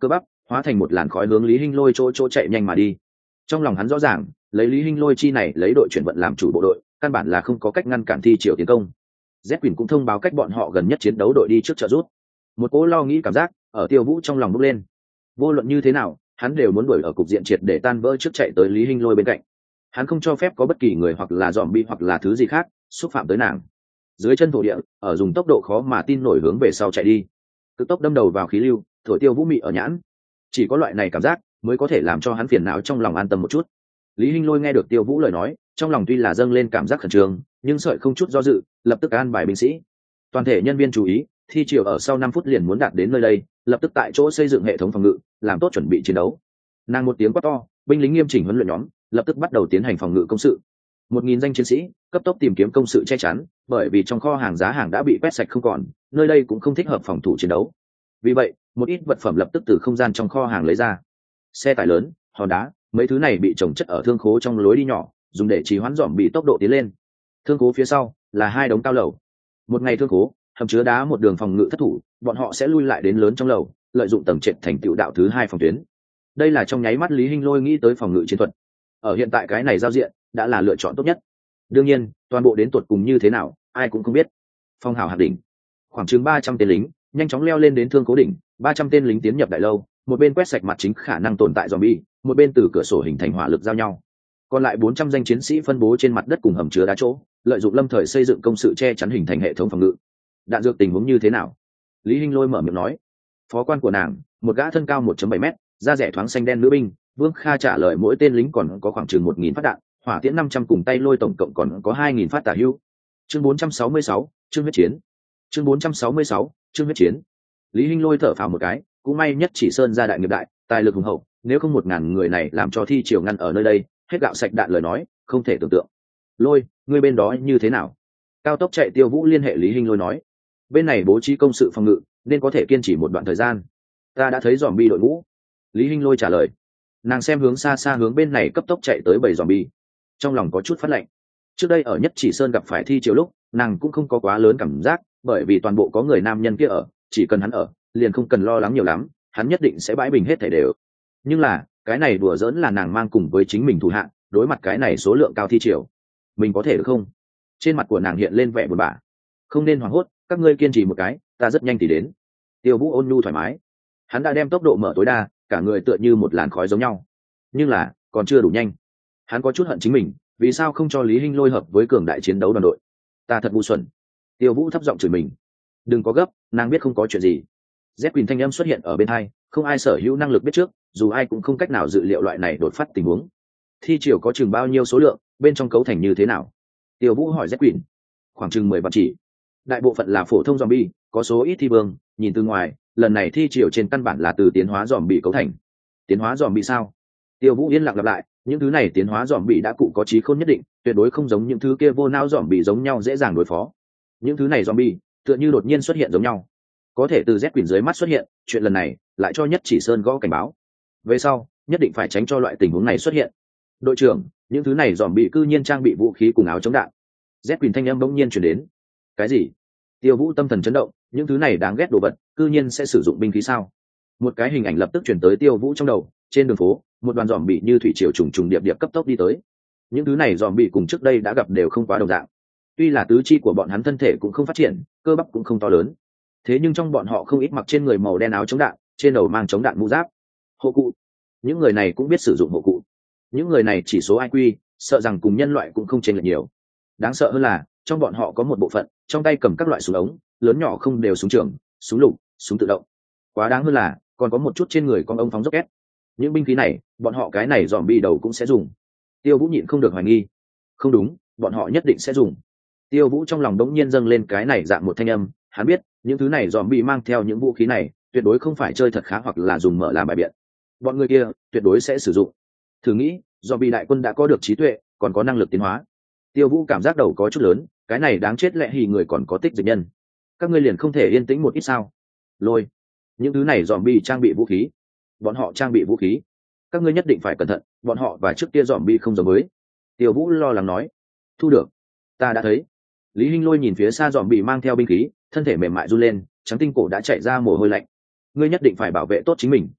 hóa thành một làn khói hướng Lý Hinh Lôi chỗ chỗ chạy nhanh mà đi. Trong lòng hắn rõ ràng, lấy Lý Hinh Lôi chi này lấy đội chuyển vận làm chủ bộ đội, căn bản là không có cách ngăn cản thi triều tiến công. Z Quỳnh cũng thông báo cách bọn họ gần nhất chiến đấu đội đi trước trợ rút. Một cỗ lo nghĩ cảm giác ở Tiêu Vũ trong lòng bốc lên. Vô luận như thế nào, hắn đều muốn đuổi ở cục diện triệt để tan vỡ trước chạy tới Lý Hinh Lôi bên cạnh. Hắn không cho phép có bất kỳ người hoặc là zombie hoặc là thứ gì khác xúc phạm tới nàng. Dưới chân thổ địa, ở dùng tốc độ khó mà tin nổi hướng về sau chạy đi. Cực tốc đâm đầu vào khí lưu, thổi Tiêu Vũ mị ở nhãn. Chỉ có loại này cảm giác mới có thể làm cho hắn phiền não trong lòng an tâm một chút. Lý Hinh Lôi nghe được Tiêu Vũ lời nói, trong lòng tuy là dâng lên cảm giác khẩn trương, nhưng sợi không chút do dự, lập tức an bài binh sĩ. Toàn thể nhân viên chú ý, thi triều ở sau năm phút liền muốn đạt đến nơi đây, lập tức tại chỗ xây dựng hệ thống phòng ngự, làm tốt chuẩn bị chiến đấu. Nàng một tiếng quát to, binh lính nghiêm chỉnh huấn luyện nhóm, lập tức bắt đầu tiến hành phòng ngự công sự. Một nghìn danh chiến sĩ cấp tốc tìm kiếm công sự che chắn, bởi vì trong kho hàng giá hàng đã bị quét sạch không còn, nơi đây cũng không thích hợp phòng thủ chiến đấu. Vì vậy, một ít vật phẩm lập tức từ không gian trong kho hàng lấy ra. Xe tải lớn, hòn đá, mấy thứ này bị trồng chất ở thương khố trong lối đi nhỏ, dùng để trì hoãn dòm bị tốc độ tiến lên. Thương khố phía sau là hai đống cao lầu. Một ngày thương khố hầm chứa đá một đường phòng ngự thất thủ, bọn họ sẽ lui lại đến lớn trong lầu, lợi dụng tầng trệt thành tựu đạo thứ hai phòng tuyến. Đây là trong nháy mắt Lý Hinh Lôi nghĩ tới phòng ngự chiến thuật. Ở hiện tại cái này giao diện đã là lựa chọn tốt nhất. Đương nhiên, toàn bộ đến tuột cùng như thế nào, ai cũng không biết. Phong hào hạt đỉnh, khoảng chừng ba trăm tên lính nhanh chóng leo lên đến thương cố đỉnh. Ba trăm tên lính tiến nhập đại lâu, một bên quét sạch mặt chính khả năng tồn tại zombie, một bên từ cửa sổ hình thành hỏa lực giao nhau. Còn lại bốn trăm danh chiến sĩ phân bố trên mặt đất cùng hầm chứa đá chỗ, lợi dụng lâm thời xây dựng công sự che chắn hình thành hệ thống phòng ngự. Đạn dược tình huống như thế nào? Lý Hinh Lôi mở miệng nói. Phó quan của nàng, một gã thân cao một phẩy bảy mét, da rẻ thoáng xanh đen nữ binh, Vương Kha trả lời mỗi tên lính còn có khoảng chừng một nghìn phát đạn, hỏa tiễn năm trăm cùng tay lôi tổng cộng còn có hai nghìn phát tả hữu. Chương bốn trăm sáu mươi sáu, chương huyết chiến. Chương bốn trăm sáu mươi sáu, chương huyết chiến. Lý Hinh Lôi thở phào một cái, cũng may nhất chỉ sơn gia đại nghiệp đại, tài lực hùng hậu, nếu không một ngàn người này làm cho thi triều ngăn ở nơi đây, hết gạo sạch đạn lời nói, không thể tưởng tượng. Lôi, ngươi bên đó như thế nào? Cao tốc chạy Tiêu Vũ liên hệ Lý Hinh Lôi nói, bên này bố trí công sự phòng ngự, nên có thể kiên trì một đoạn thời gian. Ta đã thấy zombie đội ngũ. Lý Hinh Lôi trả lời. Nàng xem hướng xa xa hướng bên này cấp tốc chạy tới bầy zombie, trong lòng có chút phát lạnh. Trước đây ở nhất chỉ sơn gặp phải thi triều lúc, nàng cũng không có quá lớn cảm giác, bởi vì toàn bộ có người nam nhân kia ở, chỉ cần hắn ở, liền không cần lo lắng nhiều lắm, hắn nhất định sẽ bãi bình hết thảy đều. Nhưng là, cái này đùa giỡn là nàng mang cùng với chính mình thủ hạ, đối mặt cái này số lượng cao thi triều, mình có thể được không? Trên mặt của nàng hiện lên vẻ buồn bã. Không nên hoảng hốt, các ngươi kiên trì một cái, ta rất nhanh thì đến. Tiêu Vũ ôn nhu thoải mái, hắn đã đem tốc độ mở tối đa, cả người tựa như một làn khói giống nhau. Nhưng là, còn chưa đủ nhanh. Hắn có chút hận chính mình, vì sao không cho Lý Hinh Lôi hợp với cường đại chiến đấu đoàn đội? Ta thật ngu xuẩn. Tiêu Vũ thấp giọng chửi mình. Đừng có gấp, nàng biết không có chuyện gì. Z Quỳnh thanh âm xuất hiện ở bên hai, không ai sở hữu năng lực biết trước, dù ai cũng không cách nào dự liệu loại này đột phát tình huống. Thi triều có chừng bao nhiêu số lượng, bên trong cấu thành như thế nào? Tiêu Vũ hỏi Z Quỳnh. Khoảng chừng mười vạn chỉ. Đại bộ phận là phổ thông zombie, có số ít thi vương, nhìn từ ngoài, lần này thi triều trên căn bản là từ tiến hóa zombie cấu thành. Tiến hóa zombie sao? Tiêu Vũ yên lặng lặp lại, những thứ này tiến hóa zombie đã cụ có trí khôn nhất định, tuyệt đối không giống những thứ kia vô não zombie giống nhau dễ dàng đối phó. Những thứ này zombie, tựa như đột nhiên xuất hiện giống nhau, có thể từ Z Quỳnh dưới mắt xuất hiện, chuyện lần này lại cho nhất chỉ sơn gõ cảnh báo. Về sau, nhất định phải tránh cho loại tình huống này xuất hiện. Đội trưởng, những thứ này zombie cư nhiên trang bị vũ khí cùng áo chống đạn. Z Quỳnh thanh âm bỗng nhiên truyền đến. Cái gì? Tiêu Vũ tâm thần chấn động, những thứ này đáng ghét đồ vật, cư nhiên sẽ sử dụng binh khí sao? Một cái hình ảnh lập tức truyền tới Tiêu Vũ trong đầu, trên đường phố, một đoàn zombie như thủy triều trùng trùng điệp điệp cấp tốc đi tới. Những thứ này zombie cùng trước đây đã gặp đều không quá đồng dạng. Tuy là tứ chi của bọn hắn thân thể cũng không phát triển, cơ bắp cũng không to lớn, thế nhưng trong bọn họ không ít mặc trên người màu đen áo chống đạn, trên đầu mang chống đạn mũ giáp. Hộ cụ. Những người này cũng biết sử dụng hộ cụ. Những người này chỉ số i kiu, sợ rằng cùng nhân loại cũng không chênh lệch nhiều. Đáng sợ hơn là, trong bọn họ có một bộ phận, trong tay cầm các loại súng ống, lớn nhỏ không đều súng trường, súng lục, súng tự động. Quá đáng hơn là, còn có một chút trên người con ống phóng rocket. Những binh khí này, bọn họ cái này zombie đầu cũng sẽ dùng. Tiêu Vũ nhịn không được hoài nghi. Không đúng, bọn họ nhất định sẽ dùng. Tiêu Vũ trong lòng đống nhiên dâng lên cái này dạng một thanh âm, hắn biết, những thứ này zombie mang theo những vũ khí này, tuyệt đối không phải chơi thật khá hoặc là dùng mở làm bài biện. Bọn người kia, tuyệt đối sẽ sử dụng. Thử nghĩ, zombie đại quân đã có được trí tuệ, còn có năng lực tiến hóa. Tiêu Vũ cảm giác đầu có chút lớn, cái này đáng chết lẽ hì người còn có tích dịch nhân. Các ngươi liền không thể yên tĩnh một ít sao? Lôi, những thứ này zombie trang bị vũ khí. Bọn họ trang bị vũ khí. Các ngươi nhất định phải cẩn thận, bọn họ và trước kia zombie không giống với. Tiêu Vũ lo lắng nói. Thu được, ta đã thấy. Lý Hinh Lôi nhìn phía xa zombie mang theo binh khí, thân thể mềm mại run lên, trắng tinh cổ đã chạy ra mồ hôi lạnh. Ngươi nhất định phải bảo vệ tốt chính mình.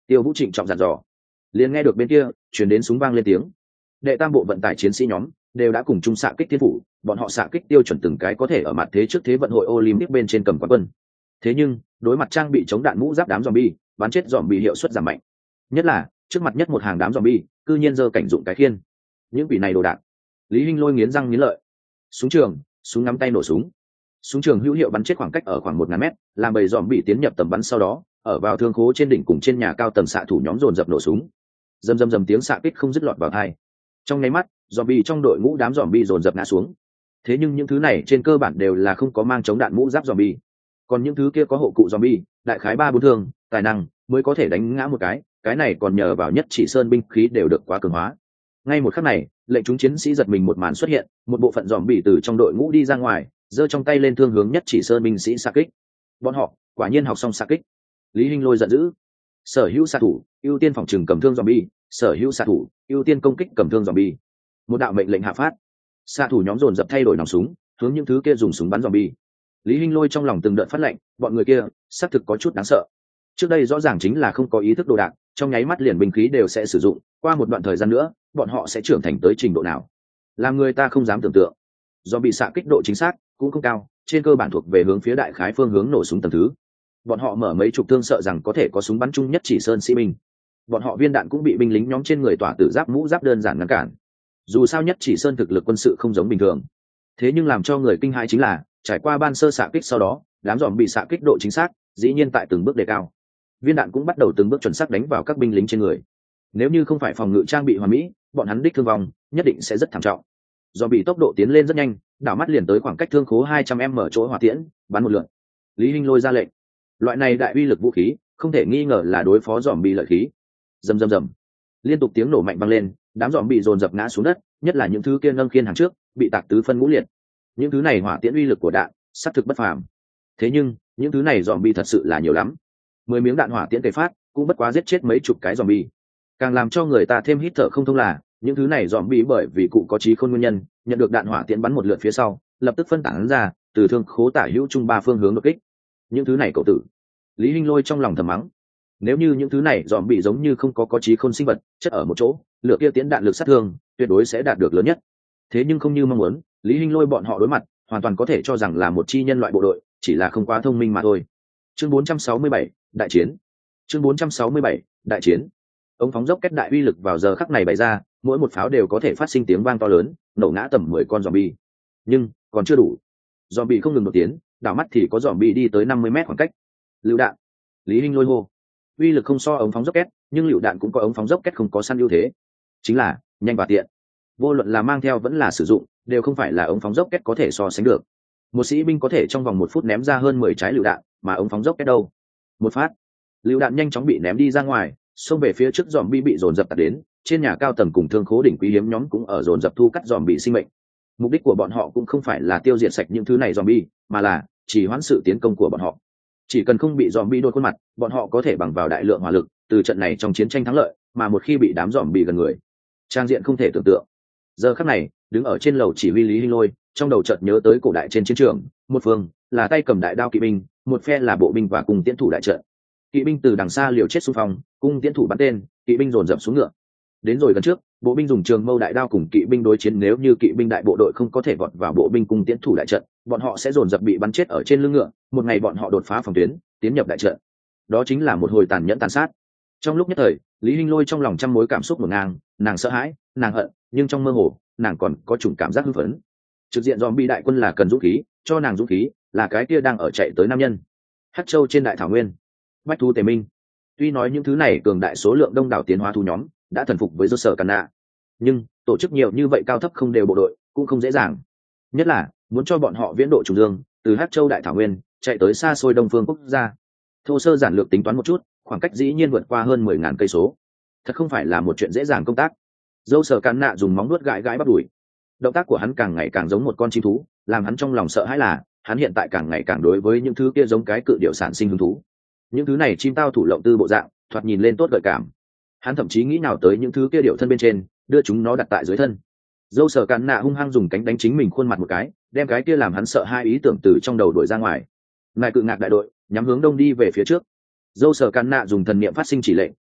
Tiêu Vũ trịnh trọng dặn dò. Liền nghe được bên kia chuyển đến súng vang lên tiếng. Đệ tam bộ vận tải chiến sĩ nhóm đều đã cùng chung xạ kích thiên phủ, bọn họ xạ kích tiêu chuẩn từng cái có thể ở mặt thế trước thế vận hội Olympic bên trên cầm quán quân. Thế nhưng đối mặt trang bị chống đạn mũ giáp đám zombie, bắn chết zombie hiệu suất giảm mạnh. Nhất là trước mặt nhất một hàng đám zombie, cư nhiên giơ cảnh dụng cái khiên. Những quỷ này đồ đạn. Lý Hinh Lôi nghiến răng nghiến lợi. Súng trường, súng ngắm tay nổ súng. Súng trường hữu hiệu bắn chết khoảng cách ở khoảng một ngàn mét, làm bầy zombie tiến nhập tầm bắn sau đó, ở vào thương khố trên đỉnh cùng trên nhà cao tầng xạ thủ nhóm dồn dập nổ súng. Rầm rầm rầm tiếng xạ kích không dứt lọt vào tai. Trong nháy mắt, zombie trong đội ngũ đám zombie dồn dập ngã xuống. Thế nhưng những thứ này trên cơ bản đều là không có mang chống đạn mũ giáp zombie. Còn những thứ kia có hộ cụ zombie, đại khái ba bốn thương, tài năng mới có thể đánh ngã một cái, cái này còn nhờ vào nhất chỉ sơn binh khí đều được quá cường hóa. Ngay một khắc này, lệnh chúng chiến sĩ giật mình một màn xuất hiện, một bộ phận zombie từ trong đội ngũ đi ra ngoài, giơ trong tay lên thương hướng nhất chỉ sơn binh sĩ xạ kích. Bọn họ quả nhiên học xong xạ kích. Lý Hinh Lôi giận dữ. Sở hữu xạ thủ ưu tiên phòng trừng cầm thương zombie, sở hữu xạ thủ ưu tiên công kích cầm thương zombie. Một đạo mệnh lệnh hạ phát, xạ thủ nhóm dồn dập thay đổi nòng súng, hướng những thứ kia dùng súng bắn zombie. Lý Hinh Lôi trong lòng từng đợt phát lệnh, bọn người kia xác thực có chút đáng sợ. Trước đây rõ ràng chính là không có ý thức đồ đạc, trong nháy mắt liền binh khí đều sẽ sử dụng, qua một đoạn thời gian nữa, bọn họ sẽ trưởng thành tới trình độ nào, làm người ta không dám tưởng tượng. Do bị xạ kích độ chính xác cũng không cao, trên cơ bản thuộc về hướng phía đại khái phương hướng nổ súng tầng thứ. Bọn họ mở mấy chục thương sợ rằng có thể có súng bắn chung nhất chỉ sơn sĩ binh. Bọn họ viên đạn cũng bị binh lính nhóm trên người tỏa tử giáp mũ giáp đơn giản ngăn cản. Dù sao nhất chỉ sơn thực lực quân sự không giống bình thường. Thế nhưng làm cho người kinh hãi chính là, trải qua ban sơ xạ kích sau đó, đám giòm bị xạ kích độ chính xác dĩ nhiên tại từng bước đề cao. Viên đạn cũng bắt đầu từng bước chuẩn xác đánh vào các binh lính trên người. Nếu như không phải phòng ngự trang bị hoàn mỹ, bọn hắn đích thương vong nhất định sẽ rất thảm trọng. Do bị tốc độ tiến lên rất nhanh, đảo mắt liền tới khoảng cách thương khố hai trăm mét chỗ hỏa tiễn, bắn một lượt. Lý Hinh Lôi ra lệnh. Loại này đại uy lực vũ khí, không thể nghi ngờ là đối phó giòm bị lợi khí. Rầm rầm rầm. Liên tục tiếng nổ mạnh vang lên, đám giòm bị dồn dập ngã xuống đất, nhất là những thứ kia nâng khiên hàng trước, bị tạc tứ phân ngũ liệt. Những thứ này hỏa tiễn uy lực của đạn, sát thực bất phàm. Thế nhưng, những thứ này giòm bị thật sự là nhiều lắm. Mười miếng đạn hỏa tiễn kề phát, cũng bất quá giết chết mấy chục cái giòm bị. Càng làm cho người ta thêm hít thở không thông là, những thứ này giòm bị bởi vì cụ có trí khôn nguyên nhân, nhận được đạn hỏa tiễn bắn một lượt phía sau, lập tức phân tán ra, từ thương khố tả hữu trung ba phương hướng đột kích. Những thứ này cậu tử. Lý Hinh Lôi trong lòng thầm mắng. Nếu như những thứ này giòm bị giống như không có có trí khôn sinh vật, chất ở một chỗ, lửa kia tiễn đạn lực sát thương, tuyệt đối sẽ đạt được lớn nhất. Thế nhưng không như mong muốn, Lý Hinh Lôi bọn họ đối mặt, hoàn toàn có thể cho rằng là một chi nhân loại bộ đội, chỉ là không quá thông minh mà thôi. Chương bốn trăm sáu mươi bảy, đại chiến. Chương bốn trăm sáu mươi bảy, đại chiến. Ống phóng dốc kết đại uy lực vào giờ khắc này bày ra, mỗi một pháo đều có thể phát sinh tiếng vang to lớn, nổ ngã tầm mười con zombie. Nhưng còn chưa đủ. Zombie không ngừng đột tiến, đảo mắt thì có zombie đi tới năm mươi mét khoảng cách. Lựu đạn. Lý Hinh Lôi hô. Uy lực không so ống phóng dốc kết, nhưng lựu đạn cũng có ống phóng dốc kết không có săn ưu thế. Chính là nhanh và tiện. Vô luận là mang theo vẫn là sử dụng, đều không phải là ống phóng dốc kết có thể so sánh được. Một sĩ binh có thể trong vòng một phút ném ra hơn mười trái lựu đạn, mà ống phóng dốc kết đâu? Một phát, lựu đạn nhanh chóng bị ném đi ra ngoài, xông về phía trước zombie bị dồn dập tạt đến, trên nhà cao tầng cùng thương khố đỉnh quý hiếm nhóm cũng ở dồn dập thu cắt zombie sinh mệnh. Mục đích của bọn họ cũng không phải là tiêu diệt sạch những thứ này zombie, mà là chỉ hoãn sự tiến công của bọn họ. Chỉ cần không bị zombie đôi khuôn mặt, bọn họ có thể bằng vào đại lượng hỏa lực, từ trận này trong chiến tranh thắng lợi, mà một khi bị đám zombie gần người, trang diện không thể tưởng tượng. Giờ khắc này, đứng ở trên lầu chỉ huy Lý Hinh Lôi, trong đầu chợt nhớ tới cổ đại trên chiến trường, một phương là tay cầm đại đao kỵ binh, một phe là bộ binh và cùng tiến thủ đại trận. Kỵ binh từ đằng xa liều chết xung phong, cung tiến thủ bắn tên, kỵ binh dồn dập xuống ngựa. Đến rồi gần trước, bộ binh dùng trường mâu đại đao cùng kỵ binh đối chiến, nếu như kỵ binh đại bộ đội không có thể vọt vào bộ binh cung tiến thủ đại trận, bọn họ sẽ dồn dập bị bắn chết ở trên lưng ngựa, một ngày bọn họ đột phá phòng tuyến, tiến nhập đại trận. Đó chính là một hồi tàn nhẫn tàn sát. Trong lúc nhất thời, Lý Hinh Lôi trong lòng trăm mối cảm xúc ngổn ngang, nàng sợ hãi, nàng hận, nhưng trong mơ hồ, nàng còn có chủng cảm giác hưng phấn. Trực diện zombie đại quân là cần dũng khí, cho nàng dũng khí, là cái kia đang ở chạy tới nam nhân. Hắc Châu trên đại thảo nguyên, bách thú tề minh. Tuy nói những thứ này cường đại số lượng đông đảo tiến hóa thú nhóm đã thần phục với do sở càn nạ, nhưng tổ chức nhiều như vậy cao thấp không đều bộ đội cũng không dễ dàng. Nhất là muốn cho bọn họ viễn độ trùng dương, từ Hắc Châu đại thảo nguyên chạy tới xa xôi đông phương quốc gia. Thô sơ giản lược tính toán một chút, khoảng cách dĩ nhiên vượt qua hơn mười ngàn cây số. Thật không phải là một chuyện dễ dàng công tác. Dâu sở càn nạ dùng móng nuốt gãi gãi bắp đùi. Động tác của hắn càng ngày càng giống một con chim thú, làm hắn trong lòng sợ hãi là hắn hiện tại càng ngày càng đối với những thứ kia giống cái cự điểu sản sinh hứng thú. Những thứ này chim tao thủ lộng tư bộ dạng, thoạt nhìn lên tốt gợi cảm. Hắn thậm chí nghĩ nào tới những thứ kia điểu thân bên trên, đưa chúng nó đặt tại dưới thân. Dâu sở càn nạ hung hăng dùng cánh đánh chính mình khuôn mặt một cái, đem cái kia làm hắn sợ hai ý tưởng từ trong đầu đuổi ra ngoài. Ngài cự ngạc đại đội nhắm hướng đông đi về phía trước. Dâu sở càn nạ dùng thần niệm phát sinh chỉ lệnh,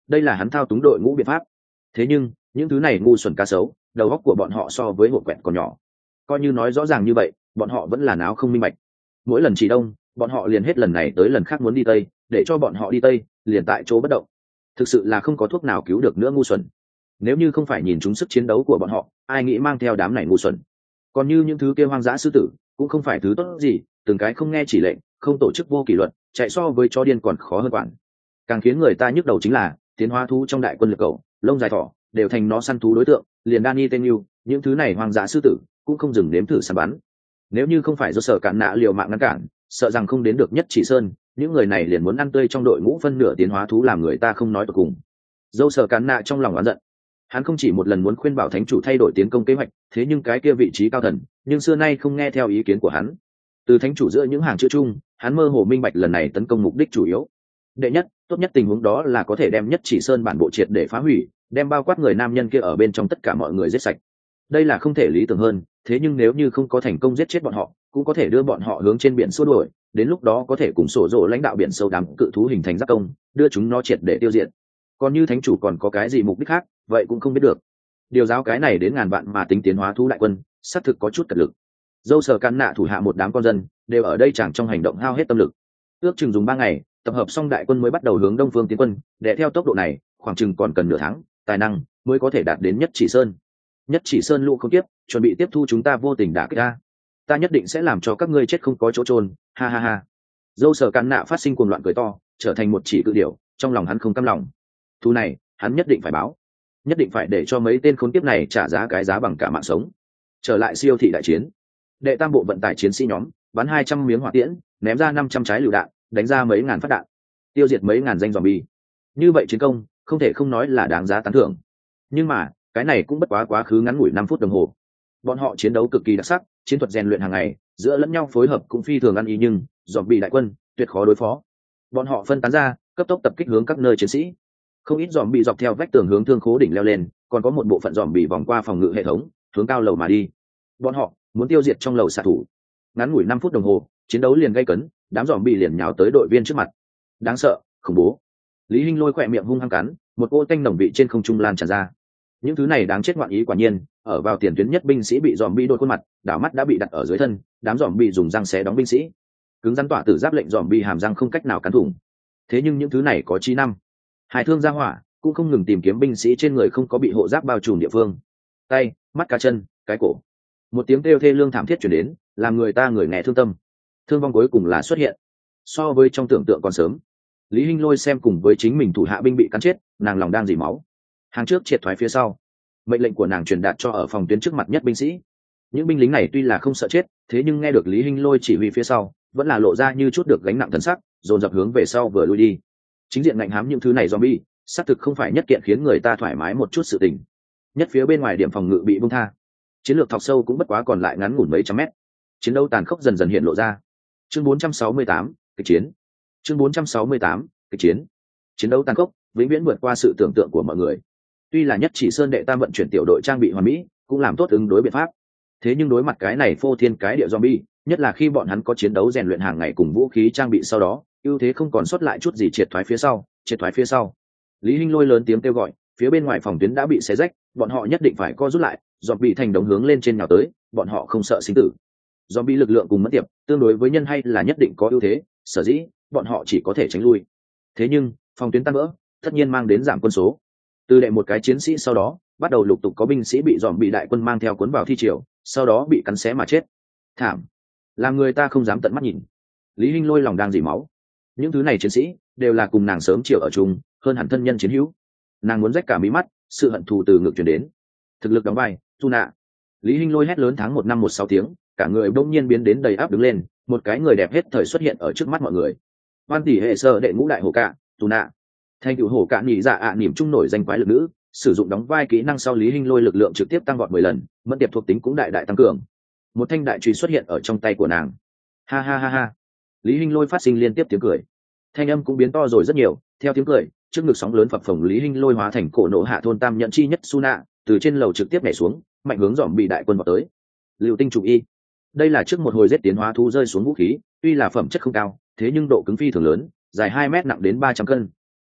đây là hắn thao túng đội ngũ biện pháp. Thế nhưng những thứ này ngu xuẩn cá sấu, đầu óc của bọn họ so với hộp quẹt còn nhỏ. Coi như nói rõ ràng như vậy, bọn họ vẫn là náo không minh bạch. Mỗi lần chỉ đông, bọn họ liền hết lần này tới lần khác muốn đi tây, để cho bọn họ đi tây, liền tại chỗ bất động. Thực sự là không có thuốc nào cứu được nữa ngu xuẩn. Nếu như không phải nhìn chúng sức chiến đấu của bọn họ, ai nghĩ mang theo đám này ngu xuẩn. Còn như những thứ kia hoang dã sư tử, cũng không phải thứ tốt gì, từng cái không nghe chỉ lệnh, không tổ chức vô kỷ luật, chạy so với chó điên còn khó hơn quản. Càng khiến người ta nhức đầu chính là tiến hóa thú trong đại quân lực cầu, lông dài thỏ đều thành nó săn thú đối tượng, liền Dani tên yêu, những thứ này hoang dã sư tử cũng không dừng nếm thử săn bắn. Nếu như không phải do sở cản nạ liều mạng ngăn cản, sợ rằng không đến được nhất chỉ sơn, những người này liền muốn ăn tươi trong đội ngũ phân nửa tiến hóa thú, làm người ta không nói tận cùng. Dâu sở cản nạ trong lòng oán giận, hắn không chỉ một lần muốn khuyên bảo thánh chủ thay đổi tiến công kế hoạch, thế nhưng cái kia vị trí cao thần nhưng xưa nay không nghe theo ý kiến của hắn. Từ thánh chủ giữa những hàng chữ chung, hắn mơ hồ minh bạch lần này tấn công mục đích chủ yếu. Đệ nhất, tốt nhất tình huống đó là có thể đem nhất chỉ sơn bản bộ triệt để phá hủy, đem bao quát người nam nhân kia ở bên trong tất cả mọi người giết sạch. Đây là không thể lý tưởng hơn, thế nhưng nếu như không có thành công giết chết bọn họ, cũng có thể đưa bọn họ hướng trên biển xua đuổi, đến lúc đó có thể cùng sổ rộ lãnh đạo biển sâu đám cự thú hình thành giáp công, đưa chúng nó triệt để tiêu diệt. Còn như thánh chủ còn có cái gì mục đích khác, vậy cũng không biết được. Điều giáo cái này đến ngàn vạn mà tính tiến hóa thú đại quân, xác thực có chút cật lực. Dâu sở can nạ thủ hạ một đám con dân đều ở đây chẳng trong hành động hao hết tâm lực. Ước chừng dùng ba ngày, tập hợp xong đại quân mới bắt đầu hướng đông phương tiến quân, để theo tốc độ này, khoảng chừng còn cần nửa tháng, tài năng mới có thể đạt đến nhất chỉ sơn. Nhất chỉ sơn lũ không tiếp, chuẩn bị tiếp thu chúng ta vô tình đả kích ta. Ta nhất định sẽ làm cho các ngươi chết không có chỗ trôn, ha ha ha. Dâu sở can nạ phát sinh cuồng loạn cười to, trở thành một chỉ cự điểu, trong lòng hắn không cam lòng. Thú này, hắn nhất định phải báo, nhất định phải để cho mấy tên khốn kiếp này trả giá cái giá bằng cả mạng sống. Trở lại siêu thị đại chiến, đệ tam bộ vận tải chiến sĩ nhóm bắn hai trăm miếng hỏa tiễn, ném ra năm trăm trái lựu đạn, đánh ra mấy ngàn phát đạn, tiêu diệt mấy ngàn danh zombie. Như vậy chiến công không thể không nói là đáng giá tán thưởng. Nhưng mà cái này cũng bất quá quá khứ ngắn ngủi năm phút đồng hồ. Bọn họ chiến đấu cực kỳ đặc sắc, chiến thuật rèn luyện hàng ngày, giữa lẫn nhau phối hợp cũng phi thường ăn ý, nhưng zombie đại quân tuyệt khó đối phó. Bọn họ phân tán ra, cấp tốc tập kích hướng các nơi chiến sĩ. Không ít zombie dọc theo vách tường hướng thương khố đỉnh leo lên, còn có một bộ phận zombie vòng qua phòng ngự hệ thống, hướng cao lầu mà đi. Bọn họ muốn tiêu diệt trong lầu xạ thủ. Ngắn ngủi năm phút đồng hồ, chiến đấu liền gay cấn, đám zombie liền nhào tới đội viên trước mặt. Đáng sợ, khủng bố. Lý Hinh Lôi khỏe miệng hung hăng cắn, một cỗ tanh nồng vị trên không trung lan tràn ra. Những thứ này đáng chết ngoạn ý quả nhiên, ở vào tiền tuyến nhất binh sĩ bị zombie đột khuôn mặt, đảo mắt đã bị đặt ở dưới thân, đám zombie dùng răng xé đóng binh sĩ. Cứng rắn tỏa tử giáp lệnh zombie hàm răng không cách nào cắn thủng. Thế nhưng những thứ này có chi năm. Hải thương ra hỏa, cũng không ngừng tìm kiếm binh sĩ trên người không có bị hộ giáp bao trùm địa phương. Tay, mắt cá chân, cái cổ. Một tiếng kêu thê lương thảm thiết truyền đến, làm người ta người nghe thương tâm. Thương vong cuối cùng là xuất hiện. So với trong tưởng tượng còn sớm. Lý Hinh Lôi xem cùng với chính mình thủ hạ binh bị cắn chết, nàng lòng đang dỉ máu. Hàng trước triệt thoái phía sau. Mệnh lệnh của nàng truyền đạt cho ở phòng tuyến trước mặt nhất binh sĩ. Những binh lính này tuy là không sợ chết, thế nhưng nghe được Lý Hinh Lôi chỉ huy phía sau, vẫn là lộ ra như chút được gánh nặng thần sắc, dồn dập hướng về sau vừa lui đi. Chính diện ngạnh hám những thứ này zombie, xác thực không phải nhất kiện khiến người ta thoải mái một chút sự tình. Nhất phía bên ngoài điểm phòng ngự bị bung tha, chiến lược thọc sâu cũng bất quá còn lại ngắn ngủn mấy trăm mét. Chiến đấu tàn khốc dần dần hiện lộ ra. Chương bốn trăm sáu mươi tám, kịch chiến. Chương bốn trăm sáu mươi tám, kịch chiến. Chiến đấu tàn khốc, vĩnh viễn vượt qua sự tưởng tượng của mọi người. Tuy là nhất chỉ sơn đệ tam vận chuyển tiểu đội trang bị hoàn mỹ, cũng làm tốt ứng đối biện pháp. Thế nhưng đối mặt cái này phô thiên cái địa zombie, nhất là khi bọn hắn có chiến đấu rèn luyện hàng ngày cùng vũ khí trang bị sau đó, ưu thế không còn sót lại chút gì, triệt thoái phía sau, triệt thoái phía sau. Lý Hinh Lôi lớn tiếng kêu gọi, phía bên ngoài phòng tuyến đã bị xé rách, bọn họ nhất định phải co rút lại, zombie thành đống hướng lên trên nhào tới, bọn họ không sợ sinh tử. Zombie lực lượng cùng mất tiệp, tương đối với nhân hay là nhất định có ưu thế, sở dĩ bọn họ chỉ có thể tránh lui. Thế nhưng phòng tuyến tan vỡ, tất nhiên mang đến giảm quân số. Từ đệ một cái chiến sĩ sau đó, bắt đầu lục tục có binh sĩ bị zombie đại quân mang theo cuốn vào thi triều, sau đó bị cắn xé mà chết. Thảm, làm người ta không dám tận mắt nhìn. Lý Hinh Lôi lòng đang dỉ máu. Những thứ này chiến sĩ đều là cùng nàng sớm chiều ở chung, hơn hẳn thân nhân chiến hữu. Nàng muốn rách cả mí mắt, sự hận thù từ ngực truyền đến. Thực lực đóng vai, tu nạ. Lý Hinh Lôi hét lớn tháng một năm một sáu tiếng, cả người bỗng nhiên biến đến đầy áp đứng lên, một cái người đẹp hết thời xuất hiện ở trước mắt mọi người. Hoan tỷ hệ sơ đệ ngũ đại hổ cạ, tu nạ. Thanh cựu hổ cạ nhị dạ ạ à, niềm trung nổi danh quái lực nữ, sử dụng đóng vai kỹ năng sau Lý Hinh Lôi lực lượng trực tiếp tăng vọt mười lần, mẫn tiệp thuộc tính cũng đại đại tăng cường. Một thanh đại chùy xuất hiện ở trong tay của nàng. Ha ha ha ha. Lý Hinh Lôi phát sinh liên tiếp tiếng cười. Thanh âm cũng biến to rồi rất nhiều, theo tiếng cười, trước ngực sóng lớn phập phồng Lý Hinh Lôi hóa thành cổ nộ hạ thôn tam nhận chi nhất Suna, từ trên lầu trực tiếp nhảy xuống, mạnh hướng dòm bị đại quân vào tới. Lưu tinh trục y. Đây là trước một hồi giết tiến hóa thú rơi xuống vũ khí, tuy là phẩm chất không cao, thế nhưng độ cứng phi thường lớn, dài hai mét nặng đến ba trăm cân.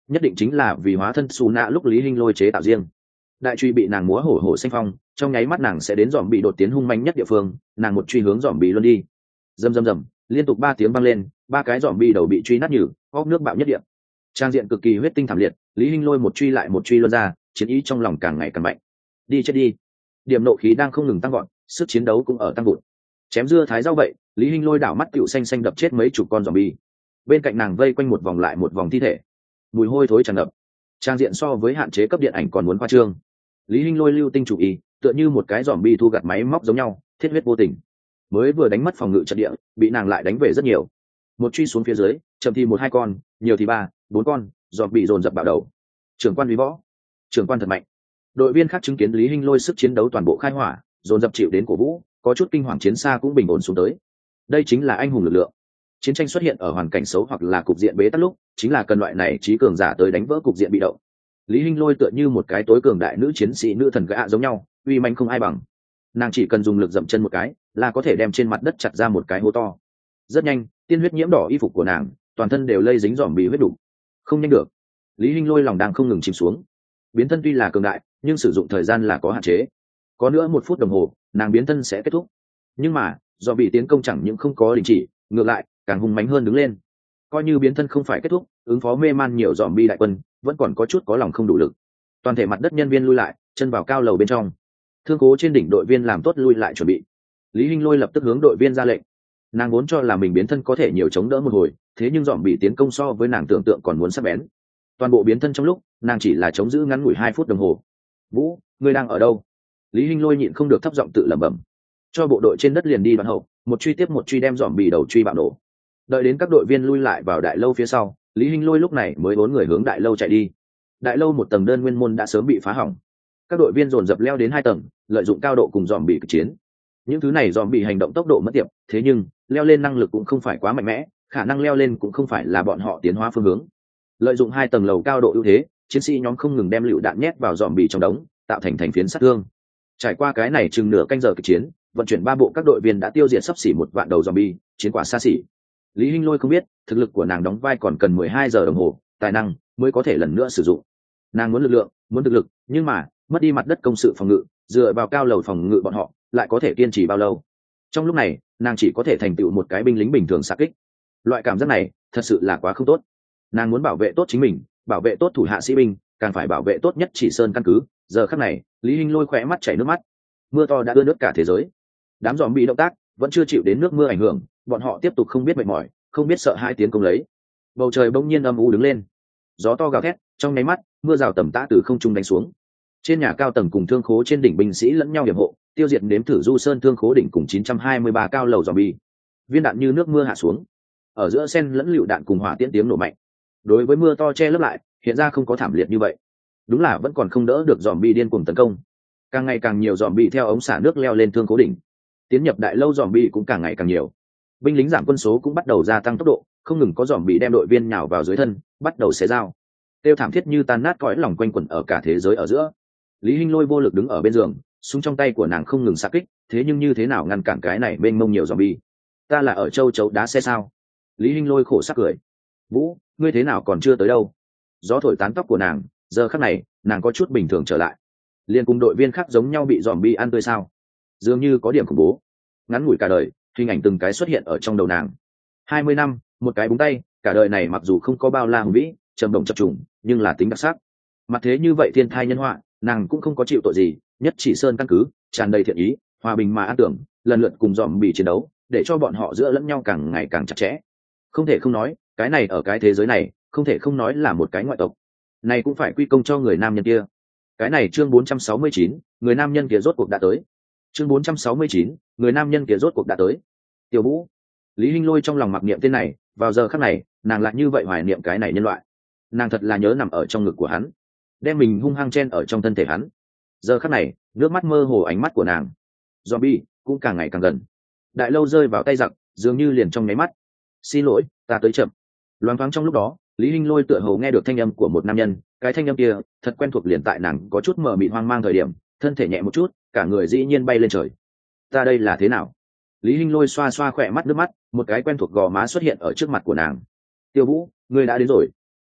nhất định chính là vì hóa thân xù nạ lúc lý hinh lôi chế tạo riêng. Đại truy bị nàng múa hổ hổ xanh phong, trong nháy mắt nàng sẽ đến dòm bị đột tiến hung manh nhất địa phương, nàng một truy hướng dòm bị luôn đi. Rầm rầm rầm, liên tục ba tiếng vang lên, ba cái dòm bị đầu bị truy nát nhừ, óc nước bạo nhất địa. Trang diện cực kỳ huyết tinh thảm liệt, lý hinh lôi một truy lại một truy luôn ra, chiến ý trong lòng càng ngày càng mạnh. Đi chết đi. Điểm nộ khí đang không ngừng tăng gọn, sức chiến đấu cũng ở tăng vụt. Chém dưa thái rau vậy, lý hinh lôi đảo mắt tựu xanh xanh đập chết mấy chục con zombie. Bên cạnh nàng vây quanh một vòng lại một vòng thi thể, mùi hôi thối tràn ngập. Trang diện so với hạn chế cấp điện ảnh còn muốn khoa trương. Lý hinh lôi lưu tinh chủ ý, tựa như một cái zombie thu gặt máy móc giống nhau, thiết huyết vô tình. Mới vừa đánh mất phòng ngự trận địa, bị nàng lại đánh về rất nhiều. Một truy xuống phía dưới, chậm thì một hai con, nhiều thì ba bốn con, zombie dồn dập bạo đầu. Trưởng quan uy võ, trưởng quan thật mạnh. Đội viên khác chứng kiến lý hinh lôi sức chiến đấu toàn bộ khai hỏa, dồn dập chịu đến cổ vũ, có chút kinh hoàng chiến xa cũng bình ổn xuống tới. Đây chính là anh hùng lực lượng. Chiến tranh xuất hiện ở hoàn cảnh xấu hoặc là cục diện bế tắc lúc, chính là cần loại này trí cường giả tới đánh vỡ cục diện bị động. Lý hinh lôi tựa như một cái tối cường đại nữ chiến sĩ nữ thần gã giống nhau, uy manh không ai bằng. Nàng chỉ cần dùng lực dậm chân một cái, là có thể đem trên mặt đất chặt ra một cái hố to. Rất nhanh, tiên huyết nhiễm đỏ y phục của nàng, toàn thân đều lây dính dòm bị huyết đủ. Không nhanh được. Lý hinh lôi lòng đang không ngừng chìm xuống. Biến thân tuy là cường đại, nhưng sử dụng thời gian là có hạn chế. Có nữa một phút đồng hồ, nàng biến thân sẽ kết thúc. Nhưng mà do bị tiến công chẳng những không có đình chỉ, ngược lại càng hung mãnh hơn đứng lên. Coi như biến thân không phải kết thúc, ứng phó mê man nhiều dòm bi đại quân vẫn còn có chút có lòng không đủ lực. Toàn thể mặt đất nhân viên lui lại, chân vào cao lầu bên trong. Thương cố trên đỉnh đội viên làm tốt lui lại chuẩn bị. Lý hinh lôi lập tức hướng đội viên ra lệnh. Nàng vốn cho là mình biến thân có thể nhiều chống đỡ một hồi, thế nhưng dòm bị tiến công so với nàng tưởng tượng còn muốn sắc bén. Toàn bộ biến thân trong lúc, nàng chỉ là chống giữ ngắn ngủi hai phút đồng hồ. Vũ, ngươi đang ở đâu? Lý hinh lôi nhịn không được thấp giọng tự lẩm bẩm. Cho bộ đội trên đất liền đi đoạn hậu, một truy tiếp một truy đem dòm bị đầu truy bạo nổ. Đợi đến các đội viên lui lại vào đại lâu phía sau, lý hinh lôi lúc này mới bốn người hướng đại lâu chạy đi. Đại lâu một tầng đơn nguyên môn đã sớm bị phá hỏng. Các đội viên dồn dập leo đến hai tầng, lợi dụng cao độ cùng dòm bị kịch chiến. Những thứ này dòm bị hành động tốc độ mất tiệp, thế nhưng leo lên năng lực cũng không phải quá mạnh mẽ, khả năng leo lên cũng không phải là bọn họ tiến hóa phương hướng. Lợi dụng hai tầng lầu cao độ ưu thế, chiến sĩ nhóm không ngừng đem lựu đạn nhét vào dòm bị trong đống, tạo thành thành phiến sát thương. Trải qua cái này chừng nửa canh giờ kịch chiến, vận chuyển ba bộ các đội viên đã tiêu diệt sắp xỉ một vạn đầu zombie, chiến quả xa xỉ. Lý hinh lôi không biết, thực lực của nàng đóng vai còn cần mười hai giờ đồng hồ, tài năng mới có thể lần nữa sử dụng. Nàng muốn lực lượng, muốn thực lực, nhưng mà mất đi mặt đất công sự phòng ngự, dựa vào cao lầu phòng ngự bọn họ, lại có thể kiên trì bao lâu? Trong lúc này, nàng chỉ có thể thành tựu một cái binh lính bình thường xạ kích. Loại cảm giác này, thật sự là quá không tốt. Nàng muốn bảo vệ tốt chính mình, bảo vệ tốt thủ hạ sĩ binh, càng phải bảo vệ tốt nhất chỉ sơn căn cứ. Giờ khắc này, Lý hinh lôi khỏe mắt chảy nước mắt. Mưa to đã ướt nước cả thế giới. Đám giòm bị động tác vẫn chưa chịu đến nước mưa ảnh hưởng, bọn họ tiếp tục không biết mệt mỏi, không biết sợ hãi tiến công lấy. Bầu trời bỗng nhiên âm u đứng lên, gió to gào thét, trong nháy mắt mưa rào tầm tã từ không trung đánh xuống. Trên nhà cao tầng cùng thương khố trên đỉnh binh sĩ lẫn nhau hiểm hộ, tiêu diệt nếm thử du sơn thương khố đỉnh cùng chín trăm hai mươi ba cao lầu giòm bị. Viên đạn như nước mưa hạ xuống, ở giữa sen lẫn lựu đạn cùng hỏa tiễn tiếng nổ mạnh. Đối với mưa to che lấp lại, hiện ra không có thảm liệt như vậy. Đúng là vẫn còn không đỡ được giòm bị điên cuồng tấn công. Càng ngày càng nhiều giòm bị theo ống xả nước leo lên thương khố đỉnh. Tiến nhập đại lâu giòm bị cũng càng ngày càng nhiều. Binh lính giảm quân số cũng bắt đầu gia tăng tốc độ, không ngừng có giòm bị đem đội viên nhào vào dưới thân, bắt đầu xé dao. Tiêu thảm thiết như tan nát cõi lòng quanh quẩn ở cả thế giới ở giữa. Lý hinh lôi vô lực đứng ở bên giường, súng trong tay của nàng không ngừng xạ kích, thế nhưng như thế nào ngăn cản cái này mênh mông nhiều giòm bị? Ta là ở châu chấu đá xe sao? Lý hinh lôi khổ sắc cười. Vũ, ngươi thế nào còn chưa tới đâu? Gió thổi tán tóc của nàng, giờ khắc này nàng có chút bình thường trở lại. Liên cùng đội viên khác giống nhau bị giòm bị ăn tươi sao? Dường như có điểm khủng bố. Ngắn ngủi cả đời, hình ảnh từng cái xuất hiện ở trong đầu nàng. Hai mươi năm, một cái búng tay, cả đời này mặc dù không có bao la hùng vĩ, trầm động chập trùng, nhưng là tính đặc sắc. Mặt thế như vậy thiên thai nhân họa, nàng cũng không có chịu tội gì, nhất chỉ sơn căn cứ, tràn đầy thiện ý, hòa bình mà an tưởng, lần lượt cùng giòm bị chiến đấu, để cho bọn họ giữa lẫn nhau càng ngày càng chặt chẽ. Không thể không nói, cái này ở cái thế giới này, không thể không nói là một cái ngoại tộc. Này cũng phải quy công cho người nam nhân kia. Cái này chương bốn trăm sáu mươi chín, người nam nhân kia rốt cuộc đã tới. Chương bốn trăm sáu mươi chín, người nam nhân kia rốt cuộc đã tới. Tiểu Vũ. Lý hinh lôi trong lòng mặc niệm tên này, vào giờ khắc này, nàng lại như vậy hoài niệm cái này nhân loại. Nàng thật là nhớ nằm ở trong ngực của hắn, đem mình hung hăng chen ở trong thân thể hắn. Giờ khắc này, nước mắt mơ hồ ánh mắt của nàng. Zombie cũng càng ngày càng gần. Đại lâu rơi vào tay giặc, dường như liền trong nháy mắt. Xin lỗi, ta tới chậm. Loáng thoáng trong lúc đó, Lý hinh lôi tựa hồ nghe được thanh âm của một nam nhân, cái thanh âm kia thật quen thuộc, liền tại nàng có chút mờ mịt hoang mang thời điểm, thân thể nhẹ một chút, cả người dĩ nhiên bay lên trời. Ta đây là thế nào? Lý hinh lôi xoa xoa khỏe mắt nước mắt, một cái quen thuộc gò má xuất hiện ở trước mặt của nàng. Tiêu Vũ, ngươi đã đến rồi.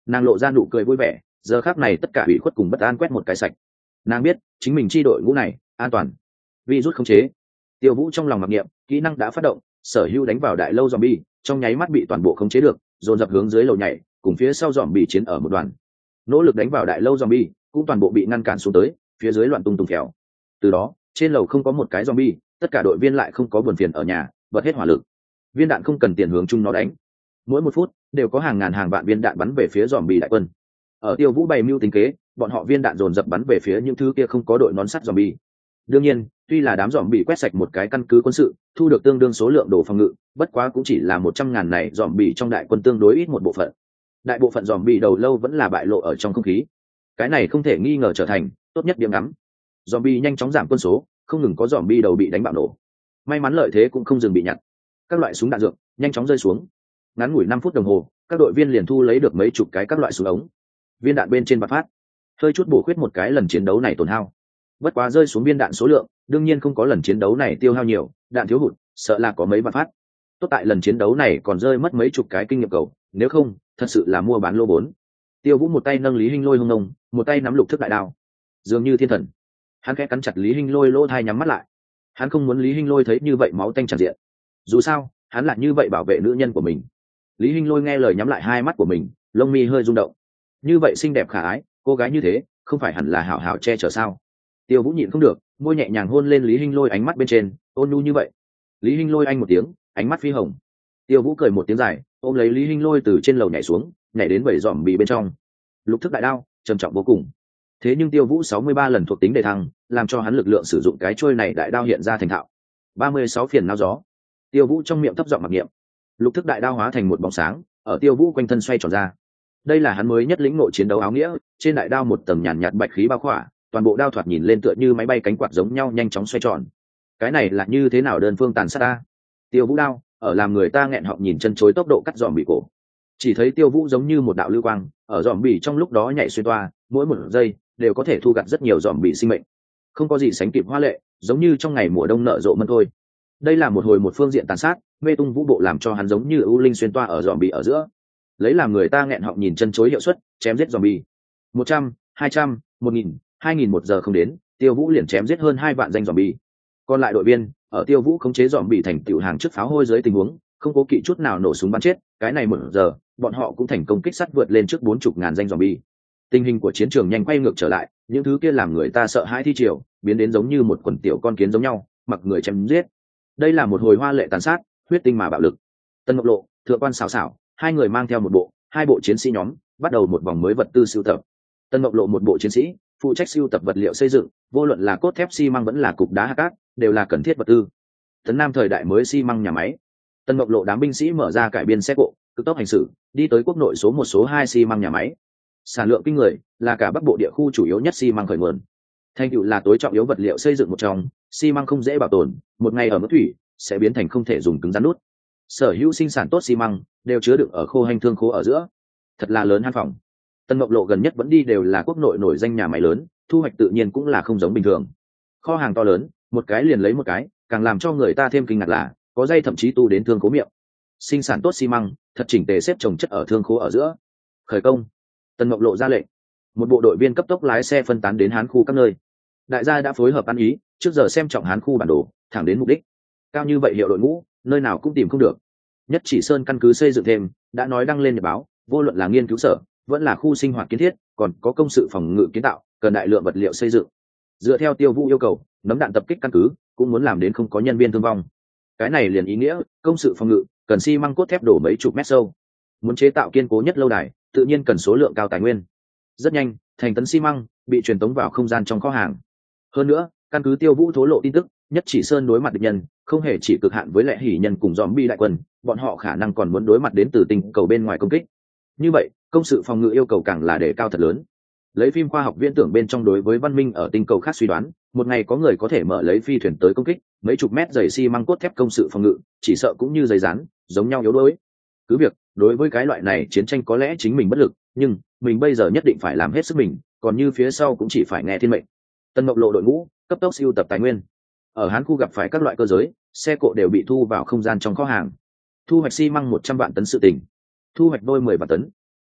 Nàng lộ ra nụ cười vui vẻ, giờ khác này tất cả ủy khuất cùng bất an quét một cái sạch. Nàng biết chính mình chi đội ngũ này an toàn. Virus khống chế. Tiêu Vũ trong lòng mặc niệm, kỹ năng đã phát động, sở hữu đánh vào đại lâu zombie, trong nháy mắt bị toàn bộ khống chế được, dồn dập hướng dưới lầu nhảy, cùng phía sau zombie chiến ở một đoàn. Nỗ lực đánh vào đại lâu zombie, cũng toàn bộ bị ngăn cản xuống tới, phía dưới loạn tung tung khéo. Từ đó, trên lầu không có một cái zombie, tất cả đội viên lại không có buồn phiền ở nhà, bật hết hỏa lực. Viên đạn không cần tiền hướng chung nó đánh. Mỗi một phút đều có hàng ngàn hàng vạn viên đạn bắn về phía zombie đại quân. Ở Tiêu Vũ bày mưu tính kế, bọn họ viên đạn dồn dập bắn về phía những thứ kia không có đội nón sắt zombie. Đương nhiên, tuy là đám dòm bị quét sạch một cái căn cứ quân sự, thu được tương đương số lượng đồ phòng ngự, bất quá cũng chỉ là một trăm ngàn này dòm bị trong đại quân tương đối ít một bộ phận. Đại bộ phận dòm bị đầu lâu vẫn là bại lộ ở trong không khí. Cái này không thể nghi ngờ trở thành tốt nhất điểm ngắm. Dòm bị nhanh chóng giảm quân số, không ngừng có dòm bị đầu bị đánh bạo nổ. May mắn lợi thế cũng không dừng bị nhặt. Các loại súng đạn dược nhanh chóng rơi xuống. Ngắn ngủi năm phút đồng hồ, các đội viên liền thu lấy được mấy chục cái các loại súng ống. Viên đạn bên trên bạc phát, hơi chút bổ khuyết một cái lần chiến đấu này tổn hao. Bất quá rơi xuống viên đạn số lượng đương nhiên không có lần chiến đấu này tiêu hao nhiều, đạn thiếu hụt sợ là có mấy vạn phát. Tốt tại lần chiến đấu này còn rơi mất mấy chục cái kinh nghiệm cầu, nếu không thật sự là mua bán lô vốn. Tiêu Vũ một tay nâng Lý Hinh Lôi hông nông, một tay nắm lục thức đại đao, dường như thiên thần. Hắn khẽ cắn chặt Lý Hinh Lôi lỗ thai, nhắm mắt lại. Hắn không muốn Lý Hinh Lôi thấy như vậy máu tanh tràn diện. Dù sao hắn là như vậy bảo vệ nữ nhân của mình. Lý Hinh Lôi nghe lời nhắm lại hai mắt của mình, lông mi hơi rung động. Như vậy xinh đẹp khả ái cô gái như thế, không phải hẳn là hảo hảo che chở sao? Tiêu Vũ nhịn không được, môi nhẹ nhàng hôn lên Lý Hinh Lôi ánh mắt bên trên, ôn nhu như vậy. Lý Hinh Lôi anh một tiếng, ánh mắt phi hồng. Tiêu Vũ cười một tiếng dài, ôm lấy Lý Hinh Lôi từ trên lầu nhảy xuống, nhảy đến bảy dòm bị bên trong. Lục thức đại đao trầm trọng vô cùng. Thế nhưng Tiêu Vũ sáu mươi ba lần thuộc tính đề thăng, làm cho hắn lực lượng sử dụng cái trôi này đại đao hiện ra thành thạo. ba mươi sáu phiền não gió. Tiêu Vũ trong miệng thấp giọng mặc niệm. Lục thức đại đao hóa thành một bóng sáng, ở Tiêu Vũ quanh thân xoay tròn ra. Đây là hắn mới nhất lĩnh ngộ chiến đấu áo nghĩa, trên đại đao một tầng nhàn nhạt bạch khí bao khỏa, toàn bộ đao thoạt nhìn lên tựa như máy bay cánh quạt giống nhau nhanh chóng xoay tròn. Cái này là như thế nào đơn phương tàn sát ta? Tiêu Vũ đao ở làm người ta nghẹn họng nhìn chân chối tốc độ cắt dòm bị cổ. Chỉ thấy Tiêu Vũ giống như một đạo lưu quang, ở dòm bị trong lúc đó nhảy xuyên toa, mỗi một giây đều có thể thu gặt rất nhiều dòm bị sinh mệnh. Không có gì sánh kịp hoa lệ, giống như trong ngày mùa đông nở rộ mân thôi. Đây là một hồi một phương diện tàn sát, mê tung vũ bộ làm cho hắn giống như ưu linh xuyên toa ở dòm bị ở giữa. Lấy làm người ta nghẹn họng nhìn chân chối hiệu suất, chém giết dòm bị. một trăm, hai trăm, một nghìn, hai nghìn một giờ không đến, Tiêu Vũ liền chém giết hơn hai vạn danh zombie. Còn lại đội viên, ở Tiêu Vũ khống chế zombie thành tiểu hàng trước pháo hôi dưới tình huống, không cố kỵ chút nào nổ súng bắn chết, cái này một giờ, bọn họ cũng thành công kích sát vượt lên trước bốn chục ngàn danh zombie. Tình hình của chiến trường nhanh quay ngược trở lại, những thứ kia làm người ta sợ hãi thi triều, biến đến giống như một quần tiểu con kiến giống nhau, mặc người chém giết. Đây là một hồi hoa lệ tàn sát, huyết tinh mà bạo lực. Tân Ngọc Lộ, Thượng Quan Sảo Sảo, hai người mang theo một bộ, hai bộ chiến sĩ nhóm, bắt đầu một vòng mới vật tư sưu tập. Tân Ngọc Lộ một bộ chiến sĩ, phụ trách sưu tập vật liệu xây dựng, vô luận là cốt thép xi măng vẫn là cục đá hạt cát, đều là cần thiết vật tư. Tấn Nam thời đại mới xi măng nhà máy. Tân Ngọc Lộ đám binh sĩ mở ra cải biên xe cộ, cực tốc hành xử, đi tới quốc nội số một số hai xi măng nhà máy. Sản lượng kinh người, là cả Bắc Bộ địa khu chủ yếu nhất xi măng khởi nguồn. Thành tựu là tối trọng yếu vật liệu xây dựng một trong, xi măng không dễ bảo tồn, một ngày ở mức thủy sẽ biến thành không thể dùng cứng rắn nút. Sở hữu sinh sản tốt xi măng đều chứa đựng ở khô hành thương khố ở giữa, thật là lớn han phòng. Tân Ngọc Lộ gần nhất vẫn đi đều là quốc nội nổi danh nhà máy lớn, thu hoạch tự nhiên cũng là không giống bình thường. Kho hàng to lớn, một cái liền lấy một cái, càng làm cho người ta thêm kinh ngạc là có dây thậm chí tu đến thương khố miệng. Sinh sản tốt xi măng, thật chỉnh tề xếp chồng chất ở thương khố ở giữa. Khởi công. Tân Ngọc Lộ ra lệnh, một bộ đội viên cấp tốc lái xe phân tán đến Hán khu các nơi. Đại gia đã phối hợp ăn ý, trước giờ xem trọng Hán khu bản đồ, thẳng đến mục đích. Cao như vậy hiệu đội ngũ, nơi nào cũng tìm không được. Nhất Chỉ Sơn căn cứ xây dựng thêm, đã nói đăng lên nhật báo, vô luận là nghiên cứu sở, vẫn là khu sinh hoạt kiến thiết, còn có công sự phòng ngự kiến tạo, cần đại lượng vật liệu xây dựng. Dựa theo Tiêu Vũ yêu cầu, nấm đạn tập kích căn cứ, cũng muốn làm đến không có nhân viên thương vong. Cái này liền ý nghĩa, công sự phòng ngự cần xi măng cốt thép đổ mấy chục mét sâu. Muốn chế tạo kiên cố nhất lâu đài, tự nhiên cần số lượng cao tài nguyên. Rất nhanh, thành tấn xi măng bị truyền tống vào không gian trong kho hàng. Hơn nữa, căn cứ Tiêu Vũ thố lộ tin tức, Nhất Chỉ Sơn đối mặt địch nhân, không hề chỉ cực hạn với lệ hỉ nhân cùng zombie đại quân, bọn họ khả năng còn muốn đối mặt đến từ tinh cầu bên ngoài công kích. Như vậy, công sự phòng ngự yêu cầu càng là đề cao thật lớn. Lấy phim khoa học viễn tưởng bên trong đối với văn minh ở tinh cầu khác suy đoán, một ngày có người có thể mở lấy phi thuyền tới công kích, mấy chục mét dày xi măng cốt thép công sự phòng ngự, chỉ sợ cũng như giấy rán, giống nhau yếu đuối. Cứ việc, đối với cái loại này chiến tranh có lẽ chính mình bất lực, nhưng mình bây giờ nhất định phải làm hết sức mình, còn như phía sau cũng chỉ phải nghe thiên mệnh. Tân Ngọc Lộ đội ngũ cấp tốc sưu tập tài nguyên. Ở Hán khu gặp phải các loại cơ giới, xe cộ đều bị thu vào không gian trong kho hàng. Thu hoạch xi măng một trăm vạn tấn sự tình, thu hoạch đôi mười vạn tấn,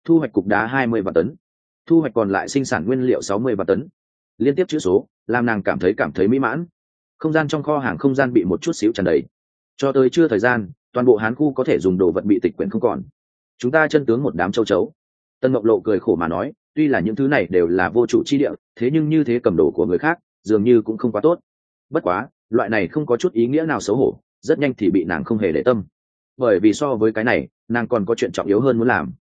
thu hoạch cục đá hai mươi vạn tấn, thu hoạch còn lại sinh sản nguyên liệu sáu mươi vạn tấn. Liên tiếp chữ số làm nàng cảm thấy cảm thấy mỹ mãn. Không gian trong kho hàng không gian bị một chút xíu tràn đầy, cho tới chưa thời gian toàn bộ hán khu có thể dùng đồ vật bị tịch quyển không còn. Chúng ta chân tướng một đám châu chấu. Tân Ngọc Lộ cười khổ mà nói, tuy là những thứ này đều là vô chủ chi địa, thế nhưng như thế cầm đồ của người khác dường như cũng không quá tốt. Bất quá loại này không có chút ý nghĩa nào xấu hổ, rất nhanh thì bị nàng không hề để tâm, bởi vì so với cái này nàng còn có chuyện trọng yếu hơn muốn làm.